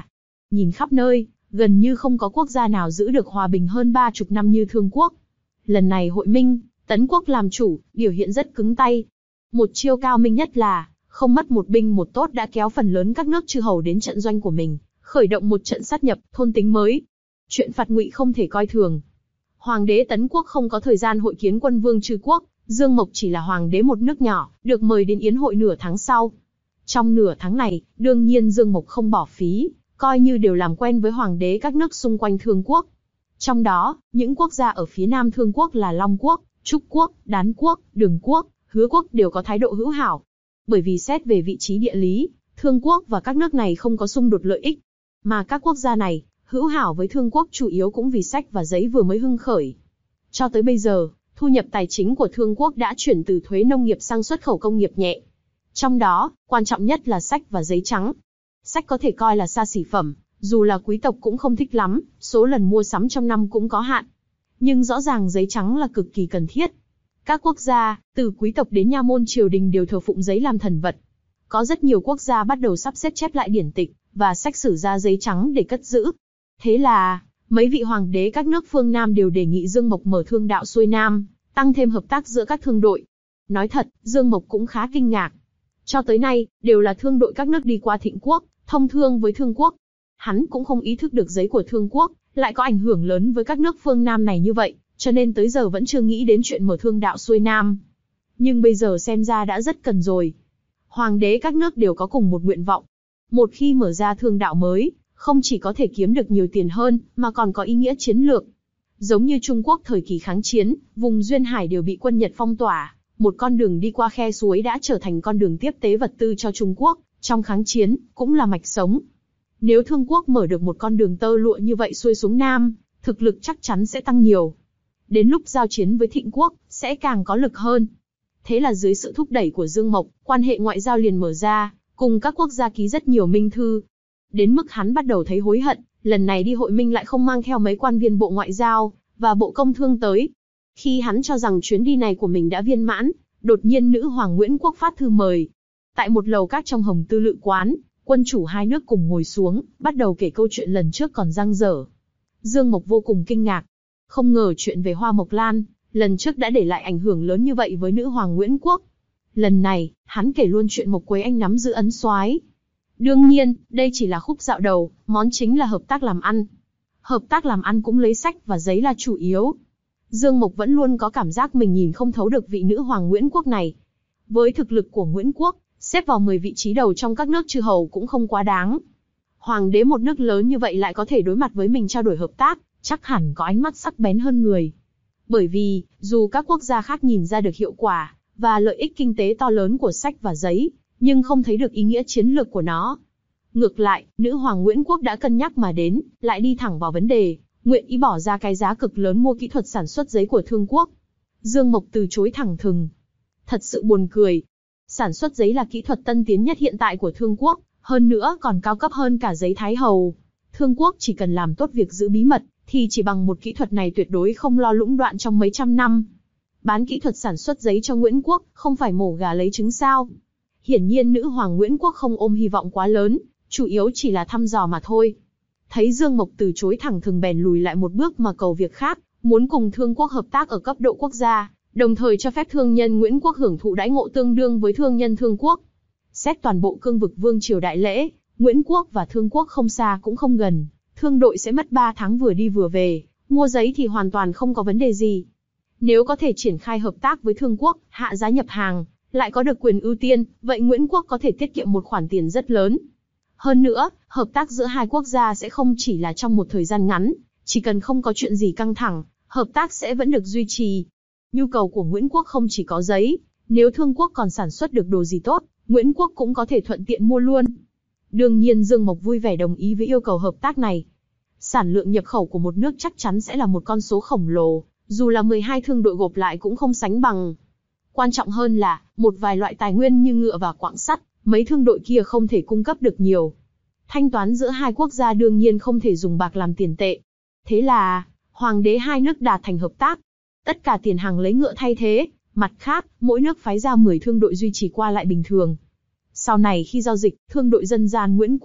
Nhìn khắp nơi, gần như không có quốc gia nào giữ được hòa bình hơn ba chục năm như Thương quốc. Lần này hội minh, Tấn quốc làm chủ, biểu hiện rất cứng tay. Một chiêu cao minh nhất là, không mất một binh một tốt đã kéo phần lớn các nước chư hầu đến trận doanh của mình, khởi động một trận sát nhập, thôn tính mới. Chuyện phạt ngụy không thể coi thường. Hoàng đế Tấn quốc không có thời gian hội kiến quân vương chư quốc, Dương Mộc chỉ là hoàng đế một nước nhỏ, được mời đến yến hội nửa tháng sau. Trong nửa tháng này, đương nhiên Dương Mộc không bỏ phí, coi như đều làm quen với hoàng đế các nước xung quanh Thương quốc. Trong đó, những quốc gia ở phía nam Thương quốc là Long quốc, Trúc quốc, Đán quốc, Đường quốc, Hứa quốc đều có thái độ hữu hảo. Bởi vì xét về vị trí địa lý, Thương quốc và các nước này không có xung đột lợi ích. Mà các quốc gia này, hữu hảo với Thương quốc chủ yếu cũng vì sách và giấy vừa mới hưng khởi. Cho tới bây giờ, thu nhập tài chính của Thương quốc đã chuyển từ thuế nông nghiệp sang xuất khẩu công nghiệp nhẹ. Trong đó, quan trọng nhất là sách và giấy trắng. Sách có thể coi là xa xỉ phẩm, dù là quý tộc cũng không thích lắm, số lần mua sắm trong năm cũng có hạn. Nhưng rõ ràng giấy trắng là cực kỳ cần thiết. Các quốc gia, từ quý tộc đến nha môn triều đình đều thờ phụng giấy làm thần vật. Có rất nhiều quốc gia bắt đầu sắp xếp chép lại điển tịch, và sách sử ra giấy trắng để cất giữ. Thế là, mấy vị hoàng đế các nước phương Nam đều đề nghị Dương Mộc mở thương đạo xuôi Nam, tăng thêm hợp tác giữa các thương đội. Nói thật, Dương Mộc cũng khá kinh ngạc. Cho tới nay, đều là thương đội các nước đi qua Thịnh quốc, thông thương với Thương quốc. Hắn cũng không ý thức được giấy của Thương quốc lại có ảnh hưởng lớn với các nước phương Nam này như vậy, cho nên tới giờ vẫn chưa nghĩ đến chuyện mở thương đạo xuôi Nam. Nhưng bây giờ xem ra đã rất cần rồi. Hoàng đế các nước đều có cùng một nguyện vọng. Một khi mở ra thương đạo mới, không chỉ có thể kiếm được nhiều tiền hơn, mà còn có ý nghĩa chiến lược. Giống như Trung Quốc thời kỳ kháng chiến, vùng Duyên Hải đều bị quân Nhật phong tỏa, một con đường đi qua khe suối đã trở thành con đường tiếp tế vật tư cho Trung Quốc, trong kháng chiến, cũng là mạch sống. Nếu Thương quốc mở được một con đường tơ lụa như vậy xuôi xuống Nam, thực lực chắc chắn sẽ tăng nhiều. Đến lúc giao chiến với Thịnh quốc, sẽ càng có lực hơn. Thế là dưới sự thúc đẩy của Dương Mộc, quan hệ ngoại giao liền mở ra, cùng các quốc gia ký rất nhiều minh thư. Đến mức hắn bắt đầu thấy hối hận, lần này đi hội minh lại không mang theo mấy quan viên bộ ngoại giao và bộ công thương tới. Khi hắn cho rằng chuyến đi này của mình đã viên mãn, đột nhiên nữ hoàng Nguyễn Quốc phát thư mời. Tại một lầu các trong Hồng Tư Lự quán, quân chủ hai nước cùng ngồi xuống, bắt đầu kể câu chuyện lần trước còn dang dở. Dương Mộc vô cùng kinh ngạc. Không ngờ chuyện về Hoa Mộc Lan, lần trước đã để lại ảnh hưởng lớn như vậy với nữ hoàng Nguyễn Quốc. Lần này, hắn kể luôn chuyện Mộc Quế Anh nắm giữ ấn soái. Đương nhiên, đây chỉ là khúc dạo đầu, món chính là hợp tác làm ăn. Hợp tác làm ăn cũng lấy sách và giấy là chủ yếu. Dương Mộc vẫn luôn có cảm giác mình nhìn không thấu được vị nữ hoàng Nguyễn Quốc này. Với thực lực của Nguyễn Quốc, xếp vào mười vị trí đầu trong các nước chư hầu cũng không quá đáng. Hoàng đế một nước lớn như vậy lại có thể đối mặt với mình trao đổi hợp tác, chắc hẳn có ánh mắt sắc bén hơn người. Bởi vì, dù các quốc gia khác nhìn ra được hiệu quả và lợi ích kinh tế to lớn của sách và giấy, nhưng không thấy được ý nghĩa chiến lược của nó. Ngược lại, nữ hoàng Nguyễn Quốc đã cân nhắc mà đến, lại đi thẳng vào vấn đề, nguyện ý bỏ ra cái giá cực lớn mua kỹ thuật sản xuất giấy của Thương quốc. Dương Mộc từ chối thẳng thừng. Thật sự buồn cười. Sản xuất giấy là kỹ thuật tân tiến nhất hiện tại của Thương quốc, hơn nữa còn cao cấp hơn cả giấy Thái Hầu. Thương quốc chỉ cần làm tốt việc giữ bí mật, thì chỉ bằng một kỹ thuật này tuyệt đối không lo lũng đoạn trong mấy trăm năm. Bán kỹ thuật sản xuất giấy cho Nguyễn Quốc, không phải mổ gà lấy trứng sao? Hiển nhiên nữ hoàng Nguyễn Quốc không ôm hy vọng quá lớn, chủ yếu chỉ là thăm dò mà thôi. Thấy Dương Mộc từ chối thẳng thừng bèn lùi lại một bước mà cầu việc khác, muốn cùng Thương quốc hợp tác ở cấp độ quốc gia, đồng thời cho phép thương nhân Nguyễn Quốc hưởng thụ đãi ngộ tương đương với thương nhân Thương quốc. Xét toàn bộ cương vực vương triều đại lễ, Nguyễn Quốc và Thương quốc không xa cũng không gần, thương đội sẽ mất ba tháng vừa đi vừa về, mua giấy thì hoàn toàn không có vấn đề gì. Nếu có thể triển khai hợp tác với Thương quốc, hạ giá nhập hàng, lại có được quyền ưu tiên, vậy Nguyễn Quốc có thể tiết kiệm một khoản tiền rất lớn. Hơn nữa, hợp tác giữa hai quốc gia sẽ không chỉ là trong một thời gian ngắn, chỉ cần không có chuyện gì căng thẳng, hợp tác sẽ vẫn được duy trì. Nhu cầu của Nguyễn Quốc không chỉ có giấy, nếu Thương quốc còn sản xuất được đồ gì tốt, Nguyễn Quốc cũng có thể thuận tiện mua luôn. Đương nhiên Dương Mộc vui vẻ đồng ý với yêu cầu hợp tác này. Sản lượng nhập khẩu của một nước chắc chắn sẽ là một con số khổng lồ, dù là mười hai thương đội gộp lại cũng không sánh bằng. Quan trọng hơn là, một vài loại tài nguyên như ngựa và quặng sắt, mấy thương đội kia không thể cung cấp được nhiều. Thanh toán giữa hai quốc gia đương nhiên không thể dùng bạc làm tiền tệ. Thế là, hoàng đế hai nước đạt thành hợp tác. Tất cả tiền hàng lấy ngựa thay thế, mặt khác, mỗi nước phái ra mười thương đội duy trì qua lại bình thường. Sau này khi giao dịch, thương đội dân gian Nguyễn Quốc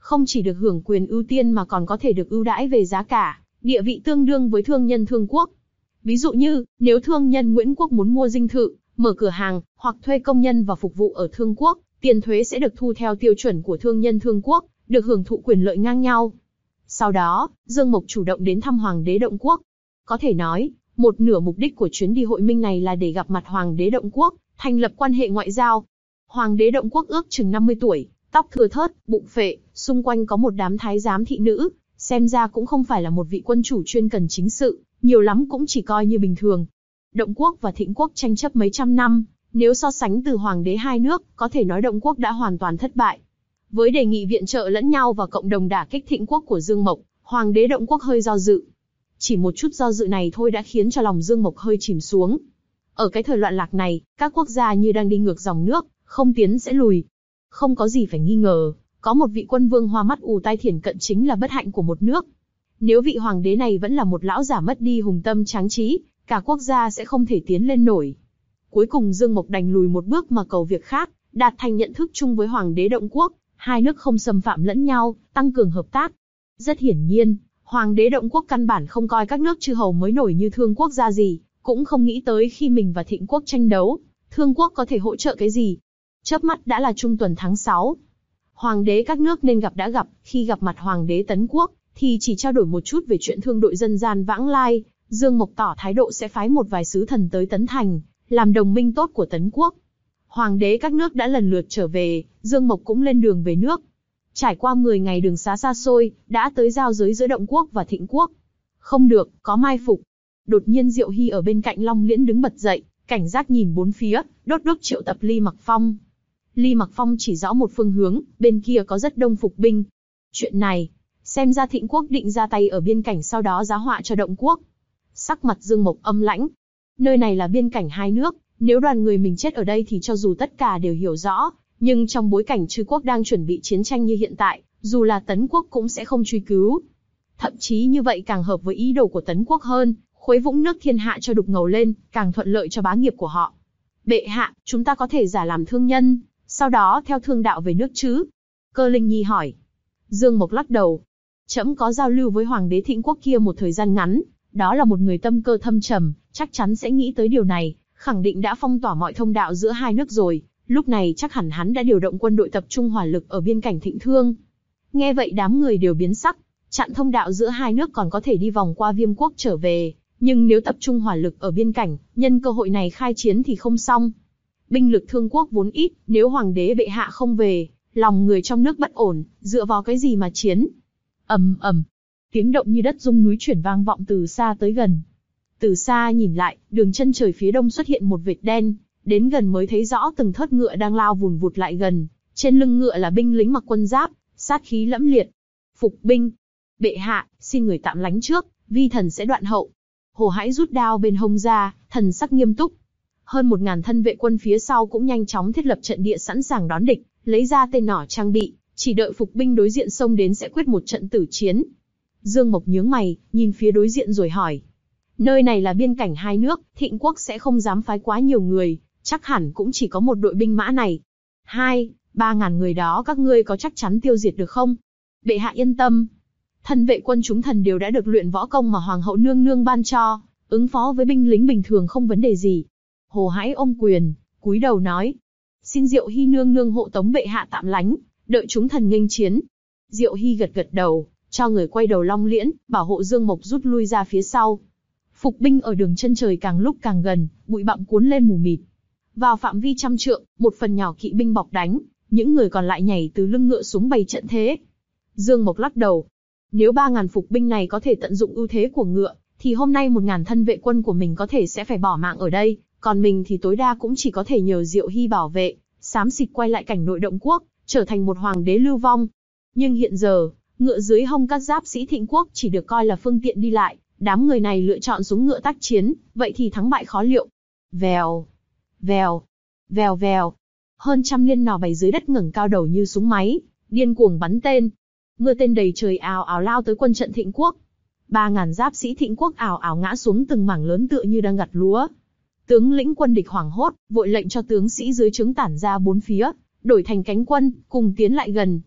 không chỉ được hưởng quyền ưu tiên mà còn có thể được ưu đãi về giá cả, địa vị tương đương với thương nhân thương quốc. Ví dụ như, nếu thương nhân Nguyễn Quốc muốn mua dinh thự, mở cửa hàng, hoặc thuê công nhân và phục vụ ở thương quốc, tiền thuế sẽ được thu theo tiêu chuẩn của thương nhân thương quốc, được hưởng thụ quyền lợi ngang nhau. Sau đó, Dương Mộc chủ động đến thăm Hoàng đế Động Quốc. Có thể nói, một nửa mục đích của chuyến đi hội minh này là để gặp mặt Hoàng đế Động Quốc, thành lập quan hệ ngoại giao. Hoàng đế Động Quốc ước chừng năm mươi tuổi, tóc thưa thớt, bụng phệ, xung quanh có một đám thái giám thị nữ, xem ra cũng không phải là một vị quân chủ chuyên cần chính sự, nhiều lắm cũng chỉ coi như bình thường. Động Quốc và Thịnh Quốc tranh chấp mấy trăm năm, nếu so sánh từ hoàng đế hai nước, có thể nói Động Quốc đã hoàn toàn thất bại. Với đề nghị viện trợ lẫn nhau và cộng đồng đả kích Thịnh Quốc của Dương Mộc, Hoàng đế Động Quốc hơi do dự. Chỉ một chút do dự này thôi đã khiến cho lòng Dương Mộc hơi chìm xuống. Ở cái thời loạn lạc này, các quốc gia như đang đi ngược dòng nước, không tiến sẽ lùi. Không có gì phải nghi ngờ, có một vị quân vương hoa mắt ù tai thiển cận chính là bất hạnh của một nước. Nếu vị hoàng đế này vẫn là một lão giả mất đi hùng tâm tráng trí, cả quốc gia sẽ không thể tiến lên nổi. Cuối cùng Dương Mộc đành lùi một bước mà cầu việc khác, đạt thành nhận thức chung với Hoàng đế Động Quốc, hai nước không xâm phạm lẫn nhau, tăng cường hợp tác. Rất hiển nhiên, Hoàng đế Động Quốc căn bản không coi các nước chư hầu mới nổi như Thương Quốc ra gì, cũng không nghĩ tới khi mình và Thịnh Quốc tranh đấu, Thương Quốc có thể hỗ trợ cái gì. Chớp mắt đã là trung tuần tháng sáu. Hoàng đế các nước nên gặp đã gặp, khi gặp mặt Hoàng đế Tấn Quốc, thì chỉ trao đổi một chút về chuyện thương đội dân gian vãng lai. Dương Mộc tỏ thái độ sẽ phái một vài sứ thần tới Tấn Thành, làm đồng minh tốt của Tấn Quốc. Hoàng đế các nước đã lần lượt trở về, Dương Mộc cũng lên đường về nước. Trải qua mười ngày đường xá xa xôi, đã tới giao giới giữa Động Quốc và Thịnh Quốc. Không được, có mai phục. Đột nhiên Diệu Hy ở bên cạnh Long Liễn đứng bật dậy, cảnh giác nhìn bốn phía, đốt đốt triệu tập Ly Mặc Phong. Ly Mặc Phong chỉ rõ một phương hướng, bên kia có rất đông phục binh. Chuyện này, xem ra Thịnh Quốc định ra tay ở biên cảnh sau đó giá họa cho Động Quốc. Sắc mặt Dương Mộc âm lãnh. Nơi này là biên cảnh hai nước, nếu đoàn người mình chết ở đây thì cho dù tất cả đều hiểu rõ, nhưng trong bối cảnh chư quốc đang chuẩn bị chiến tranh như hiện tại, dù là Tấn Quốc cũng sẽ không truy cứu. Thậm chí như vậy càng hợp với ý đồ của Tấn Quốc hơn, khuấy vũng nước thiên hạ cho đục ngầu lên, càng thuận lợi cho bá nghiệp của họ. Bệ hạ, chúng ta có thể giả làm thương nhân, sau đó theo thương đạo về nước chứ? Cơ Linh Nhi hỏi. Dương Mộc lắc đầu. Trẫm có giao lưu với Hoàng đế Thịnh Quốc kia một thời gian ngắn, đó là một người tâm cơ thâm trầm, chắc chắn sẽ nghĩ tới điều này, khẳng định đã phong tỏa mọi thông đạo giữa hai nước rồi, lúc này chắc hẳn hắn đã điều động quân đội tập trung hỏa lực ở biên cảnh Thịnh Thương. Nghe vậy đám người đều biến sắc, chặn thông đạo giữa hai nước còn có thể đi vòng qua Viêm Quốc trở về, nhưng nếu tập trung hỏa lực ở biên cảnh, nhân cơ hội này khai chiến thì không xong. Binh lực Thương Quốc vốn ít, nếu Hoàng đế bệ hạ không về, lòng người trong nước bất ổn, dựa vào cái gì mà chiến? Ầm ầm. Tiếng động như đất rung núi chuyển vang vọng từ xa tới gần. Từ xa nhìn lại, đường chân trời phía đông xuất hiện một vệt đen, đến gần mới thấy rõ từng thớt ngựa đang lao vùn vụt lại gần, trên lưng ngựa là binh lính mặc quân giáp, sát khí lẫm liệt. Phục binh. Bệ hạ, xin người tạm lánh trước, vi thần sẽ đoạn hậu. Hồ Hãi rút đao bên hông ra, thần sắc nghiêm túc. Hơn một ngàn thân vệ quân phía sau cũng nhanh chóng thiết lập trận địa sẵn sàng đón địch, lấy ra tên nỏ trang bị, chỉ đợi phục binh đối diện xông đến sẽ quyết một trận tử chiến. Dương Mộc nhướng mày, nhìn phía đối diện rồi hỏi. Nơi này là biên cảnh hai nước, Thịnh Quốc sẽ không dám phái quá nhiều người, chắc hẳn cũng chỉ có một đội binh mã này. Hai, ba ngàn người đó các ngươi có chắc chắn tiêu diệt được không? Bệ hạ yên tâm. Thân vệ quân chúng thần đều đã được luyện võ công mà Hoàng hậu nương nương ban cho, ứng phó với binh lính bình thường không vấn đề gì. Hồ Hãi ôm quyền, cúi đầu nói. Xin Diệu Hy nương nương hộ tống bệ hạ tạm lánh, đợi chúng thần nghênh chiến. Diệu Hy gật gật đầu, cho người quay đầu Long Liễn, bảo hộ Dương Mộc rút lui ra phía sau. Phục binh ở đường chân trời càng lúc càng gần, bụi bặm cuốn lên mù mịt. Vào phạm vi trăm trượng, một phần nhỏ kỵ binh bọc đánh, những người còn lại nhảy từ lưng ngựa xuống bày trận thế. Dương Mộc lắc đầu. Nếu ba ngàn phục binh này có thể tận dụng ưu thế của ngựa, thì hôm nay một ngàn thân vệ quân của mình có thể sẽ phải bỏ mạng ở đây, còn mình thì tối đa cũng chỉ có thể nhờ Diệu Hy bảo vệ, xám xịt quay lại cảnh nội Động Quốc, trở thành một hoàng đế lưu vong. Nhưng hiện giờ, ngựa dưới hông các giáp sĩ Thịnh Quốc chỉ được coi là phương tiện đi lại, đám người này lựa chọn xuống ngựa tác chiến, vậy thì thắng bại khó liệu. Vèo, vèo, vèo vèo. Hơn trăm liên nỏ bày dưới đất ngẩng cao đầu như súng máy, điên cuồng bắn tên. Mưa tên đầy trời ào ào lao tới quân trận Thịnh Quốc. Ba ngàn giáp sĩ Thịnh Quốc ào ào ngã xuống từng mảng lớn tựa như đang gặt lúa. Tướng lĩnh quân địch hoảng hốt, vội lệnh cho tướng sĩ dưới trướng tản ra bốn phía, đổi thành cánh quân, cùng tiến lại gần.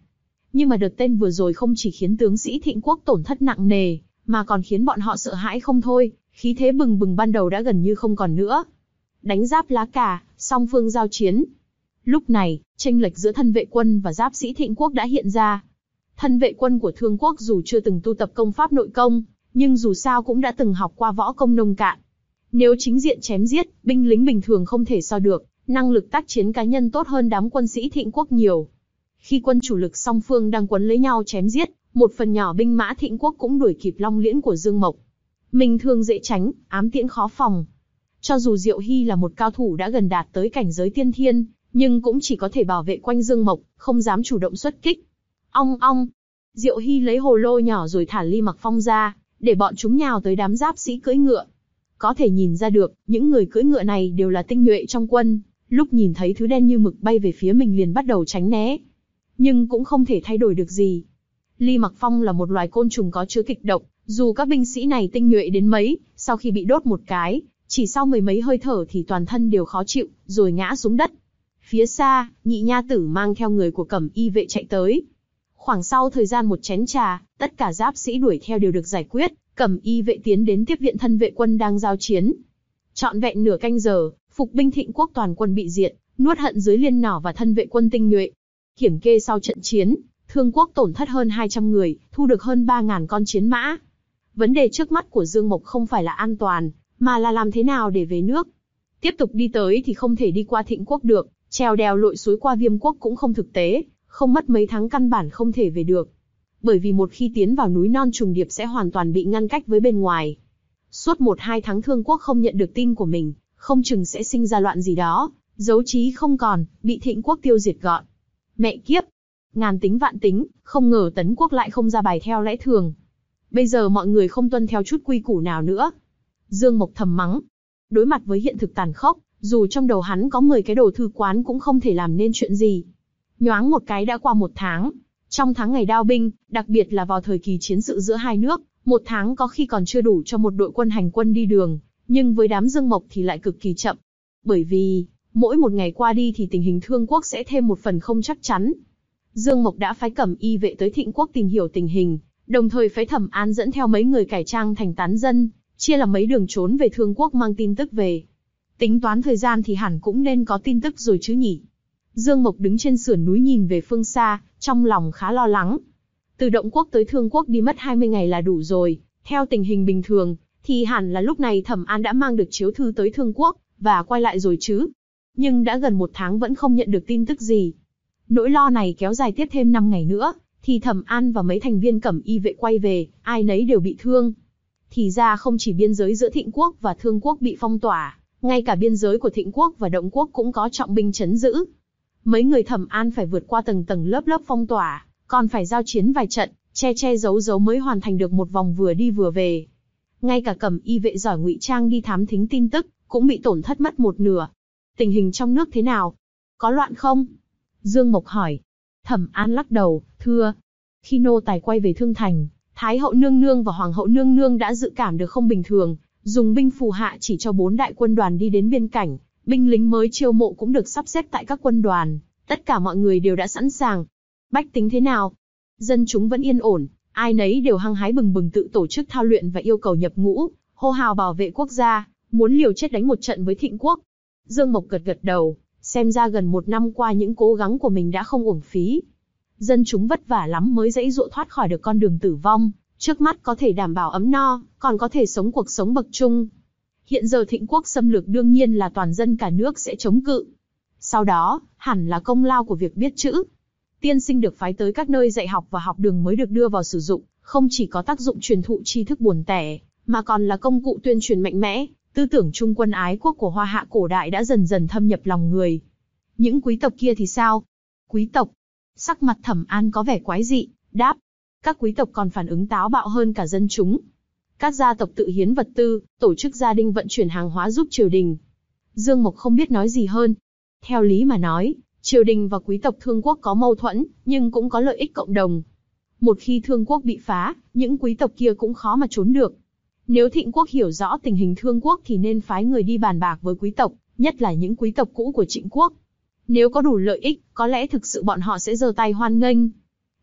Nhưng mà đợt tên vừa rồi không chỉ khiến tướng sĩ Thịnh quốc tổn thất nặng nề, mà còn khiến bọn họ sợ hãi không thôi, khí thế bừng bừng ban đầu đã gần như không còn nữa. Đánh giáp lá cà, song phương giao chiến. Lúc này, chênh lệch giữa thân vệ quân và giáp sĩ Thịnh quốc đã hiện ra. Thân vệ quân của Thương quốc dù chưa từng tu tập công pháp nội công, nhưng dù sao cũng đã từng học qua võ công nông cạn. Nếu chính diện chém giết, binh lính bình thường không thể so được, năng lực tác chiến cá nhân tốt hơn đám quân sĩ Thịnh quốc nhiều. Khi quân chủ lực song phương đang quấn lấy nhau chém giết, một phần nhỏ binh mã Thịnh quốc cũng đuổi kịp Long Liễn của Dương Mộc. Minh thương dễ tránh, ám tiễn khó phòng. Cho dù Diệu Hy là một cao thủ đã gần đạt tới cảnh giới tiên thiên, nhưng cũng chỉ có thể bảo vệ quanh Dương Mộc, không dám chủ động xuất kích. Ong ong, Diệu Hy lấy hồ lô nhỏ rồi thả Ly Mặc Phong ra, để bọn chúng nhào tới đám giáp sĩ cưỡi ngựa. Có thể nhìn ra được, những người cưỡi ngựa này đều là tinh nhuệ trong quân, lúc nhìn thấy thứ đen như mực bay về phía mình liền bắt đầu tránh né. Nhưng cũng không thể thay đổi được gì. Ly Mặc Phong là một loài côn trùng có chứa kịch độc, dù các binh sĩ này tinh nhuệ đến mấy, sau khi bị đốt một cái, chỉ sau mười mấy hơi thở thì toàn thân đều khó chịu, rồi ngã xuống đất. Phía xa, Nhị Nha Tử mang theo người của Cẩm Y vệ chạy tới. Khoảng sau thời gian một chén trà, tất cả giáp sĩ đuổi theo đều được giải quyết, Cẩm Y vệ tiến đến tiếp viện thân vệ quân đang giao chiến. Trọn vẹn nửa canh giờ, phục binh Thịnh quốc toàn quân bị diệt, nuốt hận dưới liên nỏ và thân vệ quân tinh nhuệ. Kiểm kê sau trận chiến, Thương quốc tổn thất hơn hai trăm người, thu được hơn ba nghìn con chiến mã. Vấn đề trước mắt của Dương Mộc không phải là an toàn, mà là làm thế nào để về nước. Tiếp tục đi tới thì không thể đi qua Thịnh quốc được, trèo đèo lội suối qua Viêm quốc cũng không thực tế, không mất mấy tháng căn bản không thể về được. Bởi vì một khi tiến vào núi non trùng điệp sẽ hoàn toàn bị ngăn cách với bên ngoài. Suốt một hai tháng Thương quốc không nhận được tin của mình, không chừng sẽ sinh ra loạn gì đó, dấu trí không còn, bị Thịnh quốc tiêu diệt gọn. Mẹ kiếp! Ngàn tính vạn tính, không ngờ Tấn quốc lại không ra bài theo lẽ thường. Bây giờ mọi người không tuân theo chút quy củ nào nữa. Dương Mộc thầm mắng. Đối mặt với hiện thực tàn khốc, dù trong đầu hắn có mười cái đồ thư quán cũng không thể làm nên chuyện gì. Nhoáng một cái đã qua một tháng. Trong tháng ngày đao binh, đặc biệt là vào thời kỳ chiến sự giữa hai nước, một tháng có khi còn chưa đủ cho một đội quân hành quân đi đường, nhưng với đám Dương Mộc thì lại cực kỳ chậm. Bởi vì, mỗi một ngày qua đi thì tình hình Thương quốc sẽ thêm một phần không chắc chắn. Dương Mộc đã phái Cẩm Y vệ tới Thịnh quốc tìm hiểu tình hình, đồng thời phái Thẩm An dẫn theo mấy người cải trang thành tán dân, chia làm mấy đường trốn về Thương quốc mang tin tức về. Tính toán thời gian thì hẳn cũng nên có tin tức rồi chứ nhỉ. Dương Mộc đứng trên sườn núi nhìn về phương xa, trong lòng khá lo lắng. Từ Động quốc tới Thương quốc đi mất hai mươi ngày là đủ rồi, theo tình hình bình thường, thì hẳn là lúc này Thẩm An đã mang được chiếu thư tới Thương quốc, và quay lại rồi chứ. Nhưng đã gần một tháng vẫn không nhận được tin tức gì. Nỗi lo này kéo dài tiếp thêm năm ngày nữa, thì Thẩm An và mấy thành viên Cẩm Y vệ quay về, ai nấy đều bị thương. Thì ra không chỉ biên giới giữa Thịnh quốc và Thương quốc bị phong tỏa, ngay cả biên giới của Thịnh quốc và Động quốc cũng có trọng binh trấn giữ. Mấy người Thẩm An phải vượt qua tầng tầng lớp lớp phong tỏa, còn phải giao chiến vài trận, che che giấu giấu mới hoàn thành được một vòng vừa đi vừa về. Ngay cả Cẩm Y vệ giỏi ngụy trang đi thám thính tin tức, cũng bị tổn thất mất một nửa. Tình hình trong nước thế nào? Có loạn không? Dương Mộc hỏi. Thẩm An lắc đầu, thưa. Khi nô tài quay về Thương thành, Thái hậu nương nương và Hoàng hậu nương nương đã dự cảm được không bình thường, dùng binh phù hạ chỉ cho bốn đại quân đoàn đi đến biên cảnh, binh lính mới chiêu mộ cũng được sắp xếp tại các quân đoàn, tất cả mọi người đều đã sẵn sàng. Bách tính thế nào? Dân chúng vẫn yên ổn, ai nấy đều hăng hái bừng bừng tự tổ chức thao luyện và yêu cầu nhập ngũ, hô hào bảo vệ quốc gia, muốn liều chết đánh một trận với Thịnh quốc. Dương Mộc gật gật đầu, xem ra gần một năm qua những cố gắng của mình đã không uổng phí. Dân chúng vất vả lắm mới dãy dụa thoát khỏi được con đường tử vong, trước mắt có thể đảm bảo ấm no, còn có thể sống cuộc sống bậc trung. Hiện giờ Thịnh quốc xâm lược đương nhiên là toàn dân cả nước sẽ chống cự. Sau đó, hẳn là công lao của việc biết chữ. Tiên sinh được phái tới các nơi dạy học và học đường mới được đưa vào sử dụng, không chỉ có tác dụng truyền thụ tri thức buồn tẻ, mà còn là công cụ tuyên truyền mạnh mẽ. Tư tưởng trung quân ái quốc của Hoa Hạ cổ đại đã dần dần thâm nhập lòng người. Những quý tộc kia thì sao? Quý tộc? Sắc mặt Thẩm An có vẻ quái dị, đáp. Các quý tộc còn phản ứng táo bạo hơn cả dân chúng. Các gia tộc tự hiến vật tư, tổ chức gia đình vận chuyển hàng hóa giúp triều đình. Dương Mộc không biết nói gì hơn. Theo lý mà nói, triều đình và quý tộc Thương quốc có mâu thuẫn, nhưng cũng có lợi ích cộng đồng. Một khi Thương quốc bị phá, những quý tộc kia cũng khó mà trốn được. Nếu Thịnh quốc hiểu rõ tình hình Thương quốc thì nên phái người đi bàn bạc với quý tộc, nhất là những quý tộc cũ của Trịnh quốc. Nếu có đủ lợi ích, có lẽ thực sự bọn họ sẽ giơ tay hoan nghênh.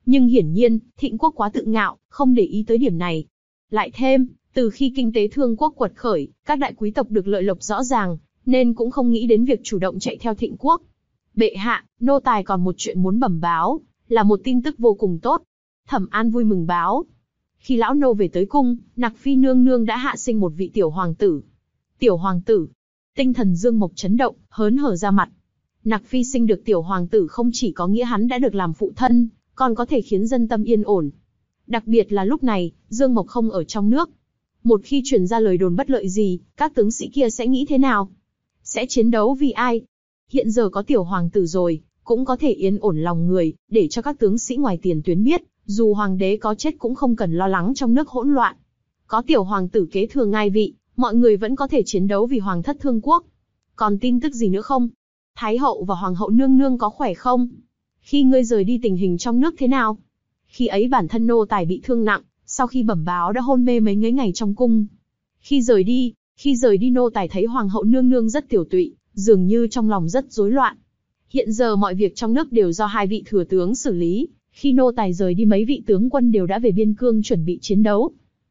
Nhưng hiển nhiên, Thịnh quốc quá tự ngạo, không để ý tới điểm này. Lại thêm, từ khi kinh tế Thương quốc quật khởi, các đại quý tộc được lợi lộc rõ ràng, nên cũng không nghĩ đến việc chủ động chạy theo Thịnh quốc. Bệ hạ, nô tài còn một chuyện muốn bẩm báo, là một tin tức vô cùng tốt. Thẩm An vui mừng báo. Khi lão nô về tới cung, Nặc Phi nương nương đã hạ sinh một vị tiểu hoàng tử. Tiểu hoàng tử. Tinh thần Dương Mộc chấn động, hớn hở ra mặt. Nặc Phi sinh được tiểu hoàng tử không chỉ có nghĩa hắn đã được làm phụ thân, còn có thể khiến dân tâm yên ổn. Đặc biệt là lúc này, Dương Mộc không ở trong nước. Một khi truyền ra lời đồn bất lợi gì, các tướng sĩ kia sẽ nghĩ thế nào? Sẽ chiến đấu vì ai? Hiện giờ có tiểu hoàng tử rồi, cũng có thể yên ổn lòng người, để cho các tướng sĩ ngoài tiền tuyến biết, dù hoàng đế có chết cũng không cần lo lắng trong nước hỗn loạn. Có tiểu hoàng tử kế thừa ngai vị, mọi người vẫn có thể chiến đấu vì hoàng thất Thương quốc. Còn tin tức gì nữa không? Thái hậu và hoàng hậu nương nương có khỏe không? Khi ngươi rời đi tình hình trong nước thế nào? Khi ấy bản thân nô tài bị thương nặng, sau khi bẩm báo đã hôn mê mấy ngày trong cung. Khi rời đi, khi rời đi nô tài thấy hoàng hậu nương nương rất tiểu tụy, dường như trong lòng rất rối loạn. Hiện giờ mọi việc trong nước đều do hai vị thừa tướng xử lý, khi nô tài rời đi mấy vị tướng quân đều đã về biên cương chuẩn bị chiến đấu.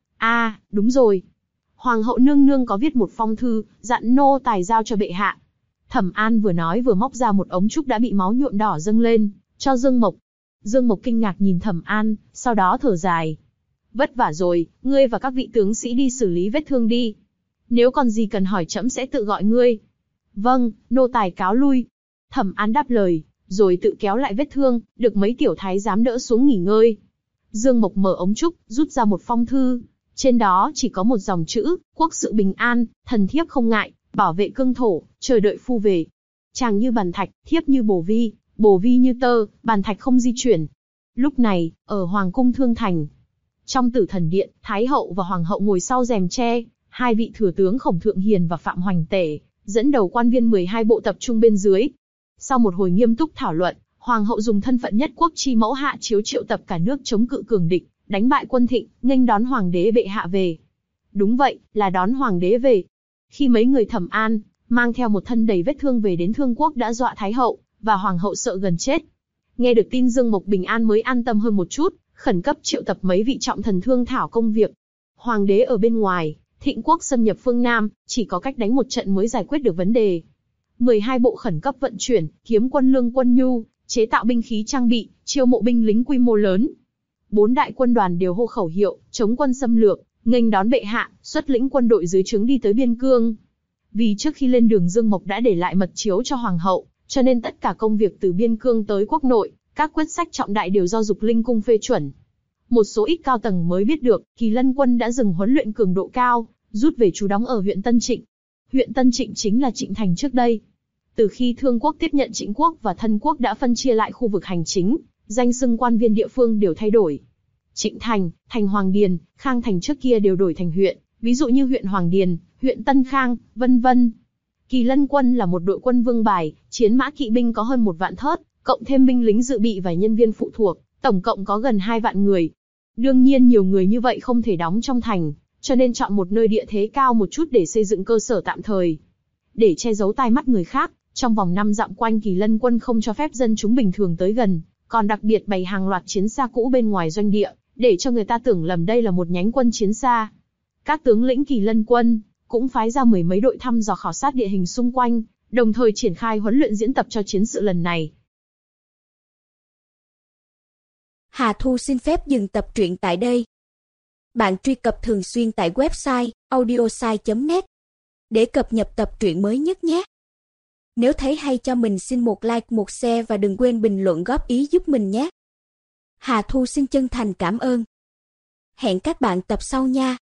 À, đúng rồi. Hoàng hậu nương nương có viết một phong thư, dặn nô tài giao cho bệ hạ. Thẩm An vừa nói vừa móc ra một ống trúc đã bị máu nhuộm đỏ dâng lên, cho Dương Mộc. Dương Mộc kinh ngạc nhìn Thẩm An, sau đó thở dài. Vất vả rồi, ngươi và các vị tướng sĩ đi xử lý vết thương đi. Nếu còn gì cần hỏi trẫm sẽ tự gọi ngươi. Vâng, nô tài cáo lui. Thẩm An đáp lời, rồi tự kéo lại vết thương, được mấy tiểu thái giám đỡ xuống nghỉ ngơi. Dương Mộc mở ống trúc, rút ra một phong thư. Trên đó chỉ có một dòng chữ, quốc sự bình an, thần thiếp không ngại, bảo vệ cương thổ, chờ đợi phu về. Chàng như bàn thạch, thiếp như bổ vi, bổ vi như tơ, bàn thạch không di chuyển. Lúc này, ở Hoàng cung Thương Thành, trong Tử Thần Điện, Thái hậu và Hoàng hậu ngồi sau rèm tre, hai vị thừa tướng Khổng Thượng Hiền và Phạm Hoành Tể, dẫn đầu quan viên mười hai bộ tập trung bên dưới. Sau một hồi nghiêm túc thảo luận, Hoàng hậu dùng thân phận nhất quốc chi mẫu hạ chiếu triệu tập cả nước chống cự cường địch, đánh bại quân Thịnh, nghênh đón Hoàng đế bệ hạ về. Đúng vậy, là đón Hoàng đế về. Khi mấy người Thẩm An, mang theo một thân đầy vết thương về đến Thương quốc đã dọa Thái hậu, và Hoàng hậu sợ gần chết. Nghe được tin Dương Mộc bình an mới an tâm hơn một chút, khẩn cấp triệu tập mấy vị trọng thần thương thảo công việc. Hoàng đế ở bên ngoài, Thịnh quốc xâm nhập phương Nam, chỉ có cách đánh một trận mới giải quyết được vấn đề. mười hai bộ khẩn cấp vận chuyển, kiếm quân lương quân nhu, chế tạo binh khí trang bị, chiêu mộ binh lính quy mô lớn. Bốn đại quân đoàn đều hô khẩu hiệu, chống quân xâm lược, nghênh đón bệ hạ, xuất lĩnh quân đội dưới trướng đi tới biên cương. Vì trước khi lên đường Dương Mộc đã để lại mật chiếu cho hoàng hậu, cho nên tất cả công việc từ biên cương tới quốc nội, các quyết sách trọng đại đều do Dục Linh cung phê chuẩn. Một số ít cao tầng mới biết được, Kỳ Lân quân đã dừng huấn luyện cường độ cao, rút về trú đóng ở huyện Tân Trịnh. Huyện Tân Trịnh chính là Trịnh Thành trước đây. Từ khi Thương quốc tiếp nhận Trịnh quốc và Thân quốc đã phân chia lại khu vực hành chính, danh xưng quan viên địa phương đều thay đổi. Trịnh Thành, Thành Hoàng Điền, Khang Thành trước kia đều đổi thành huyện, ví dụ như huyện Hoàng Điền, huyện Tân Khang, vân vân. Kỳ Lân quân là một đội quân vương bài, chiến mã kỵ binh có hơn một vạn thớt, cộng thêm binh lính dự bị và nhân viên phụ thuộc, tổng cộng có gần hai vạn người. Đương nhiên nhiều người như vậy không thể đóng trong thành, cho nên chọn một nơi địa thế cao một chút để xây dựng cơ sở tạm thời. Để che giấu tai mắt người khác, trong vòng năm dặm quanh Kỳ Lân quân không cho phép dân chúng bình thường tới gần, còn đặc biệt bày hàng loạt chiến xa cũ bên ngoài doanh địa, để cho người ta tưởng lầm đây là một nhánh quân chiến xa. Các tướng lĩnh Kỳ Lân quân cũng phái ra mười mấy đội thăm dò khảo sát địa hình xung quanh, đồng thời triển khai huấn luyện diễn tập cho chiến sự lần này. Hà Thu xin phép dừng tập truyện tại đây. Bạn truy cập thường xuyên tại website audiosai chấm net để cập nhật tập truyện mới nhất nhé. Nếu thấy hay cho mình xin một like, một share và đừng quên bình luận góp ý giúp mình nhé. Hà Thu xin chân thành cảm ơn. Hẹn các bạn tập sau nha.